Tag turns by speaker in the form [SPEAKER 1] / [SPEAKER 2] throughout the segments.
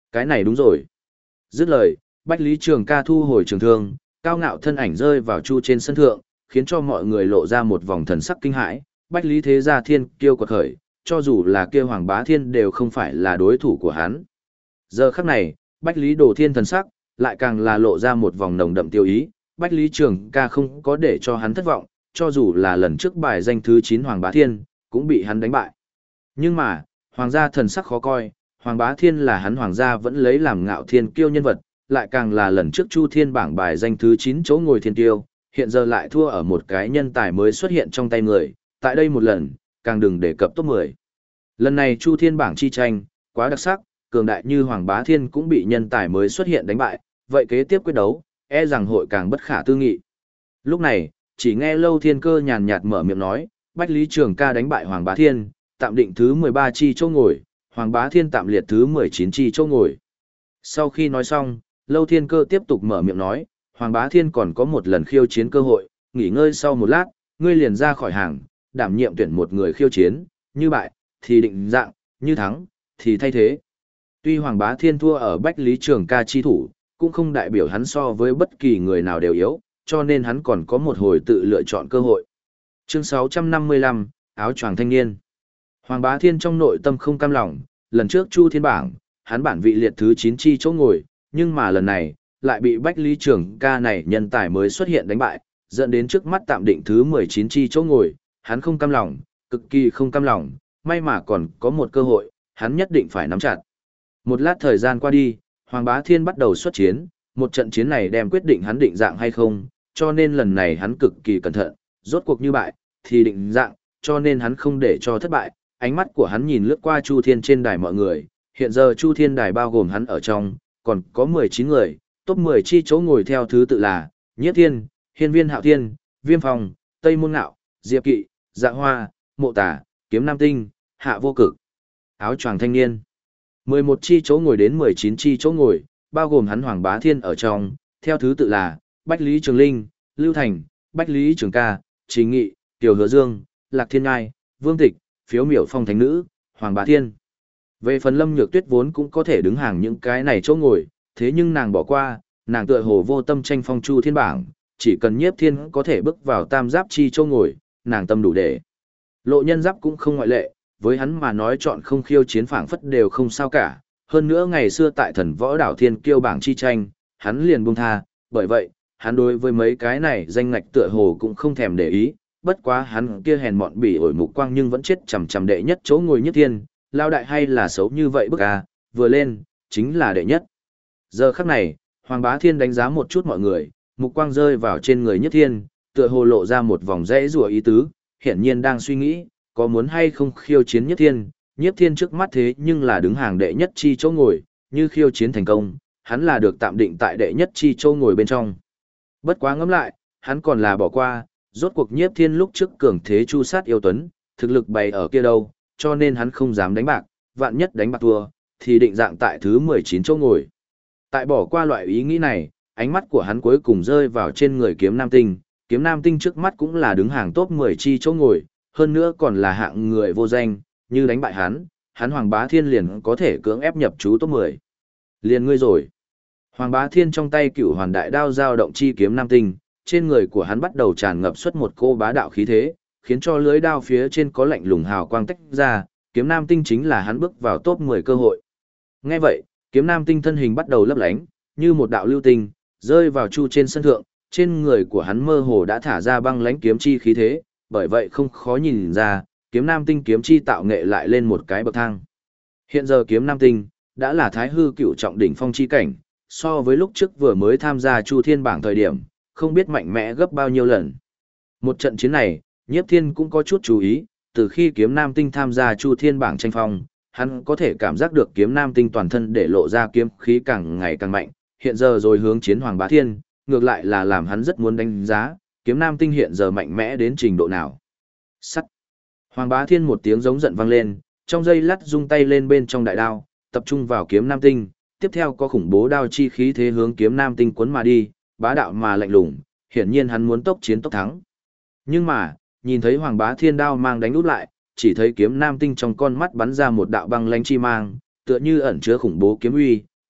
[SPEAKER 1] Cái này đúng rồi. Dứt lời, Bách Lý Trường Ca thu hồi trường thương, cao ngạo thân ảnh rơi vào chu trên sân thượng, khiến cho mọi người lộ ra một vòng thần sắc kinh hãi. Bách Lý thế gia thiên kiêu quật khởi, cho dù là kia Hoàng Bá Thiên đều không phải là đối thủ của hắn. Giờ khắc này, Bách Lý Đồ Thiên thần sắc, lại càng là lộ ra một vòng nồng đậm tiêu ý, Bách Lý Trường Ca không có để cho hắn thất vọng, cho dù là lần trước bài danh thứ 9 Hoàng Bá Thiên, cũng bị hắn đánh bại. Nhưng mà, Hoàng gia thần sắc khó coi, Hoàng Bá Thiên là hắn Hoàng gia vẫn lấy làm ngạo thiên kiêu nhân vật, lại càng là lần trước Chu Thiên bảng bài danh thứ 9 chỗ ngồi thiên tiêu, hiện giờ lại thua ở một cái nhân tài mới xuất hiện trong tay người, tại đây một lần, càng đừng đề cập top 10. Lần này Chu Thiên bảng chi tranh, quá đặc sắc, cường đại như Hoàng Bá Thiên cũng bị nhân tài mới xuất hiện đánh bại, vậy kế tiếp quyết đấu, e rằng hội càng bất khả tư nghị. Lúc này, chỉ nghe Lâu Thiên Cơ nhàn nhạt mở miệng nói, Bách Lý Trường Ca đánh bại Hoàng Bá Thiên, tạm định thứ 13 chi chỗ ngồi, Hoàng Bá Thiên tạm liệt thứ 19 chi chỗ ngồi. Sau khi nói xong, Lâu Thiên Cơ tiếp tục mở miệng nói, Hoàng Bá Thiên còn có một lần khiêu chiến cơ hội, nghỉ ngơi sau một lát, ngươi liền ra khỏi hàng, đảm nhiệm tuyển một người khiêu chiến, như bại, thì định dạng, như thắng, thì thay thế. Tuy Hoàng Bá Thiên thua ở Bách Lý Trường Ca chi thủ, cũng không đại biểu hắn so với bất kỳ người nào đều yếu, cho nên hắn còn có một hồi tự lựa chọn cơ hội. Chương 655, áo choàng thanh niên. Hoàng Bá Thiên trong nội tâm không cam lòng, lần trước Chu Thiên bảng, hắn bản vị liệt thứ 9 chi chỗ ngồi, nhưng mà lần này, lại bị Bách Lý Trường Ca này nhân tài mới xuất hiện đánh bại, dẫn đến trước mắt tạm định thứ 19 chi chỗ ngồi, hắn không cam lòng, cực kỳ không cam lòng, may mà còn có một cơ hội, hắn nhất định phải nắm chặt. Một lát thời gian qua đi, Hoàng Bá Thiên bắt đầu xuất chiến, một trận chiến này đem quyết định hắn định dạng hay không, cho nên lần này hắn cực kỳ cẩn thận, rốt cuộc như bại, thì định dạng, cho nên hắn không để cho thất bại, ánh mắt của hắn nhìn lướt qua Chu Thiên trên đài mọi người, hiện giờ Chu Thiên đài bao gồm hắn ở trong, còn có 19 người, top 10 chi chỗ ngồi theo thứ tự là, Nhiếp Thiên, Hiên Viên Hạo Thiên, Viêm Phong, Tây Môn Ngạo, Diệp Kỵ, Dạ Hoa, Mộ Tả, Kiếm Nam Tinh, Hạ Vô Cực, áo choàng thanh niên. 11 chi chỗ ngồi đến 19 chi chỗ ngồi, bao gồm hắn Hoàng Bá Thiên ở trong, theo thứ tự là, Bách Lý Trường Linh, Lưu Thành, Bách Lý Trường Ca, Trình Nghị, Tiểu Hứa Dương, Lạc Thiên Ngai, Vương Tịch, Phiếu Miểu Phong Thánh Nữ, Hoàng Bá Thiên. Về phần Lâm Nhược Tuyết vốn cũng có thể đứng hàng những cái này chỗ ngồi, thế nhưng nàng bỏ qua, nàng tựa hồ vô tâm tranh phong Chu Thiên bảng, chỉ cần Nhiếp Thiên có thể bước vào tam giáp chi chỗ ngồi, nàng tâm đủ để. Lộ Nhân Giáp cũng không ngoại lệ, với hắn mà nói chọn không khiêu chiến phảng phất đều không sao cả, hơn nữa ngày xưa tại Thần Võ Đảo Thiên Kiêu bảng chi tranh, hắn liền buông tha, bởi vậy, hắn đối với mấy cái này danh ngạch tựa hồ cũng không thèm để ý, bất quá hắn kia hèn mọn bỉ ổi mục quang nhưng vẫn chết chằm chằm đệ nhất chỗ ngồi Nhiếp Thiên, lao đại hay là xấu như vậy bức à, vừa lên, chính là đệ nhất. Giờ khắc này, Hoàng Bá Thiên đánh giá một chút mọi người, mục quang rơi vào trên người Nhiếp Thiên, tựa hồ lộ ra một vòng rẽ rùa ý tứ, hiển nhiên đang suy nghĩ, có muốn hay không khiêu chiến Nhiếp Thiên trước mắt thế nhưng là đứng hàng đệ nhất chi chỗ ngồi, như khiêu chiến thành công, hắn là được tạm định tại đệ nhất chi chỗ ngồi bên trong. Bất quá ngẫm lại, hắn còn là bỏ qua, rốt cuộc Nhiếp Thiên lúc trước cường thế chu sát yêu tuấn, thực lực bày ở kia đâu, cho nên hắn không dám đánh bạc, vạn nhất đánh bạc thua, thì định dạng tại thứ 19 chỗ ngồi. Tại bỏ qua loại ý nghĩ này, ánh mắt của hắn cuối cùng rơi vào trên người Kiếm Nam Tinh, Kiếm Nam Tinh trước mắt cũng là đứng hàng top 10 chi chỗ ngồi, hơn nữa còn là hạng người vô danh, như đánh bại hắn Hoàng Bá Thiên liền có thể cưỡng ép nhập chú top 10. Liền ngươi rồi. Hoàng Bá Thiên trong tay Cửu Hoàn Đại Đao giao động chi Kiếm Nam Tinh, trên người của hắn bắt đầu tràn ngập xuất một cô bá đạo khí thế, khiến cho lưới đao phía trên có lạnh lùng hào quang tách ra, Kiếm Nam Tinh chính là hắn bước vào top 10 cơ hội. Nghe vậy, Kiếm Nam Tinh thân hình bắt đầu lấp lánh, như một đạo lưu tinh, rơi vào chu trên sân thượng, trên người của hắn mơ hồ đã thả ra băng lãnh kiếm chi khí thế, bởi vậy không khó nhìn ra, Kiếm Nam Tinh kiếm chi tạo nghệ lại lên một cái bậc thang. Hiện giờ Kiếm Nam Tinh đã là Thái Hư Cựu trọng đỉnh phong chi cảnh, so với lúc trước vừa mới tham gia Chu Thiên bảng thời điểm, không biết mạnh mẽ gấp bao nhiêu lần. Một trận chiến này, Nhiếp Thiên cũng có chút chú ý, từ khi Kiếm Nam Tinh tham gia Chu Thiên bảng tranh phong, hắn có thể cảm giác được Kiếm Nam Tinh toàn thân để lộ ra kiếm khí càng ngày càng mạnh, hiện giờ rồi hướng chiến Hoàng Bá Thiên, ngược lại là làm hắn rất muốn đánh giá, Kiếm Nam Tinh hiện giờ mạnh mẽ đến trình độ nào. Sắt. Hoàng Bá Thiên một tiếng giống giận vang lên, trong giây lát rung tay lên bên trong đại đao, tập trung vào Kiếm Nam Tinh, tiếp theo có khủng bố đao chi khí thế hướng Kiếm Nam Tinh cuốn mà đi, bá đạo mà lạnh lùng, hiển nhiên hắn muốn tốc chiến tốc thắng. Nhưng mà, nhìn thấy Hoàng Bá Thiên đao mang đánh út lại, chỉ thấy Kiếm Nam Tinh trong con mắt bắn ra một đạo băng lãnh chi mang, tựa như ẩn chứa khủng bố kiếm uy,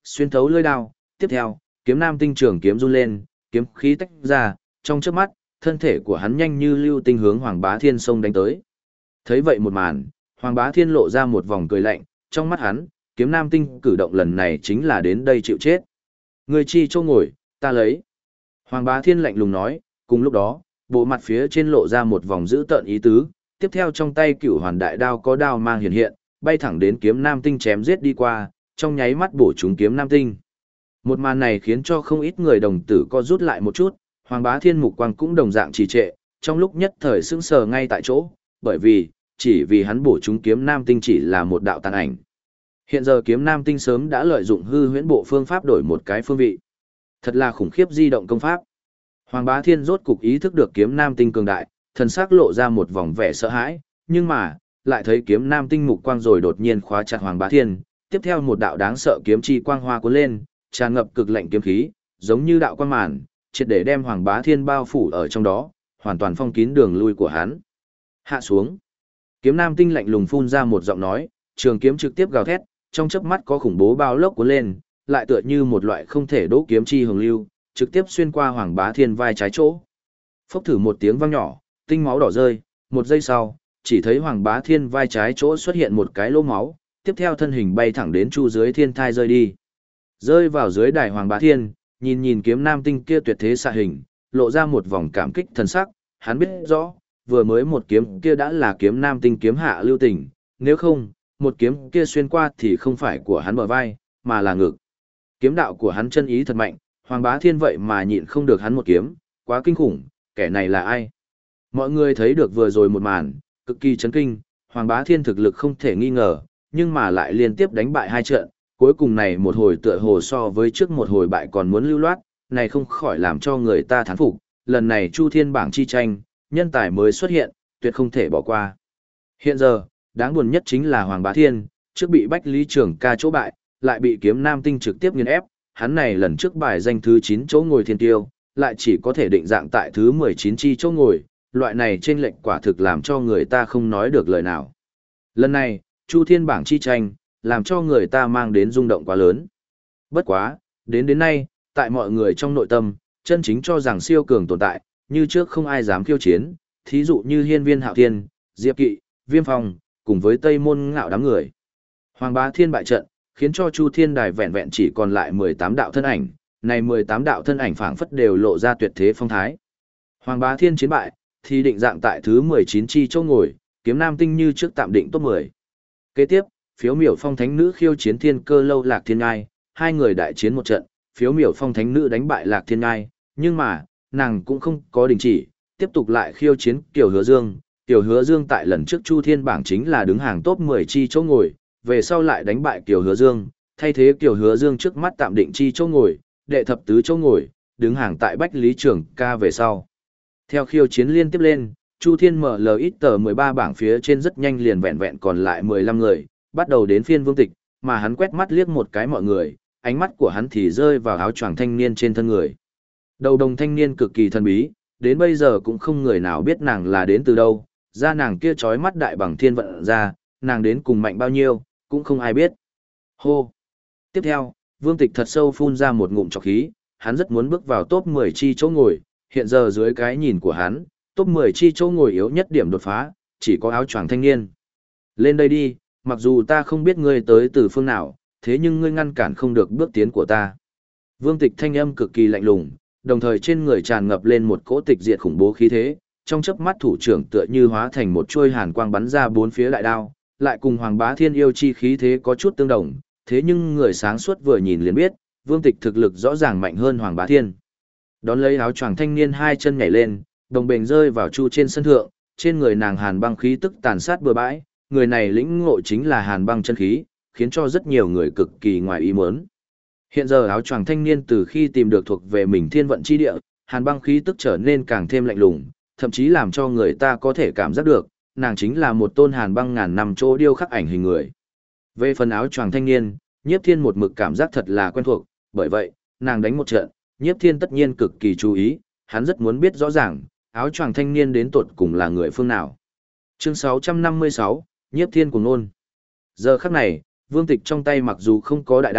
[SPEAKER 1] xuyên thấu lưỡi đao, tiếp theo, kiếm nam tinh trường kiếm run lên, kiếm khí tách ra, trong chớp mắt, thân thể của hắn nhanh như lưu tinh hướng Hoàng Bá Thiên xông đánh tới. Thấy vậy một màn, Hoàng Bá Thiên lộ ra một vòng cười lạnh, trong mắt hắn, kiếm nam tinh cử động lần này chính là đến đây chịu chết. Người chi chỗ ngồi, ta lấy. Hoàng Bá Thiên lạnh lùng nói, cùng lúc đó, bộ mặt phía trên lộ ra một vòng dữ tợn ý tứ, tiếp theo trong tay Cửu Hoàn Đại Đao có đao mang hiện hiện, bay thẳng đến kiếm nam tinh chém giết đi qua, trong nháy mắt bổ trúng kiếm nam tinh. Một màn này khiến cho không ít người đồng tử co rút lại một chút, Hoàng Bá Thiên mục quang cũng đồng dạng trì trệ, trong lúc nhất thời sững sờ ngay tại chỗ, bởi vì, chỉ vì hắn bổ trúng kiếm nam tinh chỉ là một đạo tàn ảnh. Hiện giờ kiếm nam tinh sớm đã lợi dụng hư huyễn bộ phương pháp đổi một cái phương vị. Thật là khủng khiếp di động công pháp. Hoàng Bá Thiên rốt cục ý thức được kiếm nam tinh cường đại, thần sắc lộ ra một vòng vẻ sợ hãi, nhưng mà, lại thấy kiếm nam tinh mục quang rồi đột nhiên khóa chặt Hoàng Bá Thiên, tiếp theo một đạo đáng sợ kiếm chi quang hoa cuốn lên, tràn ngập cực lạnh kiếm khí, giống như đạo quang màn, triệt để đem Hoàng Bá Thiên bao phủ ở trong đó, hoàn toàn phong kín đường lui của hắn. Hạ xuống. Kiếm nam tinh lạnh lùng phun ra một giọng nói, trường kiếm trực tiếp gào thét, trong chớp mắt có khủng bố bao lốc cuốn lên, lại tựa như một loại không thể đỗ kiếm chi hồng lưu, trực tiếp xuyên qua Hoàng Bá Thiên vai trái chỗ. Phốc thử một tiếng vang nhỏ, tinh máu đỏ rơi, một giây sau, chỉ thấy Hoàng Bá Thiên vai trái chỗ xuất hiện một cái lỗ máu, tiếp theo thân hình bay thẳng đến chu dưới thiên thai rơi đi. Rơi vào dưới đài Hoàng Bá Thiên, nhìn nhìn kiếm nam tinh kia tuyệt thế xạ hình, lộ ra một vòng cảm kích thần sắc, hắn biết rõ, vừa mới một kiếm kia đã là kiếm nam tinh kiếm hạ lưu tình, nếu không, một kiếm kia xuyên qua thì không phải của hắn bờ vai, mà là ngực. Kiếm đạo của hắn chân ý thật mạnh, Hoàng Bá Thiên vậy mà nhịn không được hắn một kiếm, quá kinh khủng, kẻ này là ai? Mọi người thấy được vừa rồi một màn, cực kỳ chấn kinh, Hoàng Bá Thiên thực lực không thể nghi ngờ, nhưng mà lại liên tiếp đánh bại hai trận, cuối cùng này một hồi tựa hồ so với trước một hồi bại còn muốn lưu loát, này không khỏi làm cho người ta thán phục, lần này Chu Thiên bảng chi tranh, nhân tài mới xuất hiện, tuyệt không thể bỏ qua. Hiện giờ, đáng buồn nhất chính là Hoàng Bá Thiên, trước bị Bách Lý Trường Ca chỗ bại, lại bị kiếm nam tinh trực tiếp nghiền ép, hắn này lần trước bài danh thứ 9 chỗ ngồi thiên tiêu, lại chỉ có thể định dạng tại thứ 19 chi chỗ ngồi, loại này chênh lệch quả thực làm cho người ta không nói được lời nào. Lần này, Chu Thiên bảng chi tranh, làm cho người ta mang đến rung động quá lớn. Bất quá, đến nay, tại mọi người trong nội tâm, chân chính cho rằng siêu cường tồn tại, như trước không ai dám khiêu chiến, thí dụ như Hiên Viên Hạo Thiên, Diệp Kỵ, Viêm Phong, cùng với Tây Môn Ngạo đám người. Hoàng Bá Thiên bại trận, khiến cho Chu Thiên Đài vẹn vẹn chỉ còn lại 18 đạo thân ảnh, này 18 đạo thân ảnh phảng phất đều lộ ra tuyệt thế phong thái. Hoàng Bá Thiên chiến bại, thì định dạng tại thứ 19 chi chỗ ngồi, kiếm nam tinh như trước tạm định top 10. Kế tiếp, Phiếu Miểu Phong Thánh Nữ khiêu chiến Thiên Cơ Lâu Lạc Thiên Ngai, hai người đại chiến một trận, Phiếu Miểu Phong Thánh Nữ đánh bại Lạc Thiên Ngai, nhưng mà, nàng cũng không có đình chỉ, tiếp tục lại khiêu chiến Kiều Hứa Dương. Kiều Hứa Dương tại lần trước Chu Thiên bảng chính là đứng hàng top 10 chi chỗ ngồi, về sau lại đánh bại Kiều Hứa Dương, thay thế Kiều Hứa Dương trước mắt tạm định chi chỗ ngồi, đệ thập tứ chỗ ngồi, đứng hàng tại Bách Lý Trường Ca về sau. Theo khiêu chiến liên tiếp lên, Chu Thiên MLX 13 bảng phía trên rất nhanh liền vẹn vẹn còn lại 15 người, bắt đầu đến phiên Vương Tịch, mà hắn quét mắt liếc một cái mọi người, ánh mắt của hắn thì rơi vào áo choàng thanh niên trên thân người. Đầu đồng thanh niên cực kỳ thần bí, đến bây giờ cũng không người nào biết nàng là đến từ đâu, da nàng kia trói mắt đại bằng thiên vận ra, nàng đến cùng mạnh bao nhiêu, cũng không ai biết. Hô! Tiếp theo, Vương Tịch thật sâu phun ra một ngụm trọc khí, hắn rất muốn bước vào top 10 chi chỗ ngồi, hiện giờ dưới cái nhìn của hắn, top 10 chi chỗ ngồi yếu nhất điểm đột phá, chỉ có áo choàng thanh niên. Lên đây đi, mặc dù ta không biết ngươi tới từ phương nào, thế nhưng ngươi ngăn cản không được bước tiến của ta. Vương Tịch thanh âm cực kỳ lạnh lùng, đồng thời trên người tràn ngập lên một cỗ tịch diệt khủng bố khí thế, trong chớp mắt thủ trưởng tựa như hóa thành một chuôi hàn quang bắn ra bốn phía đại đao, lại cùng Hoàng Bá Thiên yêu chi khí thế có chút tương đồng, thế nhưng người sáng suốt vừa nhìn liền biết, Vương Tịch thực lực rõ ràng mạnh hơn Hoàng Bá Thiên. Đón lấy áo choàng thanh niên hai chân nhảy lên, đồng bền rơi vào Chu trên sân thượng, trên người nàng hàn băng khí tức tàn sát bừa bãi, người này lĩnh ngộ chính là hàn băng chân khí, khiến cho rất nhiều người cực kỳ ngoài ý muốn. Hiện giờ áo choàng thanh niên từ khi tìm được thuộc về mình thiên vận chi địa, hàn băng khí tức trở nên càng thêm lạnh lùng, thậm chí làm cho người ta có thể cảm giác được, nàng chính là một tôn hàn băng ngàn năm chỗ điêu khắc ảnh hình người. Về phần áo choàng thanh niên, Nhiếp Thiên một mực cảm giác thật là quen thuộc, bởi vậy, nàng đánh một trận, Nhiếp Thiên tất nhiên cực kỳ chú ý, hắn rất muốn biết rõ ràng, áo choàng thanh niên đến tột cùng là người phương nào. Chương 656, Nhiếp Thiên cùng nôn. Giờ khắc này, Vương Tịch trong tay mặc dù không có đại đao,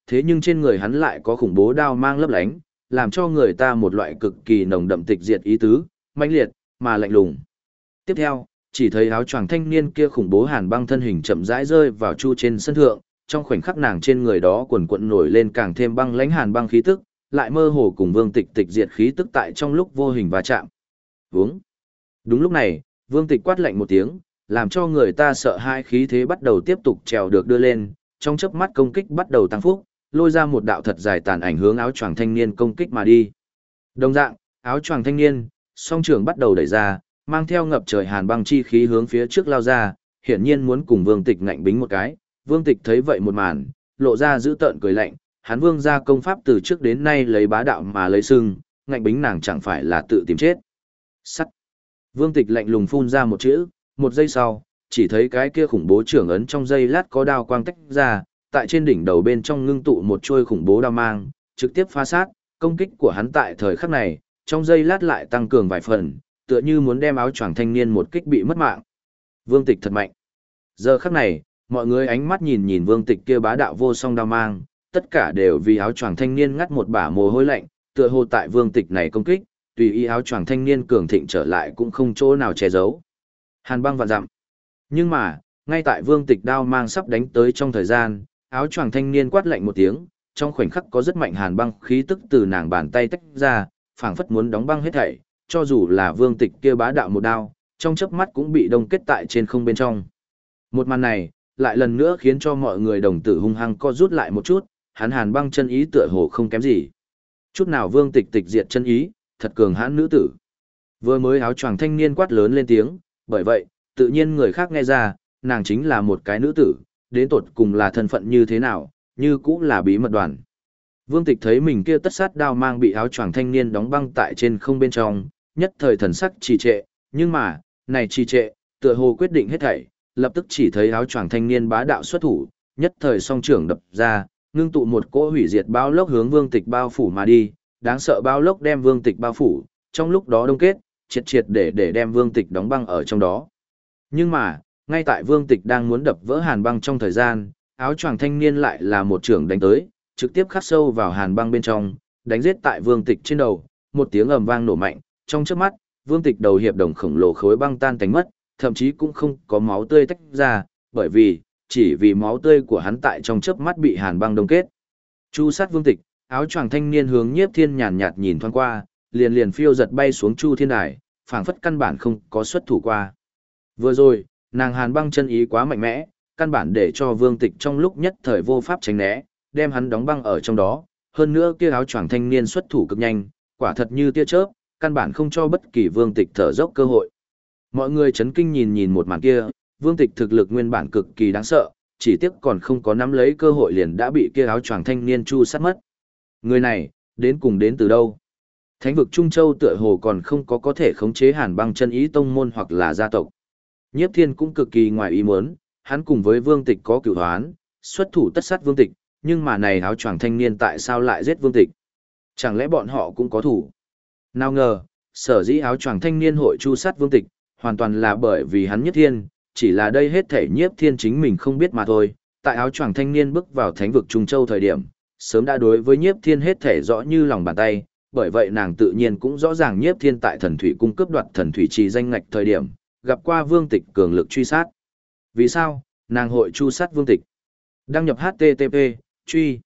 [SPEAKER 1] thế nhưng trên người hắn lại có khủng bố đao mang lấp lánh, làm cho người ta một loại cực kỳ nồng đậm tịch diệt ý tứ, mãnh liệt, mà lạnh lùng. Tiếp theo, chỉ thấy áo choàng thanh niên kia khủng bố hàn băng thân hình chậm rãi rơi vào Chu trên sân thượng, trong khoảnh khắc nàng trên người đó quần quận nổi lên càng thêm băng lãnh hàn băng khí tức, lại mơ hồ cùng Vương Tịch tịch diệt khí tức tại trong lúc vô hình va chạm. Vướng. Đúng lúc này, Vương Tịch quát lạnh một tiếng, làm cho người ta sợ hai khí thế bắt đầu tiếp tục trèo được đưa lên, trong chớp mắt công kích bắt đầu tăng phúc, lôi ra một đạo thật dài tàn ảnh hướng áo choàng thanh niên công kích mà đi. Đồng dạng, áo choàng thanh niên, song trường bắt đầu đẩy ra, mang theo ngập trời hàn băng chi khí hướng phía trước lao ra, hiển nhiên muốn cùng Vương Tịch ngạnh bính một cái. Vương Tịch thấy vậy một màn, lộ ra dữ tợn cười lạnh, hắn Vương gia công pháp từ trước đến nay lấy bá đạo mà lấy sưng, ngạnh bính nàng chẳng phải là tự tìm chết. Sắt. Vương Tịch lạnh lùng phun ra một chữ, một giây sau, chỉ thấy cái kia khủng bố trưởng ấn trong giây lát có đao quang tách ra, tại trên đỉnh đầu bên trong ngưng tụ một chuôi khủng bố đao mang, trực tiếp phá sát, công kích của hắn tại thời khắc này, trong giây lát lại tăng cường vài phần, tựa như muốn đem áo choàng thanh niên một kích bị mất mạng. Vương Tịch thật mạnh. Giờ khắc này, mọi người ánh mắt nhìn nhìn Vương Tịch kia bá đạo vô song đao mang, tất cả đều vì áo choàng thanh niên ngắt một bả mồ hôi lạnh, tựa hồ tại Vương Tịch này công kích, tùy ý áo choàng thanh niên cường thịnh trở lại cũng không chỗ nào che giấu. Hàn băng vạn dặm. Nhưng mà, ngay tại Vương Tịch đao mang sắp đánh tới trong thời gian, áo choàng thanh niên quát lạnh một tiếng, trong khoảnh khắc có rất mạnh hàn băng khí tức từ nàng bàn tay tách ra, phảng phất muốn đóng băng hết thảy, cho dù là Vương Tịch kia bá đạo một đao, trong chớp mắt cũng bị đông kết tại trên không bên trong. Một màn này, lại lần nữa khiến cho mọi người đồng tử hung hăng co rút lại một chút, hắn hàn băng chân ý tựa hồ không kém gì. Chút nào Vương Tịch tịch diệt chân ý, thật cường hãn nữ tử. Vừa mới áo choàng thanh niên quát lớn lên tiếng, bởi vậy, tự nhiên người khác nghe ra, nàng chính là một cái nữ tử, đến tột cùng là thân phận như thế nào, như cũng là bí mật đoàn. Vương Tịch thấy mình kia tất sát đao mang bị áo choàng thanh niên đóng băng tại trên không bên trong, nhất thời thần sắc trì trệ, nhưng mà, này trì trệ, tựa hồ quyết định hết thảy, lập tức chỉ thấy áo choàng thanh niên bá đạo xuất thủ, nhất thời song trưởng đập ra, ngưng tụ một cỗ hủy diệt bao lốc hướng Vương Tịch bao phủ mà đi, đáng sợ bao lốc đem Vương Tịch bao phủ, trong lúc đó đông kết, triệt triệt để đem Vương Tịch đóng băng ở trong đó. Nhưng mà, ngay tại Vương Tịch đang muốn đập vỡ hàn băng trong thời gian, áo choàng thanh niên lại là một trưởng đánh tới, trực tiếp khắc sâu vào hàn băng bên trong, đánh giết tại Vương Tịch trên đầu, một tiếng ầm vang nổ mạnh, trong chớp mắt, Vương Tịch đầu hiệp đồng khổng lồ khối băng tan tành mất, thậm chí cũng không có máu tươi tách ra, bởi vì chỉ vì máu tươi của hắn tại trong chớp mắt bị hàn băng đông kết. Chu sát Vương Tịch, áo choàng thanh niên hướng Nhiếp Thiên nhàn nhạt nhìn thoáng qua, liền liền phiêu giật bay xuống Chu Thiên Đài, phảng phất căn bản không có xuất thủ qua. Vừa rồi, nàng hàn băng chân ý quá mạnh mẽ, căn bản để cho Vương Tịch trong lúc nhất thời vô pháp tránh né, đem hắn đóng băng ở trong đó, hơn nữa kia áo choàng thanh niên xuất thủ cực nhanh, quả thật như tia chớp, căn bản không cho bất kỳ Vương Tịch thở dốc cơ hội. Mọi người chấn kinh nhìn nhìn một màn kia, Vương Tịch thực lực nguyên bản cực kỳ đáng sợ, chỉ tiếc còn không có nắm lấy cơ hội liền đã bị kia áo choàng thanh niên chu sát mất. Người này, đến cùng đến từ đâu? Thánh vực Trung Châu tựa hồ còn không có thể khống chế hàn băng chân ý tông môn hoặc là gia tộc. Nhiếp Thiên cũng cực kỳ ngoài ý muốn, hắn cùng với Vương Tịch có cửu hoán, xuất thủ tất sát Vương Tịch, nhưng mà này áo choàng thanh niên tại sao lại giết Vương Tịch? Chẳng lẽ bọn họ cũng có thủ? Nào ngờ, sở dĩ áo choàng thanh niên hội chu sát Vương Tịch, hoàn toàn là bởi vì hắn Nhiếp Thiên, chỉ là đây hết thể Nhiếp Thiên chính mình không biết mà thôi. Tại áo choàng thanh niên bước vào Thánh vực Trung Châu thời điểm, sớm đã đối với Nhiếp Thiên hết thể rõ như lòng bàn tay, bởi vậy nàng tự nhiên cũng rõ ràng Nhiếp Thiên tại Thần Thủy cung cướp đoạt Thần Thủy trì danh ngạch thời điểm, gặp qua Vương Tịch cường lực truy sát. Vì sao, nàng hội chu sát Vương Tịch? Đăng nhập HTTP, truy.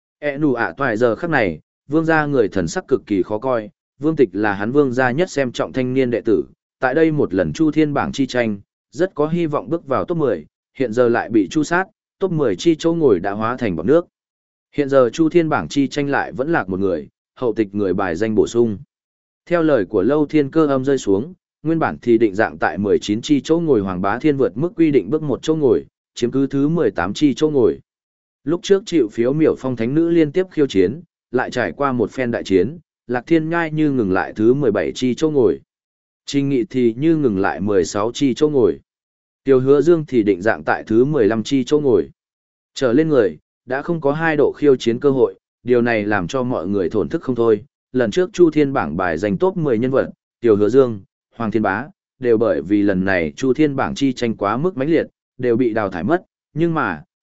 [SPEAKER 1] Nụ ạ toại giờ khắc này, Vương gia người thần sắc cực kỳ khó coi, Vương Tịch là hắn Vương gia nhất xem trọng thanh niên đệ tử, tại đây một lần Chu Thiên bảng chi tranh, rất có hy vọng bước vào top 10, hiện giờ lại bị chu sát, top 10 chi chỗ ngồi đã hóa thành bọt nước. Hiện giờ Chu Thiên bảng chi tranh lại vẫn lạc một người, hậu tịch người bài danh bổ sung. Theo lời của Lâu Thiên Cơ âm rơi xuống, nguyên bản thì định dạng tại 19 chi chỗ ngồi Hoàng Bá Thiên vượt mức quy định bước một chỗ ngồi, chiếm cứ thứ 18 chi chỗ ngồi. Lúc trước chịu phiếu miểu phong thánh nữ liên tiếp khiêu chiến, lại trải qua một phen đại chiến, Lạc Thiên Nhai như ngừng lại thứ 17 chi chỗ ngồi. Trình Nghị thì như ngừng lại 16 chi chỗ ngồi. Tiêu Hứa Dương thì định dạng tại thứ 15 chi chỗ ngồi. Trở lên người, đã không có 2 độ khiêu chiến cơ hội, điều này làm cho mọi người thổn thức không thôi. Lần trước Chu Thiên bảng bài giành top 10 nhân vật, Tiêu Hứa Dương, Hoàng Thiên Bá, đều bởi vì lần này Chu Thiên bảng chi tranh quá mức mãnh liệt, đều bị đào thải mất, nhưng mà,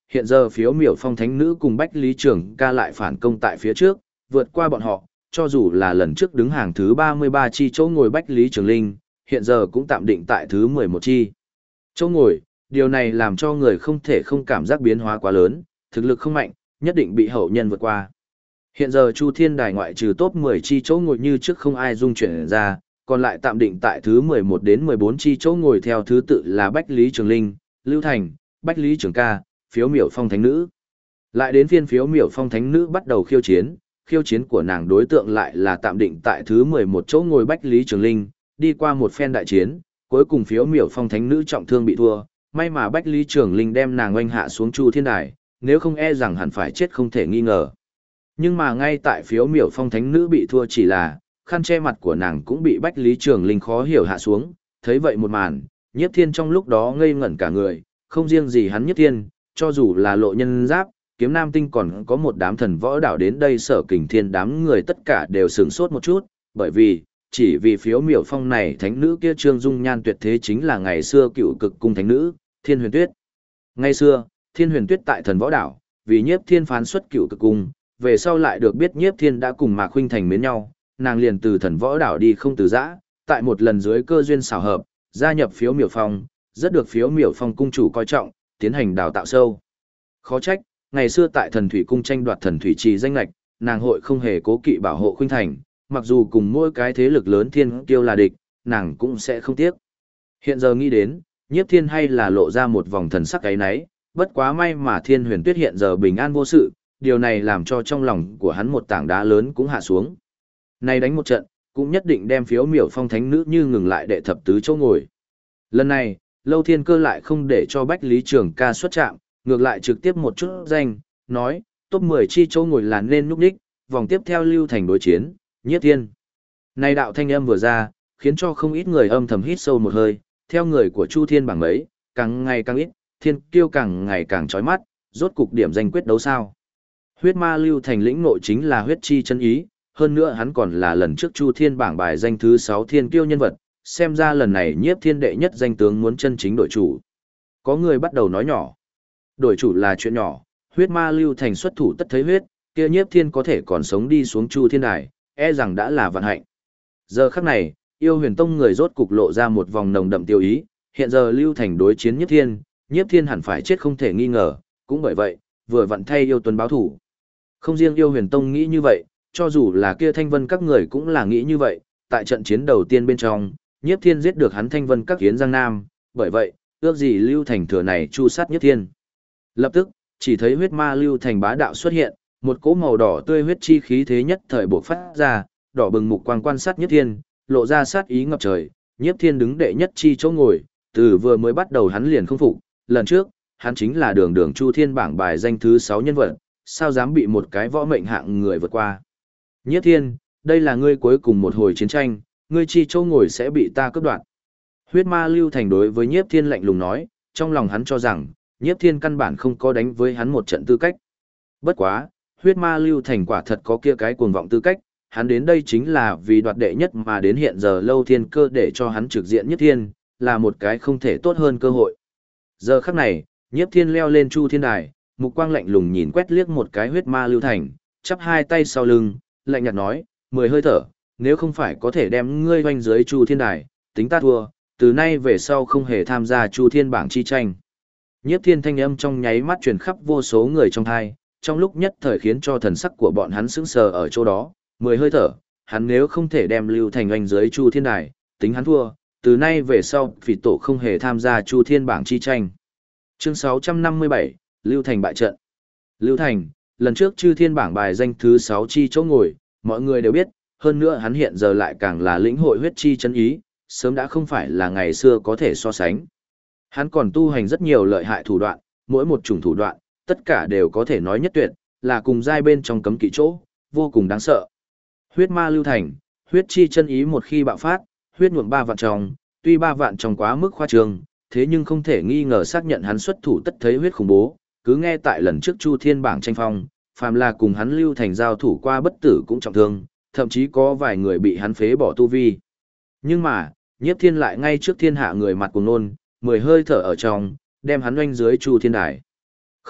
[SPEAKER 1] hiện giờ phiếu miểu phong thánh nữ cùng Bách Lý Trường ca lại phản công tại phía trước, vượt qua bọn họ, cho dù là lần trước đứng hàng thứ 33 chi chỗ ngồi Bách Lý Trường Linh, hiện giờ cũng tạm định tại thứ 11 chi. Chỗ ngồi, điều này làm cho người không thể không cảm giác biến hóa quá lớn, thực lực không mạnh, nhất định bị hậu nhân vượt qua. Hiện giờ Chu Thiên Đài ngoại trừ top 10 chi chỗ ngồi như trước không ai dung chuyển ra, còn lại tạm định tại thứ 11 đến 14 chi chỗ ngồi theo thứ tự là Bách Lý Trường Linh, Lưu Thành, Bách Lý Trường ca, phiếu miểu phong thánh nữ. Lại đến phiên phiếu miểu phong thánh nữ bắt đầu khiêu chiến của nàng đối tượng lại là tạm định tại thứ 11 chỗ ngồi Bách Lý Trường Linh, đi qua một phen đại chiến, cuối cùng phiếu miểu phong thánh nữ trọng thương bị thua, may mà Bách Lý Trường Linh đem nàng oanh hạ xuống Chu Thiên Đài, nếu không e rằng hẳn phải chết không thể nghi ngờ. Nhưng mà ngay tại phiếu miểu phong thánh nữ bị thua chỉ là, khăn che mặt của nàng cũng bị Bách Lý Trường Linh khó hiểu hạ xuống, thấy vậy một màn, Nhiếp Thiên trong lúc đó ngây ngẩn cả người, không riêng gì hắn Nhiếp Thiên, cho dù là Lộ Nhân Giáp, Kiếm Nam Tinh còn có một đám thần võ đảo đến đây Sở Kình Thiên đám người tất cả đều sửng sốt một chút, bởi vì, chỉ vì phiếu miểu phong này thánh nữ kia Trương Dung Nhan tuyệt thế chính là ngày xưa cựu cực cung thánh nữ, Thiên Huyền Tuyết. Ngày xưa, Thiên Huyền Tuyết tại thần võ đảo, vì Nhiếp Thiên phán xuất cựu cực cung, về sau lại được biết Nhiếp Thiên đã cùng Mạc Khuynh Thành mến nhau, nàng liền từ thần võ đảo đi không từ giã, tại một lần dưới cơ duyên xảo hợp, gia nhập phiếu miểu phong, rất được phiếu miểu phong cung chủ coi trọng, tiến hành đào tạo sâu. Khó trách, ngày xưa tại thần thủy cung tranh đoạt thần thủy trì danh lệch, nàng hội không hề cố kỵ bảo hộ Khuynh Thành, mặc dù cùng mỗi cái thế lực lớn thiên kiêu là địch, nàng cũng sẽ không tiếc. Hiện giờ nghĩ đến, Nhiếp Thiên hay là lộ ra một vòng thần sắc ấy nấy, bất quá may mà Thiên Huyền Tuyết hiện giờ bình an vô sự, điều này làm cho trong lòng của hắn một tảng đá lớn cũng hạ xuống. Này đánh một trận, cũng nhất định đem phiếu miểu phong thánh nữ như ngừng lại đệ thập tứ chỗ ngồi. Lần này, Lâu Thiên Cơ lại không để cho Bách Lý Trường ca xuất chạm, ngược lại trực tiếp một chút danh, nói, top 10 chi chỗ ngồi là nên nhúc đích, vòng tiếp theo Lưu Thành đối chiến, Nhiếp Thiên. Này đạo thanh âm vừa ra, khiến cho không ít người âm thầm hít sâu một hơi, theo người của Chu Thiên bảng mấy, càng ngày càng ít, thiên kiêu càng ngày càng chói mắt, rốt cục điểm danh quyết đấu sao. Huyết ma Lưu Thành lĩnh nội chính là huyết chi chân ý, hơn nữa hắn còn là lần trước Chu Thiên bảng bài danh thứ 6 thiên kiêu nhân vật, xem ra lần này Nhiếp Thiên đệ nhất danh tướng muốn chân chính đổi chủ. Có người bắt đầu nói nhỏ, đổi chủ là chuyện nhỏ, huyết ma Lưu Thành xuất thủ tất thấy huyết, kia Nhiếp Thiên có thể còn sống đi xuống Chu Thiên đài, e rằng đã là vận hạnh. Giờ khắc này, Yêu Huyền Tông người rốt cục lộ ra một vòng nồng đậm tiêu ý, hiện giờ Lưu Thành đối chiến Nhiếp Thiên hẳn phải chết không thể nghi ngờ, cũng bởi vậy, vừa vặn thay Yêu Tuấn báo thủ. Không riêng Yêu Huyền Tông nghĩ như vậy, cho dù là kia Thanh Vân các người cũng là nghĩ như vậy, tại trận chiến đầu tiên bên trong, Nhiếp Thiên giết được hắn Thanh Vân các Yến Giang Nam, bởi vậy, ước gì Lưu Thành thừa này chu sát Nhiếp Thiên. Lập tức, chỉ thấy huyết ma Lưu Thành bá đạo xuất hiện, một cỗ màu đỏ tươi huyết chi khí thế nhất thời bộc phát ra, đỏ bừng mục quang quan sát Nhiếp Thiên, lộ ra sát ý ngập trời, Nhiếp Thiên đứng đệ nhất chi chỗ ngồi, từ vừa mới bắt đầu hắn liền không phục, lần trước, hắn chính là đường đường Chu Thiên bảng bài danh thứ 6 nhân vật, sao dám bị một cái võ mệnh hạng người vượt qua. Nhiếp Thiên, đây là ngươi cuối cùng một hồi chiến tranh, ngươi chi chỗ ngồi sẽ bị ta cướp đoạt. Huyết ma Lưu Thành đối với Nhiếp Thiên lạnh lùng nói, trong lòng hắn cho rằng, Nhiếp Thiên căn bản không có đánh với hắn một trận tư cách. Bất quá, huyết ma Lưu Thành quả thật có kia cái cuồng vọng tư cách, hắn đến đây chính là vì đoạt đệ nhất mà đến hiện giờ Lâu Thiên Cơ để cho hắn trực diện Nhiếp Thiên, là một cái không thể tốt hơn cơ hội. Giờ khắc này, Nhiếp Thiên leo lên Chu Thiên đài, mục quang lạnh lùng nhìn quét liếc một cái huyết ma Lưu Thành, chắp hai tay sau lưng, lạnh nhạt nói, 10 hơi thở, nếu không phải có thể đem ngươi hoanh dưới Chu Thiên đài, tính ta thua, từ nay về sau không hề tham gia Chu Thiên bảng chi tranh. Nhiếp Thiên thanh âm trong nháy mắt truyền khắp vô số người trong thai, trong lúc nhất thời khiến cho thần sắc của bọn hắn sững sờ ở chỗ đó, 10 hơi thở, hắn nếu không thể đem Lưu Thành oanh dưới Chu Thiên đài, tính hắn thua, từ nay về sau Phỉ Tổ không hề tham gia Chu Thiên bảng chi tranh. Chương 657, Lưu Thành bại trận. Lưu Thành, lần trước Chư Thiên bảng bài danh thứ 6 chi chỗ ngồi, mọi người đều biết, hơn nữa hắn hiện giờ lại càng là lĩnh hội huyết chi chân ý, sớm đã không phải là ngày xưa có thể so sánh. Hắn còn tu hành rất nhiều lợi hại thủ đoạn, mỗi một chủng thủ đoạn, tất cả đều có thể nói nhất tuyệt, là cùng giai bên trong cấm kỵ chỗ, vô cùng đáng sợ. Huyết ma Lưu Thành, huyết chi chân ý một khi bạo phát, huyết nhuộm 3 vạn trong, tuy 3 vạn trong quá mức khoa trương, thế nhưng không thể nghi ngờ xác nhận hắn xuất thủ tất thấy huyết khủng bố, cứ nghe tại lần trước Chu Thiên bảng tranh phong, phàm là cùng hắn Lưu Thành giao thủ qua bất tử cũng trọng thương, thậm chí có vài người bị hắn phế bỏ tu vi. Nhưng mà, Nhiếp Thiên lại ngay trước thiên hạ người mặt cùng nôn, 10 hơi thở ở trong, đem hắn oanh dưới Chu Thiên đài.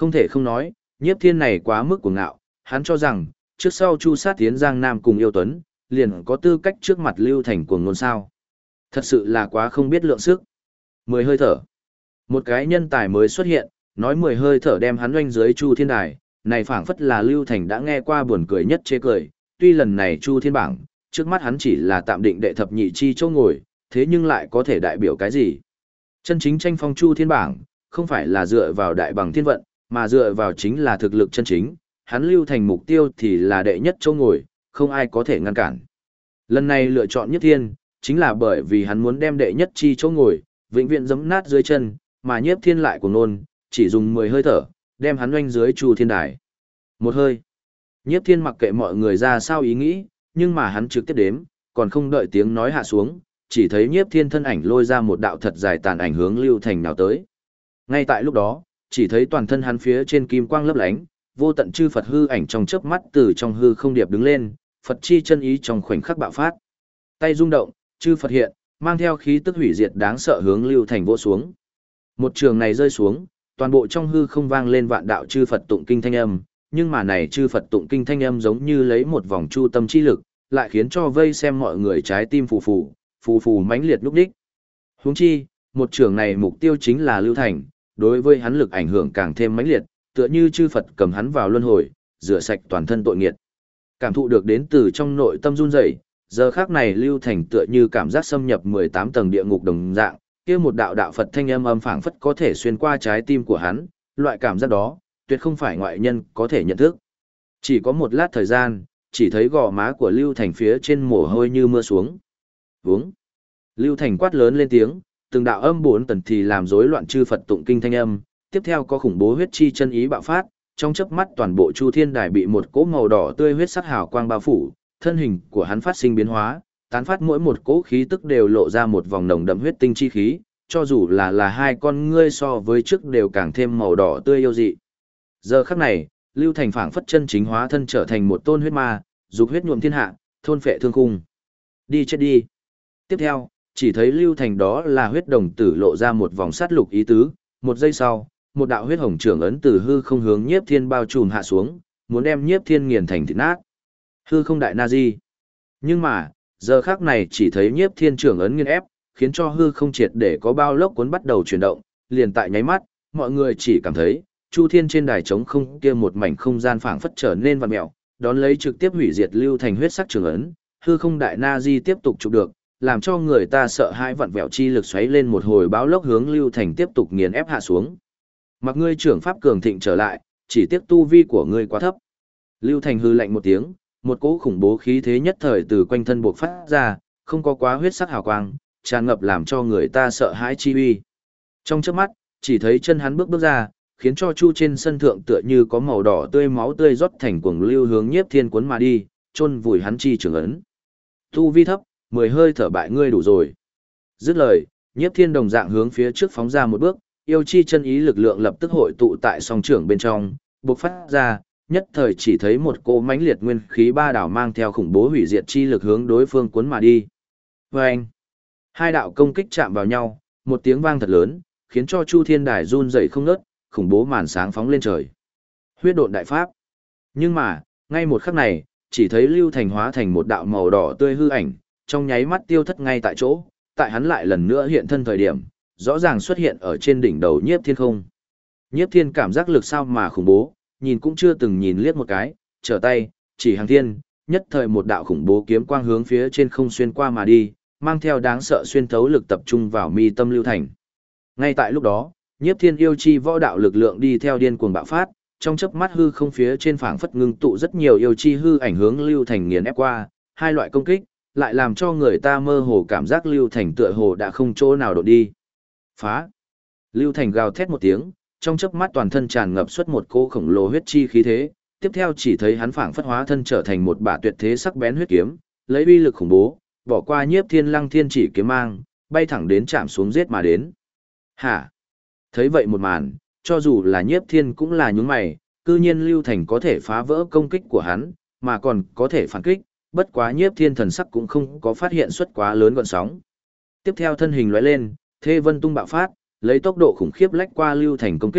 [SPEAKER 1] Không thể không nói, Nhiếp Thiên này quá mức cuồng ngạo, hắn cho rằng, trước sau chu sát tiến Giang Nam cùng yêu tuấn, liền có tư cách trước mặt Lưu Thành cuồng ngôn sao. Thật sự là quá không biết lượng sức. 10 hơi thở. Một cái nhân tài mới xuất hiện, nói 10 hơi thở đem hắn doanh dưới Chu Thiên Đài, này phảng phất là Lưu Thành đã nghe qua buồn cười nhất chế cười, tuy lần này Chu Thiên bảng, trước mắt hắn chỉ là tạm định đệ thập nhị chi chỗ ngồi, thế nhưng lại có thể đại biểu cái gì? Chân chính tranh phong Chu Thiên bảng, không phải là dựa vào đại bằng thiên vận, mà dựa vào chính là thực lực chân chính, hắn Lưu Thành mục tiêu thì là đệ nhất chỗ ngồi, không ai có thể ngăn cản. Lần này lựa chọn Nhiếp Thiên, chính là bởi vì hắn muốn đem đệ nhất chi chỗ ngồi, vĩnh viễn giẫm nát dưới chân, mà Nhiếp Thiên lại cuồng nôn, chỉ dùng 10 hơi thở, đem hắn doanh dưới Chu Thiên Đài. Một hơi. Nhiếp Thiên mặc kệ mọi người ra sao ý nghĩ, nhưng mà hắn trực tiếp đếm, còn không đợi tiếng nói hạ xuống, chỉ thấy Nhiếp Thiên thân ảnh lôi ra một đạo thật dài tàn ảnh hướng Lưu Thành nào tới. Ngay tại lúc đó, chỉ thấy toàn thân hắn phía trên kim quang lấp lánh, vô tận chư Phật hư ảnh trong chớp mắt từ trong hư không điệp đứng lên, Phật chi chân ý trong khoảnh khắc bạo phát. Tay rung động, chư Phật hiện, mang theo khí tức hủy diệt đáng sợ hướng Lưu Thành vỗ xuống. Một trường này rơi xuống, toàn bộ trong hư không vang lên vạn đạo chư Phật tụng kinh thanh âm, nhưng mà này chư Phật tụng kinh thanh âm giống như lấy một vòng chu tâm chi lực, lại khiến cho vây xem mọi người trái tim phù phù mãnh liệt lúc đích. Huống chi, một trường này mục tiêu chính là Lưu Thành, đối với hắn lực ảnh hưởng càng thêm mãnh liệt, tựa như chư Phật cầm hắn vào luân hồi, rửa sạch toàn thân tội nghiệt. Cảm thụ được đến từ trong nội tâm run rẩy, giờ khắc này Lưu Thành tựa như cảm giác xâm nhập 18 tầng địa ngục đồng dạng, kia một đạo đạo Phật thanh âm phảng phất có thể xuyên qua trái tim của hắn, loại cảm giác đó, tuyệt không phải ngoại nhân có thể nhận thức. Chỉ có một lát thời gian, chỉ thấy gò má của Lưu Thành phía trên mồ hôi như mưa xuống. Vướng. Lưu Thành quát lớn lên tiếng, từng đạo âm 4 tần thì làm rối loạn chư Phật tụng kinh thanh âm, tiếp theo có khủng bố huyết chi chân ý bạo phát, trong chớp mắt toàn bộ Chu Thiên Đài bị một cỗ màu đỏ tươi huyết sắc hào quang bao phủ, thân hình của hắn phát sinh biến hóa, tán phát mỗi một cỗ khí tức đều lộ ra một vòng nồng đậm huyết tinh chi khí, cho dù là hai con ngươi so với trước đều càng thêm màu đỏ tươi yêu dị. Giờ khắc này, Lưu Thành phảng phất chân chính hóa thân trở thành một tôn huyết ma, dục huyết nhuộm thiên hạ, thôn phệ thương khung. Đi chết đi. Tiếp theo, chỉ thấy Lưu Thành đó là huyết đồng tử lộ ra một vòng sát lục ý tứ, một giây sau, một đạo huyết hồng trưởng ấn từ hư không hướng Nhiếp Thiên bao trùm hạ xuống, muốn đem Nhiếp Thiên nghiền thành thịt nát. Hư không đại na di. Nhưng mà, giờ khắc này chỉ thấy Nhiếp Thiên trưởng ấn nghiền ép, khiến cho hư không triệt để có bao lốc cuốn bắt đầu chuyển động, liền tại nháy mắt, mọi người chỉ cảm thấy Chu Thiên trên đài trống không kia một mảnh không gian phảng phất trở nên vặn mèo, đón lấy trực tiếp hủy diệt Lưu Thành huyết sắc trường ấn, hư không đại na di tiếp tục chụp được, làm cho người ta sợ hãi vặn vẹo chi lực xoáy lên một hồi báo lốc hướng Lưu Thành tiếp tục nghiền ép hạ xuống. Mặc ngươi trưởng pháp cường thịnh trở lại, chỉ tiếc tu vi của ngươi quá thấp. Lưu Thành hư lạnh một tiếng, một cỗ khủng bố khí thế nhất thời từ quanh thân bộc phát ra, không có quá huyết sắc hào quang, tràn ngập làm cho người ta sợ hãi chi uy. Trong chớp mắt, chỉ thấy chân hắn bước ra, khiến cho Chu trên sân thượng tựa như có màu đỏ tươi máu tươi rót thành cuồng lưu hướng Nhiếp Thiên cuốn mà đi, chôn vùi hắn chi trường ấn. Tu vi thấp, 10 hơi thở bại ngươi đủ rồi. Dứt lời, Nhiếp Thiên đồng dạng hướng phía trước phóng ra một bước, yêu chi chân ý lực lượng lập tức hội tụ tại song trưởng bên trong, bộc phát ra, nhất thời chỉ thấy một cỗ mãnh liệt nguyên khí ba đảo mang theo khủng bố hủy diệt chi lực hướng đối phương cuốn mà đi. Vâng! Hai đạo công kích chạm vào nhau, một tiếng vang thật lớn, khiến cho Chu Thiên Đài run rẩy không ngớt, khủng bố màn sáng phóng lên trời. Huyết độn đại pháp. Nhưng mà, ngay một khắc này, chỉ thấy Lưu Thành hóa thành một đạo màu đỏ tươi hư ảnh, trong nháy mắt tiêu thất ngay tại chỗ, tại hắn lại lần nữa hiện thân thời điểm, rõ ràng xuất hiện ở trên đỉnh đầu Nhiếp Thiên không. Nhiếp Thiên cảm giác lực sao mà khủng bố, nhìn cũng chưa từng nhìn liếc một cái, trở tay, chỉ hàng thiên, nhất thời một đạo khủng bố kiếm quang hướng phía trên không xuyên qua mà đi, mang theo đáng sợ xuyên thấu lực tập trung vào mi tâm Lưu Thành. Ngay tại lúc đó, Nhiếp Thiên yêu chi võ đạo lực lượng đi theo điên cuồng bạo phát, trong chớp mắt hư không phía trên phảng phất ngưng tụ rất nhiều yêu chi hư ảnh hướng Lưu Thành nghiền ép qua, hai loại công kích, lại làm cho người ta mơ hồ cảm giác Lưu Thành tựa hồ đã không chỗ nào đột đi. Phá! Lưu Thành gào thét một tiếng, trong chớp mắt toàn thân tràn ngập xuất một cỗ khổng lồ huyết chi khí thế, tiếp theo chỉ thấy hắn phảng phất hóa thân trở thành một bả tuyệt thế sắc bén huyết kiếm, lấy uy lực khủng bố, bỏ qua Nhiếp Thiên Lăng Thiên chỉ kiếm mang, bay thẳng đến chạm xuống giết mà đến. Hả? Thấy vậy một màn, cho dù là Nhiếp Thiên cũng là nhướng mày, cư nhiên Lưu Thành có thể phá vỡ công kích của hắn, mà còn có thể phản kích, bất quá Nhiếp Thiên thần sắc cũng không có phát hiện xuất quá lớn gợn sóng. Tiếp theo thân hình lóe lên, Thê Vân Tung bạo phát, lấy tốc độ khủng khiếp lách qua Lưu Thành công kích,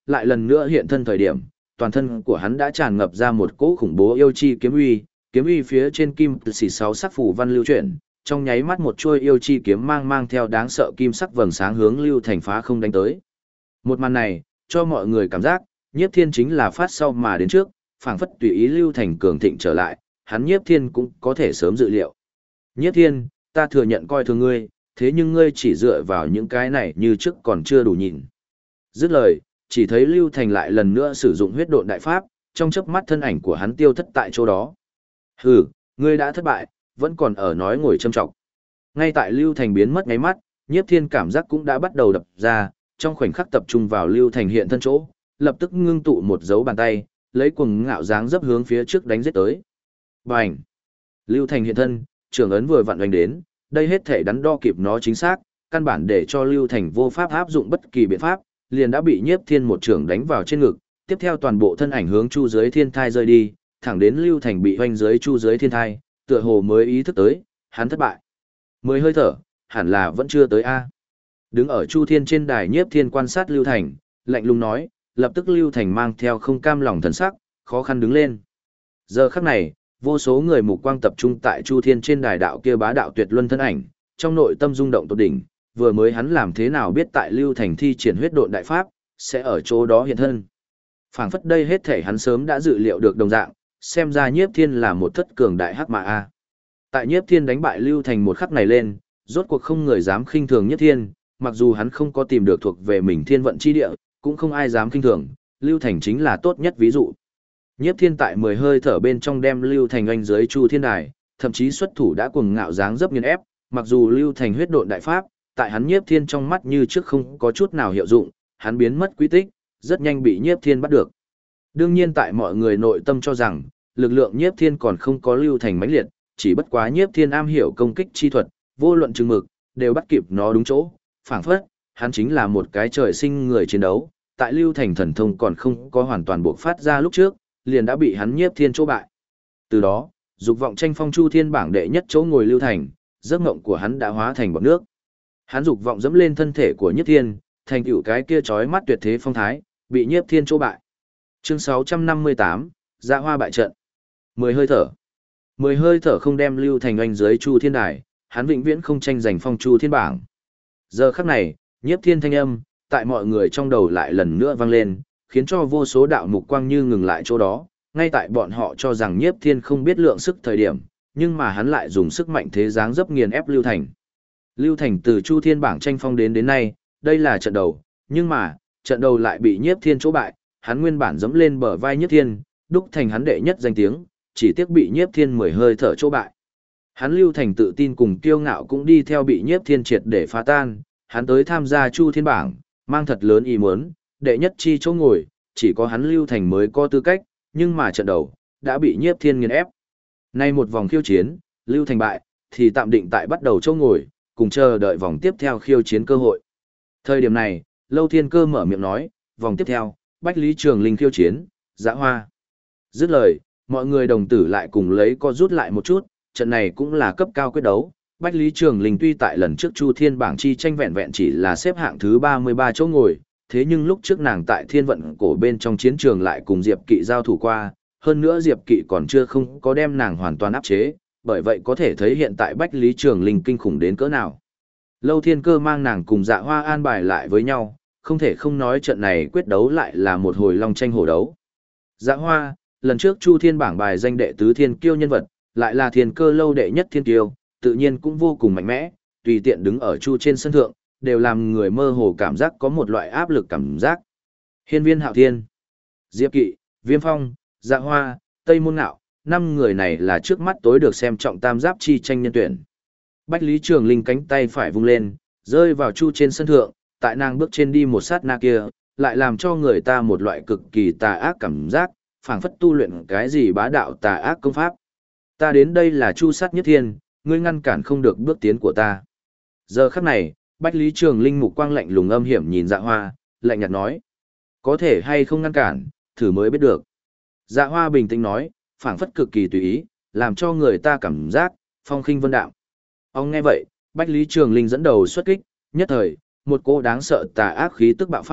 [SPEAKER 1] lại lần nữa hiện thân thời điểm, toàn thân của hắn đã tràn ngập ra một cỗ khủng bố yêu chi kiếm uy phía trên kim xỉ 6 sắc phủ văn lưu chuyển, trong nháy mắt một chuôi yêu chi kiếm mang theo đáng sợ kim sắc vầng sáng hướng Lưu Thành phá không đánh tới. Một màn này, cho mọi người cảm giác, Nhiếp Thiên chính là phát sau mà đến trước, phảng phất tùy ý Lưu Thành cường thịnh trở lại, hắn Nhiếp Thiên cũng có thể sớm dự liệu. Nhiếp Thiên, ta thừa nhận coi thường ngươi, thế nhưng ngươi chỉ dựa vào những cái này như trước còn chưa đủ nhìn. Dứt lời, chỉ thấy Lưu Thành lại lần nữa sử dụng huyết độn đại pháp, trong chớp mắt thân ảnh của hắn tiêu thất tại chỗ đó. Hừ, ngươi đã thất bại, vẫn còn ở nói ngồi châm trọng. Ngay tại Lưu Thành biến mất ngáy mắt, Nhiếp Thiên cảm giác cũng đã bắt đầu đập ra, trong khoảnh khắc tập trung vào Lưu Thành hiện thân chỗ, lập tức ngưng tụ một dấu bàn tay, lấy cuồng ngạo dáng dấp hướng phía trước đánh giết tới. Bành! Lưu Thành hiện thân, trường ấn vừa vặn đánh đến, đây hết thể đắn đo kịp nó chính xác, căn bản để cho Lưu Thành vô pháp áp dụng bất kỳ biện pháp, liền đã bị Nhiếp Thiên một trường đánh vào trên ngực, tiếp theo toàn bộ thân ảnh hướng chu dưới thiên thai rơi đi, thẳng đến Lưu Thành bị hoanh dưới chu dưới thiên thai, tựa hồ mới ý thức tới, hắn thất bại. 10 hơi thở, hẳn là vẫn chưa tới a. Đứng ở chu thiên trên đài Nhiếp Thiên quan sát Lưu Thành, lạnh lùng nói, lập tức Lưu Thành mang theo không cam lòng thần sắc, khó khăn đứng lên. Giờ khắc này, vô số người mục quang tập trung tại chu thiên trên đài đạo kia bá đạo tuyệt luân thân ảnh, trong nội tâm rung động tột đỉnh, vừa mới hắn làm thế nào biết tại Lưu Thành thi triển huyết độn đại pháp, sẽ ở chỗ đó hiện thân. Phảng phất đây hết thể hắn sớm đã dự liệu được đồng dạng, xem ra Nhiếp Thiên là một thất cường đại hắc mã a. Tại Nhiếp Thiên đánh bại Lưu Thành một khắc này lên, rốt cuộc không người dám khinh thường Nhiếp Thiên, mặc dù hắn không có tìm được thuộc về mình thiên vận chi địa, cũng không ai dám khinh thường, Lưu Thành chính là tốt nhất ví dụ. Nhiếp Thiên tại 10 hơi thở bên trong đem Lưu Thành oanh dưới chu thiên đài, thậm chí xuất thủ đã cuồng ngạo dáng dấp nghiền ép, mặc dù Lưu Thành huyết độn đại pháp, tại hắn Nhiếp Thiên trong mắt như trước không có chút nào hiệu dụng, hắn biến mất quy tích, rất nhanh bị Nhiếp Thiên bắt được. Đương nhiên tại mọi người nội tâm cho rằng, lực lượng Nhiếp Thiên còn không có Lưu Thành mãnh liệt, chỉ bất quá Nhiếp Thiên am hiểu công kích chi thuật, vô luận chừng mực, đều bắt kịp nó đúng chỗ, phảng phất, hắn chính là một cái trời sinh người chiến đấu, tại Lưu Thành thần thông còn không có hoàn toàn bộc phát ra lúc trước, liền đã bị hắn Nhiếp Thiên chỗ bại. Từ đó, dục vọng tranh phong chu thiên bảng đệ nhất chỗ ngồi Lưu Thành, giấc mộng của hắn đã hóa thành bọt nước. Hắn dục vọng dẫm lên thân thể của Nhiếp Thiên, thành tựu cái kia chói mắt tuyệt thế phong thái, bị Nhiếp Thiên chỗ bại. Chương 658, Dạ Hoa bại trận. 10 hơi thở. 10 hơi thở không đem Lưu Thành oanh dưới chu thiên đài, hắn vĩnh viễn không tranh giành phong chu thiên bảng. Giờ khắc này, Nhiếp Thiên thanh âm, tại mọi người trong đầu lại lần nữa vang lên, khiến cho vô số đạo mục quang như ngừng lại chỗ đó, ngay tại bọn họ cho rằng Nhiếp Thiên không biết lượng sức thời điểm, nhưng mà hắn lại dùng sức mạnh thế dáng dấp nghiền ép Lưu Thành. Lưu Thành từ chu thiên bảng tranh phong đến nay, đây là trận đầu, nhưng mà, trận đầu lại bị Nhiếp Thiên chỗ bại, hắn nguyên bản dẫm lên bờ vai Nhiếp Thiên, đúc thành hắn đệ nhất danh tiếng, chỉ tiếc bị Nhiếp Thiên 10 hơi thở chỗ bại. Hắn Lưu Thành tự tin cùng kiêu ngạo cũng đi theo bị Nhiếp Thiên triệt để phá tan, hắn tới tham gia chu thiên bảng, mang thật lớn ý muốn, đệ nhất chi chỗ ngồi, chỉ có hắn Lưu Thành mới có tư cách, nhưng mà trận đầu, đã bị Nhiếp Thiên nghiền ép. Nay một vòng khiêu chiến, Lưu Thành bại, thì tạm định tại bắt đầu chỗ ngồi, cùng chờ đợi vòng tiếp theo khiêu chiến cơ hội. Thời điểm này, Lâu Thiên Cơ mở miệng nói, vòng tiếp theo, Bách Lý Trường Linh khiêu chiến, Dạ Hoa. Dứt lời, mọi người đồng tử lại cùng lấy co rút lại một chút, trận này cũng là cấp cao quyết đấu. Bách Lý Trường Linh tuy tại lần trước Chu Thiên bảng chi tranh vẹn vẹn chỉ là xếp hạng thứ 33 chỗ ngồi, thế nhưng lúc trước nàng tại Thiên vận cổ bên trong chiến trường lại cùng Diệp Kỵ giao thủ qua, hơn nữa Diệp Kỵ còn chưa không có đem nàng hoàn toàn áp chế, bởi vậy có thể thấy hiện tại Bách Lý Trường Linh kinh khủng đến cỡ nào. Lâu Thiên Cơ mang nàng cùng Dạ Hoa an bài lại với nhau, không thể không nói trận này quyết đấu lại là một hồi long tranh hổ đấu. Dạ Hoa, lần trước Chu Thiên bảng bài danh đệ tứ thiên kiêu nhân vật, lại là Thiên Cơ lâu đệ nhất thiên kiêu, tự nhiên cũng vô cùng mạnh mẽ, tùy tiện đứng ở Chu trên sân thượng, đều làm người mơ hồ cảm giác có một loại áp lực cảm giác. Hiên Viên Hạo Thiên, Diệp Kỵ, Viêm Phong, Dạ Hoa, Tây Môn Ngạo, 5 người này là trước mắt tối được xem trọng tam giáp chi tranh nhân tuyển. Bách Lý Trường Linh cánh tay phải vung lên, rơi vào Chu trên sân thượng, tại nàng bước trên đi một sát na kia, lại làm cho người ta một loại cực kỳ tà ác cảm giác, phảng phất tu luyện cái gì bá đạo tà ác công pháp. Ta đến đây là Chu sát nhất thiên, ngươi ngăn cản không được bước tiến của ta. Giờ khắc này, Bách Lý Trường Linh mục quang lạnh lùng âm hiểm nhìn Dạ Hoa, lạnh nhạt nói: có thể hay không ngăn cản, thử mới biết được. Dạ Hoa bình tĩnh nói, phảng phất cực kỳ tùy ý, làm cho người ta cảm giác phong khinh vân đạm. Ông nghe vậy, Bách Lý Trường Linh dẫn đầu xuất kích, nhất thời, một cô đáng sợ tà ác khí tức bạo phát,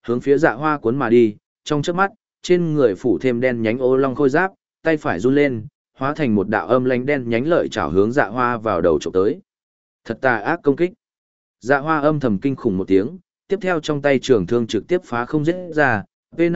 [SPEAKER 1] hướng phía Dạ Hoa cuốn mà đi, trong chớp mắt, trên người phủ thêm đen nhánh ô long khôi giáp, tay phải run lên, hóa thành một đạo âm lãnh đen nhánh lợi chảo hướng Dạ Hoa vào đầu chụp tới. Thật tà ác công kích. Dạ Hoa âm thầm kinh khủng một tiếng, tiếp theo trong tay trường thương trực tiếp phá không giết ra,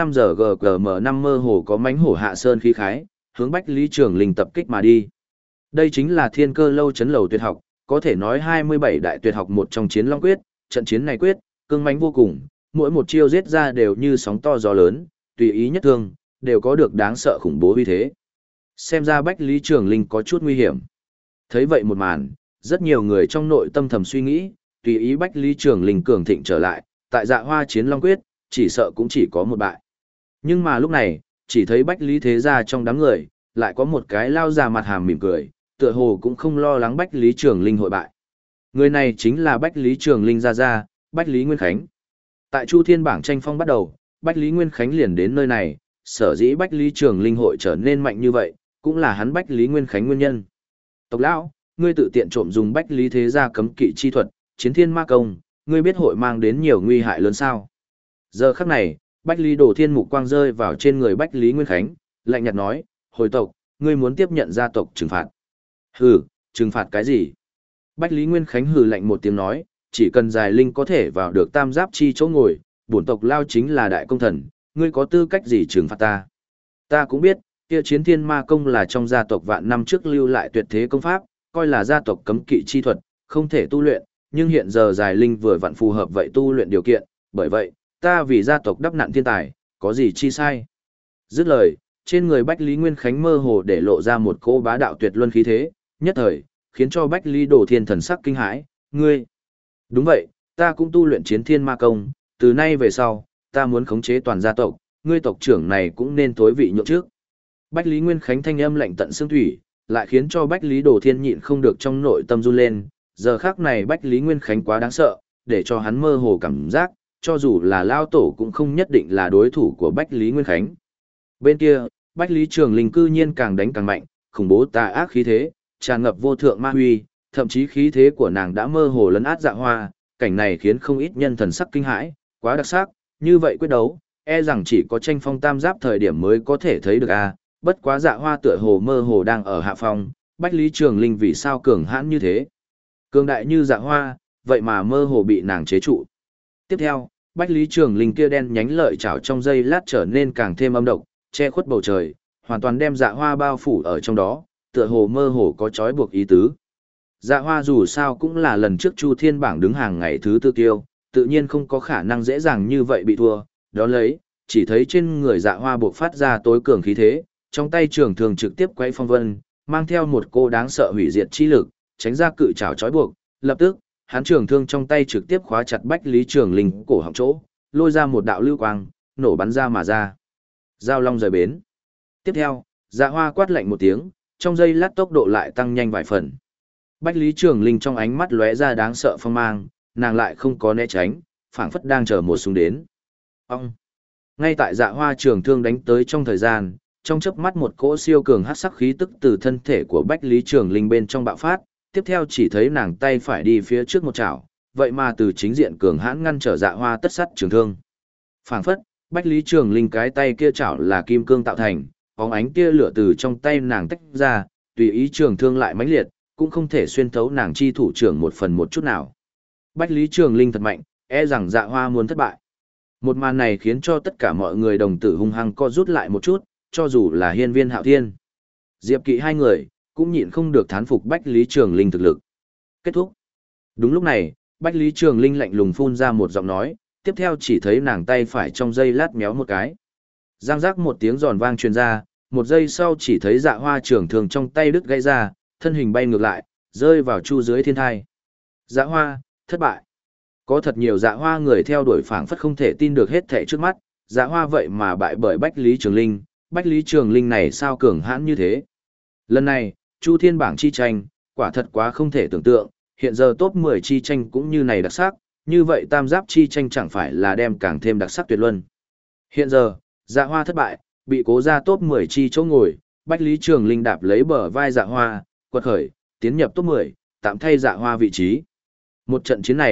[SPEAKER 1] P5GGM5 mơ hồ có mãnh hổ hạ sơn khí khái, hướng Bách Lý Trường Linh tập kích mà đi. Đây chính là Thiên Cơ Lâu chấn lầu tuyệt học, có thể nói 27 đại tuyệt học một trong Chiến Long Quyết, trận chiến này quyết, cương mãnh vô cùng, mỗi một chiêu giết ra đều như sóng to gió lớn, tùy ý nhất thương, đều có được đáng sợ khủng bố uy thế. Xem ra Bách Lý Trường Linh có chút nguy hiểm. Thấy vậy một màn, rất nhiều người trong nội tâm thầm suy nghĩ, tùy ý Bách Lý Trường Linh cường thịnh trở lại, tại Dạ Hoa Chiến Long Quyết, chỉ sợ cũng chỉ có một bại. Nhưng mà lúc này, chỉ thấy Bách Lý thế gia trong đám người, lại có một cái lao già mặt hàm mỉm cười, tựa hồ cũng không lo lắng Bách Lý Trường Linh hội bại. Người này chính là Bách Lý Trường Linh gia, Bách Lý Nguyên Khánh. Tại Chu Thiên bảng tranh phong bắt đầu, Bách Lý Nguyên Khánh liền đến nơi này, sở dĩ Bách Lý Trường Linh hội trở nên mạnh như vậy, cũng là hắn Bách Lý Nguyên Khánh nguyên nhân. Tộc lão, ngươi tự tiện trộm dùng Bách Lý thế gia cấm kỵ chi thuật, Chiến Thiên Ma Công, ngươi biết hội mang đến nhiều nguy hại lớn sao? Giờ khắc này, Bách Lý Đồ Thiên mục quang rơi vào trên người Bách Lý Nguyên Khánh, lạnh nhạt nói, hồi tộc, ngươi muốn tiếp nhận gia tộc trừng phạt. Hừ, trừng phạt cái gì? Bách Lý Nguyên Khánh hừ lạnh một tiếng nói, chỉ cần Giải Linh có thể vào được tam giáp chi chỗ ngồi, bổn tộc lao chính là đại công thần, ngươi có tư cách gì trừng phạt ta? Ta cũng biết, kia Chiến Thiên Ma Công là trong gia tộc vạn năm trước lưu lại tuyệt thế công pháp, coi là gia tộc cấm kỵ chi thuật, không thể tu luyện, nhưng hiện giờ Giải Linh vừa vặn phù hợp vậy tu luyện điều kiện, bởi vậy, ta vì gia tộc đắp nặn thiên tài, có gì chi sai? Dứt lời, trên người Bách Lý Nguyên Khánh mơ hồ để lộ ra một cỗ bá đạo tuyệt luân khí thế, nhất thời, khiến cho Bách Lý Đồ Thiên thần sắc kinh hãi, ngươi. Đúng vậy, ta cũng tu luyện Chiến Thiên Ma Công, từ nay về sau, ta muốn khống chế toàn gia tộc, ngươi tộc trưởng này cũng nên tối vị nhượng trước. Bách Lý Nguyên Khánh thanh âm lạnh tận xương thủy, lại khiến cho Bách Lý Đồ Thiên nhịn không được trong nội tâm run lên, giờ khắc này Bách Lý Nguyên Khánh quá đáng sợ, để cho hắn mơ hồ cảm giác, cho dù là lao tổ cũng không nhất định là đối thủ của Bách Lý Nguyên Khánh. Bên kia, Bách Lý Trường Linh cư nhiên càng đánh càng mạnh, khủng bố tà ác khí thế, tràn ngập vô thượng ma huy, thậm chí khí thế của nàng đã mơ hồ lấn át Dạ Hoa, cảnh này khiến không ít nhân thần sắc kinh hãi, quá đặc sắc, như vậy quyết đấu, e rằng chỉ có tranh phong tam giáp thời điểm mới có thể thấy được a. Bất quá Dạ Hoa tựa hồ mơ hồ đang ở hạ phong, Bách Lý Trường Linh vì sao cường hãn như thế? Cường đại như Dạ Hoa, vậy mà mơ hồ bị nàng chế trụ. Tiếp theo, Bách Lý Trường Linh kia đen nhánh lợi chảo trong giây lát trở nên càng thêm âm độc, che khuất bầu trời, hoàn toàn đem Dạ Hoa bao phủ ở trong đó, tựa hồ mơ hồ có trói buộc ý tứ. Dạ Hoa dù sao cũng là lần trước Chu Thiên bảng đứng hàng ngày thứ tư tiêu, tự nhiên không có khả năng dễ dàng như vậy bị thua, đó lấy, chỉ thấy trên người Dạ Hoa buộc phát ra tối cường khí thế, trong tay trường thường trực tiếp quay phong vân, mang theo một cô đáng sợ hủy diệt chi lực, tránh ra cự trảo trói buộc, lập tức, hắn trường thương trong tay trực tiếp khóa chặt Bách Lý Trường Linh cổ họng chỗ, lôi ra một đạo lưu quang, nổ bắn ra mà ra. Giao long rời bến. Tiếp theo, Dạ Hoa quát lạnh một tiếng, trong giây lát tốc độ lại tăng nhanh vài phần. Bách Lý Trường Linh trong ánh mắt lóe ra đáng sợ phong mang, nàng lại không có né tránh, phảng phất đang chờ một súng đến. Ông. Ngay tại Dạ Hoa trường thương đánh tới trong thời gian, trong chớp mắt một cỗ siêu cường hắc sắc khí tức từ thân thể của Bách Lý Trường Linh bên trong bạo phát, tiếp theo chỉ thấy nàng tay phải đi phía trước một chảo, vậy mà từ chính diện cường hãn ngăn trở Dạ Hoa tất sắt trường thương. Phảng phất, Bách Lý Trường Linh cái tay kia chảo là kim cương tạo thành, bóng ánh tia lửa từ trong tay nàng tách ra, tùy ý trường thương lại mãnh liệt, cũng không thể xuyên thấu nàng chi thủ trưởng một phần một chút nào. Bách Lý Trường Linh thật mạnh, e rằng Dạ Hoa muốn thất bại. Một màn này khiến cho tất cả mọi người đồng tử hung hăng co rút lại một chút, cho dù là Hiên Viên Hạo Thiên. Diệp Kỵ hai người, cũng nhịn không được thán phục Bách Lý Trường Linh thực lực. Kết thúc. Đúng lúc này, Bách Lý Trường Linh lạnh lùng phun ra một giọng nói, tiếp theo chỉ thấy nàng tay phải trong giây lát méo một cái. Giang giác một tiếng giòn vang truyền ra, một giây sau chỉ thấy Dạ Hoa trường thương trong tay đứt gãy ra, thân hình bay ngược lại, rơi vào chu dưới thiên thai. Dạ Hoa, thất bại. Có thật nhiều Dạ Hoa người theo đuổi phảng phất không thể tin được hết thảy trước mắt, Dạ Hoa vậy mà bại bởi Bách Lý Trường Linh, Bách Lý Trường Linh này sao cường hãn như thế. Lần này, Chu Thiên bảng chi tranh, quả thật quá không thể tưởng tượng, hiện giờ top 10 chi tranh cũng như này đặc sắc, như vậy tam giáp chi tranh chẳng phải là đem càng thêm đặc sắc tuyệt luân. Hiện giờ, Dạ Hoa thất bại, bị cố ra top 10 chi chỗ ngồi, Bách Lý Trường Linh đạp lấy bờ vai Dạ Hoa, quật khởi, tiến nhập top 10, tạm thay Dạ Hoa vị trí. Một trận chiến này,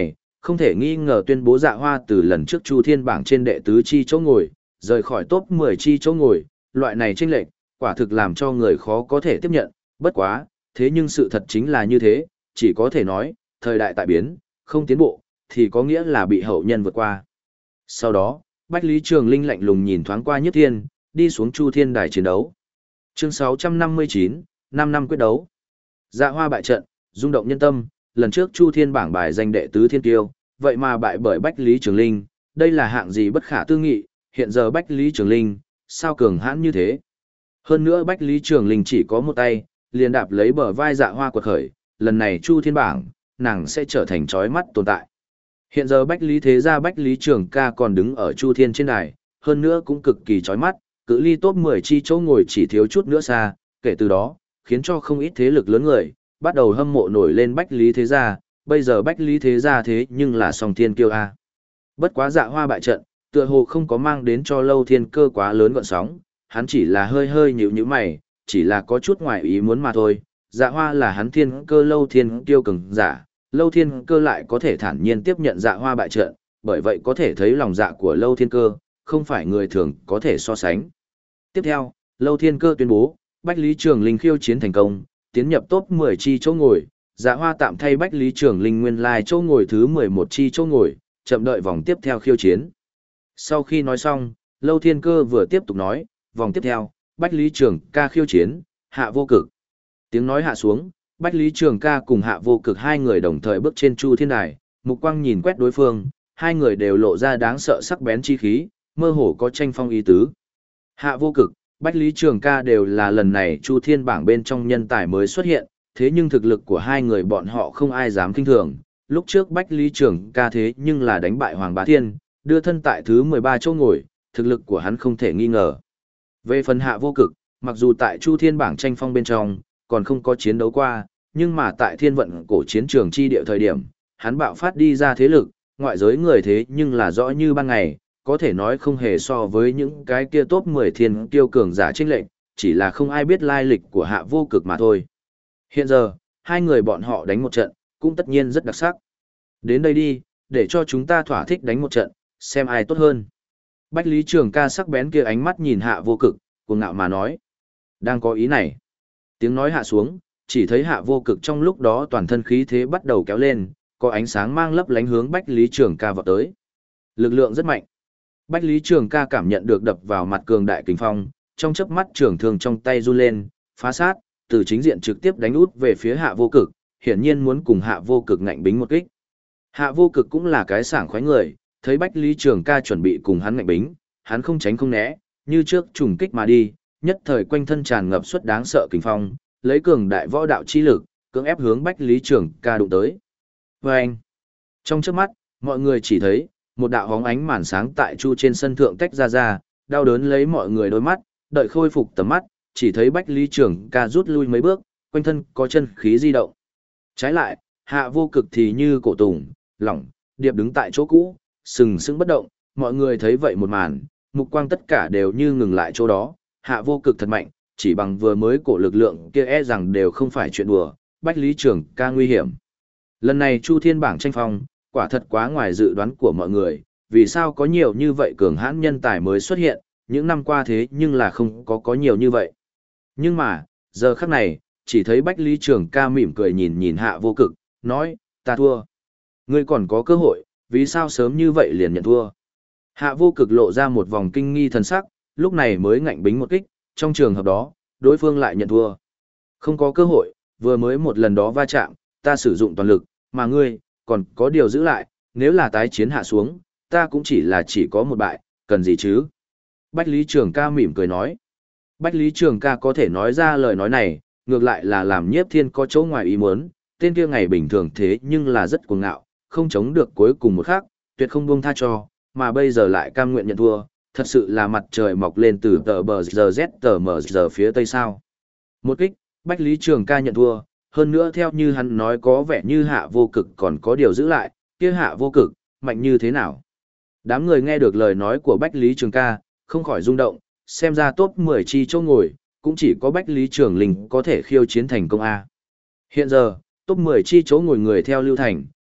[SPEAKER 1] không thể nghi ngờ tuyên bố Dạ Hoa từ lần trước Chu Thiên bảng trên đệ tứ chi chỗ ngồi, rời khỏi top 10 chi chỗ ngồi, loại này chênh lệch, quả thực làm cho người khó có thể tiếp nhận, bất quá, thế nhưng sự thật chính là như thế, chỉ có thể nói, thời đại tại biến, không tiến bộ, thì có nghĩa là bị hậu nhân vượt qua. Sau đó, Bách Lý Trường Linh lạnh lùng nhìn thoáng qua Nhất Thiên, đi xuống Chu Thiên đài chiến đấu. Chương 659, 5 năm quyết đấu. Dạ Hoa bại trận, rung động nhân tâm, lần trước Chu Thiên bảng bài danh đệ tứ thiên tiêu, vậy mà bại bởi Bách Lý Trường Linh, đây là hạng gì bất khả tư nghị, hiện giờ Bách Lý Trường Linh, sao cường hãn như thế. Hơn nữa Bách Lý Trường Linh chỉ có một tay, liền đạp lấy bờ vai Dạ Hoa quật khởi, lần này Chu Thiên bảng, nàng sẽ trở thành chói mắt tồn tại. Hiện giờ Bách Lý Thế Gia Bách Lý Trường Ca còn đứng ở Chu Thiên trên đài, hơn nữa cũng cực kỳ chói mắt, cự ly top 10 chi chỗ ngồi chỉ thiếu chút nữa xa, kể từ đó, khiến cho không ít thế lực lớn người, bắt đầu hâm mộ nổi lên Bách Lý Thế Gia, bây giờ Bách Lý Thế Gia thế nhưng là song thiên kiêu A. Bất quá Dạ Hoa bại trận, tựa hồ không có mang đến cho Lâu Thiên Cơ quá lớn gọn sóng, hắn chỉ là hơi hơi nhíu mày, chỉ là có chút ngoài ý muốn mà thôi. Dạ Hoa là hắn Thiên Cơ Lâu Thiên Kiêu cường giả, Lâu Thiên Cơ lại có thể thản nhiên tiếp nhận Dạ Hoa bại trận, bởi vậy có thể thấy lòng dạ của Lâu Thiên Cơ, không phải người thường có thể so sánh. Tiếp theo, Lâu Thiên Cơ tuyên bố, Bách Lý Trường Linh khiêu chiến thành công, tiến nhập top 10 chi chỗ ngồi, Dạ Hoa tạm thay Bách Lý Trường Linh nguyên lai chỗ ngồi thứ 11 chi chỗ ngồi, chậm đợi vòng tiếp theo khiêu chiến. Sau khi nói xong, Lâu Thiên Cơ vừa tiếp tục nói, vòng tiếp theo, Bách Lý Trường Ca khiêu chiến, Hạ Vô Cực. Tiếng nói hạ xuống, Bách Lý Trường Ca cùng Hạ Vô Cực hai người đồng thời bước trên Chu Thiên đài, mục quang nhìn quét đối phương, hai người đều lộ ra đáng sợ sắc bén chi khí, mơ hồ có tranh phong ý tứ. Hạ Vô Cực, Bách Lý Trường Ca đều là lần này Chu Thiên bảng bên trong nhân tài mới xuất hiện, thế nhưng thực lực của hai người bọn họ không ai dám kinh thường. Lúc trước Bách Lý Trường Ca thế nhưng là đánh bại Hoàng Bá Thiên, đưa thân tại thứ 13 chỗ ngồi, thực lực của hắn không thể nghi ngờ. Về phần Hạ Vô Cực, mặc dù tại Chu Thiên bảng tranh phong bên trong, còn không có chiến đấu qua, nhưng mà tại Thiên Vận cổ chiến trường chi địa thời điểm, hắn bạo phát đi ra thế lực, ngoại giới người thế nhưng là rõ như ban ngày, có thể nói không hề so với những cái kia top 10 thiên kiêu cường giả chênh lệnh, chỉ là không ai biết lai lịch của Hạ Vô Cực mà thôi. Hiện giờ, hai người bọn họ đánh một trận, cũng tất nhiên rất đặc sắc. Đến đây đi, để cho chúng ta thỏa thích đánh một trận, xem ai tốt hơn. Bách Lý Trường Ca sắc bén kia ánh mắt nhìn Hạ Vô Cực, cuồng ngạo mà nói. Đang có ý này. Tiếng nói hạ xuống, chỉ thấy Hạ Vô Cực trong lúc đó toàn thân khí thế bắt đầu kéo lên, có ánh sáng mang lấp lánh hướng Bách Lý Trường Ca vọt tới. Lực lượng rất mạnh. Bách Lý Trường Ca cảm nhận được đập vào mặt cường đại kình phong, trong chớp mắt trường thương trong tay run lên, phá sát, từ chính diện trực tiếp đánh út về phía Hạ Vô Cực, hiển nhiên muốn cùng Hạ Vô Cực ngạnh bính một kích. Hạ Vô Cực cũng là cái sảng khoái người, thấy Bách Lý Trường Ca chuẩn bị cùng hắn ngạnh bính, hắn không tránh không né, như trước trùng kích mà đi, nhất thời quanh thân tràn ngập suất đáng sợ kình phong, lấy cường đại võ đạo chi lực, cưỡng ép hướng Bách Lý Trường Ca đụng tới. Oeng! Trong chớp mắt, mọi người chỉ thấy một đạo hóng ánh màn sáng tại chu trên sân thượng tách ra, đau đớn lấy mọi người đôi mắt, đợi khôi phục tầm mắt, chỉ thấy Bách Lý Trường Ca rút lui mấy bước, quanh thân có chân khí di động. Trái lại, Hạ Vô Cực thì như cổ tùng, lỏng, điệp đứng tại chỗ cũ, sừng sững bất động, mọi người thấy vậy một màn, mục quang tất cả đều như ngừng lại chỗ đó, Hạ Vô Cực thật mạnh, chỉ bằng vừa mới cổ lực lượng kia e rằng đều không phải chuyện đùa, Bách Lý Trường Ca nguy hiểm. Lần này Chu Thiên bảng tranh phong, quả thật quá ngoài dự đoán của mọi người, vì sao có nhiều như vậy cường hãn nhân tài mới xuất hiện, những năm qua thế nhưng là không có nhiều như vậy. Nhưng mà, giờ khắc này, chỉ thấy Bách Lý Trường Ca mỉm cười nhìn nhìn Hạ Vô Cực, nói, ta thua. Ngươi còn có cơ hội, vì sao sớm như vậy liền nhận thua. Hạ Vô Cực lộ ra một vòng kinh nghi thần sắc, lúc này mới ngạnh bính một kích, trong trường hợp đó, đối phương lại nhận thua. Không có cơ hội, vừa mới một lần đó va chạm, ta sử dụng toàn lực, mà ngươi, còn có điều giữ lại, nếu là tái chiến hạ xuống, ta cũng chỉ có một bại, cần gì chứ? Bách Lý Trường Ca mỉm cười nói. Bách Lý Trường Ca có thể nói ra lời nói này, ngược lại là làm Nhiếp Thiên có chỗ ngoài ý muốn, tên kia ngày bình thường thế nhưng là rất cuồng ngạo, không chống được cuối cùng một khắc, tuyệt không buông tha cho, mà bây giờ lại cam nguyện nhận thua, thật sự là mặt trời mọc lên từ tờ bờ giờ Z tờ mờ giờ phía tây sao. Một kích, Bách Lý Trường Ca nhận thua, hơn nữa theo như hắn nói có vẻ như Hạ Vô Cực còn có điều giữ lại, kia Hạ Vô Cực, mạnh như thế nào? Đám người nghe được lời nói của Bách Lý Trường Ca, không khỏi rung động, xem ra top 10 chi chỗ ngồi, cũng chỉ có Bách Lý Trường Linh có thể khiêu chiến thành công A. Hiện giờ, top 10 chi chỗ ngồi người theo Lưu Thành,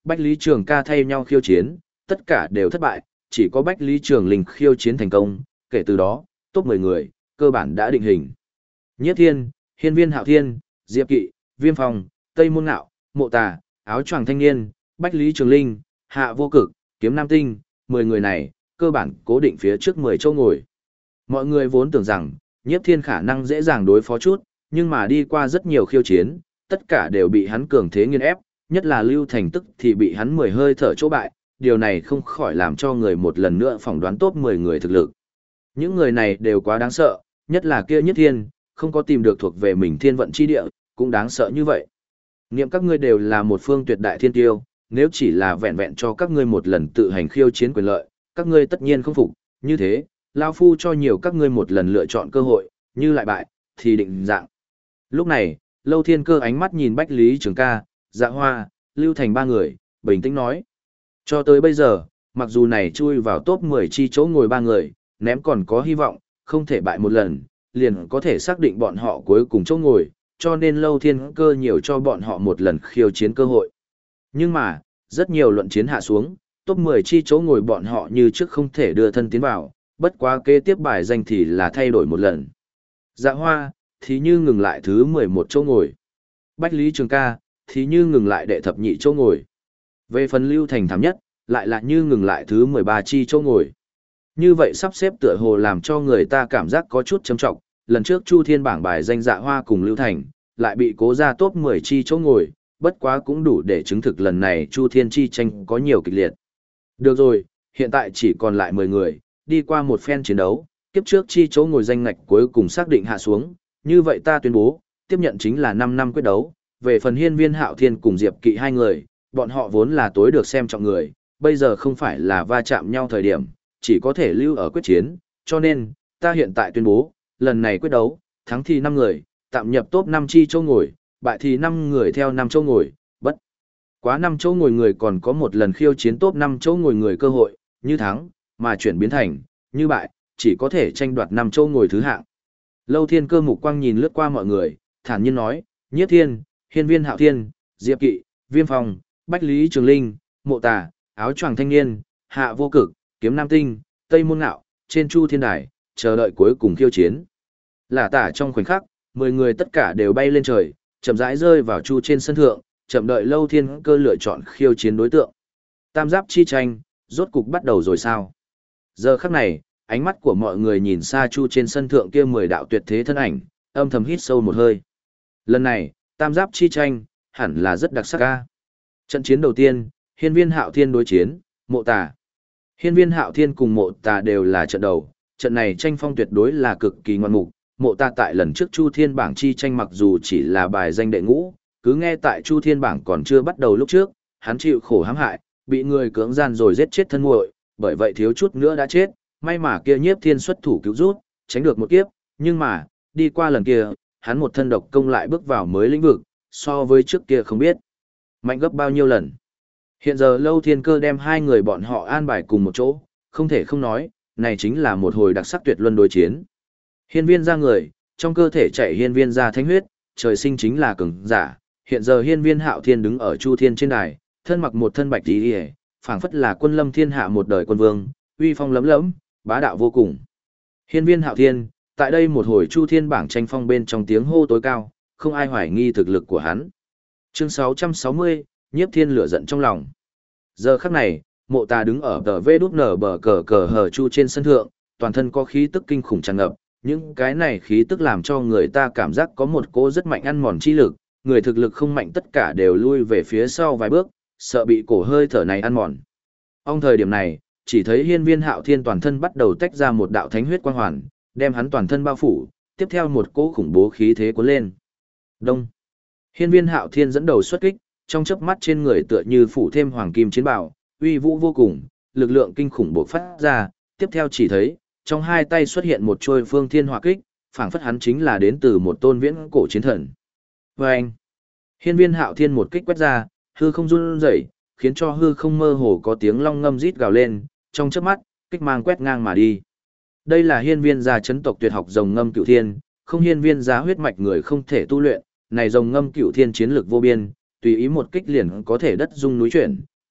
[SPEAKER 1] Bách Lý Trường Ca thay nhau khiêu chiến, tất cả đều thất bại, chỉ có Bách Lý Trường Linh khiêu chiến thành công, kể từ đó, top 10 người, cơ bản đã định hình. Nhiếp Thiên, Hiên Viên Hạo Thiên, Diệp Kỵ, Viêm Phong, Tây Môn Ngạo, Mộ Tà, Áo Choàng Thanh Niên, Bách Lý Trường Linh, Hạ Vô Cực, Kiếm Nam Tinh, 10 người này, cơ bản cố định phía trước 10 chỗ ngồi. Mọi người vốn tưởng rằng, Nhiếp Thiên khả năng dễ dàng đối phó chút, nhưng mà đi qua rất nhiều khiêu chiến, tất cả đều bị hắn cường thế nghiền ép, nhất là Lưu Thành tức thì bị hắn 10 hơi thở chỗ bại, điều này không khỏi làm cho người một lần nữa phỏng đoán top 10 người thực lực. Những người này đều quá đáng sợ, nhất là kia Nhiếp Thiên, không có tìm được thuộc về mình thiên vận chi địa, cũng đáng sợ như vậy. Niệm các ngươi đều là một phương tuyệt đại thiên tiêu, nếu chỉ là vẹn vẹn cho các ngươi một lần tự hành khiêu chiến quyền lợi, các ngươi tất nhiên không phục, như thế, lão phu cho nhiều các ngươi một lần lựa chọn cơ hội, như lại bại, thì định dạng. Lúc này, Lâu Thiên Cơ ánh mắt nhìn Bách Lý Trường Ca, Dạ Hoa, Lưu Thành ba người, bình tĩnh nói. Cho tới bây giờ, mặc dù này chui vào top 10 chi chỗ ngồi ba người, ném còn có hy vọng, không thể bại một lần, liền có thể xác định bọn họ cuối cùng chỗ ngồi, cho nên Lâu Thiên Cơ nhiều cho bọn họ một lần khiêu chiến cơ hội. Nhưng mà, rất nhiều luận chiến hạ xuống, top 10 chi chỗ ngồi bọn họ như trước không thể đưa thân tiến vào, bất quá kế tiếp bài danh thì là thay đổi một lần. Dạ Hoa, thì như ngừng lại thứ 11 chỗ ngồi. Bách Lý Trường Ca, thì như ngừng lại đệ thập nhị chỗ ngồi. Về phần Lưu Thành thảm nhất, lại là như ngừng lại thứ 13 chi chỗ ngồi. Như vậy sắp xếp tựa hồ làm cho người ta cảm giác có chút trầm trọng, lần trước Chu Thiên bảng bài danh Dạ Hoa cùng Lưu Thành, lại bị cố ra top 10 chi chỗ ngồi, bất quá cũng đủ để chứng thực lần này Chu Thiên chi tranh có nhiều kịch liệt. Được rồi, hiện tại chỉ còn lại 10 người, đi qua một phen chiến đấu, kiếp trước chi chỗ ngồi danh ngạch cuối cùng xác định hạ xuống, như vậy ta tuyên bố, tiếp nhận chính là 5 năm quyết đấu, về phần Hiên Viên Hạo Thiên cùng Diệp Kỵ hai người, bọn họ vốn là tối được xem trọng người, bây giờ không phải là va chạm nhau thời điểm, chỉ có thể lưu ở quyết chiến, cho nên, ta hiện tại tuyên bố, lần này quyết đấu, thắng thì 5 người, tạm nhập top 5 chi chỗ ngồi, bại thì 5 người theo 5 chỗ ngồi, bất quá 5 chỗ ngồi người còn có một lần khiêu chiến top 5 chỗ ngồi người cơ hội, như thắng, mà chuyển biến thành, như bại, chỉ có thể tranh đoạt 5 chỗ ngồi thứ hạng. Lâu Thiên Cơ mục quang nhìn lướt qua mọi người, thản nhiên nói, Nhiếp Thiên, Hiên Viên Hạo Thiên, Diệp Kỵ, Viêm Phong, Bách Lý Trường Linh, Mộ Tà, Áo Choàng Thanh Niên, Hạ Vô Cực, Kiếm Nam Tinh, Tây Môn Ngạo, trên Chu Thiên Đài, chờ đợi cuối cùng khiêu chiến. Lả tả trong khoảnh khắc, 10 người tất cả đều bay lên trời, chậm rãi rơi vào Chu trên sân thượng, chậm đợi Lâu Thiên Cơ lựa chọn khiêu chiến đối tượng. Tam giáp chi tranh, rốt cục bắt đầu rồi sao? Giờ khắc này, ánh mắt của mọi người nhìn xa Chu trên sân thượng kia 10 đạo tuyệt thế thân ảnh, âm thầm hít sâu một hơi. Lần này, tam giáp chi tranh, hẳn là rất đặc sắc ca. Trận chiến đầu tiên, Hiên Viên Hạo Thiên đối chiến, Mộ Tà. Hiên Viên Hạo Thiên cùng Mộ Tà đều là trận đầu, trận này tranh phong tuyệt đối là cực kỳ ngoan mục. Mộ Tà tại lần trước Chu Thiên bảng chi tranh mặc dù chỉ là bài danh đệ ngũ, cứ nghe tại Chu Thiên bảng còn chưa bắt đầu lúc trước, hắn chịu khổ hãm hại, bị người cưỡng gian rồi giết chết thân muội, bởi vậy thiếu chút nữa đã chết, may mà kia Nhiếp Thiên xuất thủ cứu rút, tránh được một kiếp, nhưng mà, đi qua lần kia, hắn một thân độc công lại bước vào mới lĩnh vực, so với trước kia không biết mạnh gấp bao nhiêu lần. Hiện giờ Lâu Thiên Cơ đem hai người bọn họ an bài cùng một chỗ, không thể không nói, này chính là một hồi đặc sắc tuyệt luân đối chiến. Hiên Viên ra người, trong cơ thể chảy hiên viên ra thánh huyết, trời sinh chính là cường giả. Hiện giờ Hiên Viên Hạo Thiên đứng ở Chu Thiên trên đài, thân mặc một thân bạch y, phảng phất là quân lâm thiên hạ một đời quân vương, uy phong lấm lẫm, bá đạo vô cùng. Hiên Viên Hạo Thiên, tại đây một hồi Chu Thiên bảng tranh phong bên trong tiếng hô tối cao, không ai hoài nghi thực lực của hắn. Chương 660, Nhiếp Thiên lửa giận trong lòng. Giờ khắc này, Mộ Tà đứng ở tờ vê đút nở bờ cờ cờ hờ Chu trên sân thượng, toàn thân có khí tức kinh khủng tràn ngập, những cái này khí tức làm cho người ta cảm giác có một cỗ rất mạnh ăn mòn chi lực, người thực lực không mạnh tất cả đều lui về phía sau vài bước, sợ bị cổ hơi thở này ăn mòn. Ông thời điểm này, chỉ thấy Hiên Viên Hạo Thiên toàn thân bắt đầu tách ra một đạo thánh huyết quang hoàn, đem hắn toàn thân bao phủ, tiếp theo một cỗ khủng bố khí thế cuốn lên. Đông. Hiên Viên Hạo Thiên dẫn đầu xuất kích, trong chớp mắt trên người tựa như phủ thêm hoàng kim chiến bào, uy vũ vô cùng, lực lượng kinh khủng bộc phát ra, tiếp theo chỉ thấy, trong hai tay xuất hiện một trôi phương thiên hỏa kích, phảng phất hắn chính là đến từ một tôn viễn cổ chiến thần. Oeng! Hiên Viên Hạo Thiên một kích quét ra, hư không run rẩy, khiến cho hư không mơ hồ có tiếng long ngâm rít gào lên, trong chớp mắt, kích mang quét ngang mà đi. Đây là Hiên Viên gia chấn tộc tuyệt học rồng ngâm cửu thiên, không Hiên Viên gia huyết mạch người không thể tu luyện, này rồng ngâm cửu thiên chiến lực vô biên, tùy ý một kích liền có thể đất rung núi chuyển,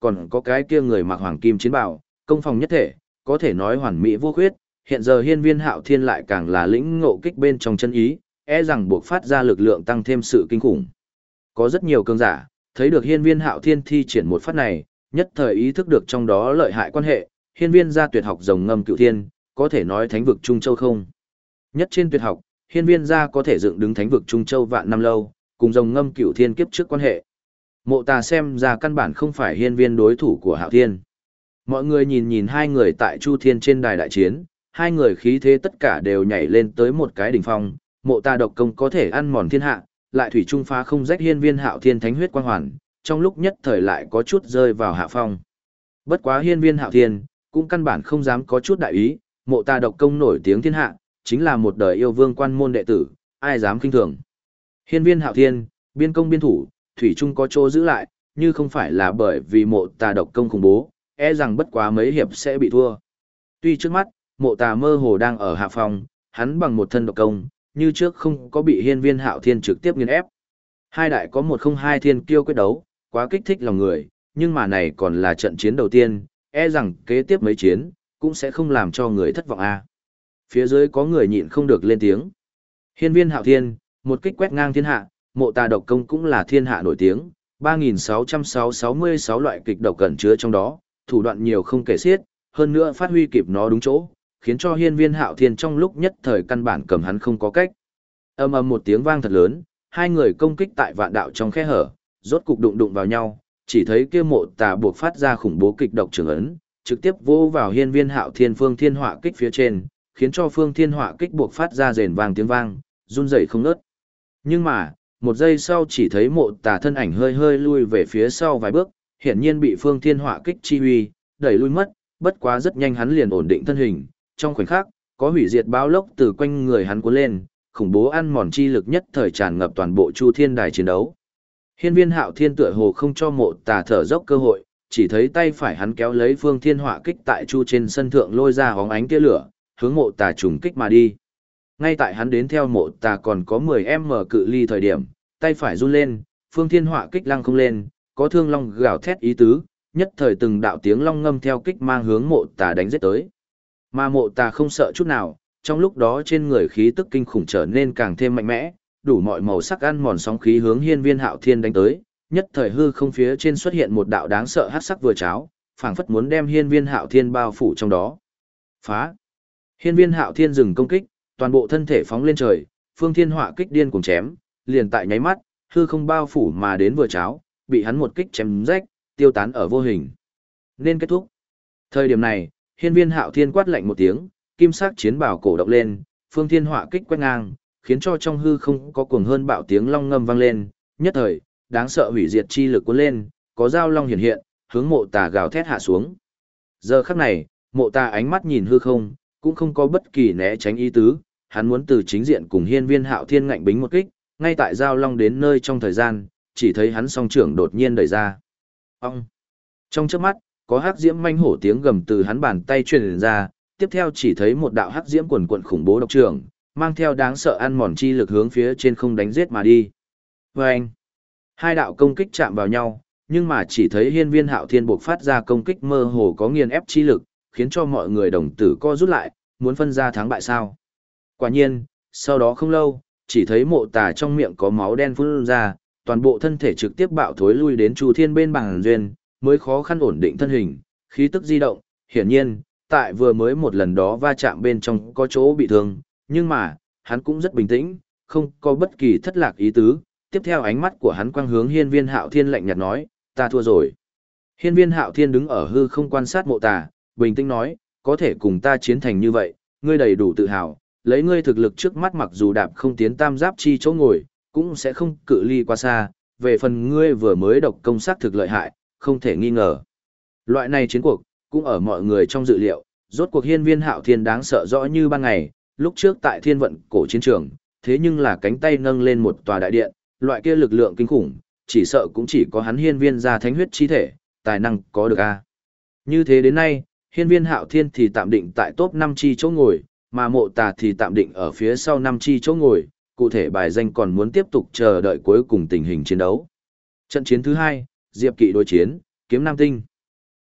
[SPEAKER 1] còn có cái kia người mặc hoàng kim chiến bào, công phòng nhất thể, có thể nói hoàn mỹ vô khuyết, hiện giờ hiên viên hạo thiên lại càng là lĩnh ngộ kích bên trong chân ý, e rằng buộc phát ra lực lượng tăng thêm sự kinh khủng. Có rất nhiều cường giả, thấy được hiên viên hạo thiên thi triển một phát này, nhất thời ý thức được trong đó lợi hại quan hệ, hiên viên gia tuyệt học rồng ngâm cựu thiên, có thể nói thánh vực Trung Châu không. Nhất trên tuyệt học, hiên viên gia có thể dựng đứng thánh vực Trung Châu vạn năm lâu, cùng rồng ngâm cựu thiên kiếp trước quan hệ. Mộ Tà xem ra căn bản không phải hiên viên đối thủ của Hạo Thiên. Mọi người nhìn nhìn hai người tại Chu Thiên trên đài đại chiến, hai người khí thế tất cả đều nhảy lên tới một cái đỉnh phong, Mộ Tà độc công có thể ăn mòn thiên hạ, lại thủy trung phá không rách hiên viên Hạo Thiên thánh huyết quang hoàn, trong lúc nhất thời lại có chút rơi vào hạ phong. Bất quá hiên viên Hạo Thiên cũng căn bản không dám có chút đại ý, Mộ Tà độc công nổi tiếng thiên hạ, chính là một đời yêu vương quan môn đệ tử, ai dám khinh thường. Hiên viên Hạo Thiên, biên công biên thủ, thủy trung có chỗ giữ lại, như không phải là bởi vì Mộ Tà độc công khủng bố, e rằng bất quá mấy hiệp sẽ bị thua. Tuy trước mắt, Mộ Tà mơ hồ đang ở hạ phong, hắn bằng một thân độc công, như trước không có bị hiên viên Hạo Thiên trực tiếp nghiền ép. Hai đại có 1-0-2 thiên kiêu quyết đấu, quá kích thích lòng người, nhưng mà này còn là trận chiến đầu tiên, e rằng kế tiếp mấy chiến, cũng sẽ không làm cho người thất vọng a. Phía dưới có người nhịn không được lên tiếng. Hiên viên Hạo Thiên, một kích quét ngang thiên hạ, Mộ Tà độc công cũng là thiên hạ nổi tiếng, 3.666 loại kịch độc cẩn chứa trong đó, thủ đoạn nhiều không kể xiết, hơn nữa phát huy kịp nó đúng chỗ, khiến cho hiên viên Hạo Thiên trong lúc nhất thời căn bản cầm hắn không có cách. Ầm ầm một tiếng vang thật lớn, hai người công kích tại vạn đạo trong khe hở, rốt cục đụng đụng vào nhau, chỉ thấy kia Mộ Tà buộc phát ra khủng bố kịch độc trường ấn, trực tiếp vô vào hiên viên Hạo Thiên phương thiên hỏa kích phía trên, khiến cho phương thiên hỏa kích buộc phát ra rền vang tiếng vang, run rẩy không ngớt. Nhưng mà, một giây sau chỉ thấy Mộ Tà thân ảnh hơi hơi lui về phía sau vài bước, hiển nhiên bị phương thiên hỏa kích chi uy đẩy lui mất, bất quá rất nhanh hắn liền ổn định thân hình, trong khoảnh khắc, có hủy diệt báo lốc từ quanh người hắn cuốn lên, khủng bố ăn mòn chi lực nhất thời tràn ngập toàn bộ Chu Thiên đài chiến đấu. Hiên viên Hạo Thiên tựa hồ không cho Mộ Tà thở dốc cơ hội, chỉ thấy tay phải hắn kéo lấy phương thiên hỏa kích tại Chu trên sân thượng lôi ra hóng ánh tia lửa, hướng Mộ Tà trùng kích mà đi. Ngay tại hắn đến theo Mộ Tà còn có 10m cự ly thời điểm, tay phải run lên, phương thiên hỏa kích lăng không lên, có thương long gào thét ý tứ, nhất thời từng đạo tiếng long ngâm theo kích mang hướng Mộ Tà đánh giết tới. Mà Mộ Tà không sợ chút nào, trong lúc đó trên người khí tức kinh khủng trở nên càng thêm mạnh mẽ, đủ mọi màu sắc ăn mòn sóng khí hướng hiên viên Hạo Thiên đánh tới, nhất thời hư không phía trên xuất hiện một đạo đáng sợ hắc sắc vừa cháo, phảng phất muốn đem hiên viên Hạo Thiên bao phủ trong đó. Phá! Hiên viên Hạo Thiên dừng công kích, toàn bộ thân thể phóng lên trời, phương thiên hỏa kích điên cuồng chém, liền tại nháy mắt, hư không bao phủ mà đến vừa cháo, bị hắn một kích chém rách, tiêu tán ở vô hình. Nên kết thúc. Thời điểm này, hiên viên Hạo Thiên quát lạnh một tiếng, kim sắc chiến bào cổ động lên, phương thiên hỏa kích quét ngang, khiến cho trong hư không có cuồng hơn bạo tiếng long ngâm vang lên, nhất thời, đáng sợ hủy diệt chi lực cuốn lên, có dao long hiện hiện, hướng Mộ Tà gào thét hạ xuống. Giờ khắc này, Mộ Tà ánh mắt nhìn hư không, cũng không có bất kỳ né tránh ý tứ, hắn muốn từ chính diện cùng hiên viên Hạo Thiên ngạnh bính một kích, ngay tại dao long đến nơi trong thời gian, chỉ thấy hắn song trưởng đột nhiên đẩy ra. Ông! Trong chớp mắt, có hắc diễm manh hổ tiếng gầm từ hắn bàn tay truyền ra, tiếp theo chỉ thấy một đạo hắc diễm quần quần khủng bố độc trưởng, mang theo đáng sợ ăn mòn chi lực hướng phía trên không đánh giết mà đi. Vâng! Hai đạo công kích chạm vào nhau, nhưng mà chỉ thấy hiên viên Hạo Thiên buộc phát ra công kích mơ hồ có nghiền ép chi lực, khiến cho mọi người đồng tử co rút lại, muốn phân ra thắng bại sao. Quả nhiên, sau đó không lâu, chỉ thấy Mộ Tà trong miệng có máu đen phun ra, toàn bộ thân thể trực tiếp bạo thối lui đến Chu Thiên bên bàn duyên, mới khó khăn ổn định thân hình, khí tức di động, hiển nhiên, tại vừa mới một lần đó va chạm bên trong có chỗ bị thương, nhưng mà, hắn cũng rất bình tĩnh, không có bất kỳ thất lạc ý tứ. Tiếp theo ánh mắt của hắn quang hướng hiên viên Hạo Thiên lạnh nhạt nói, ta thua rồi. Hiên viên Hạo Thiên đứng ở hư không quan sát Mộ Tà, bình tĩnh nói, có thể cùng ta chiến thành như vậy, ngươi đầy đủ tự hào, lấy ngươi thực lực trước mắt mặc dù đạp không tiến tam giáp chi chỗ ngồi, cũng sẽ không cự ly quá xa, về phần ngươi vừa mới độc công sát thực lợi hại, không thể nghi ngờ. Loại này chiến cuộc, cũng ở mọi người trong dự liệu, rốt cuộc hiên viên Hạo Thiên đáng sợ rõ như ban ngày, lúc trước tại Thiên Vận cổ chiến trường, thế nhưng là cánh tay nâng lên một tòa đại điện, loại kia lực lượng kinh khủng, chỉ sợ cũng chỉ có hắn hiên viên ra thánh huyết chi thể, tài năng có được a. Như thế đến nay, hiên viên Hạo Thiên thì tạm định tại top 5 chi chỗ ngồi, mà Mộ Tà thì tạm định ở phía sau 5 chi chỗ ngồi, cụ thể bài danh còn muốn tiếp tục chờ đợi cuối cùng tình hình chiến đấu. Trận chiến thứ 2, Diệp Kỵ đối chiến, Kiếm Nam Tinh.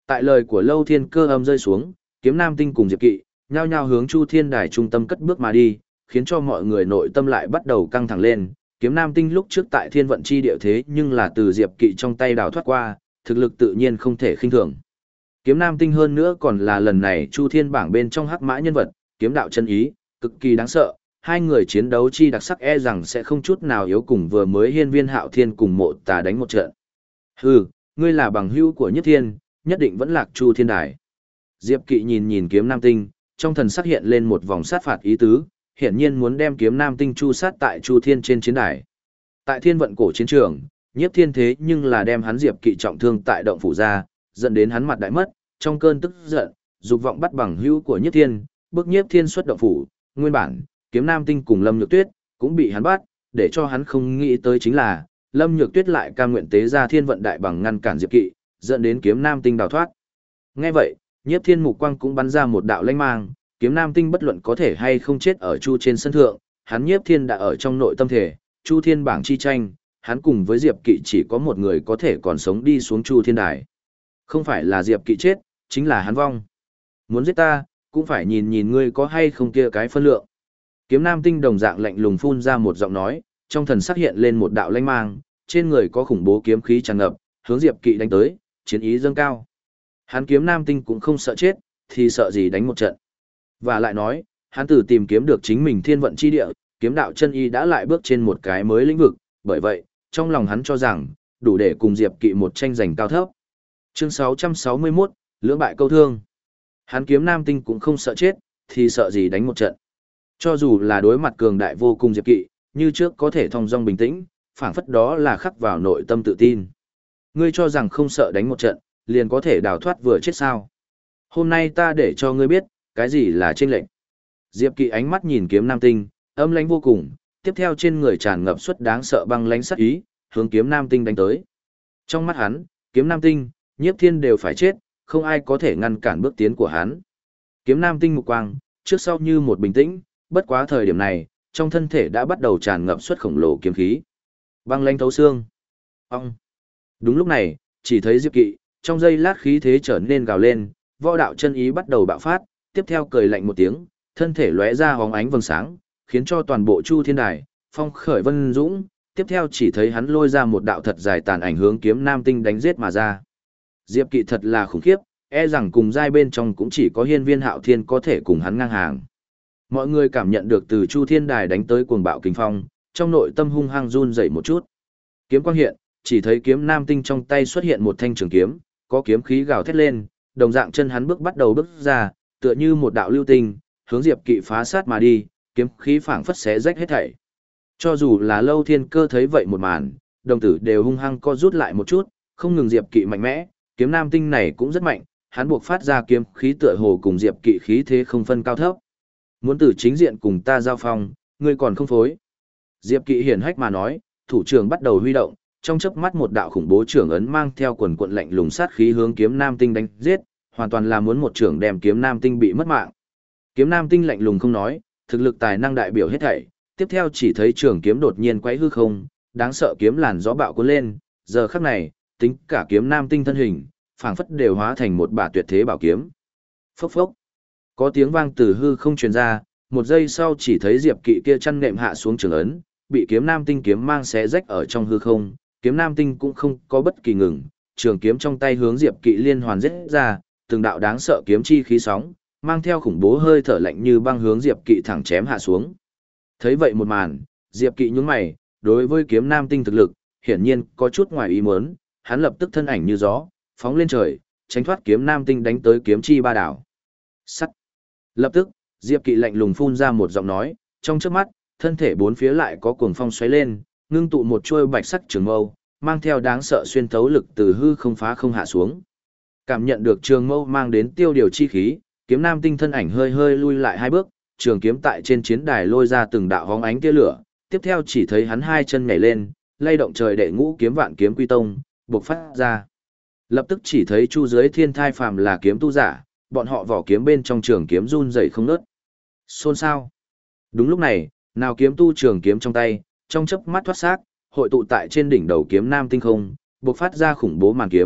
[SPEAKER 1] Tại lời của Lâu Thiên Cơ âm rơi xuống, Kiếm Nam Tinh cùng Diệp Kỵ, nhao nhao hướng Chu Thiên Đài trung tâm cất bước mà đi, khiến cho mọi người nội tâm lại bắt đầu căng thẳng lên. Kiếm Nam Tinh lúc trước tại Thiên Vận Chi địa thế nhưng là từ Diệp Kỵ trong tay đào thoát qua, thực lực tự nhiên không thể khinh thường. Kiếm Nam Tinh hơn nữa còn là lần này Chu Thiên bảng bên trong hắc mã nhân vật, kiếm đạo chân ý, cực kỳ đáng sợ. Hai người chiến đấu chi đặc sắc e rằng sẽ không chút nào yếu cùng vừa mới Hiên Viên Hạo Thiên cùng Mộ Tà đánh một trận. Hừ, ngươi là bằng hữu của Nhất Thiên, nhất định vẫn lạc Chu Thiên Đài. Diệp Kỵ nhìn nhìn Kiếm Nam Tinh, trong thần sắc hiện lên một vòng sát phạt ý tứ, hiển nhiên muốn đem Kiếm Nam Tinh chu sát tại Chu Thiên trên chiến đài. Tại Thiên Vận cổ chiến trường, Nhiếp Thiên thế nhưng là đem hắn Diệp Kỵ trọng thương tại động phủ ra, dẫn đến hắn mặt đại mất, trong cơn tức giận, dục vọng bắt bằng hữu của Nhiếp Thiên, bức Nhiếp Thiên xuất động phủ, nguyên bản, Kiếm Nam Tinh cùng Lâm Nhược Tuyết cũng bị hắn bắt, để cho hắn không nghĩ tới chính là Lâm Nhược Tuyết lại cam nguyện tế ra Thiên Vận đại bằng ngăn cản Diệp Kỵ, dẫn đến Kiếm Nam Tinh đào thoát. Nghe vậy, Nhiếp Thiên mục quang cũng bắn ra một đạo lanh mang, Kiếm Nam Tinh bất luận có thể hay không chết ở Chu trên sân thượng, hắn Nhiếp Thiên đã ở trong nội tâm thể, Chu Thiên bảng chi tranh, hắn cùng với Diệp Kỵ chỉ có một người có thể còn sống đi xuống Chu Thiên đài. Không phải là Diệp Kỵ chết, chính là hắn vong. Muốn giết ta, cũng phải nhìn nhìn ngươi có hay không kia cái phân lượng. Kiếm Nam Tinh đồng dạng lạnh lùng phun ra một giọng nói, trong thần sắc hiện lên một đạo lanh mang, trên người có khủng bố kiếm khí tràn ngập, hướng Diệp Kỵ đánh tới, chiến ý dâng cao. Hắn Kiếm Nam Tinh cũng không sợ chết, thì sợ gì đánh một trận. Và lại nói, hắn từ tìm kiếm được chính mình thiên vận chi địa, kiếm đạo chân y đã lại bước trên một cái mới lĩnh vực, bởi vậy, trong lòng hắn cho rằng, đủ để cùng Diệp Kỵ một tranh giành cao thấp. Chương 661, lưỡng bại câu thương. Hắn Kiếm Nam Tinh cũng không sợ chết, thì sợ gì đánh một trận. Cho dù là đối mặt cường đại vô cùng Diệp Kỵ, như trước có thể thong dong bình tĩnh, phảng phất đó là khắc vào nội tâm tự tin. Ngươi cho rằng không sợ đánh một trận, liền có thể đào thoát vừa chết sao? Hôm nay ta để cho ngươi biết, cái gì là chênh lệnh. Diệp Kỵ ánh mắt nhìn Kiếm Nam Tinh, âm lãnh vô cùng, tiếp theo trên người tràn ngập suất đáng sợ băng lãnh sát ý, hướng Kiếm Nam Tinh đánh tới. Trong mắt hắn, Kiếm Nam Tinh, Nhiếp Thiên đều phải chết, không ai có thể ngăn cản bước tiến của hắn. Kiếm Nam Tinh mục quang, trước sau như một bình tĩnh, bất quá thời điểm này, trong thân thể đã bắt đầu tràn ngập suất khổng lồ kiếm khí. Băng lãnh thấu xương. Ông. Đúng lúc này, chỉ thấy Diệp Kỵ, trong giây lát khí thế trở nên gào lên, võ đạo chân ý bắt đầu bạo phát, tiếp theo cười lạnh một tiếng, thân thể lóe ra hóng ánh vầng sáng, khiến cho toàn bộ Chu Thiên Đài phong khởi vân dũng, tiếp theo chỉ thấy hắn lôi ra một đạo thật dài tàn ảnh hướng Kiếm Nam Tinh đánh giết mà ra. Diệp Kỵ thật là khủng khiếp, e rằng cùng giai bên trong cũng chỉ có Hiên Viên Hạo Thiên có thể cùng hắn ngang hàng. Mọi người cảm nhận được từ Chu Thiên Đài đánh tới cuồng bạo kinh phong, trong nội tâm hung hăng run dậy một chút. Kiếm quang hiện, chỉ thấy Kiếm Nam Tinh trong tay xuất hiện một thanh trường kiếm, có kiếm khí gào thét lên, đồng dạng chân hắn bắt đầu bước ra, tựa như một đạo lưu tinh, hướng Diệp Kỵ phá sát mà đi, kiếm khí phảng phất xé rách hết thảy. Cho dù là Lâu Thiên Cơ thấy vậy một màn, đồng tử đều hung hăng co rút lại một chút, không ngừng Diệp Kỵ mạnh mẽ, Kiếm Nam Tinh này cũng rất mạnh, hắn buộc phát ra kiếm khí tựa hồ cùng Diệp Kỵ khí thế không phân cao thấp. Muốn từ chính diện cùng ta giao phong, ngươi còn không phối. Diệp Kỵ hiển hách mà nói, thủ trưởng bắt đầu huy động, trong chớp mắt một đạo khủng bố trưởng ấn mang theo quần quận lạnh lùng sát khí hướng Kiếm Nam Tinh đánh giết, hoàn toàn là muốn một trưởng đem Kiếm Nam Tinh bị mất mạng. Kiếm Nam Tinh lạnh lùng không nói, thực lực tài năng đại biểu hết thảy, tiếp theo chỉ thấy trường kiếm đột nhiên quấy hư không, đáng sợ kiếm làn gió bạo cuốn lên, giờ khắc này, tính cả Kiếm Nam Tinh thân hình, phảng phất đều hóa thành một bả tuyệt thế bảo kiếm. Phốc phốc. Có tiếng vang từ hư không truyền ra, một giây sau chỉ thấy Diệp Kỵ kia chăn nệm hạ xuống trường ấn, bị Kiếm Nam Tinh kiếm mang xé rách ở trong hư không, Kiếm Nam Tinh cũng không có bất kỳ ngừng, trường kiếm trong tay hướng Diệp Kỵ liên hoàn giết ra, từng đạo đáng sợ kiếm chi khí sóng, mang theo khủng bố hơi thở lạnh như băng hướng Diệp Kỵ thẳng chém hạ xuống. Thấy vậy một màn, Diệp Kỵ nhướng mày, đối với Kiếm Nam Tinh thực lực, hiển nhiên có chút ngoài ý muốn, hắn lập tức thân ảnh như gió, phóng lên trời, tránh thoát Kiếm Nam Tinh đánh tới kiếm chi ba đảo. Sắt. Lập tức, Diệp Kỵ lạnh lùng phun ra một giọng nói, trong chớp mắt, thân thể bốn phía lại có cuồng phong xoáy lên, ngưng tụ một chuôi bạch sắc trường mâu, mang theo đáng sợ xuyên thấu lực từ hư không phá không hạ xuống. Cảm nhận được trường mâu mang đến tiêu điều chi khí, Kiếm Nam Tinh thân ảnh hơi hơi lui lại hai bước, trường kiếm tại trên chiến đài lôi ra từng đạo hóng ánh tia lửa, tiếp theo chỉ thấy hắn hai chân nhảy lên, lay động trời đệ ngũ kiếm vạn kiếm quy tông, bộc phát ra. Lập tức chỉ thấy chu dưới thiên thai phàm là kiếm tu giả, bọn họ vỏ kiếm bên trong trường kiếm run rẩy không ngớt. Xôn xao. Đúng lúc này, nào kiếm tu trường kiếm trong tay, trong chớp mắt thoát xác, hội tụ tại trên đỉnh đầu Kiếm Nam Tinh không, bộc phát ra khủng bố màn kiếm,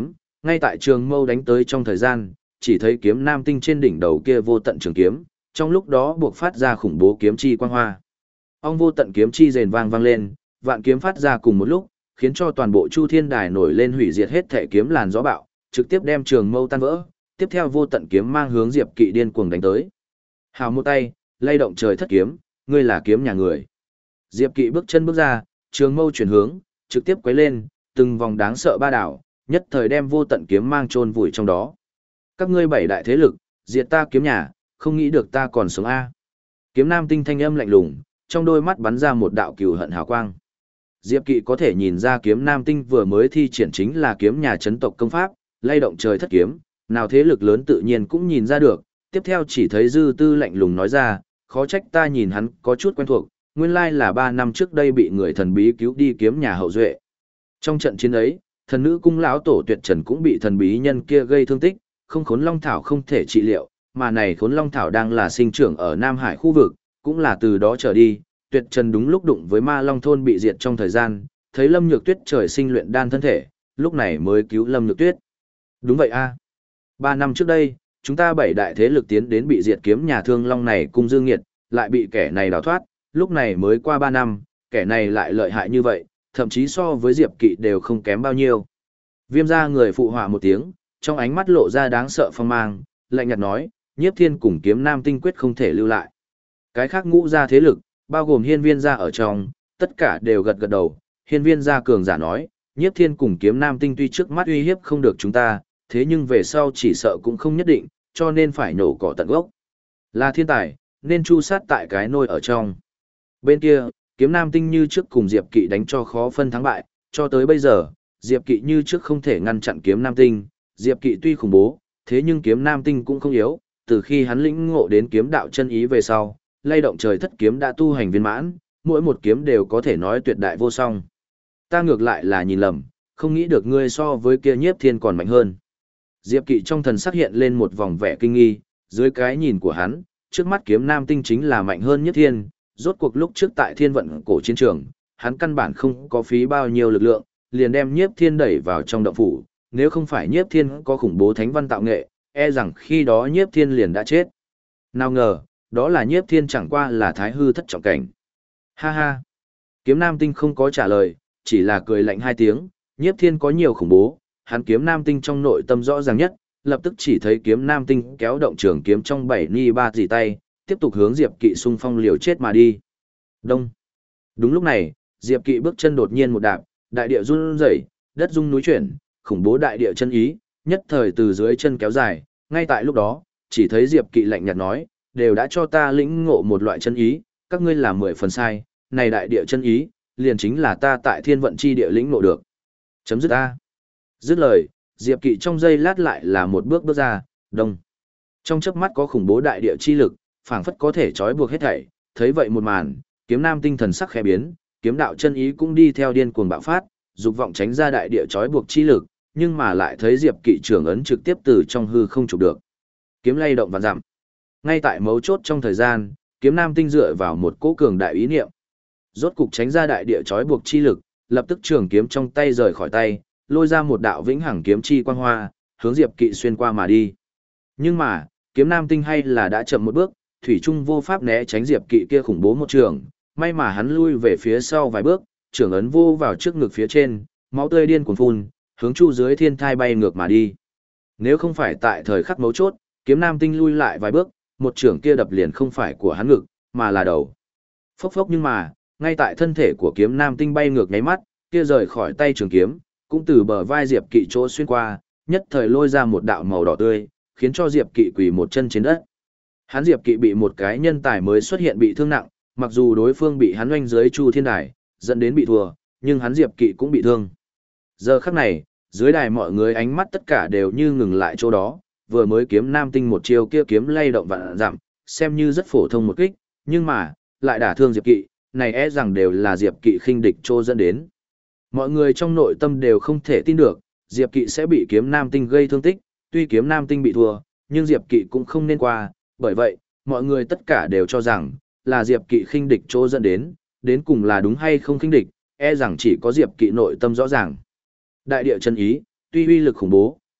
[SPEAKER 1] Ngay tại trường mâu đánh tới trong thời gian, chỉ thấy kiếm nam tinh trên đỉnh đầu kia vô tận trường kiếm, trong lúc đó buộc phát ra khủng bố kiếm chi quang hoa. Ong vô tận kiếm chi rền vang vang lên, vạn kiếm phát ra cùng một lúc, khiến cho toàn bộ Chu Thiên Đài nổi lên hủy diệt hết thể kiếm làn gió bạo, trực tiếp đem trường mâu tan vỡ, tiếp theo vô tận kiếm mang hướng Diệp Kỵ điên cuồng đánh tới. Hào một tay, lay động trời thất kiếm, ngươi là kiếm nhà người. Diệp Kỵ bước chân bước ra, trường mâu chuyển hướng, trực tiếp quấy lên, từng vòng đáng sợ ba đảo, nhất thời đem vô tận kiếm mang chôn vùi trong đó. Các ngươi bảy đại thế lực, diệt ta kiếm nhà, không nghĩ được ta còn sống a. Kiếm nam tinh thanh âm lạnh lùng, trong đôi mắt bắn ra một đạo cừu hận hào quang. Diệp Kỵ có thể nhìn ra kiếm nam tinh vừa mới thi triển chính là kiếm nhà chấn tộc công pháp, lay động trời thất kiếm, nào thế lực lớn tự nhiên cũng nhìn ra được, tiếp theo chỉ thấy dư tư lạnh lùng nói ra, khó trách ta nhìn hắn có chút quen thuộc, nguyên lai là 3 năm trước đây bị người thần bí cứu đi kiếm nhà hậu duệ. Trong trận chiến ấy, thần nữ cung lão tổ Tuyệt Trần cũng bị thần bí nhân kia gây thương tích, không khốn long thảo không thể trị liệu, mà này khốn long thảo đang là sinh trưởng ở Nam Hải khu vực, cũng là từ đó trở đi, Tuyệt Trần đúng lúc đụng với Ma Long thôn bị diệt trong thời gian, thấy Lâm Nhược Tuyết trời sinh luyện đan thân thể, lúc này mới cứu Lâm Nhược Tuyết. Đúng vậy a. 3 năm trước đây, chúng ta bảy đại thế lực tiến đến bị diệt kiếm nhà Thương Long này cung Dương Nghiệt, lại bị kẻ này đào thoát, lúc này mới qua 3 năm, kẻ này lại lợi hại như vậy, thậm chí so với Diệp Kỵ đều không kém bao nhiêu. Viêm gia người phụ họa một tiếng, trong ánh mắt lộ ra đáng sợ phong mang, lạnh nhạt nói, Nhiếp Thiên cùng Kiếm Nam tinh quyết không thể lưu lại. Cái khác ngũ gia thế lực, bao gồm Hiên Viên gia ở trong, tất cả đều gật gật đầu. Hiên Viên gia cường giả nói, Nhiếp Thiên cùng Kiếm Nam tinh tuy trước mắt uy hiếp không được chúng ta, thế nhưng về sau chỉ sợ cũng không nhất định, cho nên phải nổ cỏ tận gốc. Là thiên tài, nên chu sát tại cái nôi ở trong. Bên kia, Kiếm Nam tinh như trước cùng Diệp Kỵ đánh cho khó phân thắng bại, cho tới bây giờ, Diệp Kỵ như trước không thể ngăn chặn Kiếm Nam tinh. Diệp Kỵ tuy khủng bố, thế nhưng Kiếm Nam tinh cũng không yếu, từ khi hắn lĩnh ngộ đến kiếm đạo chân ý về sau, lay động trời thất kiếm đã tu hành viên mãn, mỗi một kiếm đều có thể nói tuyệt đại vô song. Ta ngược lại là nhìn lầm, không nghĩ được ngươi so với kia Nhiếp Thiên còn mạnh hơn. Diệp Kỵ trong thần sắc hiện lên một vòng vẻ kinh nghi, dưới cái nhìn của hắn, trước mắt Kiếm Nam tinh chính là mạnh hơn Nhiếp Thiên, rốt cuộc lúc trước tại Thiên Vận cổ chiến trường, hắn căn bản không có phí bao nhiêu lực lượng, liền đem Nhiếp Thiên đẩy vào trong động phủ, nếu không phải Nhiếp Thiên có khủng bố thánh văn tạo nghệ, e rằng khi đó Nhiếp Thiên liền đã chết. Nào ngờ, đó là Nhiếp Thiên chẳng qua là thái hư thất trọng cảnh. Ha ha. Kiếm Nam tinh không có trả lời, chỉ là cười lạnh hai tiếng, Nhiếp Thiên có nhiều khủng bố, hắn Kiếm Nam tinh trong nội tâm rõ ràng nhất, lập tức chỉ thấy Kiếm Nam tinh kéo động trường kiếm trong 7 ni ba dì tay, tiếp tục hướng Diệp Kỵ xung phong liều chết mà đi. Đông. Đúng lúc này, Diệp Kỵ bước chân đột nhiên một đạp, đại địa run rẩy, đất rung núi chuyển, khủng bố đại địa chân ý, nhất thời từ dưới chân kéo dài, ngay tại lúc đó, chỉ thấy Diệp Kỵ lạnh nhạt nói, đều đã cho ta lĩnh ngộ một loại chân ý, các ngươi làm 10 phần sai, này đại địa chân ý, liền chính là ta tại Thiên Vận chi địa lĩnh ngộ được. Chấm dứt a. Dứt lời, Diệp Kỵ trong giây lát lại là một bước bước ra, đông. Trong chớp mắt có khủng bố đại địa chi lực, phảng phất có thể trói buộc hết thảy, thấy vậy một màn, Kiếm Nam tinh thần sắc khẽ biến, kiếm đạo chân ý cũng đi theo điên cuồng bạo phát, dục vọng tránh ra đại địa trói buộc chi lực, nhưng mà lại thấy Diệp Kỵ trưởng ấn trực tiếp từ trong hư không chụp được. Kiếm lay động vạn dặm. Ngay tại mấu chốt trong thời gian, Kiếm Nam tinh dựa vào một cỗ cường đại ý niệm, rốt cục tránh ra đại địa trói buộc chi lực, lập tức trường kiếm trong tay rời khỏi tay, lôi ra một đạo vĩnh hằng kiếm chi quang hoa, hướng Diệp Kỵ xuyên qua mà đi. Nhưng mà, Kiếm Nam tinh hay là đã chậm một bước, thủy trung vô pháp né tránh Diệp Kỵ kia khủng bố một trường, may mà hắn lui về phía sau vài bước, trường ấn vô vào trước ngực phía trên, máu tươi điên cuồng phun, hướng chu dưới thiên thai bay ngược mà đi. Nếu không phải tại thời khắc mấu chốt, Kiếm Nam tinh lui lại vài bước, một trường kia đập liền không phải của hắn ngực, mà là đầu. Phốc phốc, nhưng mà, ngay tại thân thể của Kiếm Nam tinh bay ngược nháy mắt, kia rời khỏi tay trường kiếm, cũng từ bờ vai Diệp Kỵ chỗ xuyên qua, nhất thời lôi ra một đạo màu đỏ tươi, khiến cho Diệp Kỵ quỳ một chân trên đất. Hắn Diệp Kỵ bị một cái nhân tài mới xuất hiện bị thương nặng, mặc dù đối phương bị hắn oanh dưới Chu Thiên Đài, dẫn đến bị thua, nhưng hắn Diệp Kỵ cũng bị thương. Giờ khắc này, dưới đài mọi người ánh mắt tất cả đều như ngừng lại chỗ đó, vừa mới Kiếm Nam tinh một chiêu kia kiếm lay động vạn dặm, xem như rất phổ thông một kích, nhưng mà, lại đả thương Diệp Kỵ, này e rằng đều là Diệp Kỵ khinh địch trô dẫn đến. Mọi người trong nội tâm đều không thể tin được, Diệp Kỵ sẽ bị Kiếm Nam tinh gây thương tích, tuy Kiếm Nam tinh bị thua, nhưng Diệp Kỵ cũng không nên qua, bởi vậy, mọi người tất cả đều cho rằng, là Diệp Kỵ khinh địch trô dẫn đến cùng là đúng hay không khinh địch, e rằng chỉ có Diệp Kỵ nội tâm rõ ràng. Đại địa chân ý, tuy uy lực khủng bố,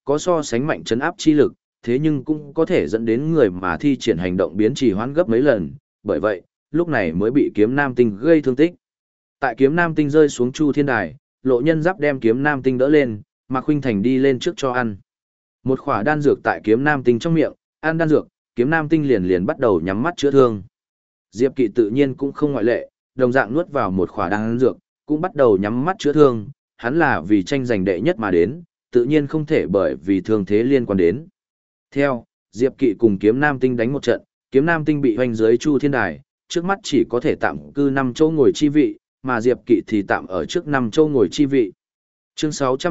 [SPEAKER 1] có so sánh mạnh chấn áp chi lực, thế nhưng cũng có thể dẫn đến người mà thi triển hành động biến trì hoãn gấp mấy lần, bởi vậy, lúc này mới bị kiếm nam tinh gây thương tích. Tại kiếm nam tinh rơi xuống Chu Thiên Đài, Lộ Nhân Giáp đem kiếm nam tinh đỡ lên, Mạc Khuynh Thành đi lên trước cho ăn. Một khỏa đan dược tại kiếm nam tinh trong miệng, ăn đan dược, kiếm nam tinh liền bắt đầu nhắm mắt chữa thương. Diệp Kỵ tự nhiên cũng không ngoại lệ, đồng dạng nuốt vào một khỏa đan dược, cũng bắt đầu nhắm mắt chữa thương, hắn là vì tranh giành đệ nhất mà đến, tự nhiên không thể bởi vì thương thế liên quan đến. Theo, Diệp Kỵ cùng kiếm nam tinh đánh một trận, kiếm nam tinh bị hoành dưới Chu Thiên Đài, trước mắt chỉ có thể tạm cư 5 chỗ ngồi chi vị, mà Diệp Kỵ thì tạm ở trước 5 chỗ ngồi chi vị. Chương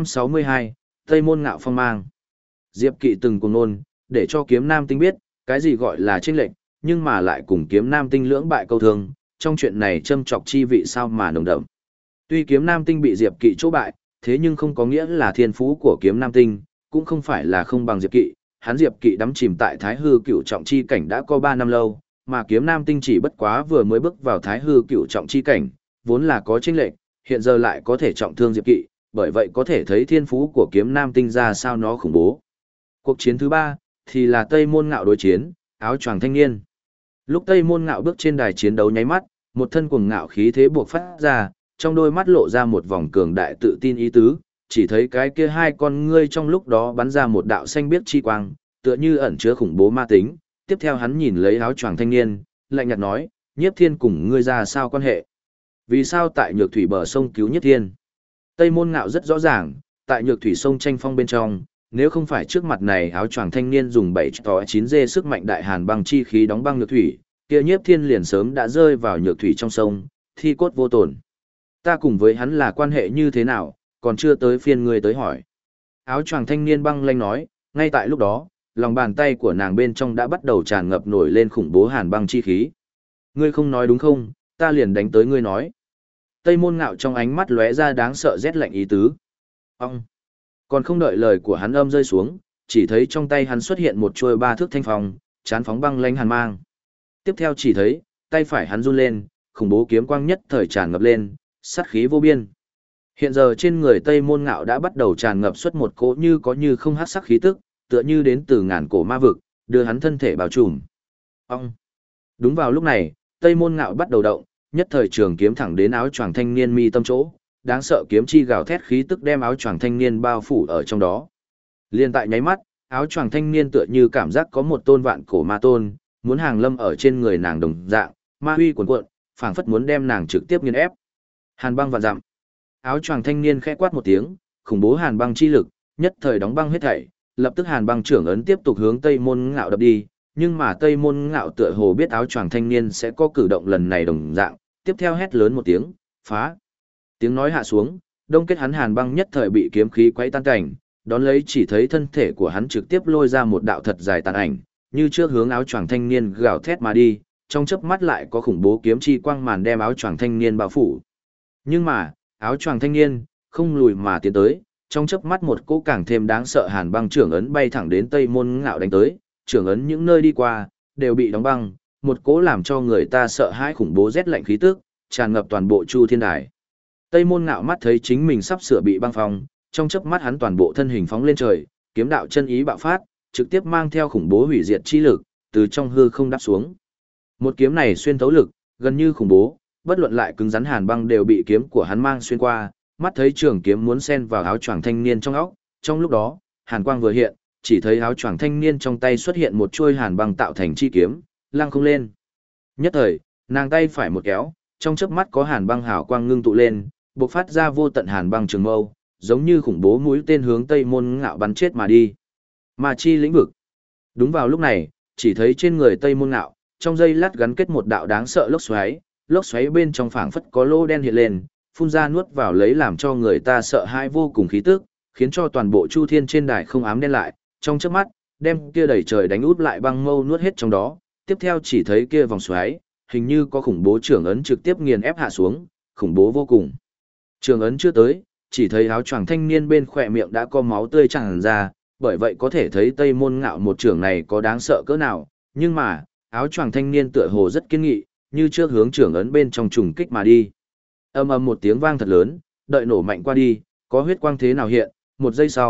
[SPEAKER 1] 662, Tây Môn Ngạo phong mang. Diệp Kỵ từng cùng nôn, để cho kiếm nam tinh biết, cái gì gọi là chênh lệch, nhưng mà lại cùng kiếm nam tinh lưỡng bại câu thương, trong chuyện này châm chọc chi vị sao mà nồng đậm. Tuy kiếm nam tinh bị Diệp Kỵ chỗ bại, thế nhưng không có nghĩa là thiên phú của kiếm nam tinh, cũng không phải là không bằng Diệp Kỵ, hắn Diệp Kỵ đắm chìm tại Thái Hư Cửu trọng chi cảnh đã có 3 năm lâu, mà kiếm nam tinh chỉ bất quá vừa mới bước vào Thái Hư Cửu trọng chi cảnh, vốn là có chênh lệch, hiện giờ lại có thể trọng thương Diệp Kỵ, bởi vậy có thể thấy thiên phú của kiếm nam tinh ra sao nó khủng bố. Cuộc chiến thứ 3 thì là Tây Môn Ngạo đối chiến, áo choàng thanh niên. Lúc Tây Môn Ngạo bước trên đài chiến đấu nháy mắt, một thân cuồng ngạo khí thế buộc phát ra, trong đôi mắt lộ ra một vòng cường đại tự tin ý tứ, chỉ thấy cái kia hai con ngươi trong lúc đó bắn ra một đạo xanh biếc chi quang, tựa như ẩn chứa khủng bố ma tính. Tiếp theo hắn nhìn lấy áo choàng thanh niên, lạnh nhạt nói, Nhiếp Thiên cùng ngươi ra sao quan hệ? Vì sao tại Nhược Thủy bờ sông cứu Nhiếp Thiên? Tây Môn Ngạo rất rõ ràng, tại Nhược Thủy sông tranh phong bên trong, nếu không phải trước mặt này áo choàng thanh niên dùng 7-9 dê sức mạnh đại hàn băng chi khí đóng băng Nhược Thủy, kia Nhiếp Thiên liền sớm đã rơi vào Nhược Thủy trong sông, thi cốt vô tổn. Ta cùng với hắn là quan hệ như thế nào, còn chưa tới phiên ngươi tới hỏi. Áo choàng thanh niên băng lanh nói, ngay tại lúc đó, lòng bàn tay của nàng bên trong đã bắt đầu tràn ngập nổi lên khủng bố hàn băng chi khí. Ngươi không nói đúng không, ta liền đánh tới ngươi nói. Tây Môn Ngạo trong ánh mắt lóe ra đáng sợ rét lạnh ý tứ. Ông! Còn không đợi lời của hắn âm rơi xuống, chỉ thấy trong tay hắn xuất hiện một chuôi 3 thước thanh phong, chán phóng băng lanh hàn mang. Tiếp theo chỉ thấy, tay phải hắn run lên, khủng bố kiếm quang nhất thời tràn ngập lên, sát khí vô biên. Hiện giờ trên người Tây Môn Ngạo đã bắt đầu tràn ngập xuất một cỗ như có như không hắc sắc khí tức, tựa như đến từ ngàn cổ ma vực, đưa hắn thân thể bao trùm. Ông! Đúng vào lúc này, Tây Môn Ngạo bắt đầu động, nhất thời trường kiếm thẳng đến áo choàng thanh niên mi tâm chỗ, đáng sợ kiếm chi gào thét khí tức đem áo choàng thanh niên bao phủ ở trong đó. Liên tại nháy mắt, áo choàng thanh niên tựa như cảm giác có một tôn vạn cổ ma tôn, muốn hàng lâm ở trên người nàng đồng dạng, ma huy cuồn cuộn, phảng phất muốn đem nàng trực tiếp nghiền ép. Hàn băng vạn dặm. Áo choàng thanh niên khẽ quát một tiếng, khủng bố hàn băng chi lực, nhất thời đóng băng hết thảy, lập tức hàn băng trưởng ấn tiếp tục hướng Tây Môn Ngạo đập đi, nhưng mà Tây Môn Ngạo tựa hồ biết áo choàng thanh niên sẽ có cử động lần này đồng dạng, tiếp theo hét lớn một tiếng, phá. Tiếng nói hạ xuống, đông kết hắn hàn băng nhất thời bị kiếm khí quấy tan cảnh, đón lấy chỉ thấy thân thể của hắn trực tiếp lôi ra một đạo thật dài tàn ảnh, như trước hướng áo choàng thanh niên gào thét mà đi, trong chớp mắt lại có khủng bố kiếm chi quang màn đem áo choàng thanh niên bao phủ. Nhưng mà, áo choàng thanh niên không lùi mà tiến tới, trong chớp mắt một cỗ càng thêm đáng sợ hàn băng trưởng ấn bay thẳng đến Tây Môn Ngạo đánh tới, trưởng ấn những nơi đi qua đều bị đóng băng, một cỗ làm cho người ta sợ hãi khủng bố rét lạnh khí tức tràn ngập toàn bộ Chu Thiên Đài. Tây Môn Ngạo mắt thấy chính mình sắp sửa bị băng phong, trong chớp mắt hắn toàn bộ thân hình phóng lên trời, kiếm đạo chân ý bạo phát, trực tiếp mang theo khủng bố hủy diệt chi lực, từ trong hư không đáp xuống. Một kiếm này xuyên thấu lực, gần như khủng bố, bất luận lại cứng rắn hàn băng đều bị kiếm của hắn mang xuyên qua, mắt thấy trường kiếm muốn xen vào áo choàng thanh niên trong óc, trong lúc đó, hàn quang vừa hiện, chỉ thấy áo choàng thanh niên trong tay xuất hiện một chuôi hàn băng tạo thành chi kiếm, lăng không lên. Nhất thời, nàng tay phải một kéo, trong chớp mắt có hàn băng hào quang ngưng tụ lên, bộc phát ra vô tận hàn băng trường mâu, giống như khủng bố mũi tên hướng Tây Môn Ngạo bắn chết mà đi. Ma chi lĩnh vực. Đúng vào lúc này, chỉ thấy trên người Tây Môn Ngạo, trong giây lát gắn kết một đạo đáng sợ lốc xoáy bên trong phảng phất có lỗ đen hiện lên, phun ra nuốt vào lấy làm cho người ta sợ hãi vô cùng khí tức, khiến cho toàn bộ Chu Thiên trên đài không ám đen lại, trong chớp mắt, đem kia đầy trời đánh út lại băng mâu nuốt hết trong đó, tiếp theo chỉ thấy kia vòng xoáy, hình như có khủng bố trưởng ấn trực tiếp nghiền ép hạ xuống, khủng bố vô cùng. Trưởng ấn chưa tới, chỉ thấy áo choàng thanh niên bên khỏe miệng đã có máu tươi tràn ra, bởi vậy có thể thấy Tây Môn Ngạo một trưởng này có đáng sợ cỡ nào, nhưng mà, áo choàng thanh niên tựa hồ rất kiên nghị, như trước hướng trưởng ấn bên trong trùng kích mà đi. Ầm ầm một tiếng vang thật lớn, đợi nổ mạnh qua đi, có huyết quang thế nào hiện, một giây sau,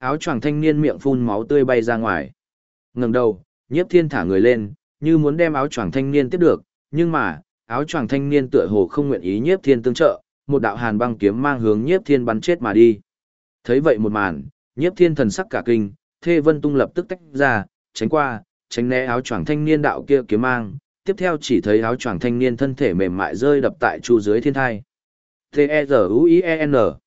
[SPEAKER 1] Áo choàng thanh niên miệng phun máu tươi bay ra ngoài. Ngẩng đầu, Nhiếp Thiên thả người lên, như muốn đem áo choàng thanh niên tiếp được, nhưng mà, áo choàng thanh niên tựa hồ không nguyện ý Nhiếp Thiên tương trợ, một đạo hàn băng kiếm mang hướng Nhiếp Thiên bắn chết mà đi. Thấy vậy một màn, Nhiếp Thiên thần sắc cả kinh, Thê Vân Tung lập tức tách ra, tránh qua, tránh né áo choàng thanh niên đạo kia kiếm mang, tiếp theo chỉ thấy áo choàng thanh niên thân thể mềm mại rơi đập tại chu dưới thiên thai. T-E-Z-U-I-E-N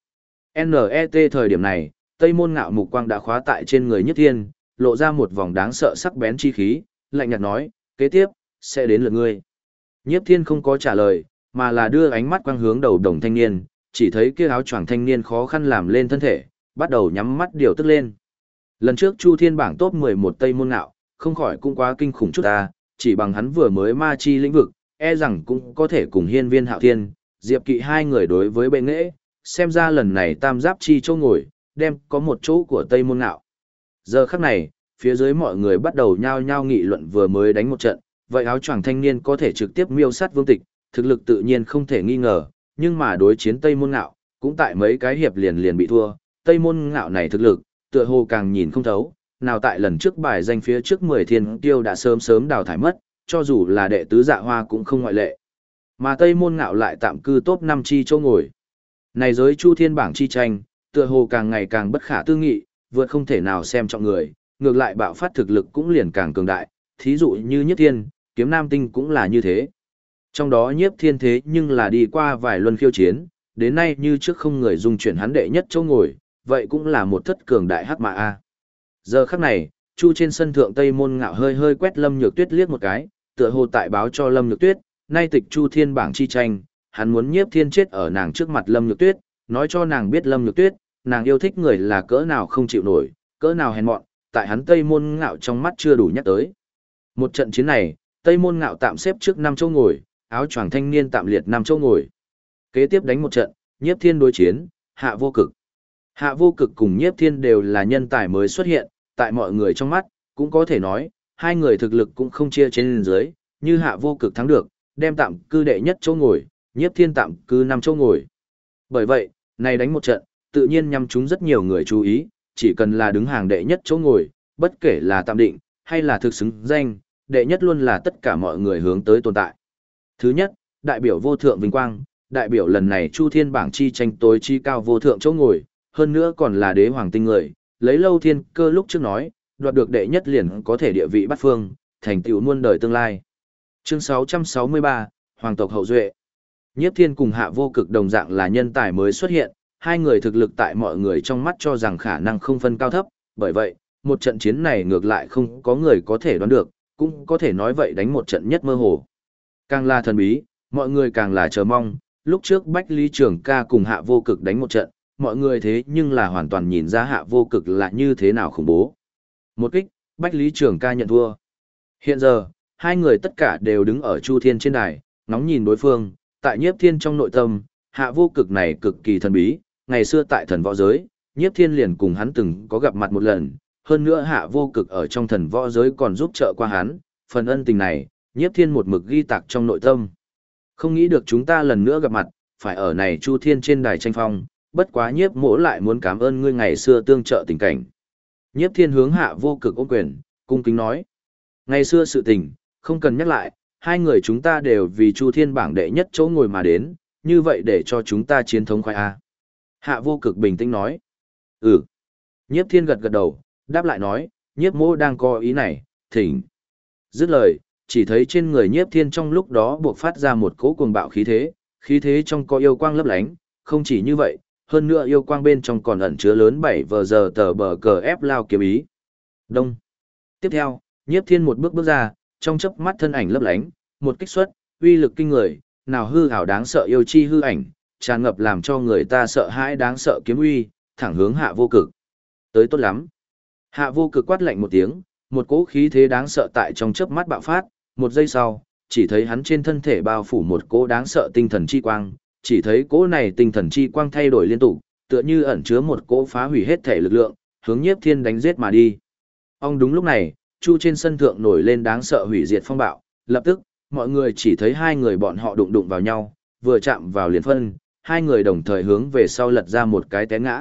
[SPEAKER 1] N-E-T thời điểm này, Tây Môn Ngạo mục quang đã khóa tại trên người Nhiếp Thiên, lộ ra một vòng đáng sợ sắc bén chi khí, lạnh nhạt nói, kế tiếp, sẽ đến lượt ngươi. Nhiếp Thiên không có trả lời, mà là đưa ánh mắt quang hướng đầu đồng thanh niên, chỉ thấy kia áo choàng thanh niên khó khăn làm lên thân thể, bắt đầu nhắm mắt điều tức lên. Lần trước Chu Thiên bảng top 11 Tây Môn Ngạo, không khỏi cũng quá kinh khủng chút ta, chỉ bằng hắn vừa mới ma chi lĩnh vực, e rằng cũng có thể cùng Hiên Viên Hạo Thiên, Diệp Kỵ hai người đối với bệ nghệ, xem ra lần này tam giáp chi chỗ ngồi, đem có một chỗ của Tây Môn Ngạo. Giờ khắc này, phía dưới mọi người bắt đầu nhao nhao nghị luận vừa mới đánh một trận, vậy áo choàng thanh niên có thể trực tiếp miêu sát Vương Tịch, thực lực tự nhiên không thể nghi ngờ, nhưng mà đối chiến Tây Môn Ngạo, cũng tại mấy cái hiệp liền bị thua, Tây Môn Ngạo này thực lực, tựa hồ càng nhìn không thấu, nào tại lần trước bài danh phía trước 10 thiên tiêu đã sớm đào thải mất, cho dù là đệ tứ Dạ Hoa cũng không ngoại lệ. Mà Tây Môn Ngạo lại tạm cư top 5 chi chỗ ngồi. Này giới Chu Thiên bảng chi tranh, tựa hồ càng ngày càng bất khả tư nghị, vượt không thể nào xem trọng người, ngược lại bạo phát thực lực cũng liền càng cường đại, thí dụ như Nhiếp Thiên, Kiếm Nam Tinh cũng là như thế. Trong đó Nhiếp Thiên thế nhưng là đi qua vài luân khiêu chiến, đến nay như trước không người dung chuyển hắn đệ nhất chỗ ngồi, vậy cũng là một thất cường đại hắc mã a. Giờ khắc này, Chu trên sân thượng Tây Môn Ngạo hơi quét Lâm Nhược Tuyết liếc một cái, tựa hồ tại báo cho Lâm Nhược Tuyết, nay tịch Chu Thiên bảng chi tranh, hắn muốn Nhiếp Thiên chết ở nàng trước mặt Lâm Nhược Tuyết, nói cho nàng biết Lâm Nhược Tuyết, nàng yêu thích người là cỡ nào không chịu nổi, cỡ nào hèn mọn, tại hắn Tây Môn Ngạo trong mắt chưa đủ nhắc tới. Một trận chiến này, Tây Môn Ngạo tạm xếp trước 5 chỗ ngồi, áo choàng thanh niên tạm liệt 5 chỗ ngồi. Kế tiếp đánh một trận, Nhiếp Thiên đối chiến, Hạ Vô Cực. Hạ Vô Cực cùng Nhiếp Thiên đều là nhân tài mới xuất hiện, tại mọi người trong mắt, cũng có thể nói, hai người thực lực cũng không chia trên dưới, như Hạ Vô Cực thắng được, đem tạm cư đệ nhất chỗ ngồi, Nhiếp Thiên tạm cư 5 chỗ ngồi. Bởi vậy, này đánh một trận, tự nhiên nhằm chúng rất nhiều người chú ý, chỉ cần là đứng hàng đệ nhất chỗ ngồi, bất kể là tạm định, hay là thực xứng danh, đệ nhất luôn là tất cả mọi người hướng tới tồn tại. Thứ nhất, đại biểu vô thượng vinh quang, đại biểu lần này Chu Thiên bảng chi tranh tối chi cao vô thượng chỗ ngồi, hơn nữa còn là đế hoàng tinh người, lấy Lâu Thiên Cơ lúc trước nói, đoạt được đệ nhất liền có thể địa vị bát phương, thành tựu muôn đời tương lai. Chương 663, Hoàng tộc hậu duệ. Nhiếp Thiên cùng Hạ Vô Cực đồng dạng là nhân tài mới xuất hiện, hai người thực lực tại mọi người trong mắt cho rằng khả năng không phân cao thấp, bởi vậy, một trận chiến này ngược lại không có người có thể đoán được, cũng có thể nói vậy đánh một trận nhất mơ hồ. Càng là thần bí, mọi người càng là chờ mong, lúc trước Bách Lý Trường Ca cùng Hạ Vô Cực đánh một trận, mọi người thế nhưng là hoàn toàn nhìn ra Hạ Vô Cực là như thế nào khủng bố. Một kích, Bách Lý Trường Ca nhận thua. Hiện giờ, hai người tất cả đều đứng ở Chu Thiên trên đài, ngóng nhìn đối phương, tại Nhiếp Thiên trong nội tâm, Hạ Vô Cực này cực kỳ thần bí, ngày xưa tại thần võ giới, Nhiếp Thiên liền cùng hắn từng có gặp mặt một lần, hơn nữa Hạ Vô Cực ở trong thần võ giới còn giúp trợ qua hắn, phần ân tình này, Nhiếp Thiên một mực ghi tạc trong nội tâm. Không nghĩ được chúng ta lần nữa gặp mặt, phải ở này Chu Thiên trên đài tranh phong, bất quá Nhiếp Mỗ lại muốn cảm ơn ngươi ngày xưa tương trợ tình cảnh. Nhiếp Thiên hướng Hạ Vô Cực ôm quyền, cung kính nói. Ngày xưa sự tình, không cần nhắc lại, hai người chúng ta đều vì Chu Thiên bảng đệ nhất chỗ ngồi mà đến, như vậy để cho chúng ta chiến thống khoái A. Hạ Vô Cực bình tĩnh nói. Ừ. Nhiếp Thiên gật gật đầu, đáp lại nói, Nhiếp Mỗ đang có ý này, thỉnh. Dứt lời, chỉ thấy trên người Nhiếp Thiên trong lúc đó buộc phát ra một cỗ cuồng bạo khí thế trong có yêu quang lấp lánh, không chỉ như vậy, hơn nữa yêu quang bên trong còn ẩn chứa lớn 7 vờ giờ tờ bờ cờ ép lao kiếm ý. Đông. Tiếp theo, Nhiếp Thiên một bước bước ra, trong chớp mắt thân ảnh lấp lánh, một kích xuất, uy lực kinh người, nào hư ảo đáng sợ yêu chi hư ảnh, tràn ngập làm cho người ta sợ hãi đáng sợ kiếm uy, thẳng hướng Hạ Vô Cực. Tới tốt lắm. Hạ Vô Cực quát lạnh một tiếng, một cỗ khí thế đáng sợ tại trong chớp mắt bạo phát, một giây sau, chỉ thấy hắn trên thân thể bao phủ một cỗ đáng sợ tinh thần chi quang, chỉ thấy cỗ này tinh thần chi quang thay đổi liên tục, tựa như ẩn chứa một cỗ phá hủy hết thể lực lượng, hướng Nhiếp Thiên đánh giết mà đi. Ông đúng lúc này, Chu trên sân thượng nổi lên đáng sợ hủy diệt phong bạo, lập tức, mọi người chỉ thấy hai người bọn họ đụng đụng vào nhau, vừa chạm vào liền phân, hai người đồng thời hướng về sau lật ra một cái té ngã,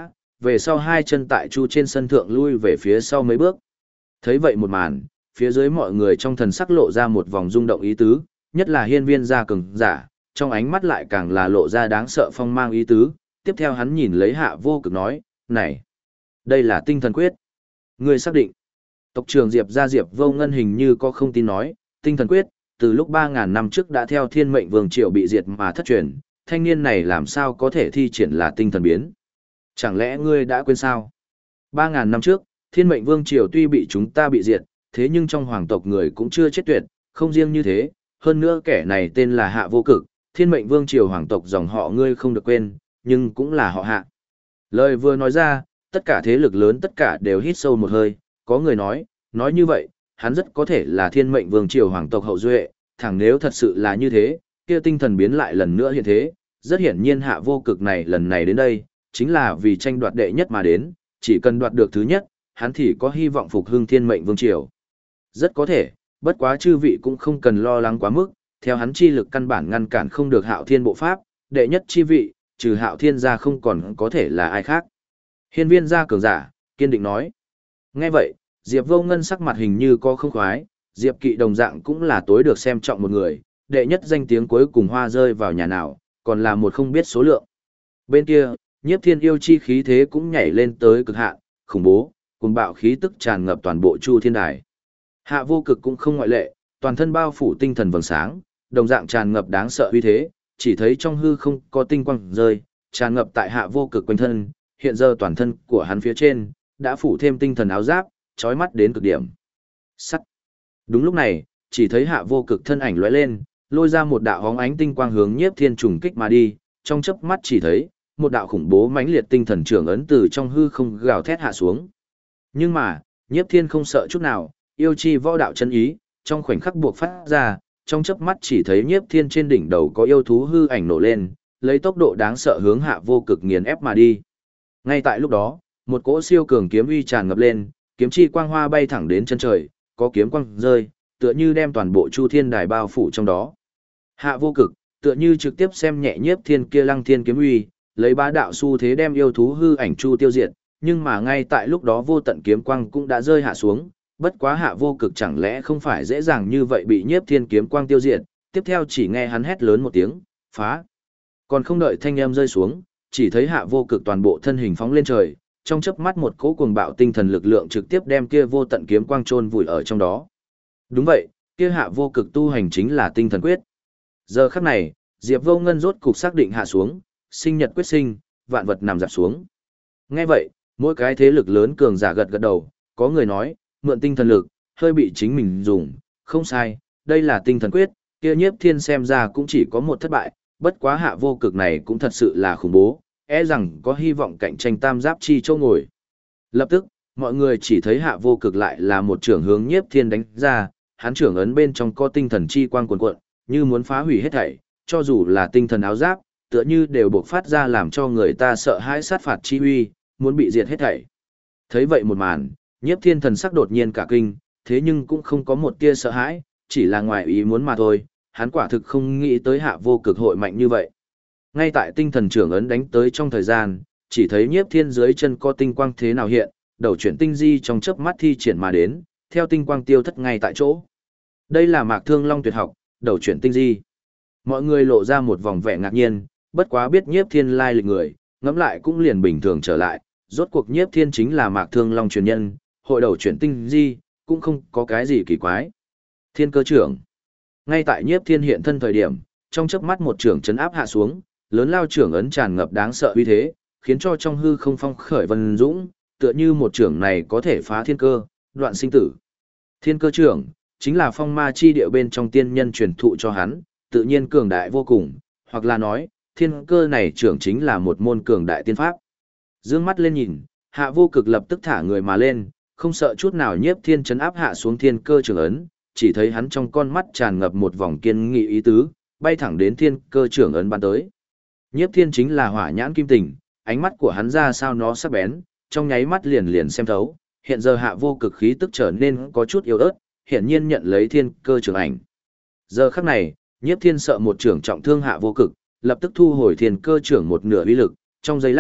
[SPEAKER 1] về sau hai chân tại chu trên sân thượng lui về phía sau mấy bước. Thấy vậy một màn, phía dưới mọi người trong thần sắc lộ ra một vòng rung động ý tứ, nhất là hiên viên gia cường giả, trong ánh mắt lại càng là lộ ra đáng sợ phong mang ý tứ. Tiếp theo hắn nhìn lấy Hạ Vô Cực nói, này, đây là tinh thần quyết. Ngươi xác định. Tộc trưởng Diệp gia Diệp Vô Ngân hình như có không tin nói, tinh thần quyết, từ lúc 3.000 năm trước đã theo Thiên Mệnh Vương Triều bị diệt mà thất truyền, thanh niên này làm sao có thể thi triển là tinh thần biến. Chẳng lẽ ngươi đã quên sao? 3.000 năm trước, Thiên Mệnh Vương Triều tuy bị chúng ta bị diệt, thế nhưng trong hoàng tộc người cũng chưa chết tuyệt, không riêng như thế, hơn nữa kẻ này tên là Hạ Vô Cực, Thiên Mệnh Vương Triều hoàng tộc dòng họ ngươi không được quên, nhưng cũng là họ Hạ. Lời vừa nói ra, tất cả thế lực lớn tất cả đều hít sâu một hơi, có người nói như vậy, hắn rất có thể là Thiên Mệnh Vương Triều hoàng tộc hậu duệ, thẳng nếu thật sự là như thế, kia tinh thần biến lại lần nữa hiện thế, rất hiển nhiên Hạ Vô Cực này lần này đến đây, chính là vì tranh đoạt đệ nhất mà đến, chỉ cần đoạt được thứ nhất, hắn thì có hy vọng phục hưng Thiên Mệnh Vương Triều. Rất có thể, bất quá chư vị cũng không cần lo lắng quá mức, theo hắn chi lực căn bản ngăn cản không được Hạo Thiên bộ pháp, đệ nhất chi vị, trừ Hạo Thiên ra không còn có thể là ai khác. Hiên viên gia cường giả, kiên định nói. Nghe vậy, Diệp Vô Ngân sắc mặt hình như có không khoái, Diệp Kỵ đồng dạng cũng là tối được xem trọng một người, đệ nhất danh tiếng cuối cùng hoa rơi vào nhà nào, còn là một không biết số lượng. Bên kia, Nhiếp Thiên yêu chi khí thế cũng nhảy lên tới cực hạn, khủng bố, cuồng bạo khí tức tràn ngập toàn bộ Chu Thiên Đài. Hạ Vô Cực cũng không ngoại lệ, toàn thân bao phủ tinh thần vầng sáng, đồng dạng tràn ngập đáng sợ uy thế, chỉ thấy trong hư không có tinh quang rơi, tràn ngập tại Hạ Vô Cực quanh thân, hiện giờ toàn thân của hắn phía trên đã phủ thêm tinh thần áo giáp, chói mắt đến cực điểm. Sắt. Đúng lúc này, chỉ thấy Hạ Vô Cực thân ảnh lóe lên, lôi ra một đạo hóng ánh tinh quang hướng Nhiếp Thiên trùng kích mà đi, trong chớp mắt chỉ thấy một đạo khủng bố mãnh liệt tinh thần trưởng ấn từ trong hư không gào thét hạ xuống. Nhưng mà, Nhiếp Thiên không sợ chút nào, yêu chi võ đạo chân ý, trong khoảnh khắc buộc phát ra, trong chớp mắt chỉ thấy Nhiếp Thiên trên đỉnh đầu có yêu thú hư ảnh nổ lên, lấy tốc độ đáng sợ hướng Hạ Vô Cực nghiền ép mà đi. Ngay tại lúc đó, một cỗ siêu cường kiếm uy tràn ngập lên, kiếm chi quang hoa bay thẳng đến chân trời, có kiếm quang rơi, tựa như đem toàn bộ Chu Thiên Đài bao phủ trong đó. Hạ Vô Cực, tựa như trực tiếp xem nhẹ Nhiếp Thiên kia Lăng Thiên kiếm uy, lấy bá đạo xu thế đem yêu thú hư ảnh chu tiêu diệt, nhưng mà ngay tại lúc đó vô tận kiếm quang cũng đã rơi hạ xuống, bất quá Hạ Vô Cực chẳng lẽ không phải dễ dàng như vậy bị Nhiếp Thiên kiếm quang tiêu diệt, tiếp theo chỉ nghe hắn hét lớn một tiếng, phá. Còn không đợi thanh âm rơi xuống, chỉ thấy Hạ Vô Cực toàn bộ thân hình phóng lên trời, trong chớp mắt một cỗ cuồng bạo tinh thần lực lượng trực tiếp đem kia vô tận kiếm quang chôn vùi ở trong đó. Đúng vậy, kia Hạ Vô Cực tu hành chính là tinh thần quyết. Giờ khắc này, Diệp Vô Ngân rốt cục xác định hạ xuống, sinh nhật quyết sinh, vạn vật nằm dạp xuống. Nghe vậy, mỗi cái thế lực lớn cường giả gật gật đầu, có người nói, mượn tinh thần lực, hơi bị chính mình dùng, không sai, đây là tinh thần quyết, kia Nhiếp Thiên xem ra cũng chỉ có một thất bại, bất quá Hạ Vô Cực này cũng thật sự là khủng bố, rằng có hy vọng cạnh tranh tam giáp chi châu ngồi. Lập tức, mọi người chỉ thấy Hạ Vô Cực lại là một trưởng hướng Nhiếp Thiên đánh ra, hắn trưởng ấn bên trong có tinh thần chi quang cuồn cuộn, như muốn phá hủy hết thảy, cho dù là tinh thần áo giáp, tựa như đều bộc phát ra làm cho người ta sợ hãi sát phạt chi uy, muốn bị diệt hết thảy. Thấy vậy một màn, Nhiếp Thiên thần sắc đột nhiên cả kinh, thế nhưng cũng không có một tia sợ hãi, chỉ là ngoài ý muốn mà thôi, hắn quả thực không nghĩ tới Hạ Vô Cực hội mạnh như vậy. Ngay tại tinh thần trưởng ấn đánh tới trong thời gian, chỉ thấy Nhiếp Thiên dưới chân có tinh quang thế nào hiện, đầu chuyển tinh di trong chớp mắt thi triển mà đến, theo tinh quang tiêu thất ngay tại chỗ. Đây là Mạc Thương Long tuyệt học, đầu chuyển tinh di. Mọi người lộ ra một vòng vẻ ngạc nhiên, bất quá biết Nhiếp Thiên lai lịch người, ngẫm lại cũng liền bình thường trở lại, rốt cuộc Nhiếp Thiên chính là Mạc Thương Long truyền nhân, hội đầu chuyển tinh di, cũng không có cái gì kỳ quái. Thiên Cơ trưởng. Ngay tại Nhiếp Thiên hiện thân thời điểm, trong chớp mắt một trưởng chấn áp hạ xuống, lớn lao trưởng ấn tràn ngập đáng sợ uy thế, khiến cho trong hư không phong khởi vân dũng, tựa như một trưởng này có thể phá thiên cơ, đoạn sinh tử. Thiên Cơ trưởng chính là phong ma chi địa bên trong tiên nhân truyền thụ cho hắn, tự nhiên cường đại vô cùng, hoặc là nói, thiên cơ này trưởng chính là một môn cường đại tiên pháp. Dương mắt lên nhìn, Hạ Vô Cực lập tức thả người mà lên, không sợ chút nào Nhiếp Thiên chấn áp hạ xuống thiên cơ trưởng ấn, chỉ thấy hắn trong con mắt tràn ngập một vòng kiên nghị ý tứ, bay thẳng đến thiên cơ trưởng ấn bắn tới. Nhiếp Thiên chính là hỏa nhãn kim tình, ánh mắt của hắn ra sao nó sắc bén, trong nháy mắt liền liền xem thấu, hiện giờ Hạ Vô Cực khí tức trở nên có chút yếu ớt, hiển nhiên nhận lấy thiên cơ trưởng ảnh. Giờ khắc này, Nhiếp Thiên sợ một trưởng trọng thương Hạ Vô Cực, lập tức thu hồi thiên cơ trưởng một nửa uy lực, trong giây lát,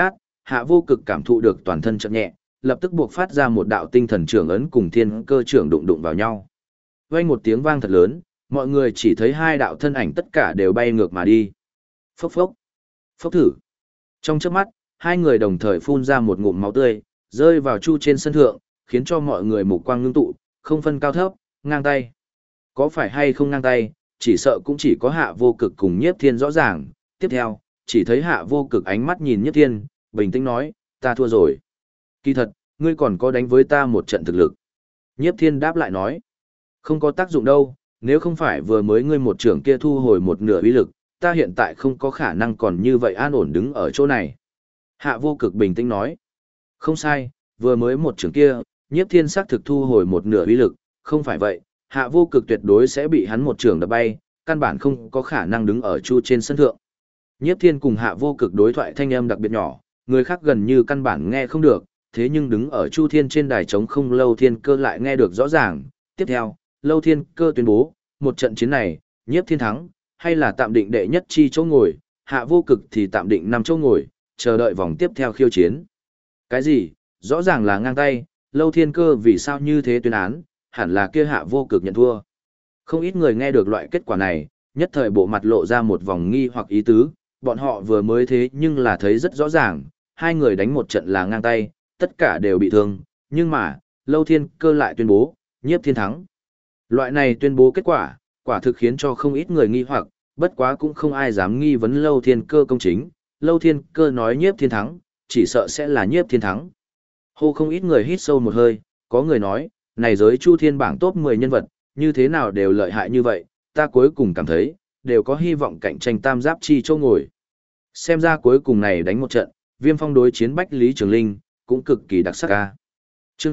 [SPEAKER 1] Hạ Vô Cực cảm thụ được toàn thân chợt nhẹ, lập tức buộc phát ra một đạo tinh thần trưởng ấn cùng thiên cơ trưởng đụng đụng vào nhau. Vang một tiếng vang thật lớn, mọi người chỉ thấy hai đạo thân ảnh tất cả đều bay ngược mà đi. Phốc phốc, phốc thử. Trong chớp mắt, hai người đồng thời phun ra một ngụm máu tươi, rơi vào Chu trên sân thượng, khiến cho mọi người mục quang ngưng tụ, không phân cao thấp, ngang tay. Có phải hay không ngang tay, chỉ sợ cũng chỉ có Hạ Vô Cực cùng Nhiếp Thiên rõ ràng. Tiếp theo, chỉ thấy Hạ Vô Cực ánh mắt nhìn Nhiếp Thiên, bình tĩnh nói, ta thua rồi. Kỳ thật, ngươi còn có đánh với ta một trận thực lực. Nhiếp Thiên đáp lại nói, không có tác dụng đâu, nếu không phải vừa mới ngươi một trưởng kia thu hồi một nửa uy lực, ta hiện tại không có khả năng còn như vậy an ổn đứng ở chỗ này. Hạ Vô Cực bình tĩnh nói, không sai, vừa mới một trưởng kia, Nhiếp Thiên xác thực thu hồi một nửa uy lực, không phải vậy, Hạ Vô Cực tuyệt đối sẽ bị hắn một trưởng đập bay, căn bản không có khả năng đứng ở Chu trên sân thượng. Nhiếp Thiên cùng Hạ Vô Cực đối thoại thanh âm đặc biệt nhỏ, người khác gần như căn bản nghe không được, thế nhưng đứng ở Chu Thiên trên đài trống không Lâu Thiên Cơ lại nghe được rõ ràng. Tiếp theo, Lâu Thiên Cơ tuyên bố, một trận chiến này, Nhiếp Thiên thắng, hay là tạm định đệ nhất chi chỗ ngồi, Hạ Vô Cực thì tạm định 5 chỗ ngồi, chờ đợi vòng tiếp theo khiêu chiến. Cái gì? Rõ ràng là ngang tay, Lâu Thiên Cơ vì sao như thế tuyên án, hẳn là kia Hạ Vô Cực nhận thua. Không ít người nghe được loại kết quả này, nhất thời bộ mặt lộ ra một vòng nghi hoặc ý tứ, bọn họ vừa mới thế nhưng là thấy rất rõ ràng, hai người đánh một trận là ngang tay, tất cả đều bị thương, nhưng mà, Lâu Thiên Cơ lại tuyên bố, Nhiếp Thiên thắng. Loại này tuyên bố kết quả, quả thực khiến cho không ít người nghi hoặc, bất quá cũng không ai dám nghi vấn Lâu Thiên Cơ công chính, Lâu Thiên Cơ nói Nhiếp Thiên thắng, chỉ sợ sẽ là Nhiếp Thiên thắng. Hô, không ít người hít sâu một hơi, có người nói, này giới Chu Thiên bảng top 10 nhân vật, như thế nào đều lợi hại như vậy, ta cuối cùng cảm thấy, đều có hy vọng cạnh tranh tam giáp chi chỗ ngồi. Xem ra cuối cùng này đánh một trận, Viêm Phong đối chiến Bách Lý Trường Linh, cũng cực kỳ đặc sắc ca. Chương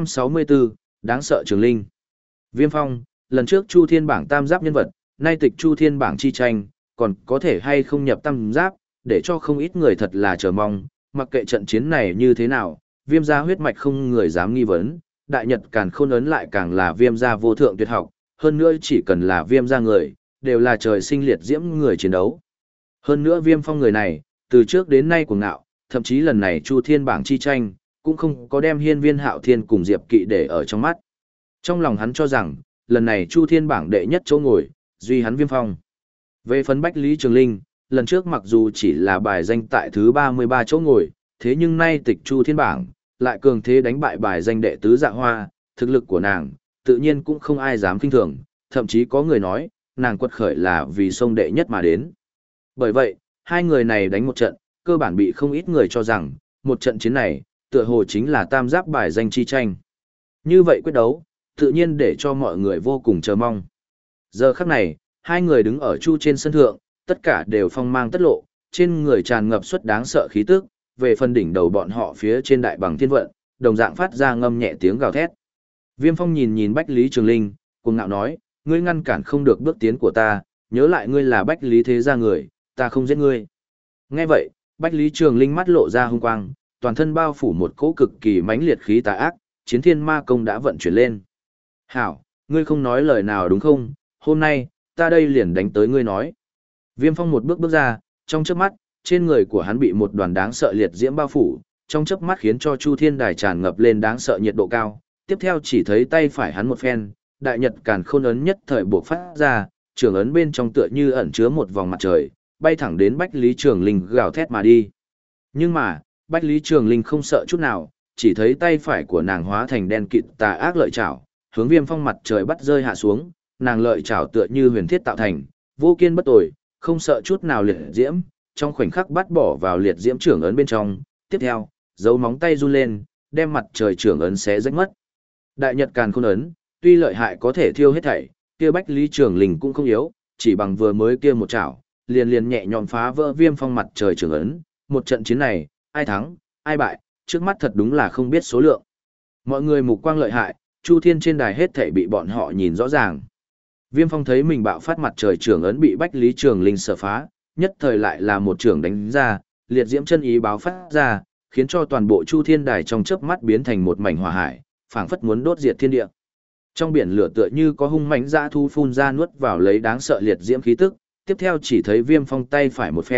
[SPEAKER 1] 664, đáng sợ Trường Linh. Viêm Phong, lần trước Chu Thiên bảng tam giáp nhân vật, nay tịch Chu Thiên bảng chi tranh, còn có thể hay không nhập tam giáp, để cho không ít người thật là chờ mong, mặc kệ trận chiến này như thế nào, Viêm gia huyết mạch không người dám nghi vấn, Đại Nhật Càn Khôn ấn lại càng là Viêm gia vô thượng tuyệt học, hơn nữa chỉ cần là Viêm gia người, đều là trời sinh liệt diễm người chiến đấu. Hơn nữa Viêm Phong người này, từ trước đến nay cuồng ngạo, thậm chí lần này Chu Thiên bảng chi tranh, cũng không có đem Hiên Viên Hạo Thiên cùng Diệp Kỵ để ở trong mắt. Trong lòng hắn cho rằng, lần này Chu Thiên bảng đệ nhất chỗ ngồi, duy hắn Viêm Phong. Về phấn Bách Lý Trường Linh, lần trước mặc dù chỉ là bài danh tại thứ 33 chỗ ngồi, thế nhưng nay tịch Chu Thiên bảng, lại cường thế đánh bại bài danh đệ tứ Dạ Hoa, thực lực của nàng, tự nhiên cũng không ai dám kinh thường, thậm chí có người nói, nàng quật khởi là vì sông đệ nhất mà đến. Bởi vậy, hai người này đánh một trận, cơ bản bị không ít người cho rằng, một trận chiến này, tựa hồ chính là tam giáp bài danh chi tranh. Như vậy quyết đấu, tự nhiên để cho mọi người vô cùng chờ mong. Giờ khắc này, hai người đứng ở Chu trên sân thượng, tất cả đều phong mang tất lộ, trên người tràn ngập suất đáng sợ khí tức, về phần đỉnh đầu bọn họ phía trên đại bằng thiên vận, đồng dạng phát ra ngâm nhẹ tiếng gào thét. Viêm Phong nhìn nhìn Bách Lý Trường Linh, cuồng ngạo nói, ngươi ngăn cản không được bước tiến của ta, nhớ lại ngươi là Bách Lý thế gia người, ta không giết ngươi. Nghe vậy, Bách Lý Trường Linh mắt lộ ra hung quang, toàn thân bao phủ một cỗ cực kỳ mãnh liệt khí tà ác, chiến thiên ma công đã vận chuyển lên. Hảo, ngươi không nói lời nào đúng không, hôm nay, ta đây liền đánh tới ngươi nói. Viêm Phong một bước bước ra, trong chớp mắt, trên người của hắn bị một đoàn đáng sợ liệt diễm bao phủ, trong chớp mắt khiến cho Chu Thiên Đài tràn ngập lên đáng sợ nhiệt độ cao. Tiếp theo chỉ thấy tay phải hắn một phen, Đại Nhật Càn Khôn ấn nhất thời bộc phát ra, trường ấn bên trong tựa như ẩn chứa một vòng mặt trời, bay thẳng đến Bách Lý Trường Linh gào thét mà đi. Nhưng mà, Bách Lý Trường Linh không sợ chút nào, chỉ thấy tay phải của nàng hóa thành đen kịt tà ác lợi chảo, hướng Viêm Phong mặt trời bắt rơi hạ xuống, nàng lợi chảo tựa như huyền thiết tạo thành, vô kiên bất tồi, không sợ chút nào liệt diễm, trong khoảnh khắc bắt bỏ vào liệt diễm trưởng ấn bên trong, tiếp theo, dấu móng tay run lên, đem mặt trời trưởng ấn xé rách mất. Đại Nhật Càn Khôn ấn, tuy lợi hại có thể thiêu hết thảy, kia Bách Lý Trường Linh cũng không yếu, chỉ bằng vừa mới kia một chảo, liền nhẹ nhõm phá vỡ Viêm Phong mặt trời trưởng ấn, một trận chiến này, ai thắng, ai bại, trước mắt thật đúng là không biết số lượng. Mọi người mục quang lợi hại, Chu Thiên trên đài hết thảy bị bọn họ nhìn rõ ràng. Viêm Phong thấy mình bạo phát mặt trời trưởng ấn bị Bách Lý Trường Linh sở phá, nhất thời lại là một trưởng đánh ra, liệt diễm chân ý báo phát ra, khiến cho toàn bộ Chu Thiên đài trong chớp mắt biến thành một mảnh hỏa hải, phảng phất muốn đốt diệt thiên địa. Trong biển lửa tựa như có hung mãnh dã thu phun ra nuốt vào lấy đáng sợ liệt diễm khí tức, tiếp theo chỉ thấy Viêm Phong tay phải một phen,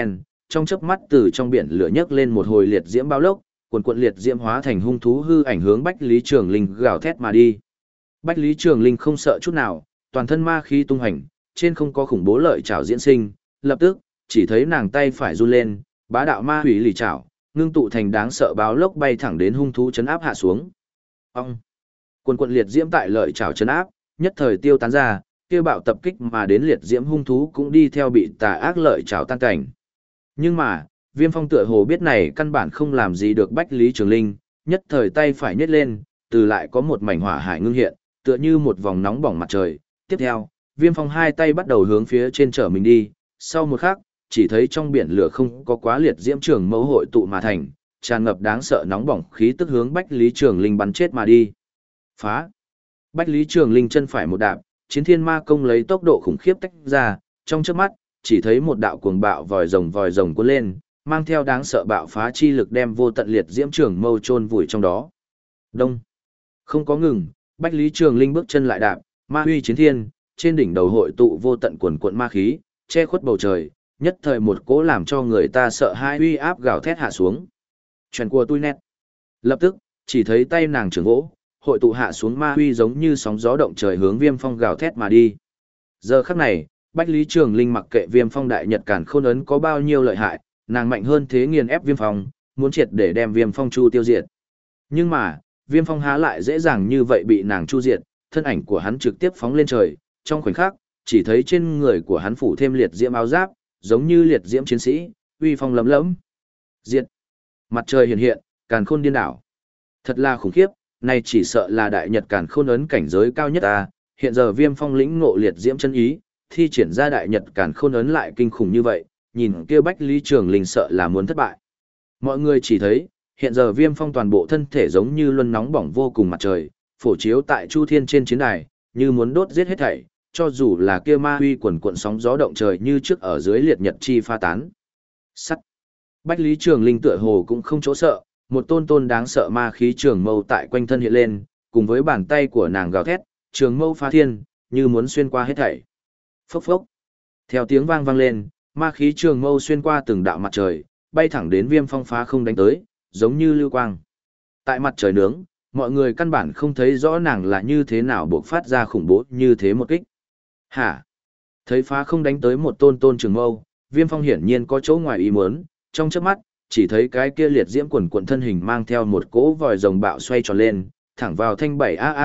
[SPEAKER 1] trong chớp mắt từ trong biển lửa nhấc lên một hồi liệt diễm bao lốc, cuồn cuộn liệt diễm hóa thành hung thú hư ảnh hướng Bách Lý Trường Linh gào thét mà đi. Bách Lý Trường Linh không sợ chút nào, toàn thân ma khí tung hành, trên không có khủng bố lợi trảo diễn sinh, lập tức, chỉ thấy nàng tay phải run lên, bá đạo ma hủy lì trảo, ngưng tụ thành đáng sợ báo lốc bay thẳng đến hung thú chấn áp hạ xuống. Ông! Cuồn cuộn liệt diễm tại lợi trảo chấn áp, nhất thời tiêu tán ra, kia bạo tập kích mà đến liệt diễm hung thú cũng đi theo bị tà ác lợi trảo tan cảnh. Nhưng mà, Viêm Phong tựa hồ biết này căn bản không làm gì được Bách Lý Trường Linh, nhất thời tay phải nhếch lên, từ lại có một mảnh hỏa hải ngưng hiện, tựa như một vòng nóng bỏng mặt trời. Tiếp theo, Viêm Phong hai tay bắt đầu hướng phía trên trở mình đi, sau một khắc, chỉ thấy trong biển lửa không có quá liệt diễm trường mâu hội tụ mà thành, tràn ngập đáng sợ nóng bỏng khí tức hướng Bách Lý Trường Linh bắn chết mà đi. Phá! Bách Lý Trường Linh chân phải một đạp, chiến thiên ma công lấy tốc độ khủng khiếp tách ra, trong chớp mắt, chỉ thấy một đạo cuồng bạo vòi rồng cuốn lên, mang theo đáng sợ bạo phá chi lực đem vô tận liệt diễm trường mâu chôn vùi trong đó. Đông! Không có ngừng, Bách Lý Trường Linh bước chân lại đạp, ma huy chiến thiên, trên đỉnh đầu hội tụ vô tận quần cuộn ma khí, che khuất bầu trời, nhất thời một cỗ làm cho người ta sợ hãi uy áp gào thét hạ xuống. Chuyện của tôi nét. Lập tức, chỉ thấy tay nàng trường vỗ, hội tụ hạ xuống ma huy giống như sóng gió động trời hướng Viêm Phong gào thét mà đi. Giờ khắc này, Bách Lý Trường Linh mặc kệ Viêm Phong đại nhật càn khôn ấn có bao nhiêu lợi hại, nàng mạnh hơn thế nghiền ép Viêm Phong, muốn triệt để đem Viêm Phong chu tiêu diệt. Nhưng mà, Viêm Phong há lại dễ dàng như vậy bị nàng chu diệt, thân ảnh của hắn trực tiếp phóng lên trời, trong khoảnh khắc, chỉ thấy trên người của hắn phủ thêm liệt diễm áo giáp, giống như liệt diễm chiến sĩ, uy phong lấm lẫm. Diệt. Mặt trời hiện hiện, càn khôn điên đảo. Thật là khủng khiếp, này chỉ sợ là đại nhật càn khôn ấn cảnh giới cao nhất ta, hiện giờ Viêm Phong lĩnh ngộ liệt diễm chân ý, thi triển ra đại nhật càn khôn ấn lại kinh khủng như vậy, nhìn kia Bách Lý Trường Linh sợ là muốn thất bại. Mọi người chỉ thấy, hiện giờ Viêm Phong toàn bộ thân thể giống như luân nóng bỏng vô cùng mặt trời, phổ chiếu tại Chu Thiên trên chiến đài, như muốn đốt giết hết thảy, cho dù là kia ma huy quần cuộn sóng gió động trời như trước ở dưới liệt nhật chi pha tán. Sắt. Bách Lý Trường Linh tựa hồ cũng không chỗ sợ, một tôn tôn đáng sợ ma khí trường mâu tại quanh thân hiện lên, cùng với bàn tay của nàng gào thét, trường mâu phá thiên, như muốn xuyên qua hết thảy. Phốc phốc. Theo tiếng vang vang lên, ma khí trường mâu xuyên qua từng đạo mặt trời, bay thẳng đến Viêm Phong phá không đánh tới, giống như lưu quang. Tại mặt trời nướng, mọi người căn bản không thấy rõ nàng là như thế nào buộc phát ra khủng bố như thế một kích. Hả? Thấy phá không đánh tới một tôn tôn trường mâu, Viêm Phong hiển nhiên có chỗ ngoài ý muốn, trong chớp mắt, chỉ thấy cái kia liệt diễm quần cuộn thân hình mang theo một cỗ vòi rồng bạo xoay tròn lên, thẳng vào thanh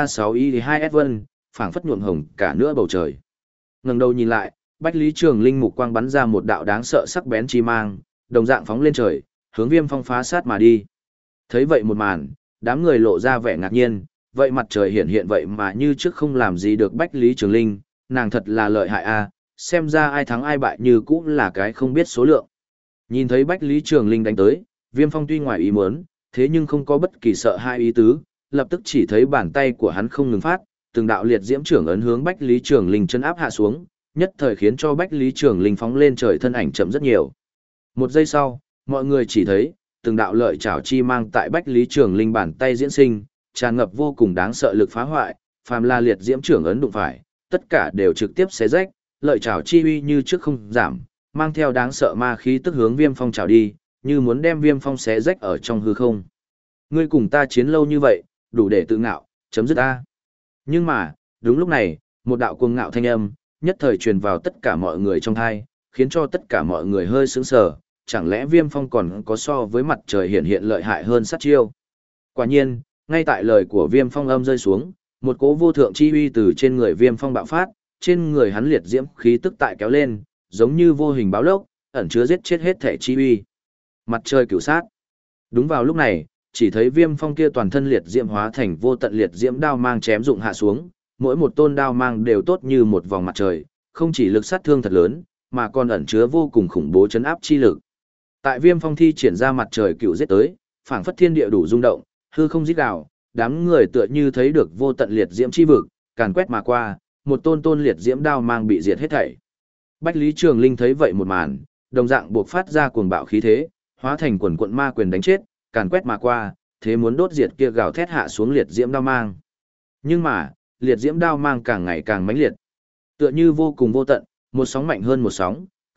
[SPEAKER 1] 7AA6I2S Vân, phảng phất nhuộm hồng cả nửa bầu trời. Ngẩng đầu nhìn lại, Bách Lý Trường Linh mục quang bắn ra một đạo đáng sợ sắc bén chi mang, đồng dạng phóng lên trời, hướng Viêm Phong phá sát mà đi. Thấy vậy một màn, đám người lộ ra vẻ ngạc nhiên, vậy mặt trời hiện vậy mà như trước không làm gì được Bách Lý Trường Linh, nàng thật là lợi hại a, xem ra ai thắng ai bại như cũng là cái không biết số lượng. Nhìn thấy Bách Lý Trường Linh đánh tới, Viêm Phong tuy ngoài ý muốn, thế nhưng không có bất kỳ sợ hai ý tứ, lập tức chỉ thấy bàn tay của hắn không ngừng phát, từng đạo liệt diễm trưởng ấn hướng Bách Lý Trường Linh chân áp hạ xuống, nhất thời khiến cho Bách Lý Trường Linh phóng lên trời thân ảnh chậm rất nhiều. Một giây sau, mọi người chỉ thấy, từng đạo lợi chảo chi mang tại Bách Lý Trường Linh bàn tay diễn sinh, tràn ngập vô cùng đáng sợ lực phá hoại, phàm là liệt diễm trưởng ấn đụng phải, tất cả đều trực tiếp xé rách, lợi chảo chi uy như trước không giảm, mang theo đáng sợ ma khí tức hướng Viêm Phong chảo đi, như muốn đem Viêm Phong xé rách ở trong hư không. Ngươi cùng ta chiến lâu như vậy, đủ để tự ngạo, chấm dứt ta. Nhưng mà, đúng lúc này, một đạo cuồng ngạo thanh âm, nhất thời truyền vào tất cả mọi người trong thai, khiến cho tất cả mọi người hơi sững sờ, chẳng lẽ Viêm Phong còn có so với mặt trời hiện lợi hại hơn sát chiêu. Quả nhiên, ngay tại lời của Viêm Phong âm rơi xuống, một cỗ vô thượng chi uy từ trên người Viêm Phong bạo phát, trên người hắn liệt diễm khí tức tại kéo lên, giống như vô hình báo lốc, ẩn chứa giết chết hết thể chi uy. Mặt trời cửu sát. Đúng vào lúc này, chỉ thấy Viêm Phong kia toàn thân liệt diễm hóa thành vô tận liệt diễm đao mang chém dụng hạ xuống, mỗi một tôn đao mang đều tốt như một vòng mặt trời, không chỉ lực sát thương thật lớn, mà còn ẩn chứa vô cùng khủng bố chấn áp chi lực. Tại Viêm Phong thi triển ra mặt trời cựu giết tới, phảng phất thiên địa đủ rung động, hư không rít gào, đám người tựa như thấy được vô tận liệt diễm chi vực, càn quét mà qua, một tôn tôn liệt diễm đao mang bị diệt hết thảy. Bách Lý Trường Linh thấy vậy một màn, đồng dạng buộc phát ra cuồng bạo khí thế, hóa thành quần quận ma quyền đánh chết, càn quét mà qua, thế muốn đốt diệt kia gào thét hạ xuống liệt diễm đao mang. Nhưng mà, liệt diễm đao mang càng ngày càng mãnh liệt, tựa như vô cùng vô tận, một sóng mạnh hơn một sóng,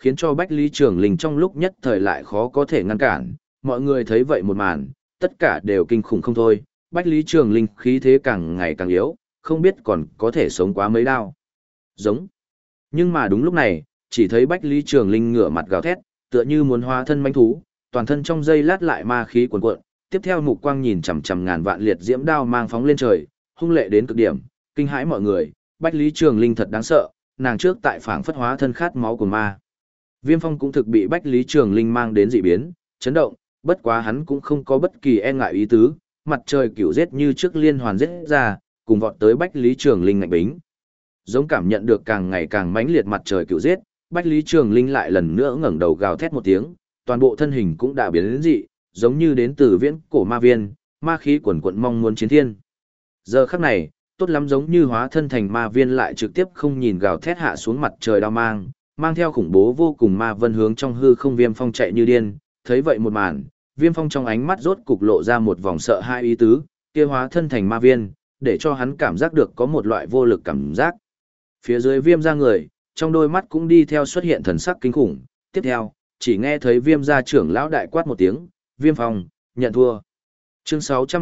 [SPEAKER 1] khiến cho Bách Lý Trường Linh trong lúc nhất thời lại khó có thể ngăn cản. Mọi người thấy vậy một màn, tất cả đều kinh khủng không thôi, Bách Lý Trường Linh khí thế càng ngày càng yếu, không biết còn có thể sống quá mấy đao. Giống. Nhưng mà đúng lúc này, chỉ thấy Bách Lý Trường Linh ngửa mặt gào thét, tựa như muốn hóa thân manh thú, toàn thân trong giây lát lại ma khí cuồn cuộn, tiếp theo mục quang nhìn chằm chằm ngàn vạn liệt diễm đao mang phóng lên trời, hung lệ đến cực điểm, kinh hãi mọi người, Bách Lý Trường Linh thật đáng sợ, nàng trước tại phảng phất hóa thân khát máu của ma. Viêm Phong cũng thực bị Bách Lý Trường Linh mang đến dị biến, chấn động, bất quá hắn cũng không có bất kỳ e ngại ý tứ, mặt trời cửu giết như trước liên hoàn giết ra, cùng vọt tới Bách Lý Trường Linh ngạnh bính. Giống cảm nhận được càng ngày càng mãnh liệt mặt trời cửu giết, Bách Lý Trường Linh lại lần nữa ngẩng đầu gào thét một tiếng, toàn bộ thân hình cũng đã biến đến dị, giống như đến từ viễn cổ ma viên, ma khí quần quận mong muốn chiến thiên. Giờ khắc này, tốt lắm giống như hóa thân thành ma viên lại trực tiếp không nhìn gào thét hạ xuống mặt trời đao mang, mang theo khủng bố vô cùng ma vân hướng trong hư không Viêm Phong chạy như điên, thấy vậy một màn, Viêm Phong trong ánh mắt rốt cục lộ ra một vòng sợ hai ý tứ, kia hóa thân thành ma viên, để cho hắn cảm giác được có một loại vô lực cảm giác. Phía dưới Viêm ra người, trong đôi mắt cũng đi theo xuất hiện thần sắc kinh khủng, tiếp theo, chỉ nghe thấy Viêm gia trưởng lão đại quát một tiếng, Viêm Phong, nhận thua. Chương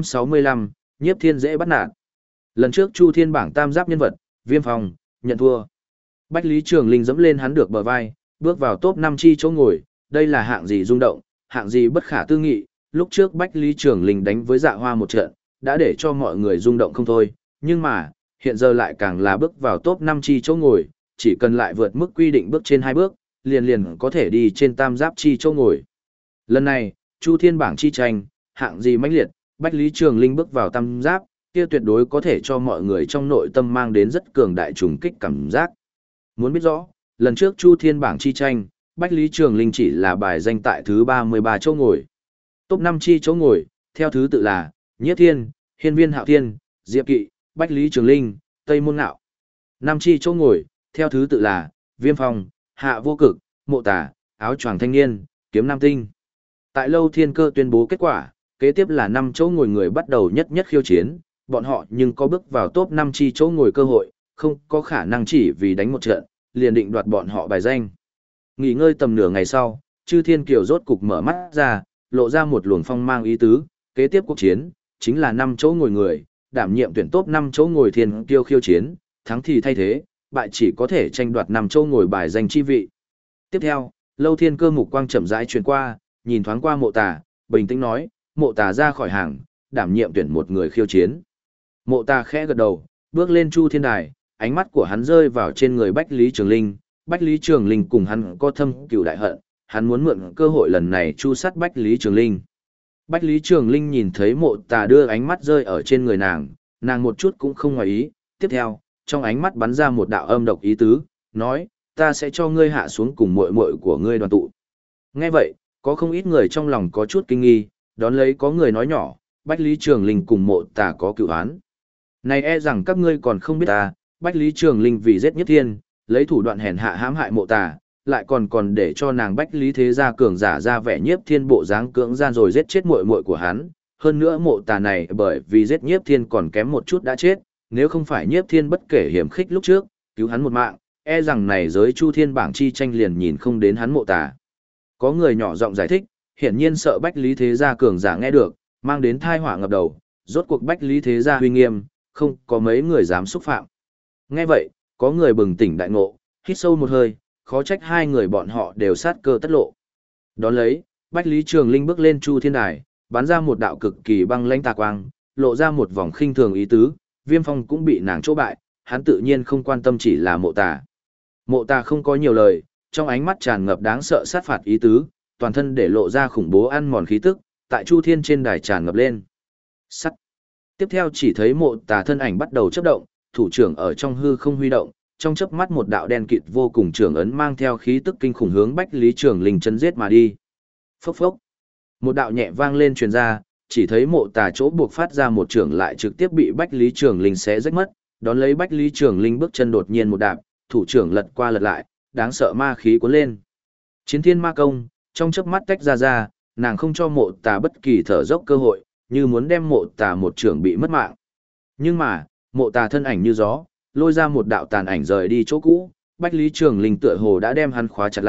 [SPEAKER 1] 665, Nhiếp Thiên dễ bắt nạt. Lần trước Chu Thiên bảng tam giáp nhân vật, Viêm Phong, nhận thua. Bách Lý Trường Linh dẫm lên hắn được bờ vai, bước vào top 5 chi chỗ ngồi, đây là hạng gì rung động, hạng gì bất khả tư nghị, lúc trước Bách Lý Trường Linh đánh với Dạ Hoa một trận, đã để cho mọi người rung động không thôi, nhưng mà, hiện giờ lại càng là bước vào top 5 chi chỗ ngồi, chỉ cần lại vượt mức quy định bước trên 2 bước, liền có thể đi trên tam giáp chi chỗ ngồi. Lần này, Chu Thiên bảng chi tranh, hạng gì mãnh liệt, Bách Lý Trường Linh bước vào tam giáp, kia tuyệt đối có thể cho mọi người trong nội tâm mang đến rất cường đại trùng kích cảm giác. Muốn biết rõ, lần trước Chu Thiên bảng chi tranh, Bách Lý Trường Linh chỉ là bài danh tại thứ 33 chỗ ngồi. Top 5 chi chỗ ngồi, theo thứ tự là Nhiếp Thiên, Hiên Viên Hạo Thiên, Diệp Kỵ, Bách Lý Trường Linh, Tây Môn Ngạo. 5 chi chỗ ngồi, theo thứ tự là Viêm Phong, Hạ Vô Cực, Mộ Tà, Áo Choàng Thanh Niên, Kiếm Nam Tinh. Tại Lâu Thiên Cơ tuyên bố kết quả, kế tiếp là 5 chỗ ngồi người bắt đầu nhất khiêu chiến, bọn họ nhưng có bước vào top 5 chi chỗ ngồi cơ hội, không có khả năng chỉ vì đánh một trận, liền định đoạt bọn họ bài danh. Nghỉ ngơi tầm nửa ngày sau, Chư Thiên Kiều rốt cục mở mắt ra, lộ ra một luồng phong mang ý tứ, kế tiếp cuộc chiến, chính là 5 chỗ ngồi người, đảm nhiệm tuyển top 5 chỗ ngồi Thiên Kiêu khiêu chiến, thắng thì thay thế, bại chỉ có thể tranh đoạt 5 chỗ ngồi bài danh chi vị. Tiếp theo, Lâu Thiên Cơ mục quang chậm rãi truyền qua, nhìn thoáng qua Mộ Tà, bình tĩnh nói, Mộ Tà ra khỏi hàng, đảm nhiệm tuyển một người khiêu chiến. Mộ Tà khẽ gật đầu, bước lên Chu Thiên Đài, ánh mắt của hắn rơi vào trên người Bách Lý Trường Linh. Bách Lý Trường Linh cùng hắn có thâm cừu đại hận, hắn muốn mượn cơ hội lần này chu sát Bách Lý Trường Linh. Bách Lý Trường Linh nhìn thấy Mộ Tà đưa ánh mắt rơi ở trên người nàng một chút cũng không ngoài ý. Tiếp theo, trong ánh mắt bắn ra một đạo âm độc ý tứ, nói, ta sẽ cho ngươi hạ xuống cùng muội muội của ngươi đoàn tụ. Nghe vậy, có không ít người trong lòng có chút kinh nghi, đón lấy có người nói nhỏ, Bách Lý Trường Linh cùng Mộ Tà có cựu án. Này e rằng các ngươi còn không biết ta, Bách Lý Trường Linh vì giết Nhiếp Thiên, lấy thủ đoạn hèn hạ hãm hại Mộ Tà, lại còn để cho nàng Bách Lý thế gia cường giả ra vẻ Nhiếp Thiên bộ dáng cưỡng gian rồi giết chết muội muội của hắn. Hơn nữa Mộ Tà này bởi vì giết Nhiếp Thiên còn kém một chút đã chết, nếu không phải Nhiếp Thiên bất kể hiểm khích lúc trước, cứu hắn một mạng, e rằng này giới Chu Thiên bảng chi tranh liền nhìn không đến hắn Mộ Tà. Có người nhỏ giọng giải thích, hiển nhiên sợ Bách Lý thế gia cường giả nghe được, mang đến tai họa ngập đầu, rốt cuộc Bách Lý thế gia uy nghiêm, không có mấy người dám xúc phạm. Nghe vậy, có người bừng tỉnh đại ngộ, hít sâu một hơi, khó trách hai người bọn họ đều sát cơ tất lộ. Đón lấy, Bách Lý Trường Linh bước lên Chu Thiên Đài, bắn ra một đạo cực kỳ băng lãnh tà quang, lộ ra một vòng khinh thường ý tứ, Viêm Phong cũng bị nàng chỗ bại, hắn tự nhiên không quan tâm chỉ là Mộ Tà. Mộ Tà không có nhiều lời, trong ánh mắt tràn ngập đáng sợ sát phạt ý tứ, toàn thân để lộ ra khủng bố ăn mòn khí tức, tại Chu Thiên trên đài tràn ngập lên. Sắt. Tiếp theo chỉ thấy Mộ Tà thân ảnh bắt đầu chớp động, thủ trưởng ở trong hư không huy động, trong chớp mắt một đạo đen kịt vô cùng trưởng ấn mang theo khí tức kinh khủng hướng Bách Lý Trường Linh chấn giết mà đi. Phốc phốc. Một đạo nhẹ vang lên truyền ra, chỉ thấy Mộ Tà chỗ buộc phát ra một trưởng lại trực tiếp bị Bách Lý Trường Linh xé rách mất, đón lấy Bách Lý Trường Linh bước chân đột nhiên một đạp, thủ trưởng lật qua lật lại, đáng sợ ma khí cuốn lên. Chiến Thiên Ma Công, trong chớp mắt tách ra, nàng không cho Mộ Tà bất kỳ thở dốc cơ hội, như muốn đem Mộ Tà một trưởng bị mất mạng. Nhưng mà, Mộ Tà thân ảnh như gió, lôi ra một đạo tàn ảnh rời đi chỗ cũ, Bách Lý Trường Linh tựa hồ đã đem hắn khóa chặt lại,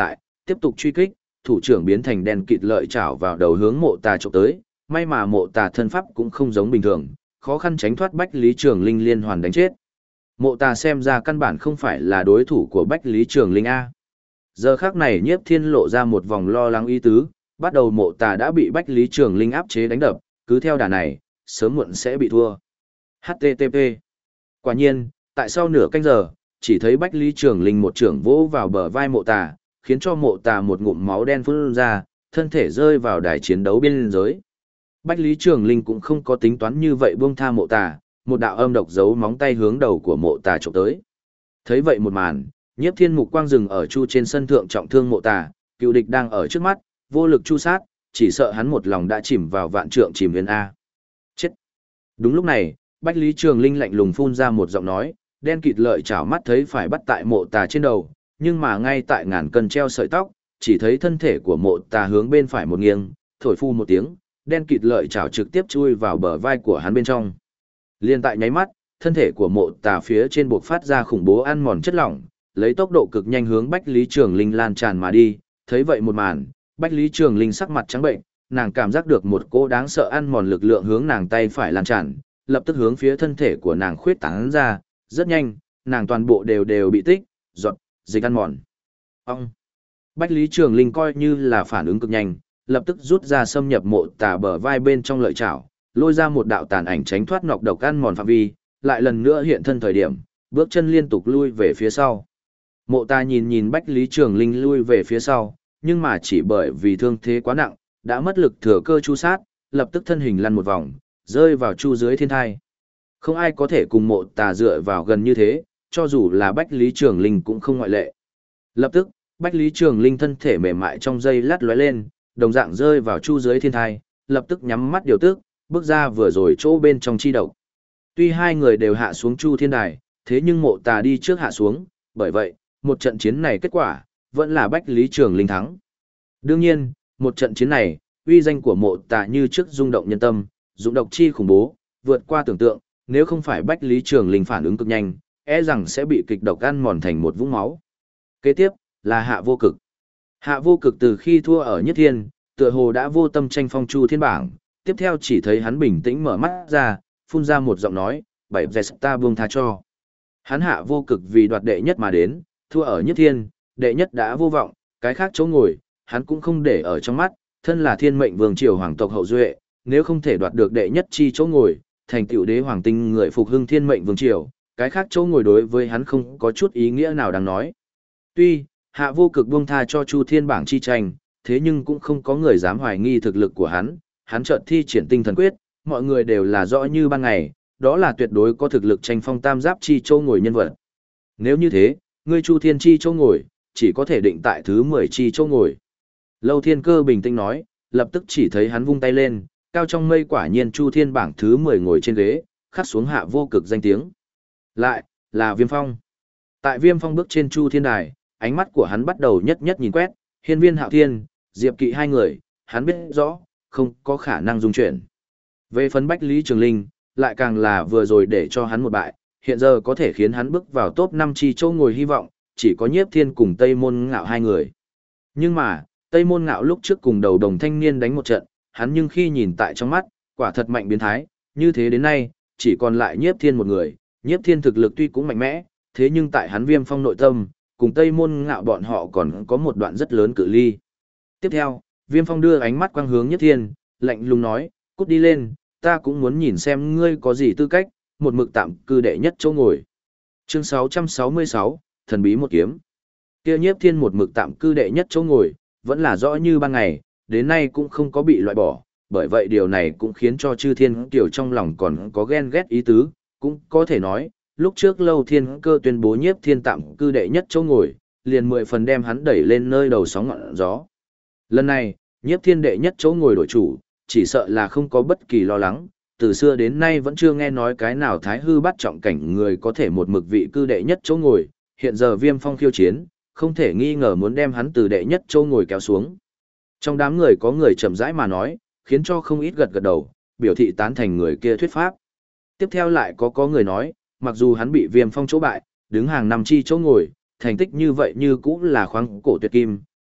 [SPEAKER 1] tiếp tục truy kích, thủ trưởng biến thành đen kịt lợi chảo vào đầu hướng Mộ Tà chụp tới, may mà Mộ Tà thân pháp cũng không giống bình thường, khó khăn tránh thoát Bách Lý Trường Linh liên hoàn đánh chết. Mộ Tà xem ra căn bản không phải là đối thủ của Bách Lý Trường Linh a. Giờ khắc này Nhiếp Thiên lộ ra một vòng lo lắng ý tứ, bắt đầu Mộ Tà đã bị Bách Lý Trường Linh áp chế đánh đập, cứ theo đà này, sớm muộn sẽ bị thua. HTTP. Quả nhiên, tại sau nửa canh giờ, chỉ thấy Bách Lý Trường Linh một trưởng vỗ vào bờ vai Mộ Tà, khiến cho Mộ Tà một ngụm máu đen phun ra, thân thể rơi vào đài chiến đấu biên giới. Bách Lý Trường Linh cũng không có tính toán như vậy buông tha Mộ Tà, một đạo âm độc giấu móng tay hướng đầu của Mộ Tà chụp tới. Thấy vậy một màn, Nhiếp Thiên mục quang dừng ở chu trên sân thượng trọng thương Mộ Tà, cựu địch đang ở trước mắt, vô lực chu sát, chỉ sợ hắn một lòng đã chìm vào vạn trượng chìm nguyên a. Chết. Đúng lúc này, Bách Lý Trường Linh lạnh lùng phun ra một giọng nói, đen kịt lợi chảo mắt thấy phải bắt tại Mộ Tà trên đầu, nhưng mà ngay tại ngàn cân treo sợi tóc, chỉ thấy thân thể của Mộ Tà hướng bên phải một nghiêng, thổi phu một tiếng, đen kịt lợi chảo trực tiếp chui vào bờ vai của hắn bên trong. Liên tại nháy mắt, thân thể của Mộ Tà phía trên buộc phát ra khủng bố ăn mòn chất lỏng, lấy tốc độ cực nhanh hướng Bách Lý Trường Linh lan tràn mà đi. Thấy vậy một màn, Bách Lý Trường Linh sắc mặt trắng bệnh, nàng cảm giác được một cỗ đáng sợ ăn mòn lực lượng hướng nàng tay phải lan tràn, lập tức hướng phía thân thể của nàng khuyết tán ra, rất nhanh, nàng toàn bộ đều bị tích, giọt, dịch ăn mòn. Ông! Bách Lý Trường Linh coi như là phản ứng cực nhanh, lập tức rút ra xâm nhập Mộ Tà bờ vai bên trong lợi chảo, lôi ra một đạo tàn ảnh tránh thoát nọc độc ăn mòn phạm vi, lại lần nữa hiện thân thời điểm, bước chân liên tục lui về phía sau. Mộ Tà nhìn Bách Lý Trường Linh lui về phía sau, nhưng mà chỉ bởi vì thương thế quá nặng, đã mất lực thừa cơ chu sát, lập tức thân hình lăn một vòng, rơi vào chu dưới thiên thai. Không ai có thể cùng Mộ Tà dựa vào gần như thế, cho dù là Bách Lý Trường Linh cũng không ngoại lệ. Lập tức, Bách Lý Trường Linh thân thể mềm mại trong giây lát lóe lên, đồng dạng rơi vào chu dưới thiên thai, lập tức nhắm mắt điều tức, bước ra vừa rồi chỗ bên trong chi độc. Tuy hai người đều hạ xuống chu thiên đài, thế nhưng Mộ Tà đi trước hạ xuống, bởi vậy, một trận chiến này kết quả, vẫn là Bách Lý Trường Linh thắng. Đương nhiên, một trận chiến này, uy danh của Mộ Tà như trước rung động nhân tâm, dụng độc chi khủng bố, vượt qua tưởng tượng, nếu không phải Bách Lý Trường Linh phản ứng cực nhanh, e rằng sẽ bị kịch độc ăn mòn thành một vũng máu. Kế tiếp, là Hạ Vô Cực. Hạ Vô Cực từ khi thua ở Nhất Thiên, tựa hồ đã vô tâm tranh phong chu thiên bảng, tiếp theo chỉ thấy hắn bình tĩnh mở mắt ra, phun ra một giọng nói, bảy dẹt ta buông tha cho. Hắn Hạ Vô Cực vì đoạt đệ nhất mà đến, thua ở Nhất Thiên, đệ nhất đã vô vọng, cái khác chỗ ngồi, hắn cũng không để ở trong mắt, thân là thiên mệnh vương triều hoàng tộc hậu duệ, nếu không thể đoạt được đệ nhất chi chỗ ngồi, thành tựu đế hoàng tinh người phục hưng thiên mệnh vương triều, cái khác chỗ ngồi đối với hắn không có chút ý nghĩa nào đáng nói. Tuy, Hạ Vô Cực buông tha cho Chu Thiên bảng chi tranh, thế nhưng cũng không có người dám hoài nghi thực lực của hắn chợt thi triển tinh thần quyết, mọi người đều là rõ như ban ngày, đó là tuyệt đối có thực lực tranh phong tam giáp chi châu ngồi nhân vật. Nếu như thế, ngươi Chu Thiên chi châu ngồi, chỉ có thể định tại thứ 10 chi châu ngồi. Lâu Thiên Cơ bình tĩnh nói, lập tức chỉ thấy hắn vung tay lên, cao trong mây quả nhiên Chu Thiên bảng thứ 10 ngồi trên ghế, khắc xuống Hạ Vô Cực danh tiếng. Lại, là Viêm Phong. Tại Viêm Phong bước trên Chu Thiên đài, ánh mắt của hắn bắt đầu nhất nhất nhìn quét, Hiên Viên Hạo Thiên, Diệp Kỵ hai người, hắn biết rõ, không có khả năng dung chuyển. Về phấn Bách Lý Trường Linh, lại càng là vừa rồi để cho hắn một bại, hiện giờ có thể khiến hắn bước vào top 5 chi châu ngồi hy vọng, chỉ có Nhiếp Thiên cùng Tây Môn Ngạo hai người. Nhưng mà, Tây Môn Ngạo lúc trước cùng đầu đồng thanh niên đánh một trận, hắn nhưng khi nhìn tại trong mắt, quả thật mạnh biến thái, như thế đến nay, chỉ còn lại Nhiếp Thiên một người, Nhiếp Thiên thực lực tuy cũng mạnh mẽ, thế nhưng tại hắn Viêm Phong nội tâm, cùng Tây Môn Ngạo bọn họ còn có một đoạn rất lớn cự ly. Tiếp theo, Viêm Phong đưa ánh mắt quang hướng Nhiếp Thiên, lạnh lùng nói, cút đi lên, ta cũng muốn nhìn xem ngươi có gì tư cách, một mực tạm cư đệ nhất chỗ ngồi. Chương 666, thần bí một kiếm. Kia Nhiếp Thiên một mực tạm cư đệ nhất chỗ ngồi, vẫn là rõ như ban ngày, đến nay cũng không có bị loại bỏ, bởi vậy điều này cũng khiến cho Chư Thiên Kiều trong lòng còn có ghen ghét ý tứ, cũng có thể nói, lúc trước Lâu Thiên Cơ tuyên bố Nhiếp Thiên tạm cư đệ nhất chỗ ngồi, liền 10 phần đem hắn đẩy lên nơi đầu sóng ngọn gió. Lần này, Nhiếp Thiên đệ nhất chỗ ngồi đổi chủ, chỉ sợ là không có bất kỳ lo lắng, từ xưa đến nay vẫn chưa nghe nói cái nào thái hư bắt trọng cảnh người có thể một mực vị cư đệ nhất chỗ ngồi, hiện giờ Viêm Phong khiêu chiến, không thể nghi ngờ muốn đem hắn từ đệ nhất chỗ ngồi kéo xuống. Trong đám người có người chậm rãi mà nói, khiến cho không ít gật gật đầu, biểu thị tán thành người kia thuyết pháp. Tiếp theo lại có người nói, mặc dù hắn bị Viêm Phong chỗ bại, đứng hàng năm chi chỗ ngồi, thành tích như vậy như cũng là khoáng cổ tuyệt kim,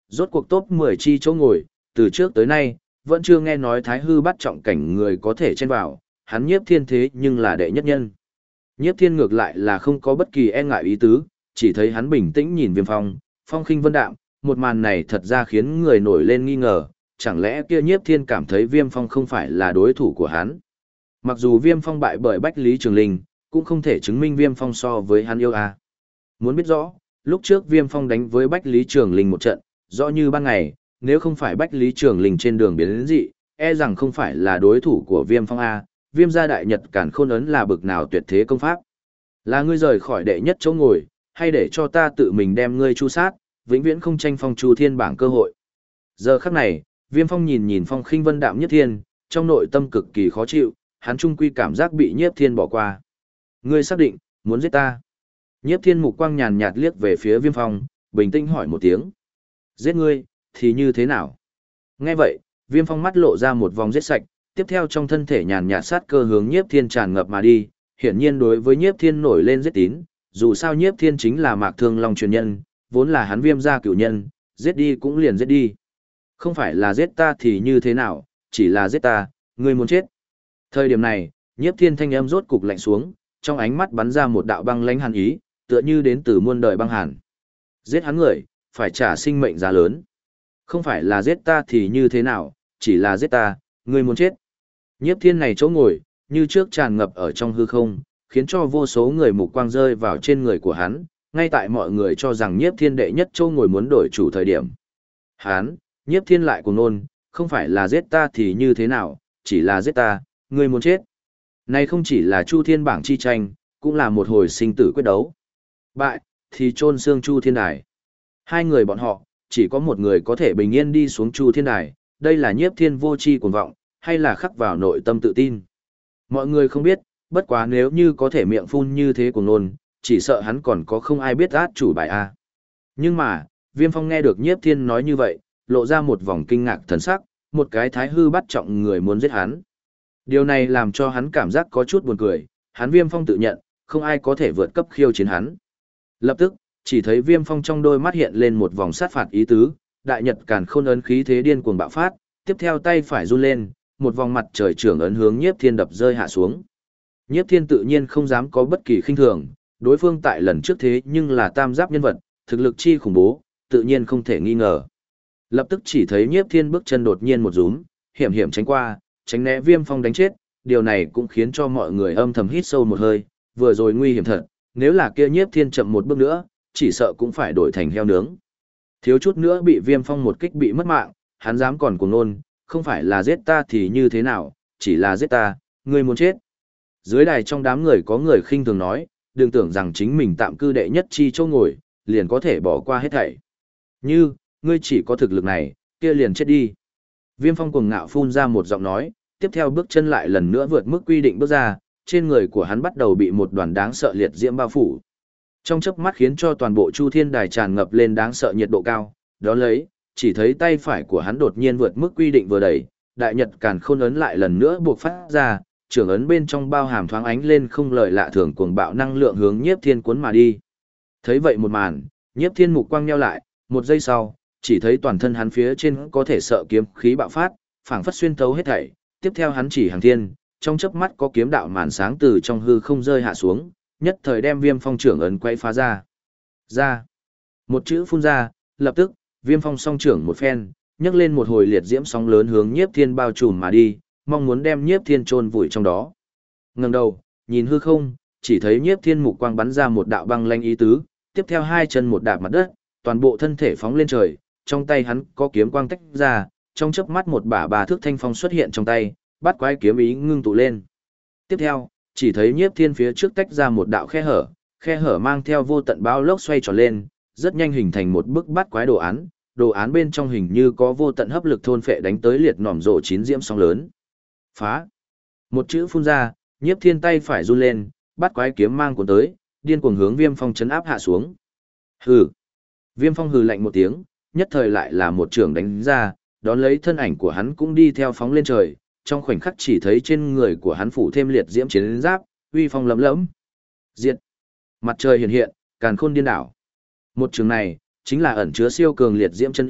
[SPEAKER 1] Rốt cuộc top 10 chi chỗ ngồi, từ trước tới nay, vẫn chưa nghe nói thái hư bắt trọng cảnh người có thể chen vào, hắn Nhiếp Thiên thế nhưng là đệ nhất nhân. Nhiếp Thiên ngược lại là không có bất kỳ e ngại ý tứ, chỉ thấy hắn bình tĩnh nhìn Viêm Phong, phong khinh vân đạm, một màn này thật ra khiến người nổi lên nghi ngờ, chẳng lẽ kia Nhiếp Thiên cảm thấy Viêm Phong không phải là đối thủ của hắn. Mặc dù Viêm Phong bại bởi Bách Lý Trường Linh, cũng không thể chứng minh Viêm Phong so với hắn yêu a. Muốn biết rõ, lúc trước Viêm Phong đánh với Bách Lý Trường Linh một trận, rõ như ban ngày, nếu không phải Bách Lý Trường Linh trên đường biến đến dị, e rằng không phải là đối thủ của Viêm Phong a. Viêm gia đại nhật càn khôn ấn là bực nào tuyệt thế công pháp. Là ngươi rời khỏi đệ nhất chỗ ngồi, hay để cho ta tự mình đem ngươi chu sát, vĩnh viễn không tranh phong Chu Thiên bảng cơ hội. Giờ khắc này, Viêm Phong nhìn nhìn phong khinh vân đạm Nhiếp Thiên, trong nội tâm cực kỳ khó chịu, hắn trung quy cảm giác bị Nhiếp Thiên bỏ qua. Ngươi xác định, muốn giết ta. Nhiếp Thiên mục quang nhàn nhạt liếc về phía Viêm Phong, bình tĩnh hỏi một tiếng. Giết ngươi, thì như thế nào? Nghe vậy, Viêm Phong mắt lộ ra một vòng giết sạch, tiếp theo trong thân thể nhàn nhạt sát cơ hướng Nhiếp Thiên tràn ngập mà đi, hiển nhiên đối với Nhiếp Thiên nổi lên giết tín, dù sao Nhiếp Thiên chính là Mạc Thương Long truyền nhân, vốn là hắn Viêm gia cửu nhân, giết đi cũng liền giết đi. Không phải là giết ta thì như thế nào, chỉ là giết ta, ngươi muốn chết. Thời điểm này, Nhiếp Thiên thanh âm rốt cục lạnh xuống, trong ánh mắt bắn ra một đạo băng lãnh hàn ý, tựa như đến từ muôn đời băng hàn. Giết hắn người, phải trả sinh mệnh giá lớn. Không phải là giết ta thì như thế nào, chỉ là giết ta, ngươi muốn chết. Nhiếp Thiên này chỗ ngồi, như trước tràn ngập ở trong hư không, khiến cho vô số người mục quang rơi vào trên người của hắn, ngay tại mọi người cho rằng Nhiếp Thiên đệ nhất chỗ ngồi muốn đổi chủ thời điểm. Hắn, Nhiếp Thiên lại cùng nôn, không phải là giết ta thì như thế nào, chỉ là giết ta, ngươi muốn chết. Này không chỉ là Chu Thiên bảng chi tranh, cũng là một hồi sinh tử quyết đấu. Bại, thì chôn xương Chu Thiên đài. Hai người bọn họ, chỉ có một người có thể bình yên đi xuống Chu Thiên đài, đây là Nhiếp Thiên vô tri cuồng vọng, hay là khắc vào nội tâm tự tin. Mọi người không biết, bất quá nếu như có thể miệng phun như thế của nôn, chỉ sợ hắn còn có không ai biết át chủ bài A. Nhưng mà, Viêm Phong nghe được Nhiếp Thiên nói như vậy, lộ ra một vòng kinh ngạc thần sắc, một cái thái hư bắt trọng người muốn giết hắn. Điều này làm cho hắn cảm giác có chút buồn cười, hắn Viêm Phong tự nhận, không ai có thể vượt cấp khiêu chiến hắn. Lập tức, chỉ thấy Viêm Phong trong đôi mắt hiện lên một vòng sát phạt ý tứ, đại nhật càn khôn ấn khí thế điên cuồng bạo phát, tiếp theo tay phải run lên, một vòng mặt trời trưởng ấn hướng Nhiếp Thiên đập rơi hạ xuống. Nhiếp Thiên tự nhiên không dám có bất kỳ khinh thường, đối phương tại lần trước thế nhưng là tam giáp nhân vật, thực lực chi khủng bố, tự nhiên không thể nghi ngờ. Lập tức chỉ thấy Nhiếp Thiên bước chân đột nhiên một rúm, hiểm hiểm tránh qua, tránh né Viêm Phong đánh chết, điều này cũng khiến cho mọi người âm thầm hít sâu một hơi, vừa rồi nguy hiểm thật, nếu là kia Nhiếp Thiên chậm một bước nữa, chỉ sợ cũng phải đổi thành heo nướng. Thiếu chút nữa bị Viêm Phong một kích bị mất mạng, hắn dám còn cuồng nôn, không phải là giết ta thì như thế nào, chỉ là giết ta, ngươi muốn chết. Dưới đài trong đám người có người khinh thường nói, đừng tưởng rằng chính mình tạm cư đệ nhất chi chỗ ngồi, liền có thể bỏ qua hết thảy. Như, ngươi chỉ có thực lực này, kia liền chết đi. Viêm Phong cuồng ngạo phun ra một giọng nói, tiếp theo bước chân lại lần nữa vượt mức quy định bước ra, trên người của hắn bắt đầu bị một đoàn đáng sợ liệt diễm bao phủ. Trong chớp mắt khiến cho toàn bộ Chu Thiên đài tràn ngập lên đáng sợ nhiệt độ cao, đó lấy, chỉ thấy tay phải của hắn đột nhiên vượt mức quy định vừa đẩy, đại nhật càn khôn ấn lại lần nữa buộc phát ra, trưởng ấn bên trong bao hàm thoáng ánh lên không lời lạ thường cuồng bạo năng lượng hướng Nhiếp Thiên cuốn mà đi. Thấy vậy một màn, Nhiếp Thiên mục quang nheo lại, một giây sau, chỉ thấy toàn thân hắn phía trên có thể sợ kiếm khí bạo phát, phảng phất xuyên thấu hết thảy, tiếp theo hắn chỉ hàng thiên, trong chớp mắt có kiếm đạo màn sáng từ trong hư không rơi hạ xuống, nhất thời đem Viêm Phong trưởng ấn quay phá ra. Ra. Một chữ phun ra, lập tức, Viêm Phong song trưởng một phen, nhấc lên một hồi liệt diễm sóng lớn hướng Nhiếp Thiên bao trùm mà đi, mong muốn đem Nhiếp Thiên chôn vùi trong đó. Ngẩng đầu, nhìn hư không, chỉ thấy Nhiếp Thiên mục quang bắn ra một đạo băng lanh ý tứ, tiếp theo hai chân một đạp mặt đất, toàn bộ thân thể phóng lên trời, trong tay hắn có kiếm quang tách ra, trong chớp mắt một bả thước thanh phong xuất hiện trong tay, bắt quái kiếm ý ngưng tụ lên. Tiếp theo, chỉ thấy Nhiếp Thiên phía trước tách ra một đạo khe hở mang theo vô tận bão lốc xoay tròn lên, rất nhanh hình thành một bức bắt quái đồ án bên trong hình như có vô tận hấp lực thôn phệ đánh tới liệt nòm rộ chín diễm sóng lớn. Phá! Một chữ phun ra, Nhiếp Thiên tay phải run lên, bắt quái kiếm mang cuốn tới, điên cuồng hướng Viêm Phong chấn áp hạ xuống. Hừ! Viêm Phong hừ lạnh một tiếng, nhất thời lại là một trường đánh ra, đón lấy thân ảnh của hắn cũng đi theo phóng lên trời, trong khoảnh khắc chỉ thấy trên người của hắn phủ thêm liệt diễm chiến giáp, uy phong lấm lẫm. Diệt! Mặt trời hiện hiện, càn khôn điên đảo. Một trường này, chính là ẩn chứa siêu cường liệt diễm chân ý,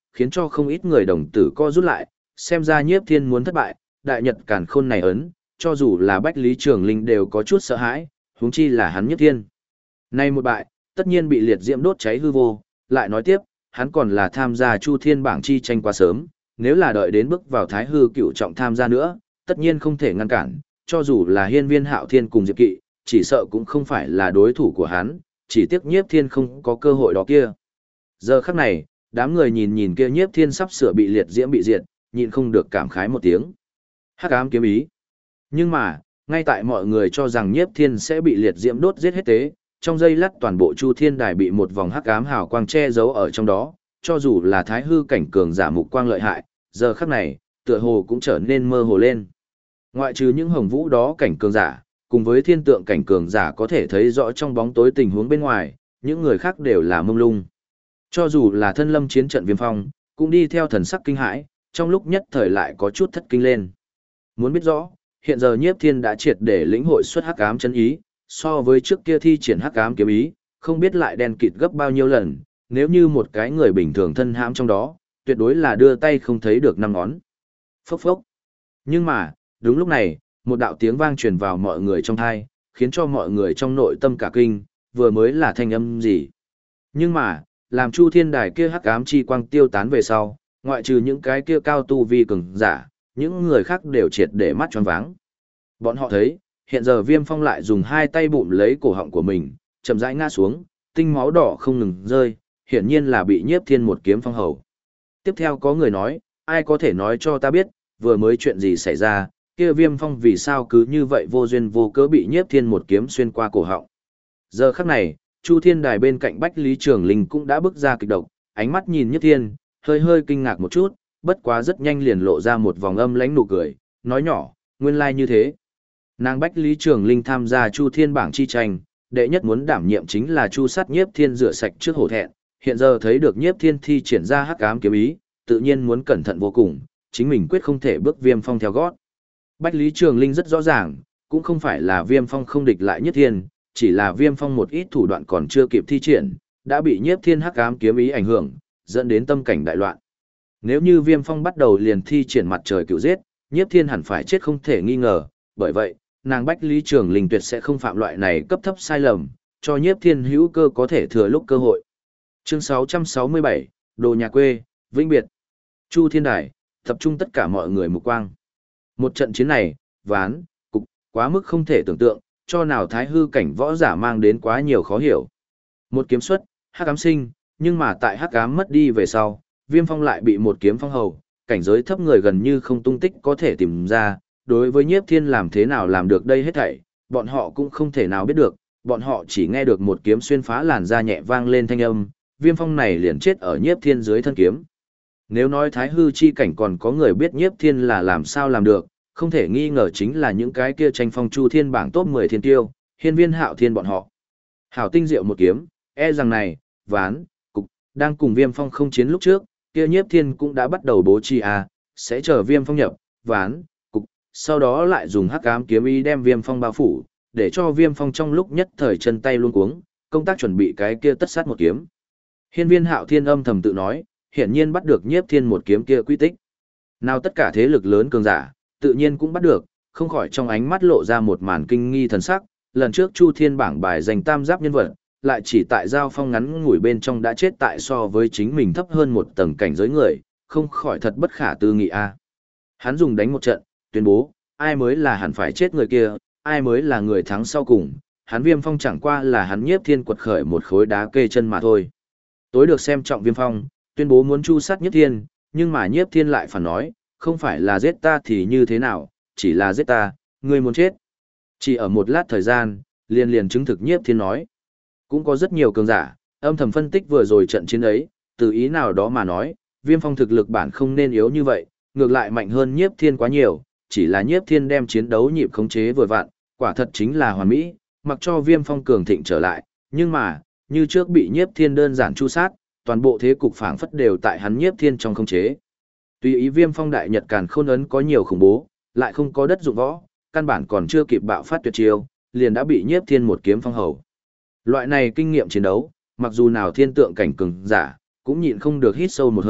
[SPEAKER 1] khiến cho không ít người đồng tử co rút lại, xem ra Nhiếp Thiên muốn thất bại, đại nhật càn khôn này ấn, cho dù là Bách Lý Trường Linh đều có chút sợ hãi, huống chi là hắn Nhiếp Thiên. Nay một bại, tất nhiên bị liệt diễm đốt cháy hư vô, lại nói tiếp, hắn còn là tham gia Chu Thiên bảng chi tranh quá sớm, nếu là đợi đến bước vào Thái Hư Cựu trọng tham gia nữa, tất nhiên không thể ngăn cản, cho dù là Hiên Viên Hạo Thiên cùng Diệp Kỵ, chỉ sợ cũng không phải là đối thủ của hắn, chỉ tiếc Nhiếp Thiên không có cơ hội đó kia. Giờ khắc này, đám người nhìn nhìn kia Nhiếp Thiên sắp sửa bị liệt diễm bị diệt, nhịn không được cảm khái một tiếng. Hắc ám kiếm ý. Nhưng mà, ngay tại mọi người cho rằng Nhiếp Thiên sẽ bị liệt diễm đốt giết hết tế, trong giây lát toàn bộ Chu Thiên Đài bị một vòng hắc ám hào quang che giấu ở trong đó, cho dù là Thái Hư cảnh cường giả mục quang lợi hại, giờ khắc này, tựa hồ cũng trở nên mơ hồ lên. Ngoại trừ những hồng vũ đó cảnh cường giả, cùng với thiên tượng cảnh cường giả có thể thấy rõ trong bóng tối tình huống bên ngoài, những người khác đều là mông lung. Cho dù là thân lâm chiến trận Viêm Phong, cũng đi theo thần sắc kinh hãi, trong lúc nhất thời lại có chút thất kinh lên. Muốn biết rõ, hiện giờ Nhiếp Thiên đã triệt để lĩnh hội xuất hắc ám chân ý, so với trước kia thi triển hắc ám kiếm ý, không biết lại đen kịt gấp bao nhiêu lần, nếu như một cái người bình thường thân hãm trong đó, tuyệt đối là đưa tay không thấy được năm ngón. Phốc phốc. Nhưng mà, đúng lúc này, một đạo tiếng vang truyền vào mọi người trong tai, khiến cho mọi người trong nội tâm cả kinh, vừa mới là thanh âm gì. Nhưng mà, làm Chu Thiên Đài kia hắc ám chi quang tiêu tán về sau, ngoại trừ những cái kia cao tu vi cường giả, những người khác đều triệt để mắt choáng váng. Bọn họ thấy, hiện giờ Viêm Phong lại dùng hai tay bụm lấy cổ họng của mình, chậm rãi ngã xuống, tinh máu đỏ không ngừng rơi, hiển nhiên là bị Nhiếp Thiên một kiếm phong hầu. Tiếp theo có người nói, ai có thể nói cho ta biết, vừa mới chuyện gì xảy ra, kia Viêm Phong vì sao cứ như vậy vô duyên vô cớ bị Nhiếp Thiên một kiếm xuyên qua cổ họng. Giờ khắc này, Chu Thiên Đài bên cạnh Bách Lý Trường Linh cũng đã bước ra kịch độc, ánh mắt nhìn Nhiếp Thiên, hơi hơi kinh ngạc một chút, bất quá rất nhanh liền lộ ra một vòng âm lãnh nụ cười, nói nhỏ, nguyên lai như thế. Nàng Bách Lý Trường Linh tham gia Chu Thiên bảng chi tranh, đệ nhất muốn đảm nhiệm chính là Chu sát Nhiếp Thiên rửa sạch trước hổ thẹn, hiện giờ thấy được Nhiếp Thiên thi triển ra hắc ám kiếm ý, tự nhiên muốn cẩn thận vô cùng, chính mình quyết không thể bước Viêm Phong theo gót. Bách Lý Trường Linh rất rõ ràng, cũng không phải là Viêm Phong không địch lại Nhiếp Thiên, chỉ là Viêm Phong một ít thủ đoạn còn chưa kịp thi triển, đã bị Nhiếp Thiên hắc ám kiếm ý ảnh hưởng, dẫn đến tâm cảnh đại loạn. Nếu như Viêm Phong bắt đầu liền thi triển mặt trời cựu giết, Nhiếp Thiên hẳn phải chết không thể nghi ngờ, bởi vậy, nàng Bách Lý Trường Linh tuyệt sẽ không phạm loại này cấp thấp sai lầm, cho Nhiếp Thiên hữu cơ có thể thừa lúc cơ hội. Chương 667, Đồ nhà quê, Vĩnh Biệt. Chu Thiên Đài, tập trung tất cả mọi người mục quang. Một trận chiến này, ván, cục, quá mức không thể tưởng tượng, cho nào Thái Hư cảnh võ giả mang đến quá nhiều khó hiểu. Một kiếm xuất, hắc ám sinh, nhưng mà tại hắc ám mất đi về sau, Viêm Phong lại bị một kiếm phong hầu, cảnh giới thấp người gần như không tung tích có thể tìm ra, đối với Nhiếp Thiên làm thế nào làm được đây hết thảy, bọn họ cũng không thể nào biết được, bọn họ chỉ nghe được một kiếm xuyên phá làn da nhẹ vang lên thanh âm, Viêm Phong này liền chết ở Nhiếp Thiên dưới thân kiếm. Nếu nói Thái Hư chi cảnh còn có người biết Nhiếp Thiên là làm sao làm được, không thể nghi ngờ chính là những cái kia tranh phong Chu Thiên bảng top 10 thiên tiêu, Hiên Viên Hạo Thiên bọn họ. Hảo tinh diệu một kiếm, e rằng này, ván, cục, đang cùng Viêm Phong không chiến lúc trước, kia Nhiếp Thiên cũng đã bắt đầu bố trí sẽ chờ Viêm Phong nhập, ván, cục, sau đó lại dùng hắc ám kiếm ý đem Viêm Phong bao phủ, để cho Viêm Phong trong lúc nhất thời chân tay luống cuống, công tác chuẩn bị cái kia tất sát một kiếm. Hiên Viên Hạo Thiên âm thầm tự nói, hiển nhiên bắt được Nhiếp Thiên một kiếm kia quy tích. Nào tất cả thế lực lớn cường giả, tự nhiên cũng bắt được, không khỏi trong ánh mắt lộ ra một màn kinh nghi thần sắc, lần trước Chu Thiên bảng bài giành tam giáp nhân vật, lại chỉ tại giao phong ngắn ngủi bên trong đã chết tại so với chính mình thấp hơn một tầng cảnh giới người, không khỏi thật bất khả tư nghị a. Hắn dùng đánh một trận, tuyên bố, ai mới là hẳn phải chết người kia, ai mới là người thắng sau cùng, hắn Viêm Phong chẳng qua là hắn Nhiếp Thiên quật khởi một khối đá kê chân mà thôi. Tối được xem trọng Viêm Phong, tuyên bố muốn chu sát Nhiếp Thiên, nhưng mà Nhiếp Thiên lại phản nói, không phải là giết ta thì như thế nào, chỉ là giết ta, ngươi muốn chết. Chỉ ở một lát thời gian, liền chứng thực Nhiếp Thiên nói. Cũng có rất nhiều cường giả, âm thầm phân tích vừa rồi trận chiến ấy, từ ý nào đó mà nói, Viêm Phong thực lực bản không nên yếu như vậy, ngược lại mạnh hơn Nhiếp Thiên quá nhiều, chỉ là Nhiếp Thiên đem chiến đấu nhịp khống chế vừa vặn, quả thật chính là hoàn mỹ, mặc cho Viêm Phong cường thịnh trở lại, nhưng mà, như trước bị Nhiếp Thiên đơn giản chu sát, toàn bộ thế cục phảng phất đều tại hắn Nhiếp Thiên trong khống chế. Tuy ý Viêm Phong đại nhật càn khôn ấn có nhiều khủng bố, lại không có đất dụng võ, căn bản còn chưa kịp bạo phát tuyệt chiêu, liền đã bị Nhiếp Thiên một kiếm phong hầu. Loại này kinh nghiệm chiến đấu, mặc dù nào thiên tượng cảnh cường giả, cũng nhịn không được hít sâu một hơi,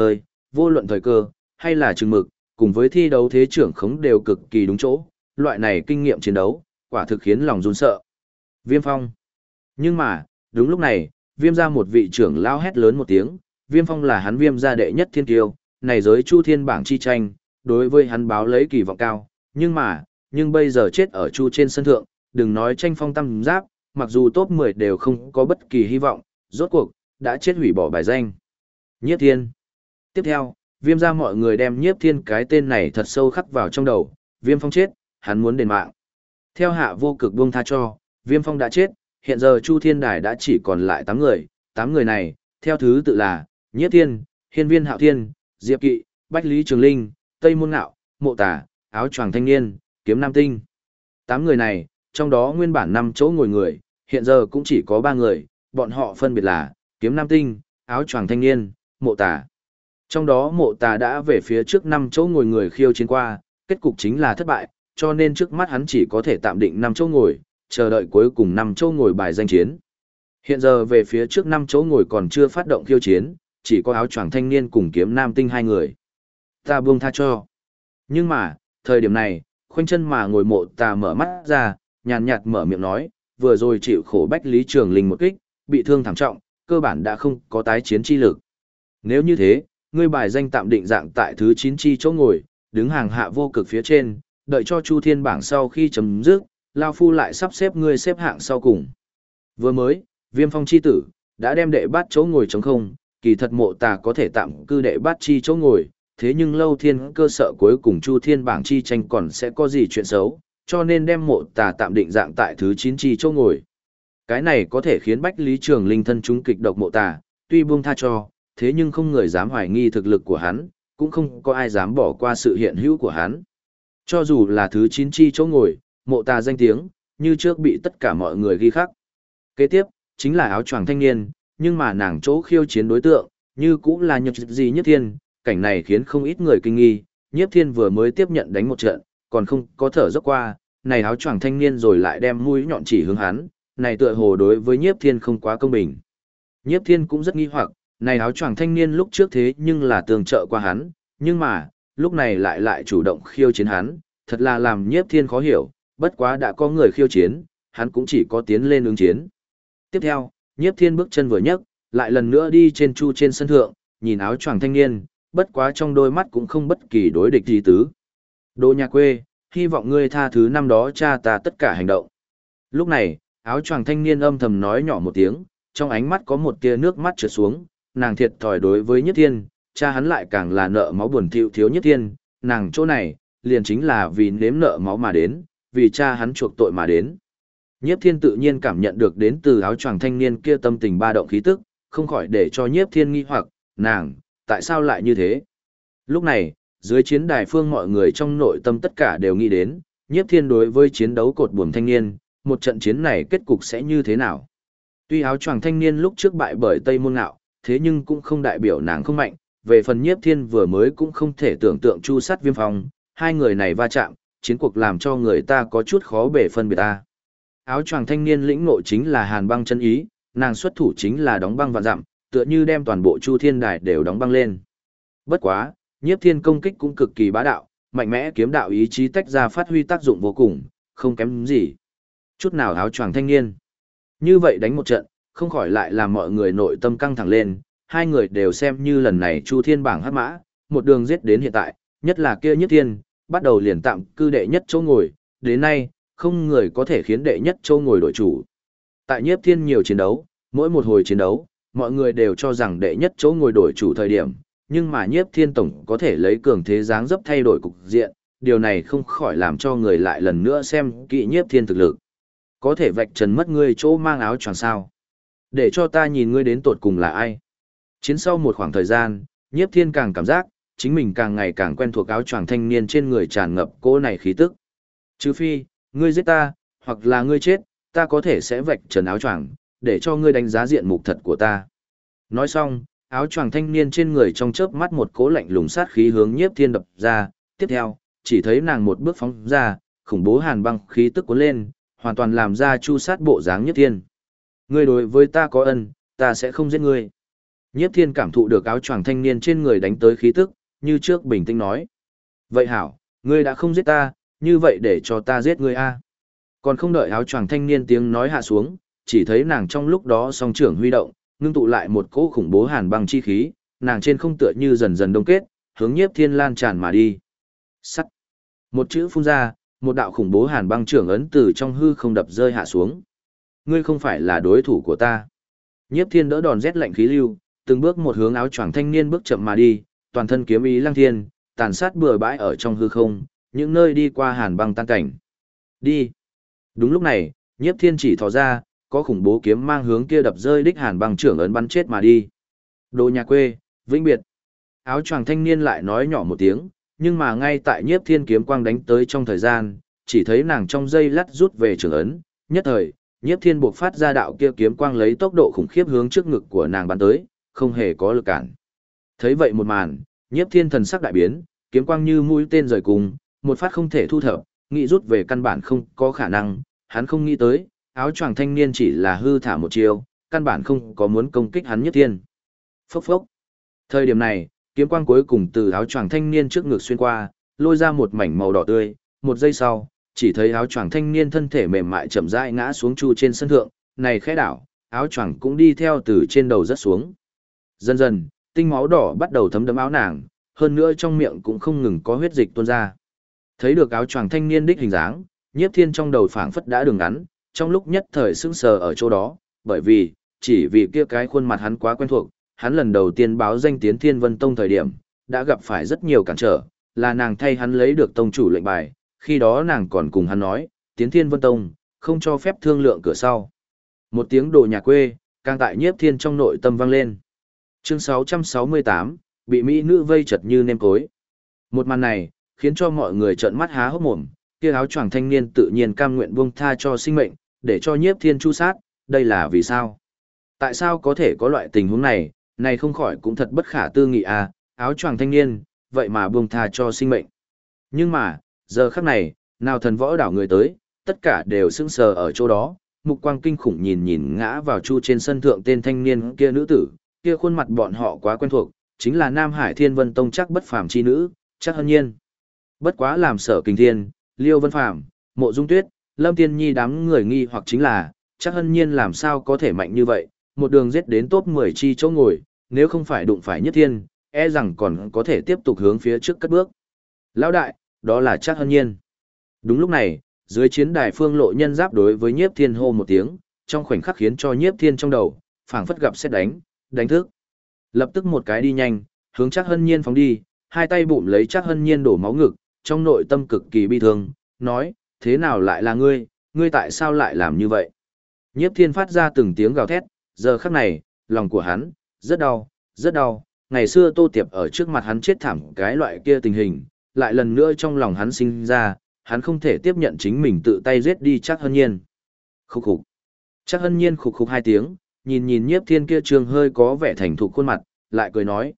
[SPEAKER 1] vô luận thời cơ, hay là chừng mực, cùng với thi đấu thế trưởng khống đều cực kỳ đúng chỗ, loại này kinh nghiệm chiến đấu, quả thực khiến lòng run sợ. Viêm Phong. Nhưng mà, đúng lúc này, Viêm gia một vị trưởng lao hét lớn một tiếng, Viêm Phong là hắn Viêm gia đệ nhất thiên kiêu, này giới Chu Thiên bảng chi tranh, đối với hắn báo lấy kỳ vọng cao, nhưng bây giờ chết ở Chu trên sân thượng, đừng nói tranh phong tam giáp, mặc dù top 10 đều không có bất kỳ hy vọng, rốt cuộc, đã chết hủy bỏ bài danh. Nhiếp Thiên. Tiếp theo, Viêm gia mọi người đem Nhiếp Thiên cái tên này thật sâu khắc vào trong đầu, Viêm Phong chết, hắn muốn đền mạng. Theo Hạ Vô Cực buông tha cho, Viêm Phong đã chết, hiện giờ Chu Thiên Đài đã chỉ còn lại 8 người, 8 người này, theo thứ tự là, Nhiếp Thiên, Hiên Viên Hạo Thiên, Diệp Kỵ, Bách Lý Trường Linh, Tây Môn Ngạo, Mộ Tả, Áo Choàng Thanh Niên, Kiếm Nam Tinh. 8 người này, trong đó nguyên bản 5 chỗ ngồi người, hiện giờ cũng chỉ có 3 người, bọn họ phân biệt là, Kiếm Nam Tinh, Áo Choàng Thanh Niên, Mộ Tả. Trong đó Mộ Tả đã về phía trước 5 chỗ ngồi người khiêu chiến qua, kết cục chính là thất bại, cho nên trước mắt hắn chỉ có thể tạm định 5 chỗ ngồi, chờ đợi cuối cùng 5 chỗ ngồi bài danh chiến. Hiện giờ về phía trước 5 chỗ ngồi còn chưa phát động khiêu chiến, chỉ có Áo Choàng Thanh Niên cùng Kiếm Nam Tinh 2 người. Ta buông tha cho. Nhưng mà, thời điểm này, khoanh chân mà ngồi Mộ Tả mở mắt ra, nhàn nhạt mở miệng nói, vừa rồi chịu khổ Bách Lý Trường Linh một kích, bị thương thảm trọng, cơ bản đã không có tái chiến chi lực. Nếu như thế, ngươi bài danh tạm định dạng tại thứ 9 chi chỗ ngồi, đứng hàng Hạ Vô Cực phía trên, đợi cho Chu Thiên bảng sau khi chấm dứt, Lao Phu lại sắp xếp ngươi xếp hạng sau cùng. Vừa mới, Viêm Phong chi tử, đã đem đệ bát chỗ ngồi trống không, kỳ thật Mộ Tả có thể tạm cư đệ bát chi chỗ ngồi, thế nhưng Lâu Thiên cơ sợ cuối cùng Chu Thiên bảng chi tranh còn sẽ có gì chuyện xấu, cho nên đem Mộ Tả tạm định dạng tại thứ 9 chi chỗ ngồi. Cái này có thể khiến Bách Lý Trường Linh thân chúng kịch độc Mộ Tả, tuy buông tha cho, thế nhưng không người dám hoài nghi thực lực của hắn, cũng không có ai dám bỏ qua sự hiện hữu của hắn. Cho dù là thứ 9 chi chỗ ngồi, Mộ Tả danh tiếng, như trước bị tất cả mọi người ghi khắc. Kế tiếp, chính là Áo Choàng Thanh Niên, nhưng mà nàng chỗ khiêu chiến đối tượng, như cũng là Nhật Di Nhiếp Thiên, cảnh này khiến không ít người kinh nghi, Nhiếp Thiên vừa mới tiếp nhận đánh một trận, còn không có thở dốc qua, này Áo Choàng Thanh Niên rồi lại đem mũi nhọn chỉ hướng hắn, này tựa hồ đối với Nhiếp Thiên không quá công bình. Nhiếp Thiên cũng rất nghi hoặc, này Áo Choàng Thanh Niên lúc trước thế nhưng là tường trợ qua hắn, nhưng mà, lúc này lại chủ động khiêu chiến hắn, thật là làm Nhiếp Thiên khó hiểu, bất quá đã có người khiêu chiến, hắn cũng chỉ có tiến lên ứng chiến. Tiếp theo, Nhiếp Thiên bước chân vừa nhấc, lại lần nữa đi trên Chu trên sân thượng, nhìn Áo Choàng Thanh Niên, bất quá trong đôi mắt cũng không bất kỳ đối địch gì tứ. Đồ nhà quê, hy vọng ngươi tha thứ năm đó cha ta tất cả hành động. Lúc này, Áo Choàng Thanh Niên âm thầm nói nhỏ một tiếng, trong ánh mắt có một tia nước mắt trượt xuống, nàng thiệt thòi đối với Nhiếp Thiên, cha hắn lại càng là nợ máu buồn thiu thiếu Nhiếp Thiên, nàng chỗ này, liền chính là vì nếm nợ máu mà đến, vì cha hắn chuộc tội mà đến. Nhiếp Thiên tự nhiên cảm nhận được đến từ Áo Choàng Thanh Niên kia tâm tình ba động khí tức, không khỏi để cho Nhiếp Thiên nghi hoặc, nàng, tại sao lại như thế? Lúc này, dưới chiến đài phương mọi người trong nội tâm tất cả đều nghĩ đến, Nhiếp Thiên đối với chiến đấu cột buồm thanh niên, một trận chiến này kết cục sẽ như thế nào? Tuy Áo Choàng Thanh Niên lúc trước bại bởi Tây Môn Ngạo, thế nhưng cũng không đại biểu nàng không mạnh, về phần Nhiếp Thiên vừa mới cũng không thể tưởng tượng Chu Sát Viêm Phong, hai người này va chạm, chiến cuộc làm cho người ta có chút khó bề phân biệt ta. Áo Choàng Thanh Niên lĩnh ngộ chính là hàn băng chân ý, nàng xuất thủ chính là đóng băng vạn dặm, tựa như đem toàn bộ Chu Thiên Đài đều đóng băng lên. Bất quá, Nhiếp Thiên công kích cũng cực kỳ bá đạo, mạnh mẽ kiếm đạo ý chí tách ra phát huy tác dụng vô cùng, không kém gì. Chút nào Áo Choàng Thanh Niên. Như vậy đánh một trận, không khỏi lại làm mọi người nội tâm căng thẳng lên, hai người đều xem như lần này Chu Thiên bảng hắc mã, một đường giết đến hiện tại, nhất là kia Nhiếp Thiên, bắt đầu liền tạm cư đệ nhất chỗ ngồi, đến nay, không người có thể khiến đệ nhất chỗ ngồi đổi chủ. Tại Nhiếp Thiên nhiều chiến đấu, mỗi một hồi chiến đấu, mọi người đều cho rằng đệ nhất chỗ ngồi đổi chủ thời điểm, nhưng mà Nhiếp Thiên tổng có thể lấy cường thế dáng dấp thay đổi cục diện, điều này không khỏi làm cho người lại lần nữa xem kỹ Nhiếp Thiên thực lực. Có thể vạch trần mất ngươi chỗ mang áo choàng sao? Để cho ta nhìn ngươi đến tột cùng là ai? Chiến sau một khoảng thời gian, Nhiếp Thiên càng cảm giác, chính mình càng ngày càng quen thuộc áo choàng thanh niên trên người tràn ngập cỗ này khí tức. Trừ phi, ngươi giết ta, hoặc là ngươi chết, ta có thể sẽ vạch trần áo choàng, để cho ngươi đánh giá diện mục thật của ta. Nói xong, áo choàng thanh niên trên người trong chớp mắt một cỗ lạnh lùng sát khí hướng Nhiếp Thiên đập ra, tiếp theo, chỉ thấy nàng một bước phóng ra, khủng bố hàn băng khí tức cuốn lên, hoàn toàn làm ra chu sát bộ dáng Nhiếp Thiên. Ngươi đối với ta có ân, ta sẽ không giết ngươi. Nhiếp Thiên cảm thụ được áo choàng thanh niên trên người đánh tới khí tức, như trước bình tĩnh nói. Vậy hảo, ngươi đã không giết ta, như vậy để cho ta giết ngươi a. Còn không đợi áo choàng thanh niên tiếng nói hạ xuống, chỉ thấy nàng trong lúc đó song trưởng huy động, ngưng tụ lại một cỗ khủng bố hàn băng chi khí, nàng trên không tựa như dần dần đông kết, hướng Nhiếp Thiên lan tràn mà đi. Sắt. Một chữ phun ra, một đạo khủng bố hàn băng trưởng ấn từ trong hư không đập rơi hạ xuống. Ngươi không phải là đối thủ của ta. Nhiếp Thiên đỡ đòn rét lạnh khí lưu, từng bước một hướng áo choàng thanh niên bước chậm mà đi, toàn thân kiếm ý lăng thiên, tàn sát bừa bãi ở trong hư không, những nơi đi qua hàn băng tan cảnh. Đi. Đúng lúc này, Nhiếp Thiên chỉ thò ra, có khủng bố kiếm mang hướng kia đập rơi đích hàn băng trưởng ấn bắn chết mà đi. Đồ nhà quê, vĩnh biệt. Áo choàng thanh niên lại nói nhỏ một tiếng, nhưng mà ngay tại Nhiếp Thiên kiếm quang đánh tới trong thời gian, chỉ thấy nàng trong giây lát rút về trưởng ấn, nhất thời, Nhiếp Thiên buộc phát ra đạo kia kiếm quang lấy tốc độ khủng khiếp hướng trước ngực của nàng bắn tới, không hề có lực cản. Thấy vậy một màn, Nhiếp Thiên thần sắc đại biến, kiếm quang như mũi tên rời cùng, một phát không thể thu thập, nghĩ rút về căn bản không có khả năng, hắn không nghĩ tới, áo choàng thanh niên chỉ là hư thả một chiêu, căn bản không có muốn công kích hắn Nhiếp Thiên. Phốc phốc. Thời điểm này, kiếm quang cuối cùng từ áo choàng thanh niên trước ngực xuyên qua, lôi ra một mảnh màu đỏ tươi, một giây sau, chỉ thấy áo choàng thanh niên thân thể mềm mại chậm rãi ngã xuống chu trên sân thượng, này khẽ đảo, áo choàng cũng đi theo từ trên đầu rất xuống. Dần dần, tinh máu đỏ bắt đầu thấm đẫm áo nàng, hơn nữa trong miệng cũng không ngừng có huyết dịch tuôn ra. Thấy được áo choàng thanh niên đích hình dáng, Nhiếp Thiên trong đầu phảng phất đã đường ngắn, trong lúc nhất thời sững sờ ở chỗ đó, bởi vì, chỉ vì kia cái khuôn mặt hắn quá quen thuộc, hắn lần đầu tiên báo danh tiến Thiên Vân Tông thời điểm, đã gặp phải rất nhiều cản trở, là nàng thay hắn lấy được tông chủ lệnh bài, khi đó nàng còn cùng hắn nói, tiến Thiên Vân Tông, không cho phép thương lượng cửa sau. Một tiếng đồ nhà quê, càng tại Nhiếp Thiên trong nội tâm vang lên. Chương 668, bị mỹ nữ vây chật như nêm cối. Một màn này, khiến cho mọi người trợn mắt há hốc mồm, kia áo choàng thanh niên tự nhiên cam nguyện buông tha cho sinh mệnh, để cho Nhiếp Thiên chu sát, đây là vì sao? Tại sao có thể có loại tình huống này, này không khỏi cũng thật bất khả tư nghị à, áo choàng thanh niên, vậy mà buông tha cho sinh mệnh. Nhưng mà, giờ khắc này, nào thần võ đảo người tới, tất cả đều sững sờ ở chỗ đó, mục quang kinh khủng nhìn nhìn ngã vào chu trên sân thượng tên thanh niên kia nữ tử, kia khuôn mặt bọn họ quá quen thuộc, chính là Nam Hải Thiên Vân Tông chắc bất phàm chi nữ, chắc hân nhiên. Bất quá làm Sở Kình Thiên, Liêu Vân Phàm, Mộ Dung Tuyết, Lâm Tiên Nhi đám người nghi hoặc chính là, chắc hân nhiên làm sao có thể mạnh như vậy, một đường giết đến top 10 chi chỗ ngồi, nếu không phải đụng phải Nhất Thiên, e rằng còn có thể tiếp tục hướng phía trước cất bước. Lão đại, đó là chắc hân nhiên. Đúng lúc này, dưới chiến đài Phương Lộ Nhân giáp đối với Nhiếp Thiên hô một tiếng, trong khoảnh khắc khiến cho Nhiếp Thiên trong đầu, phảng phất gặp sét đánh thức. Lập tức một cái đi nhanh, hướng chắc hân nhiên phóng đi, hai tay bụm lấy chắc hân nhiên đổ máu ngực, trong nội tâm cực kỳ bi thương, nói, thế nào lại là ngươi, ngươi tại sao lại làm như vậy? Nhiếp Thiên phát ra từng tiếng gào thét, giờ khắc này, lòng của hắn, rất đau, ngày xưa Tô Tiệp ở trước mặt hắn chết thảm cái loại kia tình hình, lại lần nữa trong lòng hắn sinh ra, hắn không thể tiếp nhận chính mình tự tay giết đi chắc hân nhiên. Khúc khục. Chắc hân nhiên khục khục hai tiếng, nhìn nhìn Nhiếp Thiên kia trường hơi có vẻ thành thục khuôn mặt, lại cười nói,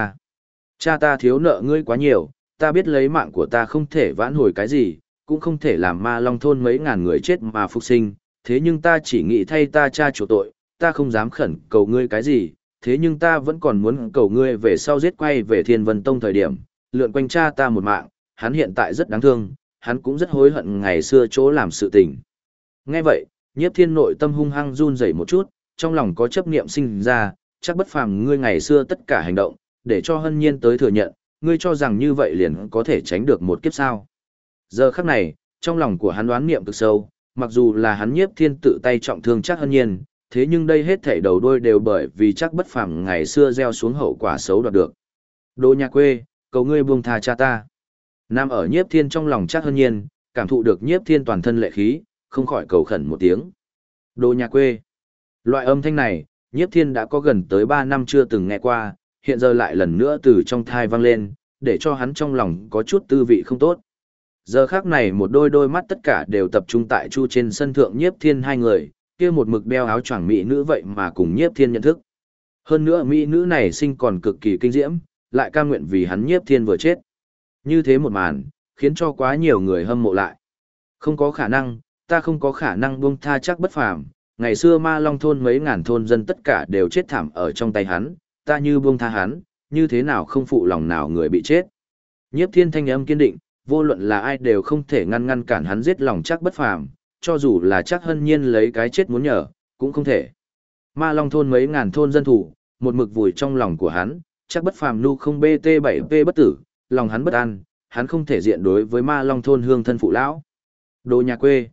[SPEAKER 1] cha ta thiếu nợ ngươi quá nhiều, ta biết lấy mạng của ta không thể vãn hồi cái gì, cũng không thể làm Ma Long thôn mấy ngàn người chết mà phục sinh, thế nhưng ta chỉ nghĩ thay ta cha chỗ tội, ta không dám khẩn cầu ngươi cái gì, thế nhưng ta vẫn còn muốn cầu ngươi về sau giết quay về Thiên Vân Tông thời điểm, lượn quanh cha ta một mạng, hắn hiện tại rất đáng thương, hắn cũng rất hối hận ngày xưa chỗ làm sự tình. Nghe vậy, Nhiếp Thiên nội tâm hung hăng run rẩy một chút, trong lòng có chấp niệm sinh ra, chắc bất phàm ngươi ngày xưa tất cả hành động, để cho hân nhiên tới thừa nhận, ngươi cho rằng như vậy liền có thể tránh được một kiếp sao. Giờ khắc này, trong lòng của hắn đoán niệm cực sâu, mặc dù là hắn Nhiếp Thiên tự tay trọng thương chắc hân nhiên, thế nhưng đây hết thảy đầu đuôi đều bởi vì chắc bất phàm ngày xưa gieo xuống hậu quả xấu đoạt được. Đồ nhà quê, cầu ngươi buông tha cha ta. Nam ở Nhiếp Thiên trong lòng chắc hân nhiên, cảm thụ được Nhiếp Thiên toàn thân lệ khí, không khỏi cầu khẩn một tiếng. Đồ nhà quê. Loại âm thanh này, Nhiếp Thiên đã có gần tới 3 năm chưa từng nghe qua, hiện giờ lại lần nữa từ trong thai vang lên, để cho hắn trong lòng có chút tư vị không tốt. Giờ khác này một đôi mắt tất cả đều tập trung tại chu trên sân thượng Nhiếp Thiên hai người, kia một mực đeo áo choàng mỹ nữ vậy mà cùng Nhiếp Thiên nhận thức. Hơn nữa mỹ nữ này sinh còn cực kỳ kinh diễm, lại cam nguyện vì hắn Nhiếp Thiên vừa chết. Như thế một màn, khiến cho quá nhiều người hâm mộ lại. Không có khả năng, ta không có khả năng buông tha chắc bất phàm, ngày xưa Ma Long thôn mấy ngàn thôn dân tất cả đều chết thảm ở trong tay hắn, ta như buông tha hắn, như thế nào không phụ lòng nào người bị chết. Nhiếp Thiên thanh âm kiên định, vô luận là ai đều không thể ngăn cản hắn giết lòng Trác Bất Phàm, cho dù là Trác Hân Nhiên lấy cái chết muốn nhờ, cũng không thể. Ma Long thôn mấy ngàn thôn dân thủ, một mực vùi trong lòng của hắn, Trác Bất Phàm nu không BT7P bất tử, lòng hắn bất an, hắn không thể diện đối với Ma Long thôn hương thân phụ lão. Đồ nhà quê,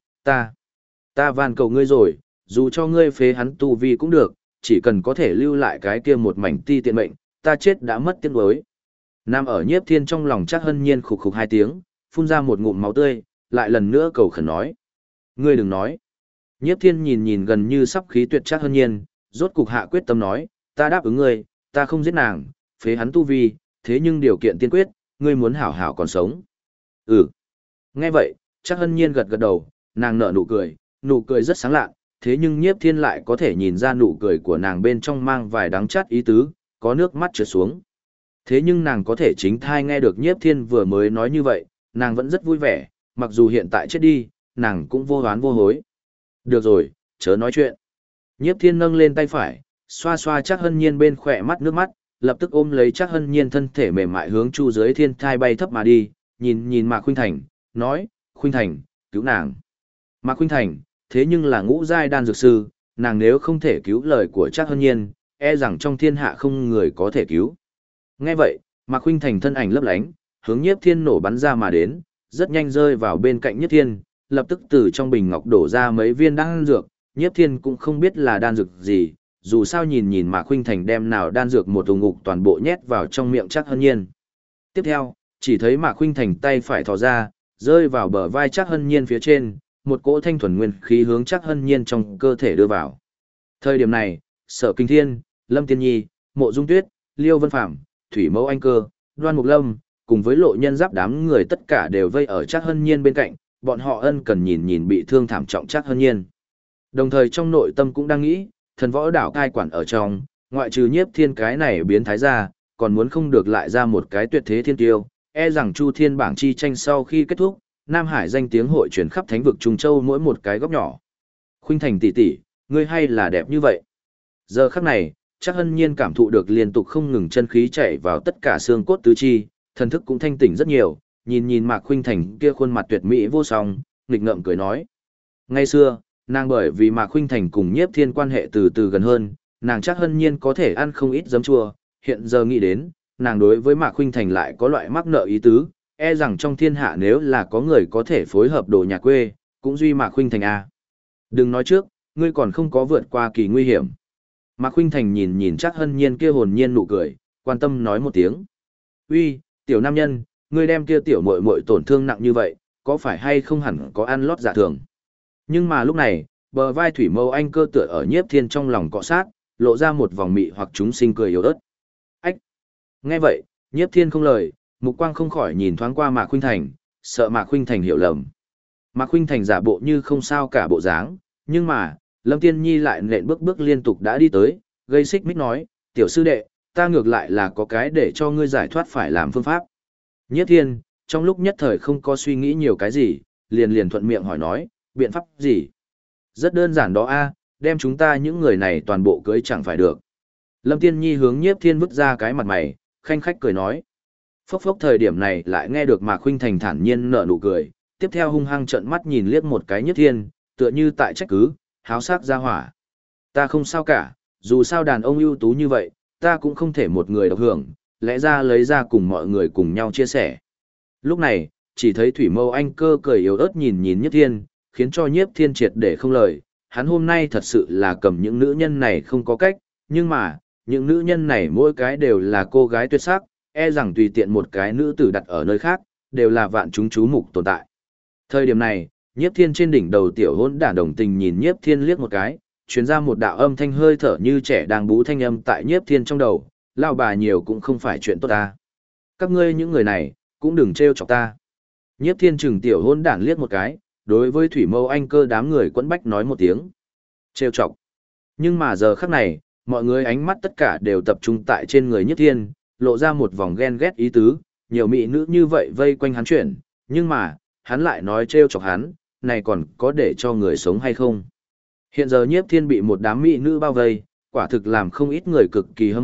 [SPEAKER 1] ta van cầu ngươi rồi, dù cho ngươi phế hắn tu vi cũng được, chỉ cần có thể lưu lại cái kia một mảnh ti tiện mệnh, ta chết đã mất tiếng đối. Nam ở Nhiếp Thiên trong lòng Trác Hân Nhiên khục khục hai tiếng, phun ra một ngụm máu tươi, lại lần nữa cầu khẩn nói. Ngươi đừng nói. Nhiếp Thiên nhìn gần như sắp khí tuyệt Trác Hân Nhiên, rốt cục hạ quyết tâm nói, ta đáp ứng ngươi, ta không giết nàng, phế hắn tu vi, thế nhưng điều kiện tiên quyết, ngươi muốn hảo hảo còn sống. Ừ. Nghe vậy, Trác Hân Nhiên gật gật đầu, nàng nở nụ cười rất sáng lạ, thế nhưng Nhiếp Thiên lại có thể nhìn ra nụ cười của nàng bên trong mang vài đắng chát ý tứ, có nước mắt trượt xuống. Thế nhưng nàng có thể chính thai nghe được Nhiếp Thiên vừa mới nói như vậy, nàng vẫn rất vui vẻ, mặc dù hiện tại chết đi, nàng cũng vô oán vô hối. Được rồi, chớ nói chuyện. Nhiếp Thiên nâng lên tay phải, xoa xoa Trác Hân Nhiên bên khỏe mắt nước mắt, lập tức ôm lấy Trác Hân Nhiên thân thể mềm mại hướng chu dưới thiên thai bay thấp mà đi, nhìn Mạc Khuynh Thành, nói, Khuynh Thành, cứu nàng. Mạc Khuynh Thành, thế nhưng là ngũ giai đan dược sư, nàng nếu không thể cứu lời của Trác Hân Nhiên, e rằng trong thiên hạ không người có thể cứu. Nghe vậy, Mạc Khuynh Thành thân ảnh lấp lánh, hướng Nhiếp Thiên nổ bắn ra mà đến, rất nhanh rơi vào bên cạnh Nhiếp Thiên, lập tức từ trong bình ngọc đổ ra mấy viên đan dược, Nhiếp Thiên cũng không biết là đan dược gì, dù sao nhìn Mạc Khuynh Thành đem nào đan dược một ủng ngục toàn bộ nhét vào trong miệng Trác Hân Nhiên. Tiếp theo, chỉ thấy Mạc Khuynh Thành tay phải thò ra, rơi vào bờ vai Trác Hân Nhiên phía trên, một cỗ thanh thuần nguyên khí hướng Trác Hân Nhiên trong cơ thể đưa vào. Thời điểm này, Sở Kinh Thiên, Lâm Tiên Nhi, Mộ Dung Tuyết, Liêu Vân Phạm, Thủy Mẫu Anh Cơ, Đoan Mục Lâm, cùng với Lộ Nhân Giáp đám người tất cả đều vây ở Trác Hân Nhiên bên cạnh, bọn họ ân cần nhìn bị thương thảm trọng Trác Hân Nhiên. Đồng thời trong nội tâm cũng đang nghĩ, thần võ đảo cai quản ở trong, ngoại trừ Nhiếp Thiên cái này biến thái ra, còn muốn không được lại ra một cái tuyệt thế thiên tiêu, e rằng Chu Thiên bảng chi tranh sau khi kết thúc, Nam Hải danh tiếng hội truyền khắp thánh vực Trung Châu mỗi một cái góc nhỏ. Khuynh Thành tỷ tỷ, ngươi hay là đẹp như vậy. Giờ khắc này, Trác Hân Nhiên cảm thụ được liên tục không ngừng chân khí chảy vào tất cả xương cốt tứ chi, thần thức cũng thanh tỉnh rất nhiều, nhìn Mạc Khuynh Thành kia khuôn mặt tuyệt mỹ vô song, nghịch ngợm cười nói. Ngày xưa, nàng bởi vì Mạc Khuynh Thành cùng Nhiếp Thiên quan hệ từ từ gần hơn, nàng Trác Hân Nhiên có thể ăn không ít giấm chua, hiện giờ nghĩ đến, nàng đối với Mạc Khuynh Thành lại có loại mắc nợ ý tứ, e rằng trong thiên hạ nếu là có người có thể phối hợp đồ nhà quê, cũng duy Mạc Khuynh Thành a. Đừng nói trước, ngươi còn không có vượt qua kỳ nguy hiểm. Mạc Khuynh Thành nhìn Trác Hân Nhiên kia hồn nhiên nụ cười, quan tâm nói một tiếng. Uy, tiểu nam nhân, ngươi đem kia tiểu muội muội tổn thương nặng như vậy, có phải hay không hẳn có ăn lót dạ thường. Nhưng mà lúc này, bờ vai Thủy Mâu Anh Cơ tựa ở Nhiếp Thiên trong lòng cọ sát, lộ ra một vòng mị hoặc chúng sinh cười yếu ớt. Ách! Nghe vậy, Nhiếp Thiên không lời, mục quang không khỏi nhìn thoáng qua Mạc Khuynh Thành, sợ Mạc Khuynh Thành hiểu lầm. Mạc Khuynh Thành giả bộ như không sao cả bộ dáng, nhưng mà, Lâm Tiên Nhi lại nện bước liên tục đã đi tới, gây xích mích nói, tiểu sư đệ, ta ngược lại là có cái để cho ngươi giải thoát phải làm phương pháp. Nhiếp Thiên, trong lúc nhất thời không có suy nghĩ nhiều cái gì, liền thuận miệng hỏi nói, biện pháp gì? Rất đơn giản đó a, đem chúng ta những người này toàn bộ cưới chẳng phải được. Lâm Tiên Nhi hướng Nhiếp Thiên vứt ra cái mặt mày, khanh khách cười nói. Phốc phốc thời điểm này lại nghe được Mạc Khuynh Thành thản nhiên nở nụ cười, tiếp theo hung hăng trợn mắt nhìn liếc một cái Nhiếp Thiên, tựa như tại trách cứ, háo sắc ra hỏa. Ta không sao cả, dù sao đàn ông ưu tú như vậy, ta cũng không thể một người độc hưởng, lẽ ra lấy ra cùng mọi người cùng nhau chia sẻ. Lúc này, chỉ thấy Thủy Mâu Anh Cơ cười yếu ớt nhìn Nhiếp Thiên, khiến cho Nhiếp Thiên triệt để không lời, hắn hôm nay thật sự là cầm những nữ nhân này không có cách, nhưng mà, những nữ nhân này mỗi cái đều là cô gái tuyệt sắc, e rằng tùy tiện một cái nữ tử đặt ở nơi khác, đều là vạn chúng chú mục tồn tại. Thời điểm này, Nhiếp Thiên trên đỉnh đầu tiểu hỗn đản đồng tình nhìn Nhiếp Thiên liếc một cái, truyền ra một đạo âm thanh hơi thở như trẻ đang bú thanh âm tại Nhiếp Thiên trong đầu, lao bà nhiều cũng không phải chuyện tốt ta. Các ngươi những người này, cũng đừng trêu chọc ta. Nhiếp Thiên chừng tiểu hỗn đản liếc một cái, đối với Thủy Mâu Anh Cơ đám người quẫn bách nói một tiếng. Trêu chọc. Nhưng mà giờ khắc này, mọi người ánh mắt tất cả đều tập trung tại trên người Nhiếp Thiên, lộ ra một vòng ghen ghét ý tứ, nhiều mỹ nữ như vậy vây quanh hắn chuyển, nhưng mà, hắn lại nói trêu chọc hắn, này còn có để cho người sống hay không? Hiện giờ Nhiếp Thiên bị một đám mỹ nữ bao vây, quả thực làm không ít người cực kỳ hâm mộ,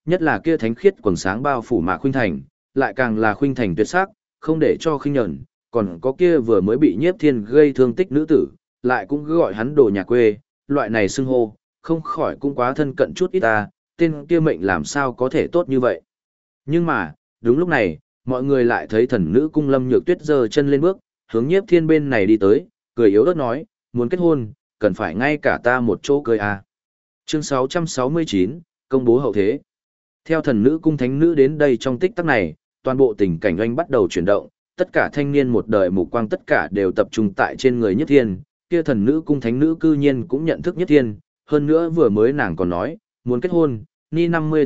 [SPEAKER 1] nhất là kia thánh khiết quần sáng bao phủ Mạc Khuynh Thành, lại càng là Khuynh Thành tuyệt sắc, không để cho khinh nhẫn, còn có kia vừa mới bị Nhiếp Thiên gây thương tích nữ tử, lại cũng cứ gọi hắn đồ nhà quê, loại này xưng hô, không khỏi cũng quá thân cận chút ít ta, tên kia mệnh làm sao có thể tốt như vậy. Nhưng mà, đúng lúc này, mọi người lại thấy thần nữ cung Lâm Nhược Tuyết giơ chân lên bước, hướng Nhiếp Thiên bên này đi tới, cười yếu ớt nói, muốn kết hôn, cần phải ngay cả ta một chỗ cười à. Chương 669, công bố hậu thế. Theo thần nữ cung thánh nữ đến đây trong tích tắc này, toàn bộ tình cảnh oanh bắt đầu chuyển động, tất cả thanh niên một đời mục quang tất cả đều tập trung tại trên người Nhất Thiên, kia thần nữ cung thánh nữ cư nhiên cũng nhận thức Nhất Thiên, hơn nữa vừa mới nàng còn nói, muốn kết hôn, Ni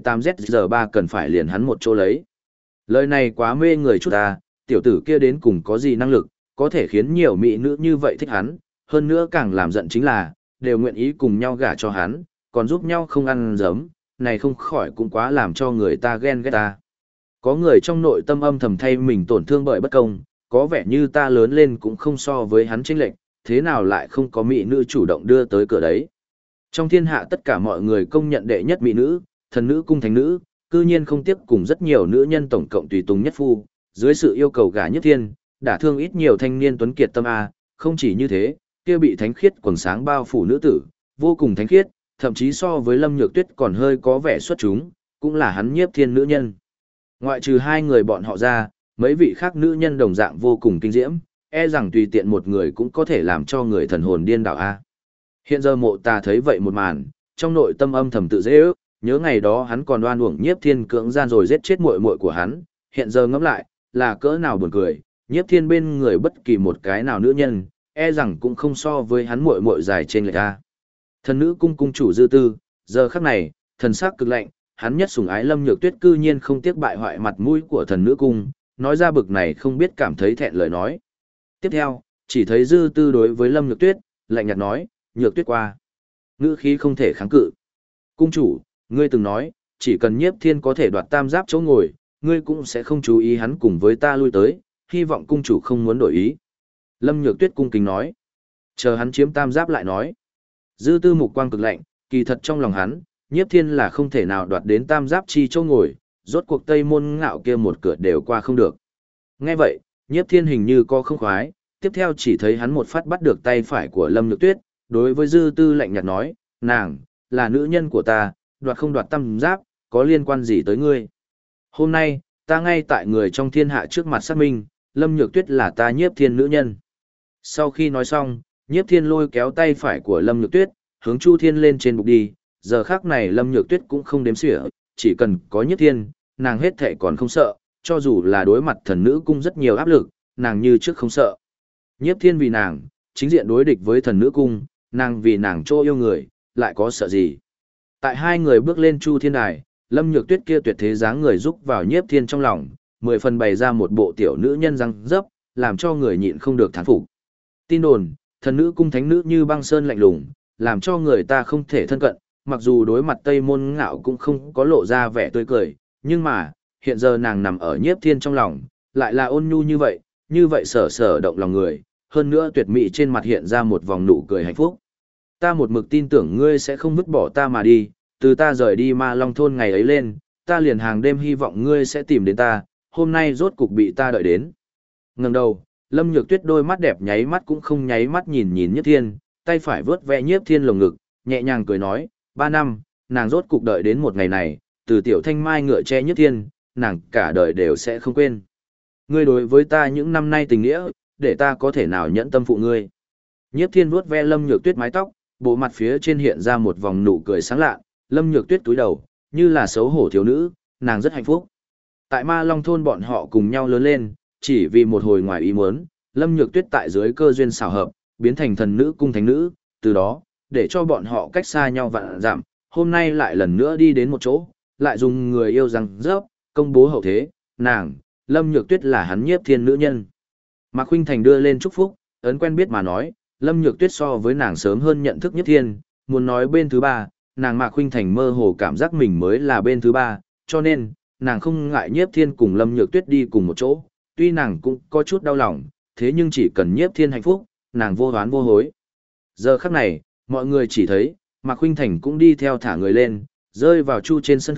[SPEAKER 1] 58ZG3 cần phải liền hắn một chỗ lấy. Lời này quá mê người chút ta, tiểu tử kia đến cùng có gì năng lực, có thể khiến nhiều mỹ nữ như vậy thích hắn, hơn nữa càng làm giận chính là, đều nguyện ý cùng nhau gả cho hắn, còn giúp nhau không ăn giấm, này không khỏi cũng quá làm cho người ta ghen ghét ta. Có người trong nội tâm âm thầm thay mình tổn thương bởi bất công, có vẻ như ta lớn lên cũng không so với hắn chênh lệch, thế nào lại không có mỹ nữ chủ động đưa tới cửa đấy. Trong thiên hạ tất cả mọi người công nhận đệ nhất mỹ nữ, thần nữ cung thánh nữ, cư nhiên không tiếc cùng rất nhiều nữ nhân tổng cộng tùy tùng nhất phu, dưới sự yêu cầu gả Nhất Thiên, đã thương ít nhiều thanh niên tuấn kiệt tâm a, không chỉ như thế, kia bị thánh khiết quần sáng bao phủ nữ tử, vô cùng thánh khiết, thậm chí so với Lâm Nhược Tuyết còn hơi có vẻ xuất chúng, cũng là hắn Nhiếp Thiên nữ nhân. Ngoại trừ hai người bọn họ ra, mấy vị khác nữ nhân đồng dạng vô cùng kinh diễm, e rằng tùy tiện một người cũng có thể làm cho người thần hồn điên đảo a. Hiện giờ Mộ Tà thấy vậy một màn, trong nội tâm âm thầm tự dễ ước, nhớ ngày đó hắn còn oan uổng Nhiếp Thiên cưỡng gian rồi giết chết muội muội của hắn, hiện giờ ngẫm lại, là cỡ nào buồn cười, Nhiếp Thiên bên người bất kỳ một cái nào nữ nhân, e rằng cũng không so với hắn muội muội dài trên lệch a. Thần nữ cung cung chủ Dư Tư, giờ khắc này, thần sắc cực lạnh, hắn nhất sủng ái Lâm Nhược Tuyết cư nhiên không tiếc bại hoại mặt mũi của thần nữ cung, nói ra bực này không biết cảm thấy thẹn lời nói. Tiếp theo, chỉ thấy Dư Tư đối với Lâm Nhược Tuyết, lạnh nhạt nói, Nhược Tuyết qua. Ngữ khí không thể kháng cự. Cung chủ, ngươi từng nói, chỉ cần Nhiếp Thiên có thể đoạt tam giáp chỗ ngồi, ngươi cũng sẽ không chú ý hắn cùng với ta lui tới, hy vọng cung chủ không muốn đổi ý. Lâm Nhược Tuyết cung kính nói. Chờ hắn chiếm tam giáp lại nói. Dư Tư mục quang cực lạnh, kỳ thật trong lòng hắn, Nhiếp Thiên là không thể nào đoạt đến tam giáp chi chỗ ngồi, rốt cuộc Tây Môn Ngạo kia một cửa đều qua không được. Nghe vậy, Nhiếp Thiên hình như có không khoái, tiếp theo chỉ thấy hắn một phát bắt được tay phải của Lâm Nhược Tuyết, đối với Dư Tư lạnh nhạt nói, nàng, là nữ nhân của ta, đoạt không đoạt tam giáp, có liên quan gì tới ngươi. Hôm nay, ta ngay tại người trong thiên hạ trước mặt xác minh, Lâm Nhược Tuyết là ta Nhiếp Thiên nữ nhân. Sau khi nói xong, Nhiếp Thiên lôi kéo tay phải của Lâm Nhược Tuyết, hướng Chu Thiên lên trên bục đi, giờ khắc này Lâm Nhược Tuyết cũng không đếm xỉa, chỉ cần có Nhiếp Thiên, nàng hết thảy còn không sợ, cho dù là đối mặt thần nữ cung rất nhiều áp lực, nàng như trước không sợ. Nhiếp Thiên vì nàng, chính diện đối địch với thần nữ cung, nàng vì nàng chỗ yêu người, lại có sợ gì. Tại hai người bước lên Chu Thiên đài, Lâm Nhược Tuyết kia tuyệt thế dáng người rúc vào Nhiếp Thiên trong lòng, 10 phần bày ra một bộ tiểu nữ nhân răng dấp, làm cho người nhịn không được thán phục. Tin đồn, thần nữ cung thánh nữ như băng sơn lạnh lùng, làm cho người ta không thể thân cận, mặc dù đối mặt Tây Môn Ngạo cũng không có lộ ra vẻ tươi cười, nhưng mà, hiện giờ nàng nằm ở Nhiếp Thiên trong lòng, lại là ôn nhu như vậy sở sở động lòng người, hơn nữa tuyệt mỹ trên mặt hiện ra một vòng nụ cười hạnh phúc. Ta một mực tin tưởng ngươi sẽ không vứt bỏ ta mà đi, từ ta rời đi Ma Long thôn ngày ấy lên, ta liền hàng đêm hy vọng ngươi sẽ tìm đến ta, hôm nay rốt cục bị ta đợi đến. Ngẩng đầu, Lâm Nhược Tuyết đôi mắt đẹp nháy mắt cũng không nháy mắt nhìn Nhiếp Thiên, tay phải vớt ve Nhiếp Thiên lồng ngực, nhẹ nhàng cười nói, 3 năm, nàng rốt cục đợi đến một ngày này, từ tiểu thanh mai ngựa che Nhiếp Thiên, nàng cả đời đều sẽ không quên. Ngươi đối với ta những năm nay tình nghĩa, để ta có thể nào nhẫn tâm phụ ngươi. Nhiếp Thiên vuốt ve Lâm Nhược Tuyết mái tóc, bộ mặt phía trên hiện ra một vòng nụ cười sáng lạ, Lâm Nhược Tuyết cúi đầu, như là xấu hổ thiếu nữ, nàng rất hạnh phúc. Tại Ma Long thôn bọn họ cùng nhau lớn lên, chỉ vì một hồi ngoài ý muốn, Lâm Nhược Tuyết tại dưới cơ duyên xảo hợp, biến thành thần nữ cung thánh nữ, từ đó, để cho bọn họ cách xa nhau vạn dặm, hôm nay lại lần nữa đi đến một chỗ, lại dùng người yêu răng rớp, công bố hậu thế, nàng, Lâm Nhược Tuyết là hắn Nhiếp Thiên nữ nhân. Mạc Khuynh Thành đưa lên chúc phúc, ấn quen biết mà nói, Lâm Nhược Tuyết so với nàng sớm hơn nhận thức Nhiếp Thiên, muốn nói bên thứ ba, nàng Mạc Khuynh Thành mơ hồ cảm giác mình mới là bên thứ ba, cho nên, nàng không ngại Nhiếp Thiên cùng Lâm Nhược Tuyết đi cùng một chỗ, tuy nàng cũng có chút đau lòng, thế nhưng chỉ cần Nhiếp Thiên hạnh phúc, nàng vô oán vô hối. Giờ khắc này, mọi người chỉ thấy, Mạc Khuynh Thành cũng đi theo thả người lên, rơi vào chu trên sân thượng,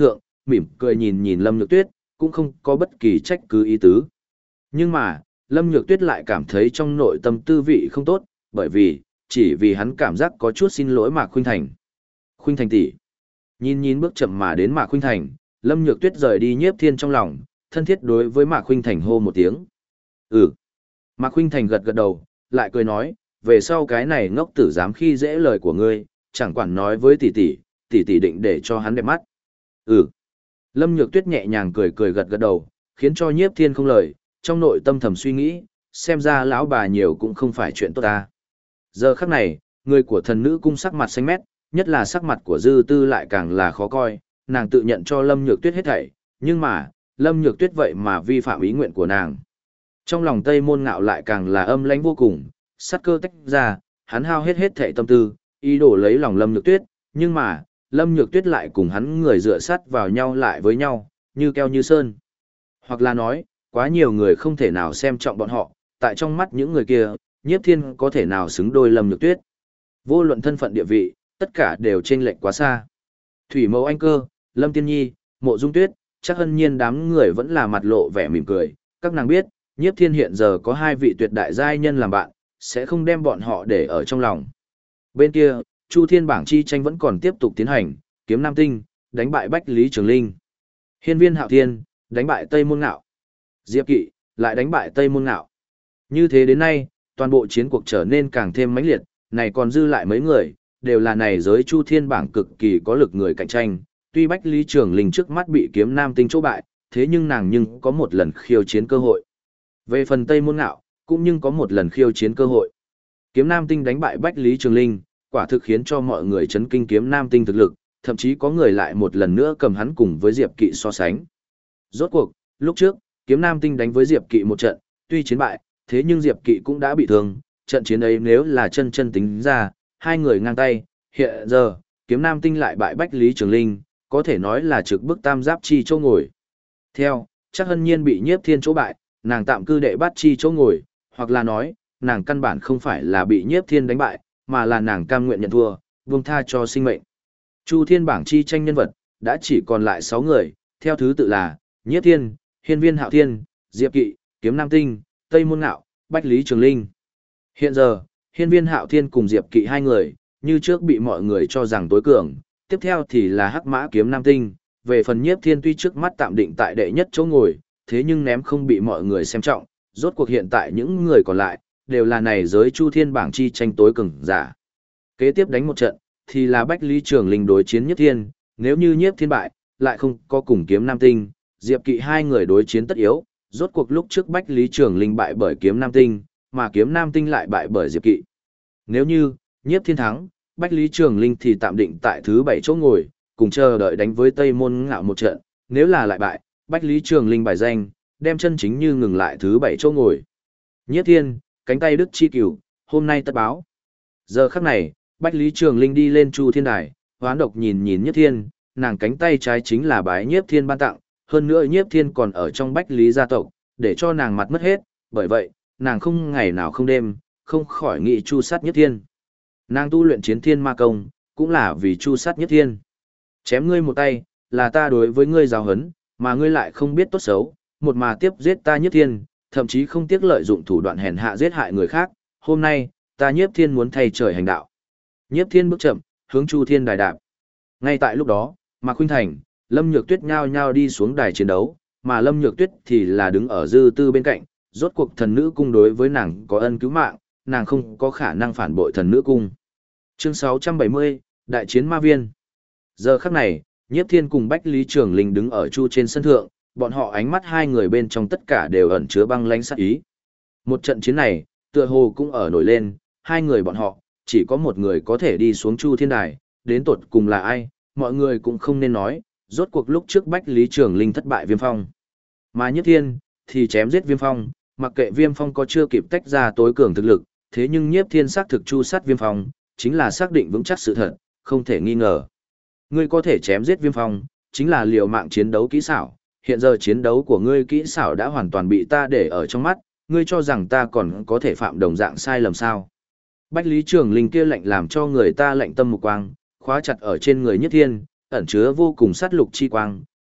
[SPEAKER 1] mỉm cười nhìn nhìn Lâm Nhược Tuyết, cũng không có bất kỳ trách cứ ý tứ. Nhưng mà, Lâm Nhược Tuyết lại cảm thấy trong nội tâm tư vị không tốt, bởi vì, chỉ vì hắn cảm giác có chút xin lỗi Mạc Khuynh Thành. Khuynh Thành tỷ. Nhìn nhìn bước chậm mà đến Mạc Khuynh Thành, Lâm Nhược Tuyết rời đi Nhiếp Thiên trong lòng, thân thiết đối với Mạc Khuynh Thành hô một tiếng. Ừ. Mạc Khuynh Thành gật gật đầu, lại cười nói, về sau cái này ngốc tử dám khi dễ lời của ngươi, chẳng quản nói với tỷ tỷ định để cho hắn đẹp mắt. Ừ. Lâm Nhược Tuyết nhẹ nhàng cười cười gật gật đầu, khiến cho Nhiếp Thiên không lời, trong nội tâm thầm suy nghĩ, xem ra lão bà nhiều cũng không phải chuyện tốt ta. Giờ khắc này, người của thần nữ cung sắc mặt xanh mét, nhất là sắc mặt của Dư Tư lại càng là khó coi, nàng tự nhận cho Lâm Nhược Tuyết hết thảy, nhưng mà, Lâm Nhược Tuyết vậy mà vi phạm ý nguyện của nàng. Trong lòng Tây Môn Ngạo lại càng là âm lãnh vô cùng, sát cơ tách ra, hắn hao hết thảy tâm tư, ý đồ lấy lòng Lâm Nhược Tuyết, nhưng mà, Lâm Nhược Tuyết lại cùng hắn người dựa sát vào nhau lại với nhau, như keo như sơn. Hoặc là nói, quá nhiều người không thể nào xem trọng bọn họ, tại trong mắt những người kia, Nhiếp Thiên có thể nào xứng đôi Lâm Nhược Tuyết. Vô luận thân phận địa vị, tất cả đều chênh lệch quá xa. Thủy Mẫu Anh Cơ, Lâm Tiên Nhi, Mộ Dung Tuyết, chắc hân nhiên đám người vẫn là mặt lộ vẻ mỉm cười, các nàng biết, Nhiếp Thiên hiện giờ có hai vị tuyệt đại giai nhân làm bạn, sẽ không đem bọn họ để ở trong lòng. Bên kia, Chu Thiên bảng chi tranh vẫn còn tiếp tục tiến hành, Kiếm Nam Tinh, đánh bại Bách Lý Trường Linh. Hiên Viên Hạo Thiên, đánh bại Tây Môn Ngạo. Diệp Kỵ, lại đánh bại Tây Môn Ngạo. Như thế đến nay, toàn bộ chiến cuộc trở nên càng thêm mãnh liệt, này còn dư lại mấy người, đều là này giới Chu Thiên bảng cực kỳ có lực người cạnh tranh. Tuy Bách Lý Trường Linh trước mắt bị Kiếm Nam Tinh chỗ bại, thế nhưng nàng nhưng có một lần khiêu chiến cơ hội. Về phần Tây Môn Ngạo, cũng nhưng có một lần khiêu chiến cơ hội. Kiếm Nam Tinh đánh bại Bách Lý Trường Linh, quả thực khiến cho mọi người chấn kinh Kiếm Nam Tinh thực lực, thậm chí có người lại một lần nữa cầm hắn cùng với Diệp Kỵ so sánh. Rốt cuộc, lúc trước, Kiếm Nam Tinh đánh với Diệp Kỵ một trận, tuy chiến bại, thế nhưng Diệp Kỵ cũng đã bị thương, trận chiến ấy nếu là chân tính ra, hai người ngang tay, hiện giờ, Kiếm Nam Tinh lại bại Bách Lý Trường Linh, có thể nói là trực bức tam giáp chi chỗ ngồi. Theo, chắc hân nhiên bị Nhiếp Thiên chỗ bại, nàng tạm cư đệ bát chi chỗ ngồi, hoặc là nói, nàng căn bản không phải là bị Nhiếp Thiên đánh bại, mà là nàng cam nguyện nhận thua, buông tha cho sinh mệnh. Chu Thiên bảng chi tranh nhân vật, đã chỉ còn lại 6 người, theo thứ tự là, Nhiếp Thiên, Hiên Viên Hạo Thiên, Diệp Kỵ, Kiếm Nam Tinh, Tây Môn Ngạo, Bách Lý Trường Linh. Hiện giờ, Hiên Viên Hạo Thiên cùng Diệp Kỵ hai người, như trước bị mọi người cho rằng tối cường, tiếp theo thì là Hắc Mã Kiếm Nam Tinh, về phần Nhiếp Thiên tuy trước mắt tạm định tại đệ nhất chỗ ngồi, thế nhưng ném không bị mọi người xem trọng, rốt cuộc hiện tại những người còn lại, đều là này giới Chu Thiên bảng chi tranh tối cường giả. Kế tiếp đánh một trận, thì là Bách Lý Trường Linh đối chiến Nhiếp Thiên, nếu như Nhiếp Thiên bại, lại không có cùng Kiếm Nam Tinh, Diệp Kỵ hai người đối chiến tất yếu, rốt cuộc lúc trước Bách Lý Trường Linh bại bởi Kiếm Nam Tinh, mà Kiếm Nam Tinh lại bại bởi Diệp Kỵ. Nếu như Nhiếp Thiên thắng, Bách Lý Trường Linh thì tạm định tại thứ 7 chỗ ngồi, cùng chờ đợi đánh với Tây Môn Ngạo một trận, nếu là lại bại, Bách Lý Trường Linh bài danh, đem chân chính như ngừng lại thứ 7 chỗ ngồi. Nhiếp Thiên, cánh tay đức chi cửu, hôm nay tất báo. Giờ khắc này, Bách Lý Trường Linh đi lên Chu Thiên Đài, hoán độc nhìn nhìn Nhiếp Thiên, nàng cánh tay trái chính là bái Nhiếp Thiên ban tặng, hơn nữa Nhiếp Thiên còn ở trong Bách Lý gia tộc, để cho nàng mặt mất hết, bởi vậy, nàng không ngày nào không đêm, không khỏi nghĩ chu sát Nhiếp Thiên. Nàng tu luyện chiến thiên ma công, cũng là vì chu sát Nhiếp Thiên. Chém ngươi một tay, là ta đối với ngươi giáo hấn, mà ngươi lại không biết tốt xấu, một mà tiếp giết ta Nhiếp Thiên, thậm chí không tiếc lợi dụng thủ đoạn hèn hạ giết hại người khác, hôm nay, ta Nhiếp Thiên muốn thay trời hành đạo. Nhiếp Thiên bước chậm, hướng Chu Thiên đài đạp. Ngay tại lúc đó, Mạc Khuynh Thành, Lâm Nhược Tuyết nhao nhao đi xuống đài chiến đấu, mà Lâm Nhược Tuyết thì là đứng ở Dư Tư bên cạnh, rốt cuộc thần nữ cung đối với nàng có ân cứu mạng, nàng không có khả năng phản bội thần nữ cung. Chương 670, Đại chiến Ma Viên. Giờ khắc này, Nhiếp Thiên cùng Bách Lý Trường Linh đứng ở Chu trên sân thượng, bọn họ ánh mắt hai người bên trong tất cả đều ẩn chứa băng lãnh sát ý. Một trận chiến này, tựa hồ cũng ở nổi lên, hai người bọn họ, chỉ có một người có thể đi xuống Chu Thiên Đài, đến tột cùng là ai, mọi người cũng không nên nói, rốt cuộc lúc trước Bách Lý Trường Linh thất bại Viêm Phong. Mà Nhiếp Thiên, thì chém giết Viêm Phong, mặc kệ Viêm Phong có chưa kịp tách ra tối cường thực lực, thế nhưng Nhiếp Thiên xác thực chu sát Viêm Phong, chính là xác định vững chắc sự thật, không thể nghi ngờ. Ngươi có thể chém giết Viêm Phong, chính là liều mạng chiến đấu kỹ xảo, hiện giờ chiến đấu của ngươi kỹ xảo đã hoàn toàn bị ta để ở trong mắt, ngươi cho rằng ta còn có thể phạm đồng dạng sai lầm sao? Bách Lý Trường Linh kia lạnh làm cho người ta lạnh tâm mục quang, khóa chặt ở trên người Nhiếp Thiên, ẩn chứa vô cùng sát lục chi quang,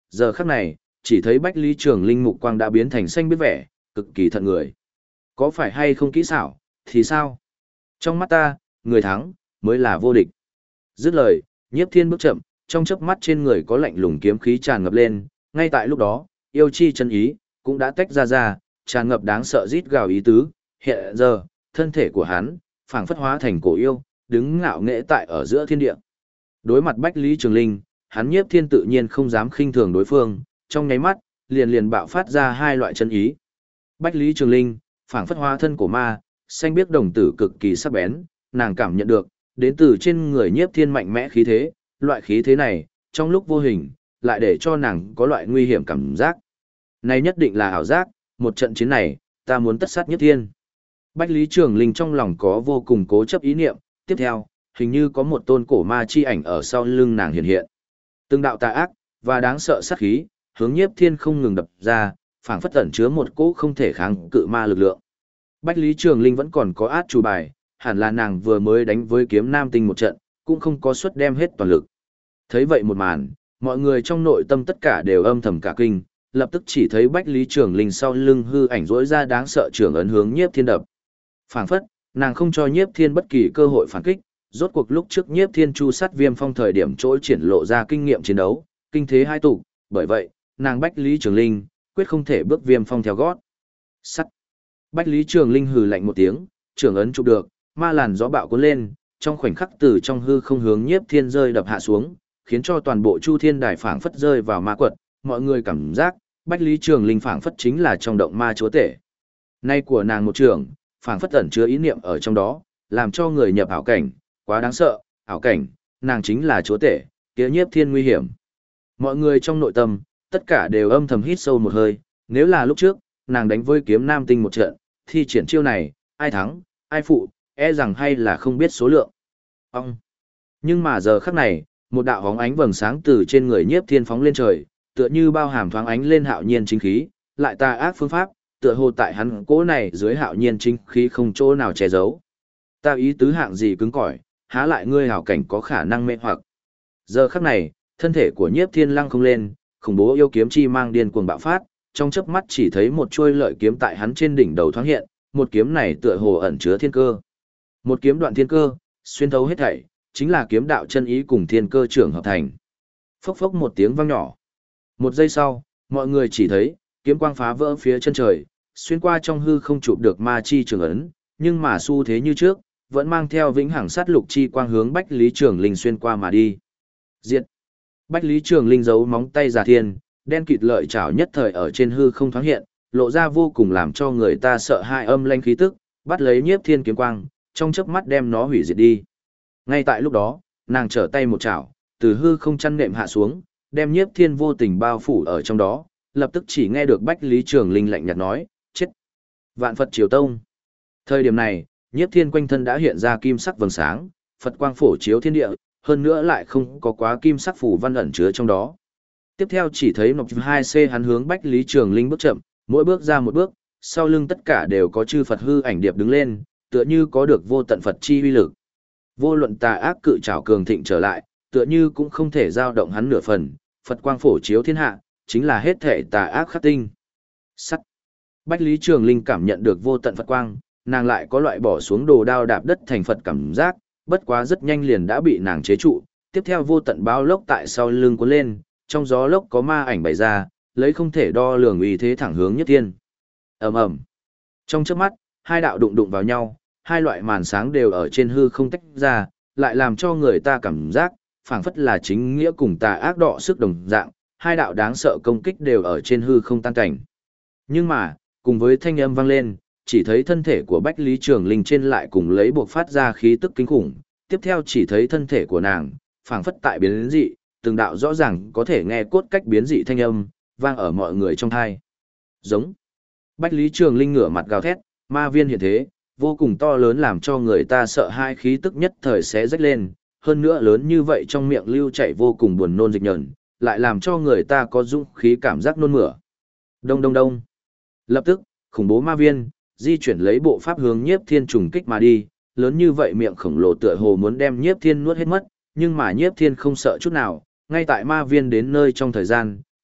[SPEAKER 1] Giờ khắc này, chỉ thấy Bách Lý Trường Linh mục quang đã biến thành xanh biết vẻ, cực kỳ thận người. Có phải hay không kỹ xảo, thì sao? Trong mắt ta, người thắng, mới là vô địch. Dứt lời, Nhiếp Thiên bước chậm, trong chớp mắt trên người có lạnh lùng kiếm khí tràn ngập lên, ngay tại lúc đó, yêu chi chân ý, cũng đã tách ra, tràn ngập đáng sợ rít gào ý tứ, hiện giờ, thân thể của hắn, phảng phất hóa thành cổ yêu, đứng ngạo nghễ tại ở giữa thiên địa. Đối mặt Bách Lý Trường Linh, hắn Nhiếp Thiên tự nhiên không dám khinh thường đối phương, trong nháy mắt, liền bạo phát ra hai loại chân ý. Bách Lý Trường Linh, phảng phất hóa thân của ma, xanh biếc đồng tử cực kỳ sắc bén, nàng cảm nhận được, đến từ trên người Nhiếp Thiên mạnh mẽ khí thế, loại khí thế này, trong lúc vô hình, lại để cho nàng có loại nguy hiểm cảm giác. Này nhất định là ảo giác, một trận chiến này, ta muốn tất sát Nhiếp Thiên. Bách Lý Trường Linh trong lòng có vô cùng cố chấp ý niệm, tiếp theo, hình như có một tôn cổ ma chi ảnh ở sau lưng nàng hiện hiện. Từng đạo tà ác và đáng sợ sát khí, hướng Nhiếp Thiên không ngừng đập ra, phảng phất ẩn chứa một cỗ không thể kháng cự ma lực lượng. Bách Lý Trường Linh vẫn còn có át chủ bài, hẳn là nàng vừa mới đánh với kiếm nam tinh một trận, cũng không có suất đem hết toàn lực. Thấy vậy một màn, mọi người trong nội tâm tất cả đều âm thầm cả kinh, lập tức chỉ thấy Bách Lý Trường Linh sau lưng hư ảnh rỗi ra đáng sợ trường ấn hướng Nhiếp Thiên đập. Phảng phất, nàng không cho Nhiếp Thiên bất kỳ cơ hội phản kích, rốt cuộc lúc trước Nhiếp Thiên chu sát Viêm Phong thời điểm trỗi triển lộ ra kinh nghiệm chiến đấu, kinh thế hai tụ, bởi vậy, nàng Bách Lý Trường Linh quyết không thể bước Viêm Phong theo gót. Sắt. Bách Lý Trường Linh hừ lạnh một tiếng, trường ấn chụp được, ma làn gió bạo cuốn lên, trong khoảnh khắc từ trong hư không hướng Nhiếp Thiên rơi đập hạ xuống, khiến cho toàn bộ Chu Thiên Đài phảng phất rơi vào ma quật, mọi người cảm giác, Bách Lý Trường Linh phảng phất chính là trong động ma chúa tể. Nay của nàng một trường, phảng phất ẩn chứa ý niệm ở trong đó, làm cho người nhập ảo cảnh, quá đáng sợ, ảo cảnh, nàng chính là chúa tể, kia Nhiếp Thiên nguy hiểm. Mọi người trong nội tâm, tất cả đều âm thầm hít sâu một hơi, nếu là lúc trước, nàng đánh với kiếm nam tinh một trận, thi triển chiêu này, ai thắng, ai phụ, e rằng hay là không biết số lượng. Ông. Nhưng mà giờ khắc này, một đạo hóng ánh vầng sáng từ trên người Nhiếp Thiên phóng lên trời, tựa như bao hàm thoáng ánh lên hạo nhiên chính khí, lại tà ác phương pháp, tựa hồ tại hắn cố này dưới hạo nhiên chính khí không chỗ nào che giấu. Ta ý tứ hạng gì cứng cỏi, há lại ngươi hảo cảnh có khả năng mê hoặc. Giờ khắc này, thân thể của Nhiếp Thiên lăng không lên, khủng bố yêu kiếm chi mang điên cuồng bạo phát, trong chớp mắt chỉ thấy một chuôi lợi kiếm tại hắn trên đỉnh đầu thoáng hiện, một kiếm này tựa hồ ẩn chứa thiên cơ. Một kiếm đoạn thiên cơ, xuyên thấu hết thảy, chính là kiếm đạo chân ý cùng thiên cơ trưởng hợp thành. Phốc phốc một tiếng vang nhỏ. Một giây sau, mọi người chỉ thấy, kiếm quang phá vỡ phía chân trời, xuyên qua trong hư không chụp được ma chi trường ấn, nhưng mà xu thế như trước, vẫn mang theo vĩnh hằng sát lục chi quang hướng Bách Lý Trường Linh xuyên qua mà đi. Diệt. Bách Lý Trường Linh giấu móng tay giả thiên, đen kịt lợi chảo nhất thời ở trên hư không thoáng hiện, lộ ra vô cùng làm cho người ta sợ hãi âm lanh khí tức, bắt lấy Nhiếp Thiên kiếm quang, trong chớp mắt đem nó hủy diệt đi. Ngay tại lúc đó, nàng trở tay một chảo, từ hư không chăn nệm hạ xuống, đem Nhiếp Thiên vô tình bao phủ ở trong đó, lập tức chỉ nghe được Bách Lý Trường Linh lạnh nhạt nói, chết. Vạn Phật Triều Tông. Thời điểm này, Nhiếp Thiên quanh thân đã hiện ra kim sắc vầng sáng, Phật quang phổ chiếu thiên địa, hơn nữa lại không có quá kim sắc phủ văn ẩn chứa trong đó. Tiếp theo chỉ thấy nọc 2C hắn hướng Bách Lý Trường Linh bước chậm, mỗi bước ra một bước, sau lưng tất cả đều có chư Phật hư ảnh điệp đứng lên, tựa như có được vô tận Phật chi uy lực. Vô luận tà ác cự trảo cường thịnh trở lại, tựa như cũng không thể dao động hắn nửa phần, Phật quang phổ chiếu thiên hạ, chính là hết thể tà ác khắc tinh. Sắt. Bách Lý Trường Linh cảm nhận được vô tận Phật quang, nàng lại có loại bỏ xuống đồ đao đạp đất thành Phật cảm giác, bất quá rất nhanh liền đã bị nàng chế trụ, tiếp theo vô tận báo lốc tại sau lưng cuốn lên, trong gió lốc có ma ảnh bày ra, lấy không thể đo lường uy thế thẳng hướng Nhất Thiên. Ầm ầm. Trong chớp mắt, hai đạo đụng đụng vào nhau, hai loại màn sáng đều ở trên hư không tách ra, lại làm cho người ta cảm giác, phảng phất là chính nghĩa cùng tà ác đọ sức đồng dạng, hai đạo đáng sợ công kích đều ở trên hư không tan cảnh. Nhưng mà, cùng với thanh âm vang lên, chỉ thấy thân thể của Bách Lý Trường Linh trên lại cùng lấy buộc phát ra khí tức kinh khủng, tiếp theo chỉ thấy thân thể của nàng, phảng phất tại biến dị, từng đạo rõ ràng có thể nghe cốt cách biến dị thanh âm, vang ở mọi người trong tai. Giống. Bách Lý Trường Linh ngửa mặt gào thét, ma viên hiện thế, vô cùng to lớn làm cho người ta sợ hai khí tức nhất thời sẽ rách lên, hơn nữa lớn như vậy trong miệng lưu chảy vô cùng buồn nôn dịch nhẫn, lại làm cho người ta có dũng khí cảm giác nôn mửa. Đông đông đông. Lập tức, khủng bố ma viên, di chuyển lấy bộ pháp hướng Nhiếp Thiên trùng kích mà đi, lớn như vậy miệng khổng lồ tựa hồ muốn đem Nhiếp Thiên nuốt hết mất, nhưng mà Nhiếp Thiên không sợ chút nào, ngay tại ma viên đến nơi trong thời gian,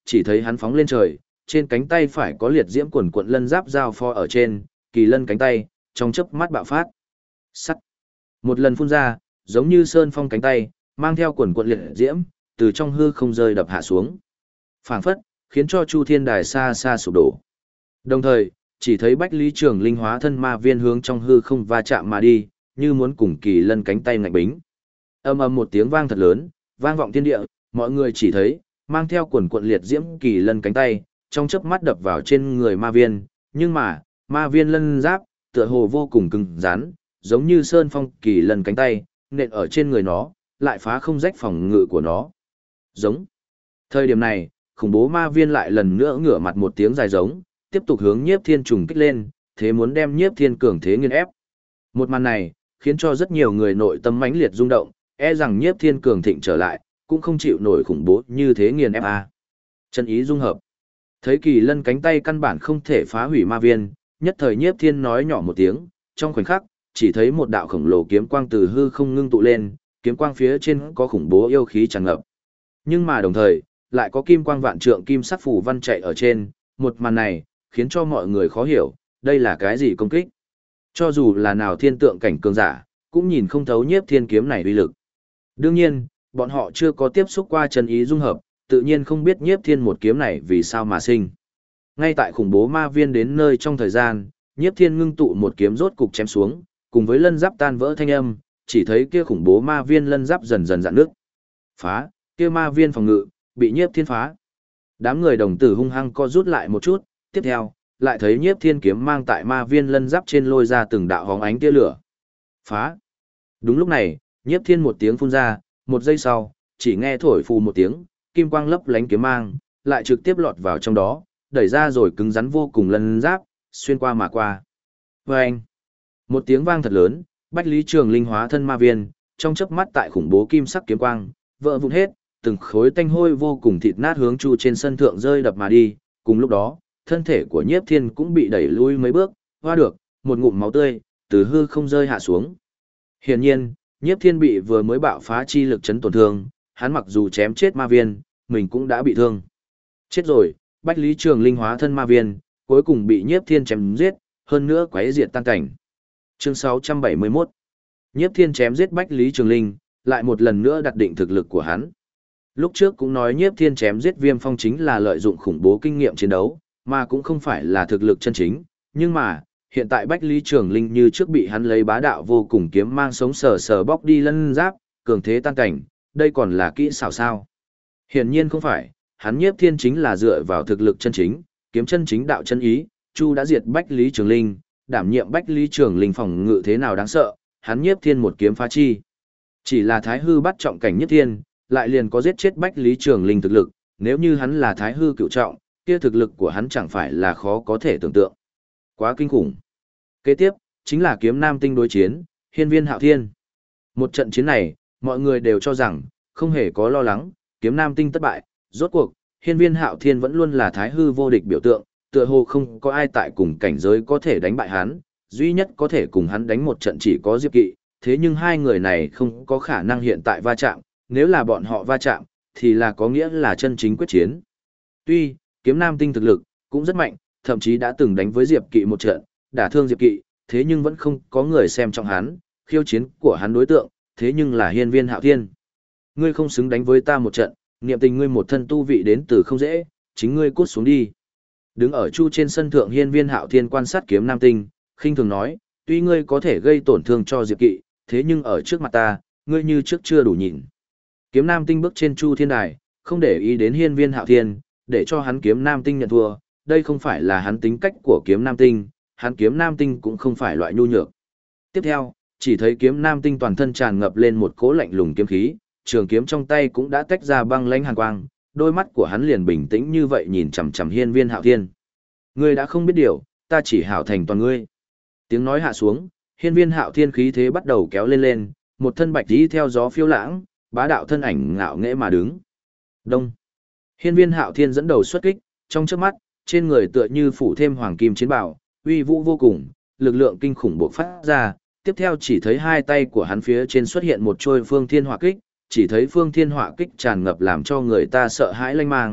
[SPEAKER 1] chỉ thấy hắn phóng lên trời, trên cánh tay phải có liệt diễm quần quận lân giáp giao pho ở trên, kỳ lân cánh tay, trong chớp mắt bạo phát. Sắt. Một lần phun ra, giống như sơn phong cánh tay, mang theo quần quận liệt diễm, từ trong hư không rơi đập hạ xuống. Phảng phất, khiến cho Chu Thiên Đài xa xa sụp đổ. Đồng thời, chỉ thấy Bách Lý Trường Linh hóa thân ma viên hướng trong hư không va chạm mà đi, như muốn cùng kỳ lân cánh tay ngạnh bính. Ầm ầm một tiếng vang thật lớn, vang vọng thiên địa, mọi người chỉ thấy, mang theo quần quận liệt diễm kỳ lân cánh tay, trong chớp mắt đập vào trên người ma viên, nhưng mà, ma viên lân giáp, tựa hồ vô cùng cứng rắn, giống như sơn phong kỳ lân cánh tay, nện ở trên người nó, lại phá không rách phòng ngự của nó. Giống. Thời điểm này, khủng bố ma viên lại lần nữa ngửa mặt một tiếng dài giống, tiếp tục hướng Nhiếp Thiên trùng kích lên, thế muốn đem Nhiếp Thiên cường thế nghiền ép. Một màn này, khiến cho rất nhiều người nội tâm mãnh liệt rung động, e rằng Nhiếp Thiên cường thịnh trở lại, cũng không chịu nổi khủng bố như thế nghiền ép a. Chân ý dung hợp. Thấy kỳ lân cánh tay căn bản không thể phá hủy ma viên, nhất thời Nhiếp Thiên nói nhỏ một tiếng, trong khoảnh khắc, chỉ thấy một đạo khổng lồ kiếm quang từ hư không ngưng tụ lên, kiếm quang phía trên có khủng bố yêu khí tràn ngập. Nhưng mà đồng thời, lại có kim quang vạn trượng kim sắc phù văn chạy ở trên, một màn này, khiến cho mọi người khó hiểu, đây là cái gì công kích. Cho dù là nào thiên tượng cảnh cường giả, cũng nhìn không thấu Nhiếp Thiên kiếm này uy lực. Đương nhiên, bọn họ chưa có tiếp xúc qua chân ý dung hợp, tự nhiên không biết Nhiếp Thiên một kiếm này vì sao mà sinh. Ngay tại khủng bố ma viên đến nơi trong thời gian, Nhiếp Thiên ngưng tụ một kiếm rốt cục chém xuống, cùng với lân giáp tan vỡ thanh âm, chỉ thấy kia khủng bố ma viên lân giáp dần dần rạn nước. Phá, kia ma viên phòng ngự, bị Nhiếp Thiên phá. Đám người đồng tử hung hăng co rút lại một chút, tiếp theo, lại thấy Nhiếp Thiên kiếm mang tại ma viên lân giáp trên lôi ra từng đạo hóng ánh tia lửa. Phá. Đúng lúc này, Nhiếp Thiên một tiếng phun ra, một giây sau, chỉ nghe thổi phù một tiếng, kim quang lấp lánh kiếm mang, lại trực tiếp lọt vào trong đó, đẩy ra rồi cứng rắn vô cùng lân giáp, xuyên qua mà qua. Vâng! Một tiếng vang thật lớn, Bách Lý Trường Linh hóa thân ma viên, trong chớp mắt tại khủng bố kim sắc kiếm quang, vỡ vụn hết, từng khối tanh hôi vô cùng thịt nát hướng Chu trên sân thượng rơi đập mà đi, cùng lúc đó, thân thể của Nhiếp Thiên cũng bị đẩy lui mấy bước, hoa được, một ngụm máu tươi, từ hư không rơi hạ xuống. Hiển nhiên, Nhiếp Thiên bị vừa mới bạo phá chi lực chấn tổn thương, hắn mặc dù chém chết ma viên, mình cũng đã bị thương. Chết rồi, Bách Lý Trường Linh hóa thân ma viên, cuối cùng bị Nhiếp Thiên chém giết, hơn nữa quấy diệt tan cảnh. Chương 671. Nhiếp Thiên chém giết Bách Lý Trường Linh, lại một lần nữa đặt định thực lực của hắn. Lúc trước cũng nói Nhiếp Thiên chém giết Viêm Phong chính là lợi dụng khủng bố kinh nghiệm chiến đấu, mà cũng không phải là thực lực chân chính, nhưng mà, hiện tại Bách Lý Trường Linh như trước bị hắn lấy bá đạo vô cùng kiếm mang sống sờ sờ bóc đi lân giáp, cường thế tan cảnh, đây còn là kỹ xảo sao? Hiển nhiên không phải, hắn Nhiếp Thiên chính là dựa vào thực lực chân chính, kiếm chân chính đạo chân ý, Chu đã diệt Bách Lý Trường Linh, đảm nhiệm Bách Lý Trường Linh phòng ngự thế nào đáng sợ, hắn Nhiếp Thiên một kiếm phá chi. Chỉ là Thái Hư bắt trọng cảnh Nhiếp Thiên, lại liền có giết chết Bách Lý Trường Linh thực lực, nếu như hắn là Thái Hư cửu trọng, kia thực lực của hắn chẳng phải là khó có thể tưởng tượng. Quá kinh khủng. Kế tiếp, chính là kiếm nam tinh đối chiến, Hiên Viên Hạo Thiên. Một trận chiến này, mọi người đều cho rằng, không hề có lo lắng, kiếm nam tinh thất bại, rốt cuộc, Hiên Viên Hạo Thiên vẫn luôn là Thái Hư vô địch biểu tượng, tựa hồ không có ai tại cùng cảnh giới có thể đánh bại hắn, duy nhất có thể cùng hắn đánh một trận chỉ có Diệp Kỵ, thế nhưng hai người này không có khả năng hiện tại va chạm, nếu là bọn họ va chạm, thì là có nghĩa là chân chính quyết chiến. Tuy, kiếm nam tinh thực lực, cũng rất mạnh, thậm chí đã từng đánh với Diệp Kỵ một trận, đả thương Diệp Kỵ, thế nhưng vẫn không có người xem trọng hắn, khiêu chiến của hắn đối tượng, thế nhưng là Hiên Viên Hạo Thiên. Ngươi không xứng đánh với ta một trận, niệm tình ngươi một thân tu vị đến từ không dễ, chính ngươi cút xuống đi. Đứng ở Chu trên sân thượng Hiên Viên Hạo Thiên quan sát kiếm nam tinh, khinh thường nói, tuy ngươi có thể gây tổn thương cho Diệp Kỵ, thế nhưng ở trước mặt ta, ngươi như trước chưa đủ nhịn. Kiếm nam tinh bước trên Chu thiên đài, không để ý đến Hiên Viên Hạo Thiên, để cho hắn kiếm nam tinh nhận thua, đây không phải là hắn tính cách của kiếm nam tinh, hắn kiếm nam tinh cũng không phải loại nhu nhược. Tiếp theo, chỉ thấy kiếm nam tinh toàn thân tràn ngập lên một cỗ lạnh lùng kiếm khí, trường kiếm trong tay cũng đã tách ra băng lãnh hàn quang, đôi mắt của hắn liền bình tĩnh như vậy nhìn chằm chằm Hiên Viên Hạo Thiên. Ngươi đã không biết điều, ta chỉ hảo thành toàn ngươi. Tiếng nói hạ xuống, Hiên Viên Hạo Thiên khí thế bắt đầu kéo lên lên, một thân bạch tí theo gió phiêu lãng, bá đạo thân ảnh ngạo nghễ mà đứng. Đông. Hiên Viên Hạo Thiên dẫn đầu xuất kích, trong chớp mắt, trên người tựa như phủ thêm hoàng kim chiến bào, uy vũ vô cùng, lực lượng kinh khủng bộc phát ra. Tiếp theo chỉ thấy hai tay của hắn phía trên xuất hiện một trôi phương thiên hỏa kích, chỉ thấy phương thiên hỏa kích tràn ngập làm cho người ta sợ hãi lanh mang,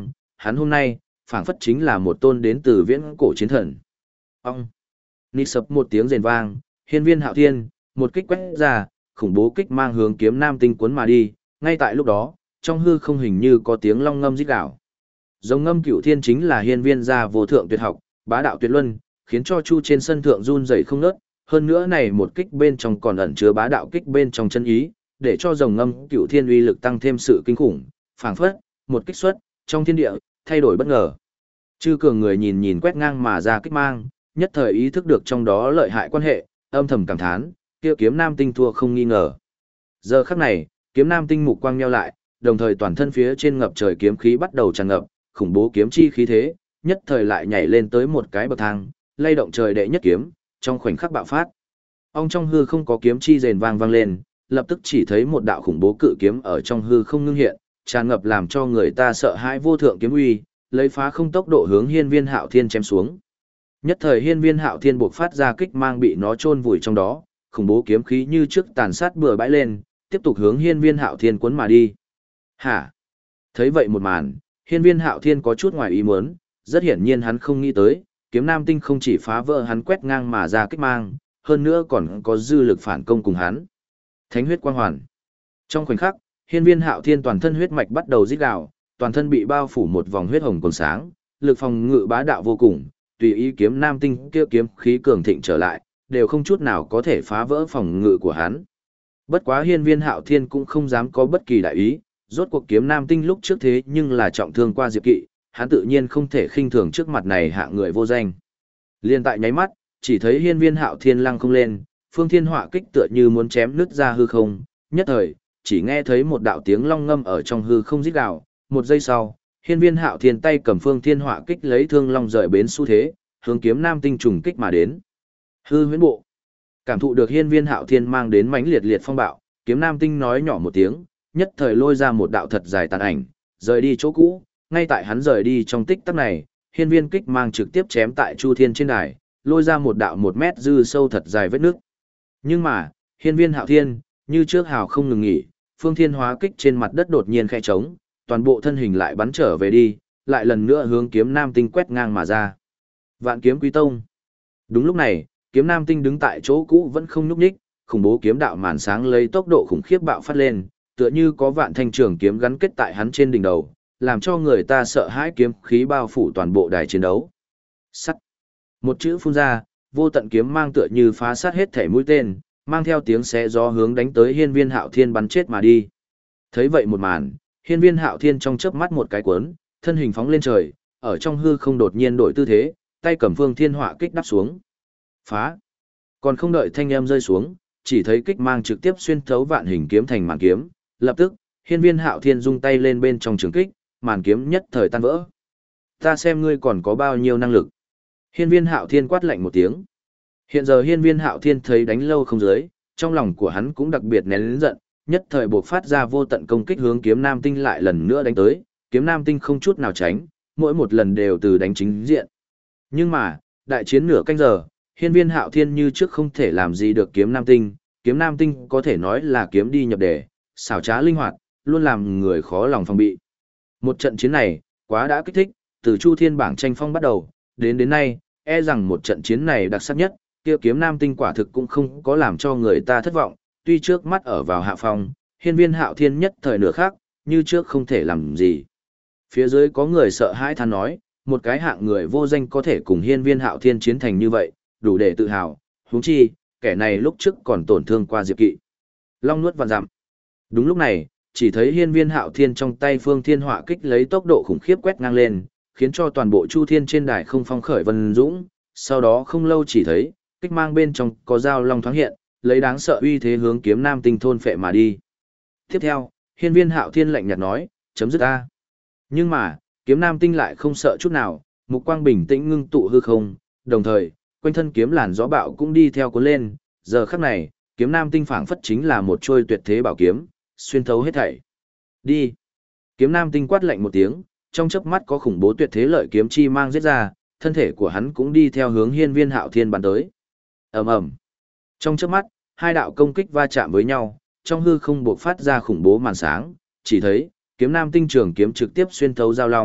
[SPEAKER 1] hắn hôm nay, phảng phất chính là một tôn đến từ viễn cổ chiến thần. Ông! Nị sập một tiếng rền vang, hiên viên hạo thiên, một kích quét ra, khủng bố kích mang hướng kiếm nam tinh cuốn mà đi, ngay tại lúc đó, trong hư không hình như có tiếng long ngâm rít gào. Giống ngâm cửu thiên chính là hiên viên gia vô thượng tuyệt học, bá đạo tuyệt luân, khiến cho chu trên sân thượng run rẩy không ngớt, hơn nữa này một kích bên trong còn ẩn chứa bá đạo kích bên trong chân ý, để cho rồng ngâm cửu thiên uy lực tăng thêm sự kinh khủng, phảng phất, một kích xuất, trong thiên địa, thay đổi bất ngờ. Chư cường người nhìn nhìn quét ngang mà ra kích mang, nhất thời ý thức được trong đó lợi hại quan hệ, âm thầm cảm thán, kia kiếm nam tinh thua không nghi ngờ. Giờ khắc này, kiếm nam tinh mục quang nheo lại, đồng thời toàn thân phía trên ngập trời kiếm khí bắt đầu tràn ngập, khủng bố kiếm chi khí thế, nhất thời lại nhảy lên tới một cái bậc thang, lay động trời đệ nhất kiếm, trong khoảnh khắc bạo phát. Ông trong hư không có kiếm chi rền vang vang lên, lập tức chỉ thấy một đạo khủng bố cự kiếm ở trong hư không ngưng hiện, tràn ngập làm cho người ta sợ hãi vô thượng kiếm uy, lấy phá không tốc độ hướng hiên viên hạo thiên chém xuống. Nhất thời hiên viên hạo thiên buộc phát ra kích mang bị nó chôn vùi trong đó, khủng bố kiếm khí như trước tàn sát bừa bãi lên, tiếp tục hướng hiên viên hạo thiên cuốn mà đi. Hả? Thấy vậy một màn, hiên viên hạo thiên có chút ngoài ý muốn, rất hiển nhiên hắn không nghĩ tới, kiếm nam tinh không chỉ phá vỡ hắn quét ngang mà ra kích mang, hơn nữa còn có dư lực phản công cùng hắn. Thánh huyết quang hoàn. Trong khoảnh khắc, hiên viên hạo thiên toàn thân huyết mạch bắt đầu rít gào, toàn thân bị bao phủ một vòng huyết hồng còn sáng, lực phòng ngự bá đạo vô cùng, tùy ý kiếm nam tinh kia kiếm khí cường thịnh trở lại, đều không chút nào có thể phá vỡ phòng ngự của hắn. Bất quá hiên viên hạo thiên cũng không dám có bất kỳ đại ý, rốt cuộc kiếm nam tinh lúc trước thế nhưng là trọng thương qua Diệp Kỵ, hắn tự nhiên không thể khinh thường trước mặt này hạ người vô danh. Liên tại nháy mắt, chỉ thấy hiên viên hạo thiên lăng không lên, phương thiên họa kích tựa như muốn chém nứt ra hư không, nhất thời, chỉ nghe thấy một đạo tiếng long ngâm ở trong hư không rít gào, một giây sau, hiên viên hạo thiên tay cầm phương thiên họa kích lấy thương long rời bến xu thế, hướng kiếm nam tinh trùng kích mà đến. Hư huyễn bộ. Cảm thụ được hiên viên hạo thiên mang đến mãnh liệt liệt phong bạo, kiếm nam tinh nói nhỏ một tiếng, nhất thời lôi ra một đạo thật dài tàn ảnh, rời đi chỗ cũ, ngay tại hắn rời đi trong tích tắc này, hiên viên kích mang trực tiếp chém tại chu thiên trên đài, lôi ra một đạo 1 mét dư sâu thật dài vết nước. Nhưng mà, hiên viên hạo thiên, như trước hào không ngừng nghỉ, phương thiên hóa kích trên mặt đất đột nhiên khẽ trống, toàn bộ thân hình lại bắn trở về đi, lại lần nữa hướng kiếm nam tinh quét ngang mà ra. Vạn kiếm quý tông. Đúng lúc này, kiếm nam tinh đứng tại chỗ cũ vẫn không nhúc nhích, khủng bố kiếm đạo màn sáng lấy tốc độ khủng khiếp bạo phát lên, tựa như có vạn thanh trường kiếm gắn kết tại hắn trên đỉnh đầu, làm cho người ta sợ hãi kiếm khí bao phủ toàn bộ đài chiến đấu. Sắt. Một chữ phun ra, vô tận kiếm mang tựa như phá sát hết thể mũi tên, mang theo tiếng xé gió hướng đánh tới hiên viên hạo thiên bắn chết mà đi. Thấy vậy một màn, hiên viên hạo thiên trong chớp mắt một cái cuốn, thân hình phóng lên trời, ở trong hư không đột nhiên đổi tư thế, tay cầm phương thiên họa kích đắp xuống. Phá. Còn không đợi thanh em rơi xuống, chỉ thấy kích mang trực tiếp xuyên thấu vạn hình kiếm thành màn kiếm, lập tức, hiên viên hạo thiên rung tay lên bên trong trường kích, màn kiếm nhất thời tan vỡ. Ta xem ngươi còn có bao nhiêu năng lực. Hiên viên hạo thiên quát lạnh một tiếng. Hiện giờ hiên viên hạo thiên thấy đánh lâu không dưới, trong lòng của hắn cũng đặc biệt nén lớn giận, nhất thời buộc phát ra vô tận công kích hướng kiếm nam tinh lại lần nữa đánh tới, kiếm nam tinh không chút nào tránh, mỗi một lần đều từ đánh chính diện. Nhưng mà, đại chiến nửa canh giờ, hiên viên hạo thiên như trước không thể làm gì được kiếm nam tinh có thể nói là kiếm đi nhập đề, xảo trá linh hoạt, luôn làm người khó lòng phòng bị. Một trận chiến này, quá đã kích thích, từ Chu Thiên bảng tranh phong bắt đầu, đến nay, e rằng một trận chiến này đặc sắc nhất, kia kiếm nam tinh quả thực cũng không có làm cho người ta thất vọng, tuy trước mắt ở vào hạ phong, hiên viên hạo thiên nhất thời nửa khác, như trước không thể làm gì. Phía dưới có người sợ hãi than nói, một cái hạng người vô danh có thể cùng hiên viên hạo thiên chiến thành như vậy, đủ để tự hào, huống chi, kẻ này lúc trước còn tổn thương qua Diệp Kỵ. Long nuốt vạn dặm. Đúng lúc này, chỉ thấy hiên viên hạo thiên trong tay phương thiên họa kích lấy tốc độ khủng khiếp quét ngang lên, khiến cho toàn bộ chu thiên trên đài không phong khởi vân dũng, sau đó không lâu chỉ thấy, kích mang bên trong có dao long thoáng hiện, lấy đáng sợ uy thế hướng kiếm nam tinh thôn phệ mà đi. Tiếp theo, hiên viên hạo thiên lạnh nhạt nói, chấm dứt a. Nhưng mà, kiếm nam tinh lại không sợ chút nào, mục quang bình tĩnh ngưng tụ hư không, đồng thời, quanh thân kiếm làn gió bạo cũng đi theo cuốn lên, giờ khắc này, kiếm nam tinh phảng phất chính là một trôi tuyệt thế bảo kiếm, xuyên thấu hết thảy. Đi. Kiếm nam tinh quát lạnh một tiếng, trong chớp mắt có khủng bố tuyệt thế lợi kiếm chi mang giết ra, thân thể của hắn cũng đi theo hướng hiên viên hạo thiên bắn tới. Ầm ầm. Trong chớp mắt, hai đạo công kích va chạm với nhau, trong hư không buộc phát ra khủng bố màn sáng, chỉ thấy, kiếm nam tinh trường kiếm trực tiếp xuyên thấu giao long,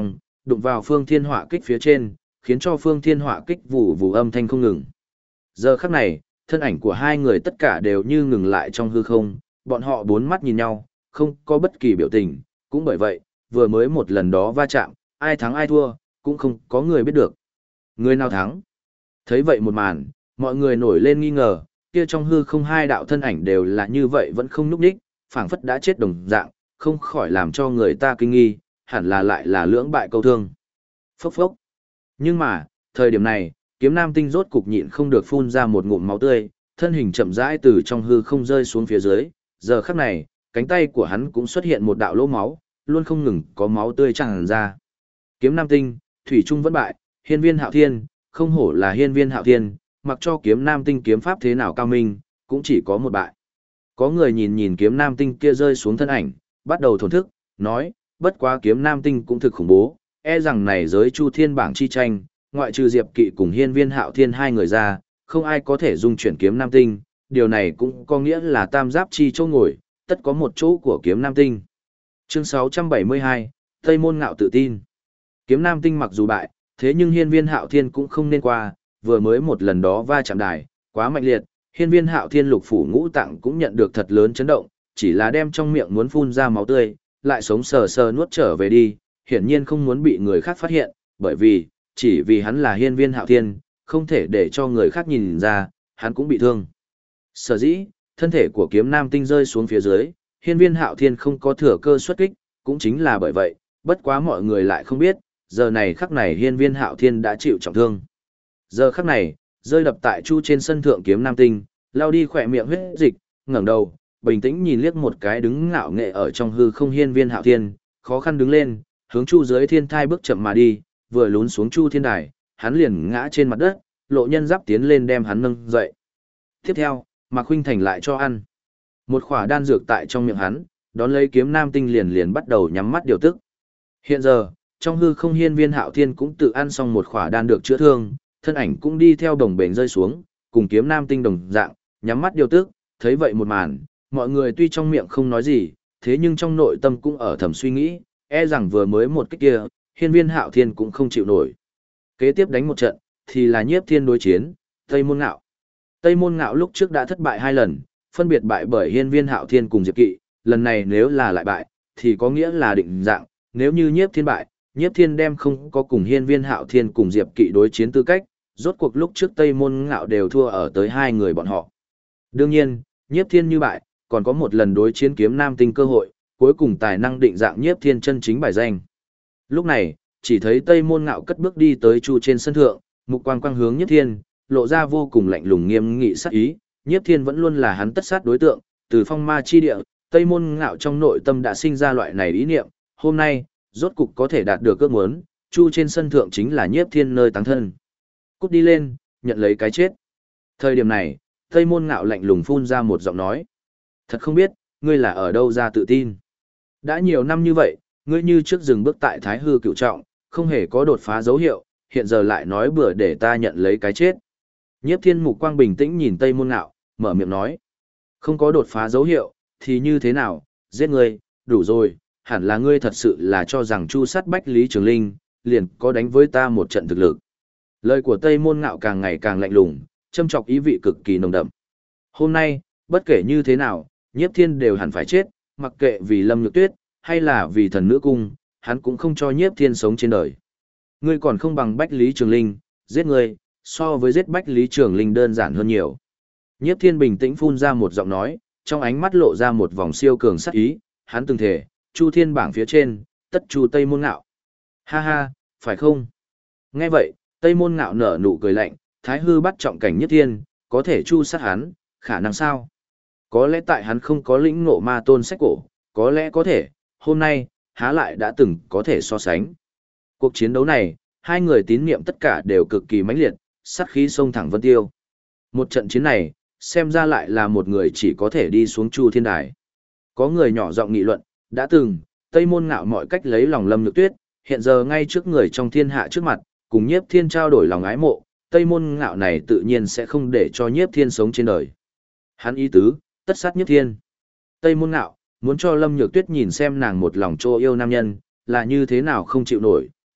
[SPEAKER 1] đụng vào phương thiên hỏa kích phía trên, khiến cho phương thiên hỏa kích vù vù âm thanh không ngừng. Giờ khắc này, thân ảnh của hai người tất cả đều như ngừng lại trong hư không, bọn họ bốn mắt nhìn nhau, không có bất kỳ biểu tình, cũng bởi vậy, vừa mới một lần đó va chạm, ai thắng ai thua, cũng không có người biết được. Người nào thắng? Thấy vậy một màn, mọi người nổi lên nghi ngờ, kia trong hư không hai đạo thân ảnh đều là như vậy vẫn không nhúc nhích, phảng phất đã chết đồng dạng, không khỏi làm cho người ta kinh nghi, hẳn là lại là lưỡng bại câu thương. Phốc phốc. Nhưng mà, thời điểm này, Kiếm Nam Tinh rốt cục nhịn không được phun ra một ngụm máu tươi, thân hình chậm rãi từ trong hư không rơi xuống phía dưới, giờ khắc này, cánh tay của hắn cũng xuất hiện một đạo lỗ máu, luôn không ngừng có máu tươi tràn ra. Kiếm Nam Tinh, thủy trung vẫn bại, Hiên Viên Hạo Thiên, không hổ là Hiên Viên Hạo Thiên, mặc cho Kiếm Nam Tinh kiếm pháp thế nào cao minh, cũng chỉ có một bại. Có người nhìn nhìn Kiếm Nam Tinh kia rơi xuống thân ảnh, bắt đầu thổn thức, nói, bất quá Kiếm Nam Tinh cũng thực khủng bố, e rằng này giới Chu Thiên bảng chi tranh, ngoại trừ Diệp Kỵ cùng Hiên Viên Hạo Thiên hai người ra, không ai có thể dung chuyển Kiếm Nam Tinh, điều này cũng có nghĩa là tam giáp chi chỗ ngồi, tất có một chỗ của Kiếm Nam Tinh. Chương 672, Tây Môn Ngạo tự tin. Kiếm Nam Tinh mặc dù bại, thế nhưng Hiên Viên Hạo Thiên cũng không nên qua, vừa mới một lần đó va chạm đài, quá mạnh liệt, Hiên Viên Hạo Thiên lục phủ ngũ tạng cũng nhận được thật lớn chấn động, chỉ là đem trong miệng muốn phun ra máu tươi, lại sống sờ sờ nuốt trở về đi, hiển nhiên không muốn bị người khác phát hiện, bởi vì, chỉ vì hắn là Hiên Viên Hạo Thiên, không thể để cho người khác nhìn ra, hắn cũng bị thương. Sở dĩ, thân thể của Kiếm Nam Tinh rơi xuống phía dưới, Hiên Viên Hạo Thiên không có thừa cơ xuất kích, cũng chính là bởi vậy, bất quá mọi người lại không biết, giờ này khắc này Hiên Viên Hạo Thiên đã chịu trọng thương. Giờ khắc này, rơi đập tại chu trên sân thượng Kiếm Nam Tinh, lao đi khỏe miệng huyết dịch, ngẩng đầu, bình tĩnh nhìn liếc một cái đứng ngạo nghệ ở trong hư không Hiên Viên Hạo Thiên, khó khăn đứng lên, hướng chu dưới thiên thai bước chậm mà đi, vừa lún xuống chu thiên đài, hắn liền ngã trên mặt đất, Lộ Nhân Giáp tiến lên đem hắn nâng dậy. Tiếp theo, Mạc Khuynh Thành lại cho ăn một khỏa đan dược tại trong miệng hắn, đón lấy Kiếm Nam Tinh liền bắt đầu nhắm mắt điều tức. Hiện giờ, trong hư không Hiên Viên Hạo Thiên cũng tự ăn xong một khỏa đan được chữa thương, thân ảnh cũng đi theo đồng bền rơi xuống, cùng Kiếm Nam Tinh đồng dạng, nhắm mắt điều tức, thấy vậy một màn, mọi người tuy trong miệng không nói gì, thế nhưng trong nội tâm cũng ở thầm suy nghĩ, e rằng vừa mới một cái kia, Hiên Viên Hạo Thiên cũng không chịu nổi. Kế tiếp đánh một trận, thì là Nhiếp Thiên đối chiến, Tây Môn Ngạo. Tây Môn Ngạo lúc trước đã thất bại 2 lần, phân biệt bại bởi Hiên Viên Hạo Thiên cùng Diệp Kỵ, lần này nếu là lại bại, thì có nghĩa là định dạng, nếu như Nhiếp Thiên bại, Nhiếp Thiên đem không có cùng Hiên Viên Hạo Thiên cùng Diệp Kỵ đối chiến tư cách, rốt cuộc lúc trước Tây Môn Ngạo đều thua ở tới 2 người bọn họ. Đương nhiên, Nhiếp Thiên như bại, còn có một lần đối chiến Kiếm Nam Tinh cơ hội, cuối cùng tài năng định dạng Nhiếp Thiên chân chính bài danh. Lúc này, chỉ thấy Tây Môn Ngạo cất bước đi tới chu trên sân thượng, mục quang quang hướng Nhiếp Thiên, lộ ra vô cùng lạnh lùng nghiêm nghị sát ý, Nhiếp Thiên vẫn luôn là hắn tất sát đối tượng, từ phong ma chi địa, Tây Môn Ngạo trong nội tâm đã sinh ra loại này ý niệm, hôm nay, rốt cục có thể đạt được ước muốn, chu trên sân thượng chính là Nhiếp Thiên nơi táng thân. Cút đi lên, nhận lấy cái chết. Thời điểm này, Tây Môn Ngạo lạnh lùng phun ra một giọng nói. Thật không biết, ngươi là ở đâu ra tự tin. Đã nhiều năm như vậy, ngươi như trước dừng bước tại Thái Hư Cửu Trọng, không hề có đột phá dấu hiệu, hiện giờ lại nói bừa để ta nhận lấy cái chết. Nhiếp Thiên mục quang bình tĩnh nhìn Tây Môn Ngạo, mở miệng nói. Không có đột phá dấu hiệu, thì như thế nào, giết ngươi, đủ rồi, hẳn là ngươi thật sự là cho rằng chu sát Bách Lý Trường Linh, liền có đánh với ta một trận thực lực. Lời của Tây Môn Ngạo càng ngày càng lạnh lùng, châm chọc ý vị cực kỳ nồng đậm. Hôm nay, bất kể như thế nào, Nhiếp Thiên đều hẳn phải chết, mặc kệ vì Lâm Nhược Tuyết, hay là vì thần nữ cung, hắn cũng không cho Nhiếp Thiên sống trên đời. Ngươi còn không bằng Bách Lý Trường Linh, giết ngươi, so với giết Bách Lý Trường Linh đơn giản hơn nhiều. Nhiếp Thiên bình tĩnh phun ra một giọng nói, trong ánh mắt lộ ra một vòng siêu cường sắc ý, hắn từng thể, Chu Thiên bảng phía trên, tất chu Tây Môn Ngạo. Ha ha, phải không? Nghe vậy, Tây Môn Ngạo nở nụ cười lạnh, Thái Hư bắt trọng cảnh Nhiếp Thiên, có thể chu sát hắn, khả năng sao? Có lẽ tại hắn không có lĩnh ngộ ma tôn sách cổ, có lẽ có thể, hôm nay, há lại đã từng có thể so sánh. Cuộc chiến đấu này, hai người tín niệm tất cả đều cực kỳ mãnh liệt, sát khí xông thẳng vân tiêu. Một trận chiến này, xem ra lại là một người chỉ có thể đi xuống Chu Thiên Đài. Có người nhỏ giọng nghị luận, đã từng, Tây Môn Ngạo mọi cách lấy lòng Lâm Nhược Tuyết, hiện giờ ngay trước người trong thiên hạ trước mặt, cùng Nhiếp Thiên trao đổi lòng ái mộ, Tây Môn Ngạo này tự nhiên sẽ không để cho Nhiếp Thiên sống trên đời. Hắn ý tứ, tất sát Nhiếp Thiên. Tây Môn Ngạo, muốn cho Lâm Nhược Tuyết nhìn xem nàng một lòng trô yêu nam nhân, là như thế nào không chịu nổi,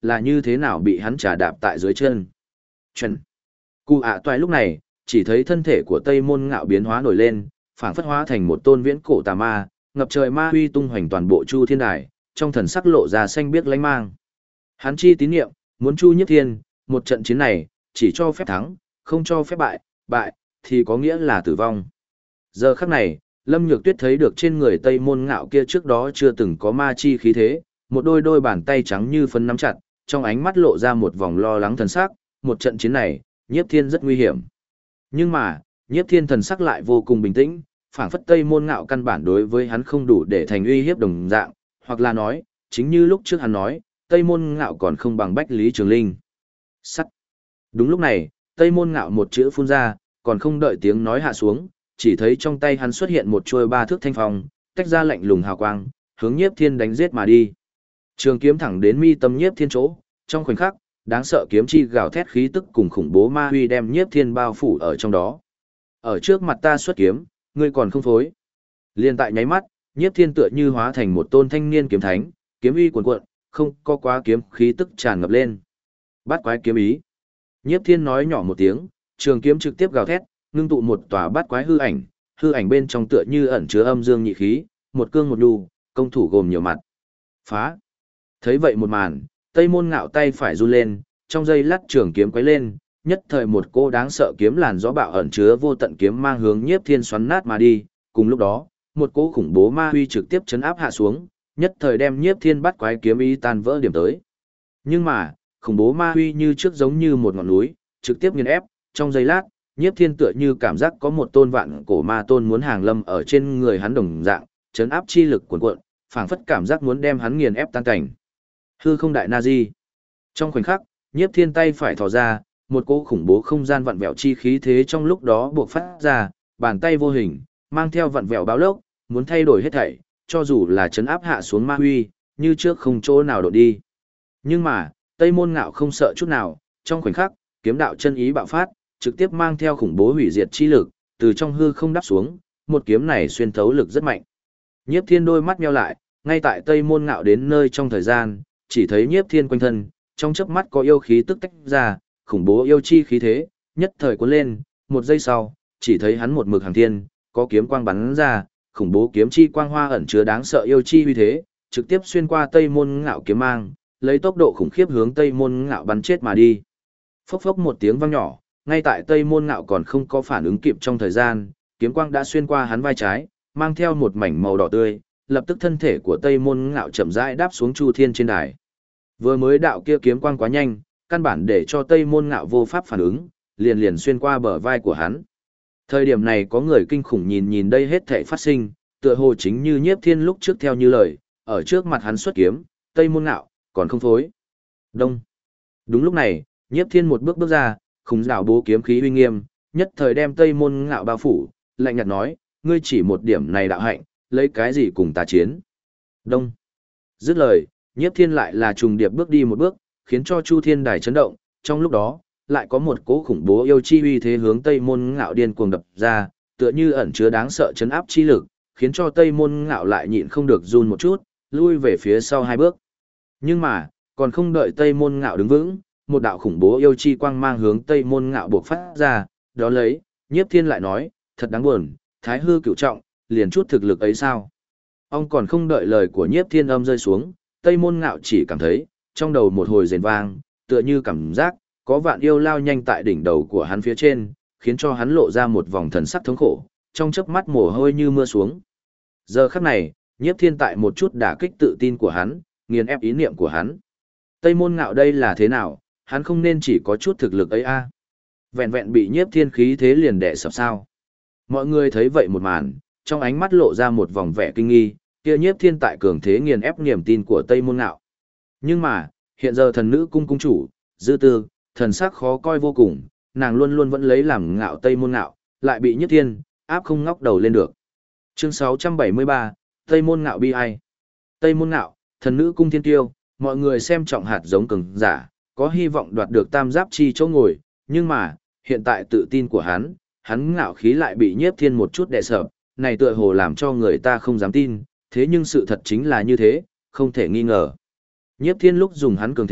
[SPEAKER 1] là như thế nào bị hắn trà đạp tại dưới chân. Chân. Cụ ạ toại lúc này, chỉ thấy thân thể của Tây Môn Ngạo biến hóa nổi lên, phảng phất hóa thành một tôn viễn cổ tà ma, ngập trời ma huy tung hoành toàn bộ Chu Thiên Đài, trong thần sắc lộ ra xanh biếc lánh mang. Hắn chi tín niệm, muốn Chu Nhiếp Thiên, một trận chiến này, chỉ cho phép thắng, không cho phép bại, bại, thì có nghĩa là tử vong. Giờ khắc này, Lâm Nhược Tuyết thấy được trên người Tây Môn Ngạo kia trước đó chưa từng có ma chi khí thế, một đôi bàn tay trắng như phấn nắm chặt, trong ánh mắt lộ ra một vòng lo lắng thần sắc, một trận chiến này, Nhiếp Thiên rất nguy hiểm. Nhưng mà, Nhiếp Thiên thần sắc lại vô cùng bình tĩnh, phảng phất Tây Môn Ngạo căn bản đối với hắn không đủ để thành uy hiếp đồng dạng, hoặc là nói, chính như lúc trước hắn nói, Tây Môn Ngạo còn không bằng Bách Lý Trường Linh. Sắt. Đúng lúc này, Tây Môn Ngạo một chữ phun ra, còn không đợi tiếng nói hạ xuống, chỉ thấy trong tay hắn xuất hiện một chuôi 3 thước thanh phong, tách ra lạnh lùng hào quang, hướng Nhiếp Thiên đánh giết mà đi. Trường kiếm thẳng đến mi tâm Nhiếp Thiên chỗ, trong khoảnh khắc, đáng sợ kiếm chi gào thét khí tức cùng khủng bố ma huy đem Nhiếp Thiên bao phủ ở trong đó. Ở trước mặt ta xuất kiếm, ngươi còn không phối. Liên tại nháy mắt, Nhiếp Thiên tựa như hóa thành một tôn thanh niên kiếm thánh, kiếm uy cuồn cuộn, không có quá kiếm khí tức tràn ngập lên. Bát quái kiếm ý. Nhiếp Thiên nói nhỏ một tiếng, trường kiếm trực tiếp gào thét, ngưng tụ một tòa bát quái hư ảnh bên trong tựa như ẩn chứa âm dương nhị khí, một cương một nhu, công thủ gồm nhiều mặt. Phá. Thấy vậy một màn, Tây Môn Ngạo tay phải run lên, trong giây lát trường kiếm quấy lên, nhất thời một cô đáng sợ kiếm làn gió bạo ẩn chứa vô tận kiếm mang hướng Nhiếp Thiên xoắn nát mà đi, cùng lúc đó, một cỗ khủng bố ma huy trực tiếp chấn áp hạ xuống, nhất thời đem Nhiếp Thiên bắt quái kiếm ý tan vỡ điểm tới. Nhưng mà, khủng bố ma huy như trước giống như một ngọn núi, trực tiếp nghiền ép, trong giây lát, Nhiếp Thiên tựa như cảm giác có một tôn vạn cổ ma tôn muốn hàng lâm ở trên người hắn đồng dạng, chấn áp chi lực cuồn cuộn, phảng phất cảm giác muốn đem hắn nghiền ép tan cảnh. Hư không đại na di. Trong khoảnh khắc, Nhiếp Thiên tay phải thò ra, một cỗ khủng bố không gian vặn vẹo chi khí thế trong lúc đó buộc phát ra, bàn tay vô hình, mang theo vặn vẹo báo lốc, muốn thay đổi hết thảy, cho dù là chấn áp hạ xuống ma huy, như trước không chỗ nào đột đi. Nhưng mà, Tây Môn Ngạo không sợ chút nào, trong khoảnh khắc, kiếm đạo chân ý bạo phát, trực tiếp mang theo khủng bố hủy diệt chi lực, từ trong hư không đắp xuống, một kiếm này xuyên thấu lực rất mạnh. Nhiếp Thiên đôi mắt nheo lại, ngay tại Tây Môn Ngạo đến nơi trong thời gian, chỉ thấy Nhiếp Thiên quanh thân, trong chớp mắt có yêu khí tức tách ra, khủng bố yêu chi khí thế, nhất thời cuốn lên, một giây sau, chỉ thấy hắn một mực hàng thiên, có kiếm quang bắn ra, khủng bố kiếm chi quang hoa ẩn chứa đáng sợ yêu chi uy thế, trực tiếp xuyên qua Tây Môn Ngạo kiếm mang, lấy tốc độ khủng khiếp hướng Tây Môn Ngạo bắn chết mà đi. Phốc phốc một tiếng vang nhỏ, ngay tại Tây Môn Ngạo còn không có phản ứng kịp trong thời gian, kiếm quang đã xuyên qua hắn vai trái, mang theo một mảnh màu đỏ tươi, lập tức thân thể của Tây Môn Ngạo chậm rãi đáp xuống Chu Thiên trên đài. Vừa mới đạo kia kiếm quang quá nhanh, căn bản để cho Tây Môn Ngạo vô pháp phản ứng, liền xuyên qua bờ vai của hắn. Thời điểm này có người kinh khủng nhìn đây hết thảy phát sinh, tựa hồ chính như Nhiếp Thiên lúc trước theo như lời, ở trước mặt hắn xuất kiếm, Tây Môn Ngạo còn không phối. Đông. Đúng lúc này, Nhiếp Thiên một bước bước ra, khủng đạo bố kiếm khí uy nghiêm, nhất thời đem Tây Môn Ngạo bao phủ, lạnh nhạt nói, ngươi chỉ một điểm này đạo hạnh, lấy cái gì cùng ta chiến? Đông. Dứt lời, Nhiếp Thiên lại là trùng điệp bước đi một bước, khiến cho Chu Thiên Đài chấn động, trong lúc đó, lại có một cỗ khủng bố yêu chi uy thế hướng Tây Môn Ngạo điên cuồng đập ra, tựa như ẩn chứa đáng sợ chấn áp chi lực, khiến cho Tây Môn Ngạo lại nhịn không được run một chút, lui về phía sau 2 bước. Nhưng mà, còn không đợi Tây Môn Ngạo đứng vững, một đạo khủng bố yêu chi quang mang hướng Tây Môn Ngạo bộc phát ra, đó lấy, Nhiếp Thiên lại nói, thật đáng buồn, Thái hư cửu trọng, liền chút thực lực ấy sao? Ông còn không đợi lời của Nhiếp Thiên âm rơi xuống, Tây Môn Ngạo chỉ cảm thấy, trong đầu một hồi rền vang, tựa như cảm giác, có vạn yêu lao nhanh tại đỉnh đầu của hắn phía trên, khiến cho hắn lộ ra một vòng thần sắc thống khổ, trong chớp mắt mồ hôi như mưa xuống. Giờ khắc này, Nhiếp Thiên tại một chút đả kích tự tin của hắn, nghiền ép ý niệm của hắn. Tây Môn Ngạo đây là thế nào, hắn không nên chỉ có chút thực lực ấy a? Vẹn vẹn bị Nhiếp Thiên khí thế liền đè sập sao? Mọi người thấy vậy một màn, trong ánh mắt lộ ra một vòng vẻ kinh nghi, kia Nhiếp Thiên tại cường thế nghiền ép niềm tin của Tây Môn Ngạo. Nhưng mà, hiện giờ thần nữ cung cung chủ, Dư Tư, thần sắc khó coi vô cùng, nàng luôn luôn vẫn lấy làm ngạo Tây Môn Ngạo, lại bị Nhiếp Thiên áp không ngóc đầu lên được. Chương 673, Tây Môn Ngạo bi ai. Tây Môn Ngạo, thần nữ cung thiên tiêu, mọi người xem trọng hạt giống cường giả, có hy vọng đoạt được tam giáp chi chỗ ngồi, nhưng mà, hiện tại tự tin của hắn ngạo khí lại bị Nhiếp Thiên một chút đè sập, này tựa hồ làm cho người ta không dám tin, thế nhưng sự thật chính là như thế, không thể nghi ngờ. Nhiếp Thiên lúc dùng hắn cường thế,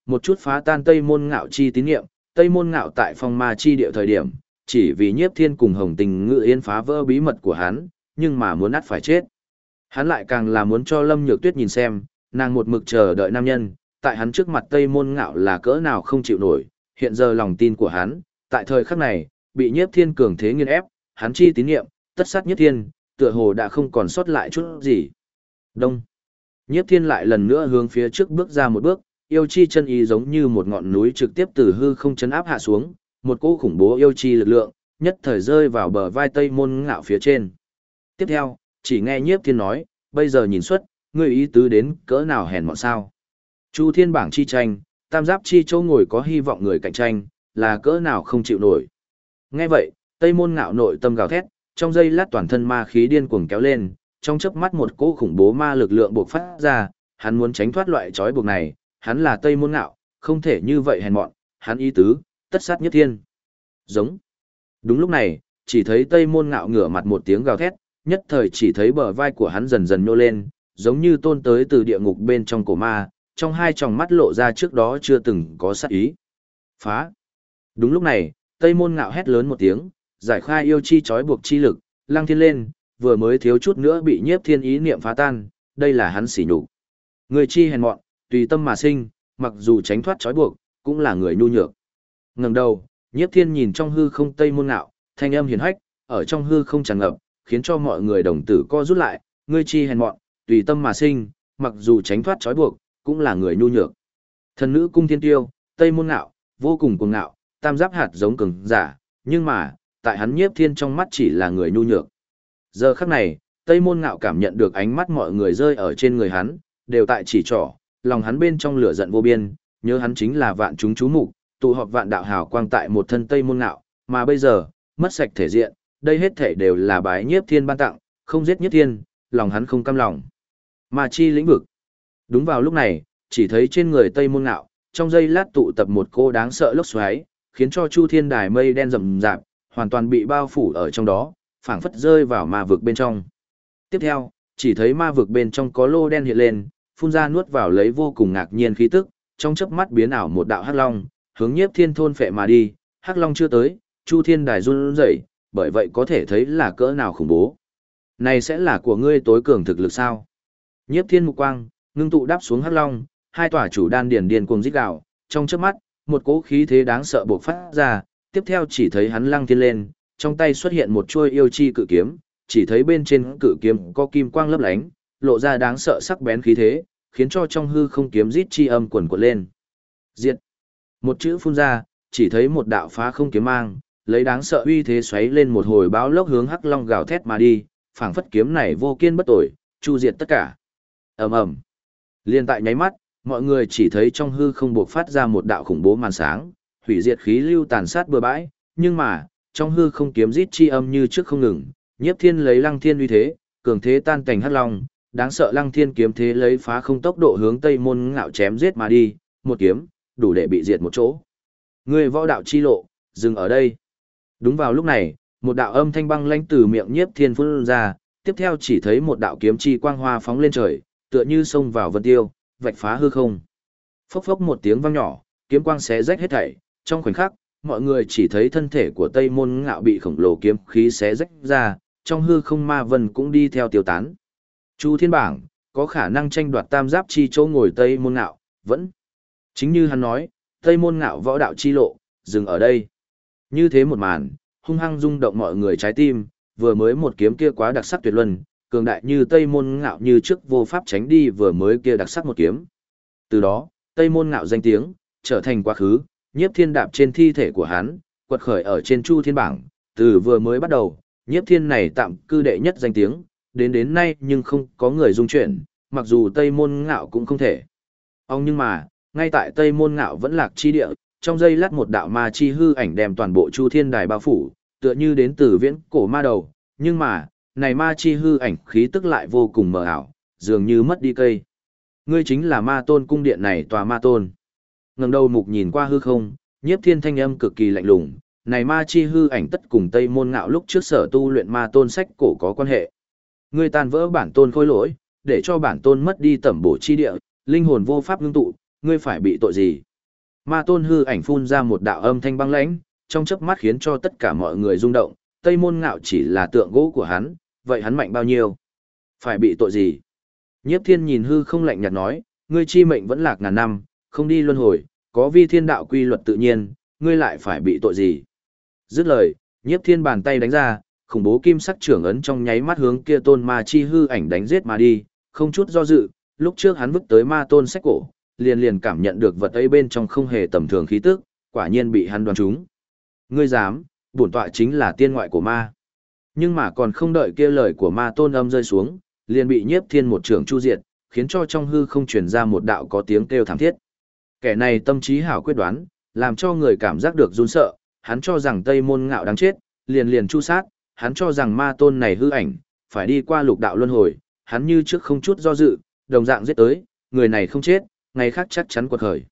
[SPEAKER 1] một chút phá tan Tây Môn Ngạo chi tín niệm, Tây Môn Ngạo tại phong ma chi địa thời điểm, chỉ vì Nhiếp Thiên cùng Hồng Tình Ngự Yên phá vỡ bí mật của hắn, nhưng mà muốn ắt phải chết. Hắn lại càng là muốn cho Lâm Nhược Tuyết nhìn xem, nàng một mực chờ đợi nam nhân, tại hắn trước mặt Tây Môn Ngạo là cỡ nào không chịu nổi, hiện giờ lòng tin của hắn, tại thời khắc này, bị Nhiếp Thiên cường thế nghiền ép, hắn chi tín niệm, tất sát Nhiếp Thiên, tựa hồ đã không còn sót lại chút gì. Đông. Nhiếp Thiên lại lần nữa hướng phía trước bước ra một bước, yêu chi chân ý giống như một ngọn núi trực tiếp từ hư không chấn áp hạ xuống, một cỗ khủng bố yêu chi lực lượng, nhất thời rơi vào bờ vai Tây Môn Ngạo phía trên. Tiếp theo, chỉ nghe Nhiếp Thiên nói, bây giờ nhìn xuất, ngươi ý tứ đến cỡ nào hèn mọn sao. Chu Thiên bảng chi tranh, tam giáp chi châu ngồi có hy vọng người cạnh tranh, là cỡ nào không chịu nổi. Nghe vậy, Tây Môn Ngạo nội tâm gào thét, trong giây lát toàn thân ma khí điên cuồng kéo lên, trong chớp mắt một cỗ khủng bố ma lực lượng bộc phát ra, hắn muốn tránh thoát loại trói buộc này, hắn là Tây Môn Ngạo, không thể như vậy hèn mọn, hắn ý tứ, tất sát Nhiếp Thiên. Giống. Đúng lúc này, chỉ thấy Tây Môn Ngạo ngửa mặt một tiếng gào thét, nhất thời chỉ thấy bờ vai của hắn dần dần nhô lên, giống như tôn tới từ địa ngục bên trong cổ ma, trong hai tròng mắt lộ ra trước đó chưa từng có sát ý. Phá. Đúng lúc này, Tây Môn Ngạo hét lớn một tiếng, giải khai yêu chi trói buộc chi lực, lăng thiên lên, vừa mới thiếu chút nữa bị Nhiếp Thiên ý niệm phá tan, đây là hắn sỉ nhục. Người chi hèn mọn, tùy tâm mà sinh, mặc dù tránh thoát trói buộc, cũng là người nhu nhược. Ngẩng đầu, Nhiếp Thiên nhìn trong hư không Tây Môn Ngạo, thanh âm hiền hách, ở trong hư không tràn ngập, khiến cho mọi người đồng tử co rút lại, ngươi chi hèn mọn, tùy tâm mà sinh, mặc dù tránh thoát trói buộc, cũng là người nhu nhược. Thần nữ cung thiên tiêu, Tây Môn Ngạo, vô cùng cuồng ngạo, tam giáp hạt giống cường giả, nhưng mà, tại hắn Nhiếp Thiên trong mắt chỉ là người nhu nhược. Giờ khắc này, Tây Môn Ngạo cảm nhận được ánh mắt mọi người rơi ở trên người hắn, đều tại chỉ trỏ, lòng hắn bên trong lửa giận vô biên, nhớ hắn chính là vạn chúng chú mục, tụ họp vạn đạo hào quang tại một thân Tây Môn Ngạo, mà bây giờ, mất sạch thể diện, đây hết thể đều là bái Nhiếp Thiên ban tặng, không giết Nhiếp Thiên, lòng hắn không cam lòng. Mà chi lĩnh vực. Đúng vào lúc này, chỉ thấy trên người Tây Môn Ngạo, trong giây lát tụ tập một cô đáng sợ lốc xoáy, khiến cho Chu Thiên Đài mây đen rậm rạp, hoàn toàn bị bao phủ ở trong đó, phảng phất rơi vào ma vực bên trong. Tiếp theo, chỉ thấy ma vực bên trong có lô đen hiện lên, phun ra nuốt vào lấy vô cùng ngạc nhiên khí tức, trong chớp mắt biến ảo một đạo hắc long, hướng Nhiếp Thiên thôn phệ mà đi, hắc long chưa tới, Chu Thiên Đài run rẩy, bởi vậy có thể thấy là cỡ nào khủng bố. Này sẽ là của ngươi tối cường thực lực sao? Nhiếp Thiên mục quang, ngưng tụ đáp xuống hắc long, hai tòa chủ đan điền điền cuồng rít gào, trong chớp mắt, một cỗ khí thế đáng sợ bộc phát ra, tiếp theo chỉ thấy hắn lăng thiên lên, trong tay xuất hiện một chuôi yêu chi cự kiếm, chỉ thấy bên trên cự kiếm có kim quang lấp lánh, lộ ra đáng sợ sắc bén khí thế, khiến cho trong hư không kiếm rít chi âm quần quật lên. Diệt. Một chữ phun ra, chỉ thấy một đạo phá không kiếm mang, lấy đáng sợ uy thế xoáy lên một hồi báo lốc hướng hắc long gào thét mà đi, phảng phất kiếm này vô kiên bất tồi, chu diệt tất cả. Ầm ầm. Liên tại nháy mắt, mọi người chỉ thấy trong hư không bộc phát ra một đạo khủng bố màn sáng, hủy diệt khí lưu tàn sát bừa bãi, nhưng mà, trong hư không kiếm rít chi âm như trước không ngừng, Nhiếp Thiên lấy Lăng Thiên uy thế, cường thế tan cảnh hắc long, đáng sợ Lăng Thiên kiếm thế lấy phá không tốc độ hướng Tây Môn Ngạo chém giết mà đi, một kiếm, đủ để bị diệt một chỗ. Người võ đạo chi lộ, dừng ở đây. Đúng vào lúc này, một đạo âm thanh băng lãnh từ miệng Nhiếp Thiên phun ra, tiếp theo chỉ thấy một đạo kiếm chi quang hoa phóng lên trời, tựa như xông vào vân tiêu, vạch phá hư không. Phốc phốc một tiếng vang nhỏ, kiếm quang xé rách hết thảy, trong khoảnh khắc, mọi người chỉ thấy thân thể của Tây Môn Ngạo bị khổng lồ kiếm khí xé rách ra, trong hư không ma vân cũng đi theo tiêu tán. Chu Thiên bảng, có khả năng tranh đoạt tam giáp chi chỗ ngồi Tây Môn Ngạo, vẫn. Chính như hắn nói, Tây Môn Ngạo võ đạo chi lộ, dừng ở đây. Như thế một màn, hung hăng rung động mọi người trái tim, vừa mới một kiếm kia quá đặc sắc tuyệt luân, cường đại như Tây Môn Ngạo như trước vô pháp tránh đi vừa mới kia đặc sắc một kiếm. Từ đó, Tây Môn Ngạo danh tiếng, trở thành quá khứ, Nhiếp Thiên đạp trên thi thể của hắn, quật khởi ở trên Chu Thiên bảng, từ vừa mới bắt đầu, Nhiếp Thiên này tạm cư đệ nhất danh tiếng, đến nay nhưng không có người dung chuyển, mặc dù Tây Môn Ngạo cũng không thể. Nhưng mà, ngay tại Tây Môn Ngạo vẫn lạc chi địa, trong giây lát một đạo ma chi hư ảnh đem toàn bộ Chu Thiên đài bao phủ, tựa như đến từ viễn cổ ma đầu, nhưng mà, này ma chi hư ảnh khí tức lại vô cùng mờ ảo, dường như mất đi cây. Ngươi chính là Ma Tôn cung điện này tòa Ma Tôn. Ngẩng đầu mục nhìn qua hư không, Nhiếp Thiên thanh âm cực kỳ lạnh lùng, này ma chi hư ảnh tất cùng Tây Môn Ngạo lúc trước sở tu luyện Ma Tôn sách cổ có quan hệ. Ngươi tan vỡ bản tôn khôi lỗi, để cho bản tôn mất đi tẩm bổ chi địa, linh hồn vô pháp ngưng tụ, ngươi phải bị tội gì? Ma tôn hư ảnh phun ra một đạo âm thanh băng lãnh, trong chớp mắt khiến cho tất cả mọi người rung động, Tây Môn Ngạo chỉ là tượng gỗ của hắn, vậy hắn mạnh bao nhiêu? Phải bị tội gì? Nhiếp Thiên nhìn hư không lạnh nhạt nói, ngươi chi mệnh vẫn lạc ngàn năm, không đi luân hồi, có vi thiên đạo quy luật tự nhiên, ngươi lại phải bị tội gì? Dứt lời, Nhiếp Thiên bàn tay đánh ra, khủng bố kim sắc trưởng ấn trong nháy mắt hướng kia tôn ma chi hư ảnh đánh giết mà đi, không chút do dự, lúc trước hắn vứt tới ma tôn sách cổ, liền liền cảm nhận được vật ấy bên trong không hề tầm thường khí tức, quả nhiên bị hắn đoán trúng. Ngươi dám, bổn tọa chính là tiên ngoại của ma. Nhưng mà còn không đợi kia lời của ma tôn âm rơi xuống, liền bị Nhiếp Thiên một trường chu diệt, khiến cho trong hư không truyền ra một đạo có tiếng kêu thảm thiết. Kẻ này tâm trí hảo quyết đoán, làm cho người cảm giác được run sợ, hắn cho rằng Tây Môn Ngạo đáng chết, liền liền chu sát, hắn cho rằng ma tôn này hư ảnh, phải đi qua lục đạo luân hồi, hắn như trước không chút do dự, đồng dạng giết tới, người này không chết, ngày khác chắc chắn quật khởi.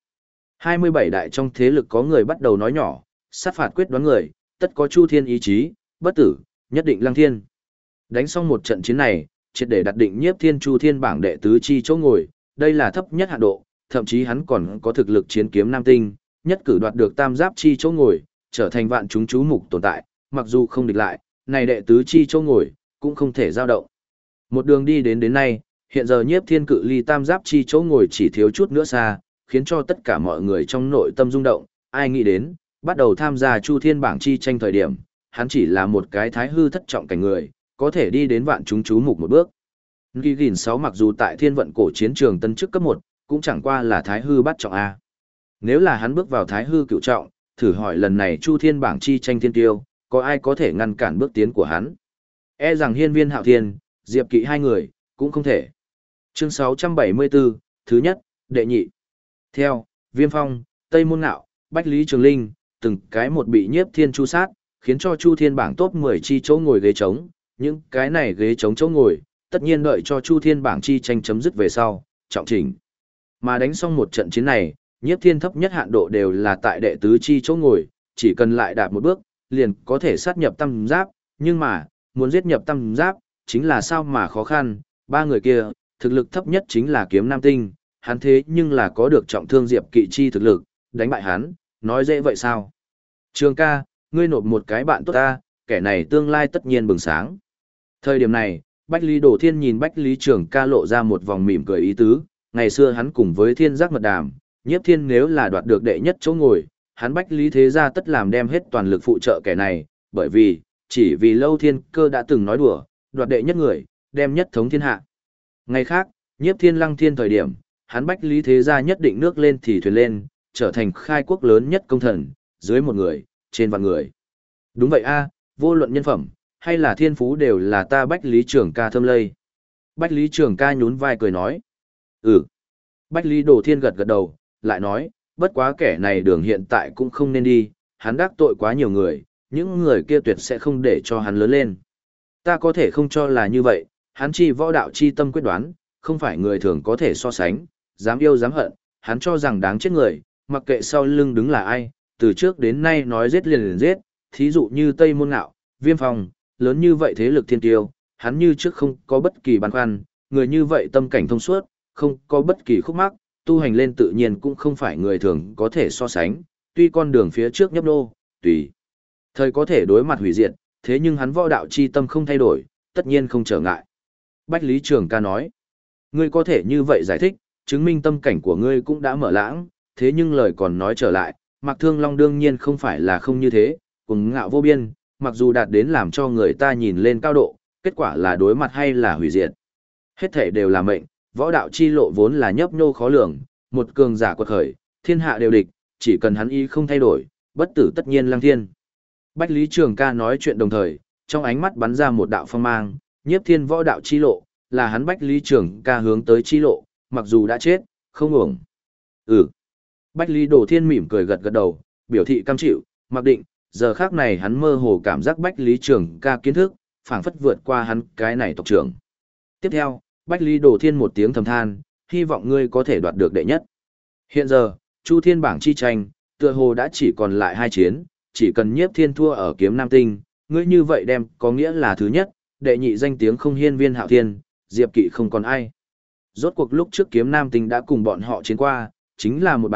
[SPEAKER 1] 27 đại trong thế lực có người bắt đầu nói nhỏ, sát phạt quyết đoán người, tất có Chu Thiên ý chí, bất tử, nhất định lăng thiên. Đánh xong một trận chiến này, triệt để đặt định Nhiếp Thiên Chu Thiên bảng đệ tứ chi chỗ ngồi, đây là thấp nhất hạn độ, thậm chí hắn còn có thực lực chiến kiếm nam tinh, nhất cử đoạt được tam giáp chi chỗ ngồi, trở thành vạn chúng chú mục tồn tại, mặc dù không địch lại, này đệ tứ chi chỗ ngồi, cũng không thể dao động. Một đường đi đến nay, hiện giờ Nhiếp Thiên cự ly tam giáp chi chỗ ngồi chỉ thiếu chút nữa xa, khiến cho tất cả mọi người trong nội tâm rung động, ai nghĩ đến, bắt đầu tham gia Chu Thiên bảng chi tranh thời điểm, hắn chỉ là một cái thái hư thất trọng cảnh người, có thể đi đến vạn chúng chú mục một bước. Ghi gìn 6 mặc dù tại thiên vận cổ chiến trường tân chức cấp 1, cũng chẳng qua là thái hư bắt trọng A. Nếu là hắn bước vào thái hư cựu trọng, thử hỏi lần này Chu Thiên bảng chi tranh thiên tiêu, có ai có thể ngăn cản bước tiến của hắn? E rằng Hiên Viên Hạo Thiên, Diệp Kỵ hai người, cũng không thể. Chương 674, thứ nhất, đệ nhị. Theo, Viêm Phong, Tây Môn Ngạo, Bách Lý Trường Linh, từng cái một bị Nhiếp Thiên chu sát, khiến cho Chu Thiên bảng top 10 chi chỗ ngồi ghế trống, những cái này ghế trống chỗ ngồi, tất nhiên đợi cho Chu Thiên bảng chi tranh chấm dứt về sau, trọng chỉnh. Mà đánh xong một trận chiến này, Nhiếp Thiên thấp nhất hạn độ đều là tại đệ tứ chi chỗ ngồi, chỉ cần lại đạp một bước, liền có thể sát nhập tam giáp, nhưng mà, muốn giết nhập tam giáp, chính là sao mà khó khăn, ba người kia, thực lực thấp nhất chính là kiếm nam tinh, hắn thế nhưng là có được trọng thương Diệp Kỵ chi thực lực, đánh bại hắn, nói dễ vậy sao? Trường ca, ngươi nộp một cái bạn tốt ta, kẻ này tương lai tất nhiên bừng sáng. Thời điểm này, Bách Lý Đổ Thiên nhìn Bách Lý Trường ca lộ ra một vòng mỉm cười ý tứ, ngày xưa hắn cùng với Thiên Giác mật đàm, Nhiếp Thiên nếu là đoạt được đệ nhất chỗ ngồi, hắn Bách Lý thế gia tất làm đem hết toàn lực phụ trợ kẻ này, bởi vì, chỉ vì Lâu Thiên Cơ đã từng nói đùa, đoạt đệ nhất người, đem nhất thống thiên hạ. Ngày khác, Nhiếp Thiên lăng thiên thời điểm, hắn Bách Lý thế gia nhất định nước lên thì thuyền lên, trở thành khai quốc lớn nhất công thần, dưới một người, trên vạn người. Đúng vậy a, vô luận nhân phẩm, hay là thiên phú đều là ta Bách Lý Trường ca thâm lây. Bách Lý Trường ca nhún vai cười nói. Ừ. Bách Lý Đồ Thiên gật gật đầu, lại nói, bất quá kẻ này đường hiện tại cũng không nên đi, hắn đắc tội quá nhiều người, những người kia tuyệt sẽ không để cho hắn lớn lên. Ta có thể không cho là như vậy, hắn chi võ đạo chi tâm quyết đoán, không phải người thường có thể so sánh, dám yêu dám hận, hắn cho rằng đáng chết người, mặc kệ sau lưng đứng là ai, từ trước đến nay nói giết liền liền giết, thí dụ như Tây Môn Ngạo, Viêm Phong, lớn như vậy thế lực thiên tiêu, hắn như trước không có bất kỳ băn khoăn, người như vậy tâm cảnh thông suốt, không có bất kỳ khúc mắc, tu hành lên tự nhiên cũng không phải người thường có thể so sánh, tuy con đường phía trước nhấp nô, tùy thời có thể đối mặt hủy diệt, thế nhưng hắn võ đạo chi tâm không thay đổi, tất nhiên không trở ngại. Bách Lý Trường ca nói, ngươi có thể như vậy giải thích, chứng minh tâm cảnh của ngươi cũng đã mở lãng, thế nhưng lời còn nói trở lại, Mạc Thương Long đương nhiên không phải là không như thế, cuồng ngạo vô biên, mặc dù đạt đến làm cho người ta nhìn lên cao độ, kết quả là đối mặt hay là hủy diệt. Hết thể đều là mệnh, võ đạo chi lộ vốn là nhấp nhô khó lường, một cường giả quật khởi, thiên hạ đều địch, chỉ cần hắn ý không thay đổi, bất tử tất nhiên lăng thiên. Bách Lý Trường ca nói chuyện đồng thời, trong ánh mắt bắn ra một đạo phong mang, Nhiếp Thiên võ đạo chi lộ, là hắn Bách Lý Trường ca hướng tới chi lộ, mặc dù đã chết, không uổng. Ừ. Bách Lý Đồ Thiên mỉm cười gật gật đầu, biểu thị cam chịu, mặc định, giờ khác này hắn mơ hồ cảm giác Bách Lý Trường ca kiến thức, phảng phất vượt qua hắn cái này tộc trưởng. Tiếp theo, Bách Lý Đồ Thiên một tiếng thầm than, hy vọng ngươi có thể đoạt được đệ nhất. Hiện giờ, Chu Thiên bảng chi tranh, tựa hồ đã chỉ còn lại 2 chiến, chỉ cần Nhiếp Thiên thua ở kiếm Nam Tinh, ngươi như vậy đem có nghĩa là thứ nhất, đệ nhị danh tiếng không Hiên Viên Hạo Thiên, Diệp Kỵ không còn ai. Rốt cuộc lúc trước kiếm Nam Tinh đã cùng bọn họ chiến qua, chính là một bại,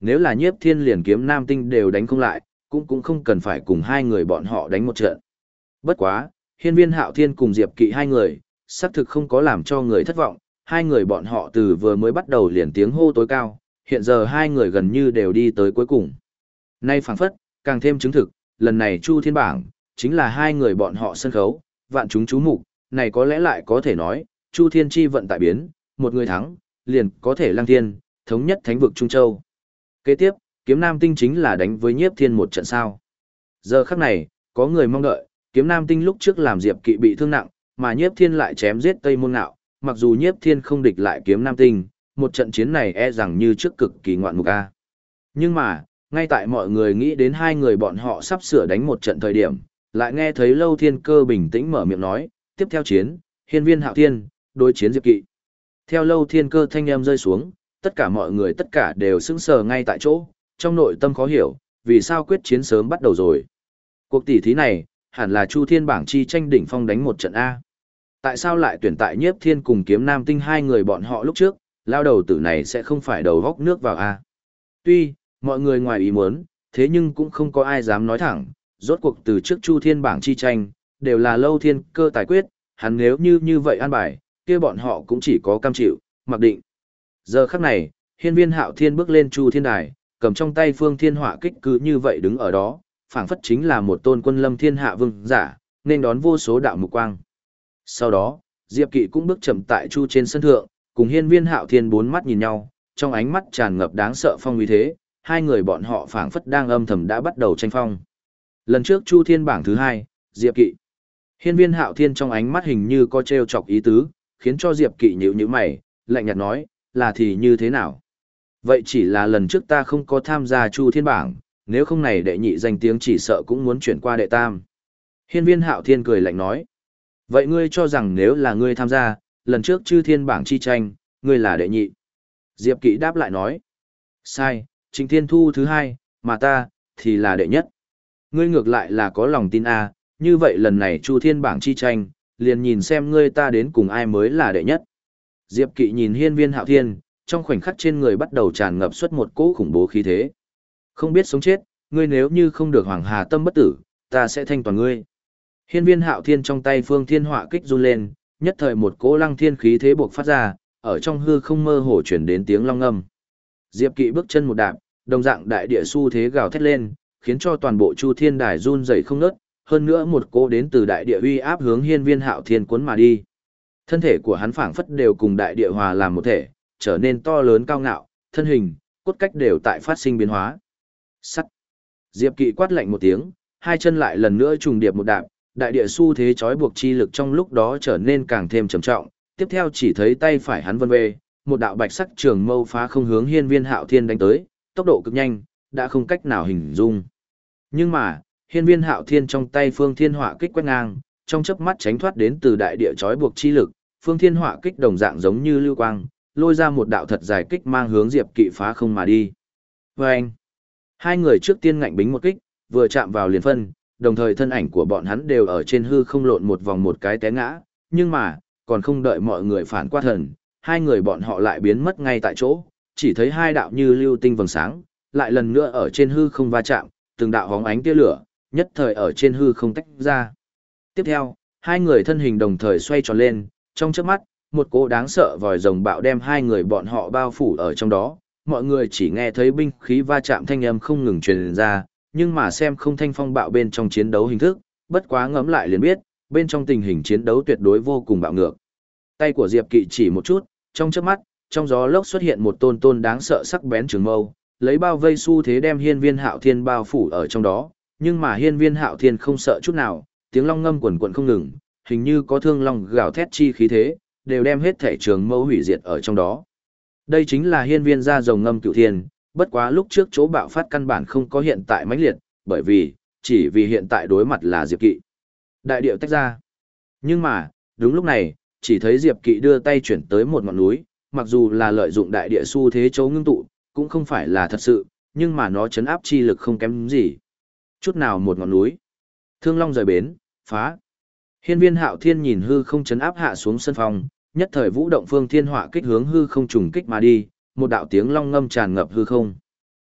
[SPEAKER 1] nếu là Nhiếp Thiên liền Kiếm Nam Tinh đều đánh không lại, cũng không cần phải cùng hai người bọn họ đánh một trận. Bất quá, Hiên Viên Hạo Thiên cùng Diệp Kỵ hai người, xác thực không có làm cho người thất vọng, hai người bọn họ từ vừa mới bắt đầu liền tiếng hô tối cao, hiện giờ hai người gần như đều đi tới cuối cùng. Nay phảng phất, càng thêm chứng thực, lần này Chu Thiên bảng, chính là hai người bọn họ sân khấu, vạn chúng chú mục, này có lẽ lại có thể nói, Chu Thiên chi vận tại biến, một người thắng, liền có thể lăng thiên, thống nhất thánh vực Trung Châu. Kế tiếp, Kiếm Nam Tinh chính là đánh với Nhiếp Thiên một trận sao. Giờ khắc này, có người mong đợi, Kiếm Nam Tinh lúc trước làm Diệp Kỵ bị thương nặng, mà Nhiếp Thiên lại chém giết Tây Môn Ngạo, mặc dù Nhiếp Thiên không địch lại Kiếm Nam Tinh, một trận chiến này e rằng như trước cực kỳ ngoạn mục a. Nhưng mà, ngay tại mọi người nghĩ đến hai người bọn họ sắp sửa đánh một trận thời điểm, lại nghe thấy Lâu Thiên Cơ bình tĩnh mở miệng nói, tiếp theo chiến, Hiên Viên Hạo Thiên, đối chiến Diệp Kỵ. Theo Lâu Thiên Cơ thanh âm rơi xuống, tất cả mọi người tất cả đều sững sờ ngay tại chỗ, trong nội tâm khó hiểu, vì sao quyết chiến sớm bắt đầu rồi. Cuộc tỷ thí này, hẳn là Chu Thiên bảng chi tranh đỉnh phong đánh một trận A. Tại sao lại tuyển tại Nhiếp Thiên cùng Kiếm Nam Tinh hai người bọn họ lúc trước, lao đầu tử này sẽ không phải đầu góc nước vào A. Tuy, mọi người ngoài ý muốn, thế nhưng cũng không có ai dám nói thẳng, rốt cuộc từ trước Chu Thiên bảng chi tranh, đều là Lâu Thiên Cơ tài quyết, hắn nếu như vậy an bài, kia bọn họ cũng chỉ có cam chịu, mặc định. Giờ khắc này, Hiên Viên Hạo Thiên bước lên Chu Thiên đài, cầm trong tay Phương Thiên Họa kích cứ như vậy đứng ở đó, phảng phất chính là một tôn quân lâm thiên hạ vương giả, nên đón vô số đạo mục quang. Sau đó, Diệp Kỵ cũng bước chậm tại Chu trên sân thượng, cùng Hiên Viên Hạo Thiên bốn mắt nhìn nhau, trong ánh mắt tràn ngập đáng sợ phong uy thế, hai người bọn họ phảng phất đang âm thầm đã bắt đầu tranh phong. Lần trước Chu Thiên bảng thứ 2, Diệp Kỵ. Hiên Viên Hạo Thiên trong ánh mắt hình như có trêu chọc ý tứ, khiến cho Diệp Kỵ nhíu mày, lạnh nhạt nói, là thì như thế nào? Vậy chỉ là lần trước ta không có tham gia Chu Thiên bảng, nếu không này đệ nhị danh tiếng chỉ sợ cũng muốn chuyển qua đệ tam. Hiên Viên Hạo Thiên cười lạnh nói, vậy ngươi cho rằng nếu là ngươi tham gia, lần trước Chu Thiên bảng chi tranh, ngươi là đệ nhị. Diệp Kỵ đáp lại nói, sai, Trịnh Thiên Thu thứ 2, mà ta, thì là đệ nhất. Ngươi ngược lại là có lòng tin a, như vậy lần này Chu Thiên bảng chi tranh, liền nhìn xem ngươi ta đến cùng ai mới là đệ nhất. Diệp Kỵ nhìn Hiên Viên Hạo Thiên, trong khoảnh khắc trên người bắt đầu tràn ngập xuất một cỗ khủng bố khí thế. Không biết sống chết, ngươi nếu như không được Hoàng Hà Tâm bất tử, ta sẽ thanh toàn ngươi. Hiên Viên Hạo Thiên trong tay Phương Thiên Họa kích run lên, nhất thời một cỗ lăng thiên khí thế buộc phát ra, ở trong hư không mơ hồ chuyển đến tiếng long ngâm. Diệp Kỵ bước chân một đạp, đồng dạng đại địa xu thế gào thét lên, khiến cho toàn bộ Chu Thiên đài run rẩy không ngớt, hơn nữa một cỗ đến từ đại địa uy áp hướng Hiên Viên Hạo Thiên cuốn mà đi. Thân thể của hắn phảng phất đều cùng đại địa hòa làm một thể, trở nên to lớn cao ngạo, thân hình, cốt cách đều tại phát sinh biến hóa. Sắt. Diệp Kỵ quát lạnh một tiếng, hai chân lại lần nữa trùng điệp một đạp, đại địa xu thế chói buộc chi lực trong lúc đó trở nên càng thêm trầm trọng, tiếp theo chỉ thấy tay phải hắn vân về, một đạo bạch sắc trường mâu phá không hướng Hiên Viên Hạo Thiên đánh tới, tốc độ cực nhanh, đã không cách nào hình dung. Nhưng mà, Hiên Viên Hạo Thiên trong tay Phương Thiên Họa kích quét ngang, trong chớp mắt tránh thoát đến từ đại địa chói buộc chi lực, Phương Thiên Họa kích đồng dạng giống như lưu quang, lôi ra một đạo thật dài kích mang hướng Diệp Kỵ phá không mà đi. Và anh, hai người trước tiên ngạnh bính một kích, vừa chạm vào liền phân, đồng thời thân ảnh của bọn hắn đều ở trên hư không lộn một vòng một cái té ngã, nhưng mà, còn không đợi mọi người phản qua thần, hai người bọn họ lại biến mất ngay tại chỗ, chỉ thấy hai đạo như lưu tinh vầng sáng, lại lần nữa ở trên hư không va chạm, từng đạo hóng ánh tia lửa, nhất thời ở trên hư không tách ra. Tiếp theo, hai người thân hình đồng thời xoay tròn lên, trong chớp mắt, một cỗ đáng sợ vòi rồng bạo đem hai người bọn họ bao phủ ở trong đó, mọi người chỉ nghe thấy binh khí va chạm thanh âm không ngừng truyền ra, nhưng mà xem không thanh phong bạo bên trong chiến đấu hình thức, bất quá ngẫm lại liền biết, bên trong tình hình chiến đấu tuyệt đối vô cùng bạo ngược. Tay của Diệp Kỵ chỉ một chút, trong chớp mắt, trong gió lốc xuất hiện một tôn tôn đáng sợ sắc bén trường mâu, lấy bao vây xu thế đem Hiên Viên Hạo Thiên bao phủ ở trong đó, nhưng mà Hiên Viên Hạo Thiên không sợ chút nào, tiếng long ngâm quần quần không ngừng, hình như có thương long gào thét chi khí thế, đều đem hết thể trường mâu hủy diệt ở trong đó. Đây chính là Hiên Viên gia rồng ngâm cửu thiên, bất quá lúc trước chỗ bạo phát căn bản không có hiện tại mãnh liệt, bởi vì, chỉ vì hiện tại đối mặt là Diệp Kỵ. Đại điệu tách ra. Nhưng mà, đúng lúc này, chỉ thấy Diệp Kỵ đưa tay chuyển tới một ngọn núi, mặc dù là lợi dụng đại địa xu thế chấu ngưng tụ, cũng không phải là thật sự, nhưng mà nó chấn áp chi lực không kém gì. Chút nào một ngọn núi. Thương Long rời bến, phá. Hiên Viên Hạo Thiên nhìn hư không chấn áp hạ xuống sân phòng, nhất thời vũ động Phương Thiên Họa kích hướng hư không trùng kích mà đi, một đạo tiếng long ngâm tràn ngập hư không.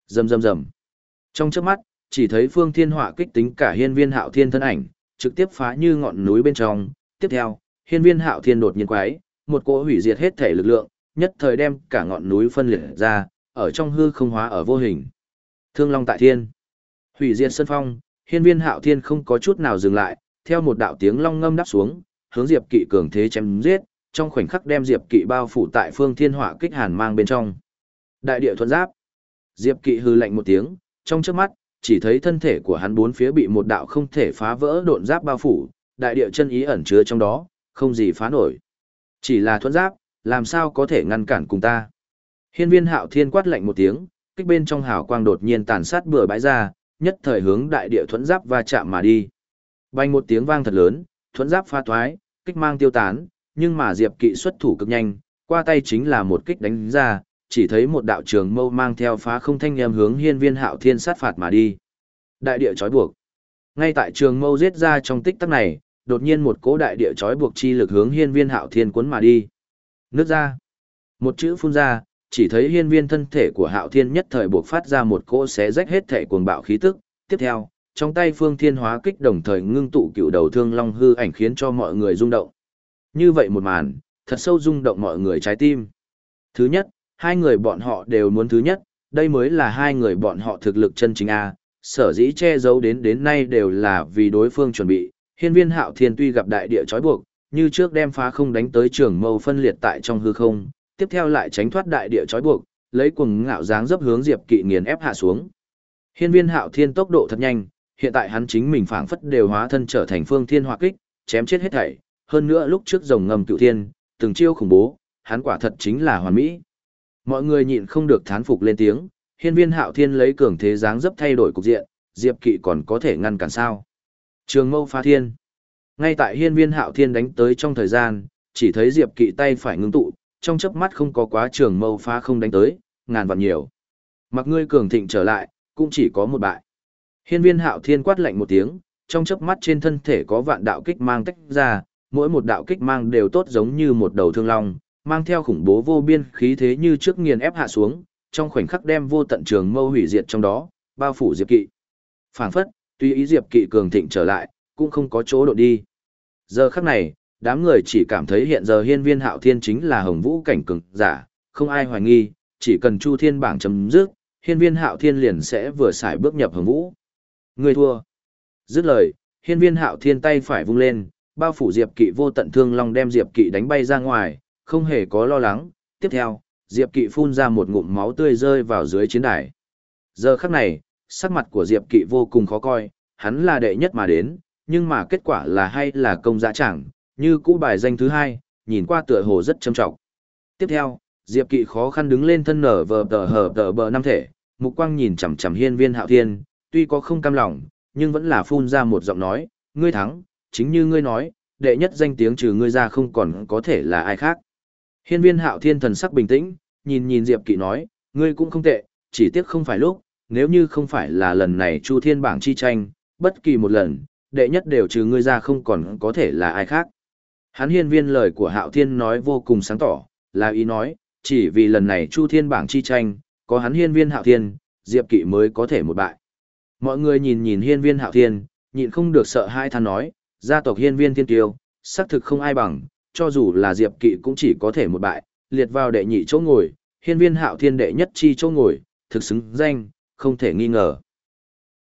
[SPEAKER 1] Rầm rầm rầm. Trong chớp mắt, chỉ thấy Phương Thiên Họa kích tính cả Hiên Viên Hạo Thiên thân ảnh, trực tiếp phá như ngọn núi bên trong. Tiếp theo, Hiên Viên Hạo Thiên đột nhiên quái, một cỗ hủy diệt hết thể lực lượng, nhất thời đem cả ngọn núi phân liệt ra, ở trong hư không hóa ở vô hình. Thương Long tại thiên, hủy diệt sơn phong, Hiên Viên Hạo Thiên không có chút nào dừng lại, theo một đạo tiếng long ngâm đáp xuống, hướng Diệp Kỵ cường thế chém giết, trong khoảnh khắc đem Diệp Kỵ bao phủ tại Phương Thiên Họa kích hàn mang bên trong. Đại địa thuận giáp. Diệp Kỵ hừ lạnh một tiếng, trong chớp mắt, chỉ thấy thân thể của hắn bốn phía bị một đạo không thể phá vỡ độn giáp bao phủ, đại địa chân ý ẩn chứa trong đó, không gì phá nổi. Chỉ là thuận giáp, làm sao có thể ngăn cản cùng ta? Hiên Viên Hạo Thiên quát lạnh một tiếng, kích bên trong hào quang đột nhiên tàn sát bừa bãi ra, nhất thời hướng đại địa thuẫn giáp va chạm mà đi. Vang một tiếng vang thật lớn, thuẫn giáp pha thoái, kích mang tiêu tán, nhưng mà Diệp Kỵ xuất thủ cực nhanh, qua tay chính là một kích đánh ra, chỉ thấy một đạo trường mâu mang theo phá không thanh em hướng Hiên Viên Hạo Thiên sát phạt mà đi. Đại địa trói buộc. Ngay tại trường mâu giết ra trong tích tắc này, đột nhiên một cỗ đại địa trói buộc chi lực hướng Hiên Viên Hạo Thiên cuốn mà đi. Nước ra. Một chữ phun ra, chỉ thấy Hiên Viên thân thể của Hạo Thiên nhất thời buộc phát ra một cỗ xé rách hết thể cuồng bạo khí tức. Tiếp theo, trong tay Phương Thiên hóa kích đồng thời ngưng tụ cựu đầu thương long hư ảnh khiến cho mọi người rung động. Như vậy một màn, thật sâu rung động mọi người trái tim. Thứ nhất, hai người bọn họ đều muốn thứ nhất, đây mới là hai người bọn họ thực lực chân chính A, sở dĩ che giấu đến nay đều là vì đối phương chuẩn bị. Hiên Viên Hạo Thiên tuy gặp đại địa trói buộc, như trước đem phá không đánh tới trường mâu phân liệt tại trong hư không, tiếp theo lại tránh thoát đại địa trói buộc, lấy cuồng ngạo dáng dấp hướng Diệp Kỵ nghiền ép hạ xuống. Hiên Viên Hạo Thiên tốc độ thật nhanh, hiện tại hắn chính mình phảng phất đều hóa thân trở thành Phương Thiên Hỏa Kích, chém chết hết thảy, hơn nữa lúc trước rồng ngầm cựu thiên, từng chiêu khủng bố, hắn quả thật chính là hoàn mỹ. Mọi người nhịn không được thán phục lên tiếng, Hiên Viên Hạo Thiên lấy cường thế dáng dấp thay đổi cục diện, Diệp Kỵ còn có thể ngăn cản sao? Trường mâu phá thiên. Ngay tại Hiên Viên Hạo Thiên đánh tới trong thời gian, chỉ thấy Diệp Kỵ tay phải ngưng tụ, trong chớp mắt không có quá trường mâu phá không đánh tới, ngàn vạn nhiều. Mặc ngươi cường thịnh trở lại, cũng chỉ có một bại. Hiên Viên Hạo Thiên quát lạnh một tiếng, trong chớp mắt trên thân thể có vạn đạo kích mang tách ra, mỗi một đạo kích mang đều tốt giống như một đầu thương long, mang theo khủng bố vô biên khí thế như trước nghiền ép hạ xuống, trong khoảnh khắc đem vô tận trường mâu hủy diệt trong đó, bao phủ Diệp Kỵ. Phảng phất, tuy ý Diệp Kỵ cường thịnh trở lại, cũng không có chỗ độ đi. Giờ khắc này, đám người chỉ cảm thấy hiện giờ Hiên Viên Hạo Thiên chính là Hồng Vũ cảnh cường giả, không ai hoài nghi, chỉ cần Chu Thiên bảng chấm dứt, Hiên Viên Hạo Thiên liền sẽ vừa xài bước nhập Hồng Vũ. Người thua. Dứt lời, Hiên Viên Hạo Thiên tay phải vung lên, bao phủ Diệp Kỵ vô tận thương long đem Diệp Kỵ đánh bay ra ngoài, không hề có lo lắng. Tiếp theo, Diệp Kỵ phun ra một ngụm máu tươi rơi vào dưới chiến đài. Giờ khắc này, sắc mặt của Diệp Kỵ vô cùng khó coi, hắn là đệ nhất mà đến, nhưng mà kết quả là hay là công dã chẳng, như cũ bài danh thứ hai, nhìn qua tựa hồ rất trầm trọng. Tiếp theo, Diệp Kỵ khó khăn đứng lên thân nở vờ tờ hở tờ bờ năm thể, mục quang nhìn chằm chằm Hiên Viên Hạo Thiên, tuy có không cam lòng, nhưng vẫn là phun ra một giọng nói, ngươi thắng, chính như ngươi nói, đệ nhất danh tiếng trừ ngươi ra không còn có thể là ai khác. Hiên Viên Hạo Thiên thần sắc bình tĩnh, nhìn Diệp Kỵ nói, ngươi cũng không tệ, chỉ tiếc không phải lúc, nếu như không phải là lần này Chu Thiên bảng chi tranh, bất kỳ một lần, đệ nhất đều trừ ngươi ra không còn có thể là ai khác. Hắn Hiên Viên lời của Hạo Thiên nói vô cùng sáng tỏ, là ý nói, chỉ vì lần này Chu Thiên bảng chi tranh, có hắn Hiên Viên Hạo Thiên, Diệp Kỵ mới có thể một bại. Mọi người nhìn Hiên Viên Hạo Thiên, nhịn không được sợ hai than nói, gia tộc Hiên Viên Thiên Kiêu, xác thực không ai bằng, cho dù là Diệp Kỵ cũng chỉ có thể một bại, liệt vào đệ nhị chỗ ngồi, Hiên Viên Hạo Thiên đệ nhất chi chỗ ngồi, thực xứng danh, không thể nghi ngờ.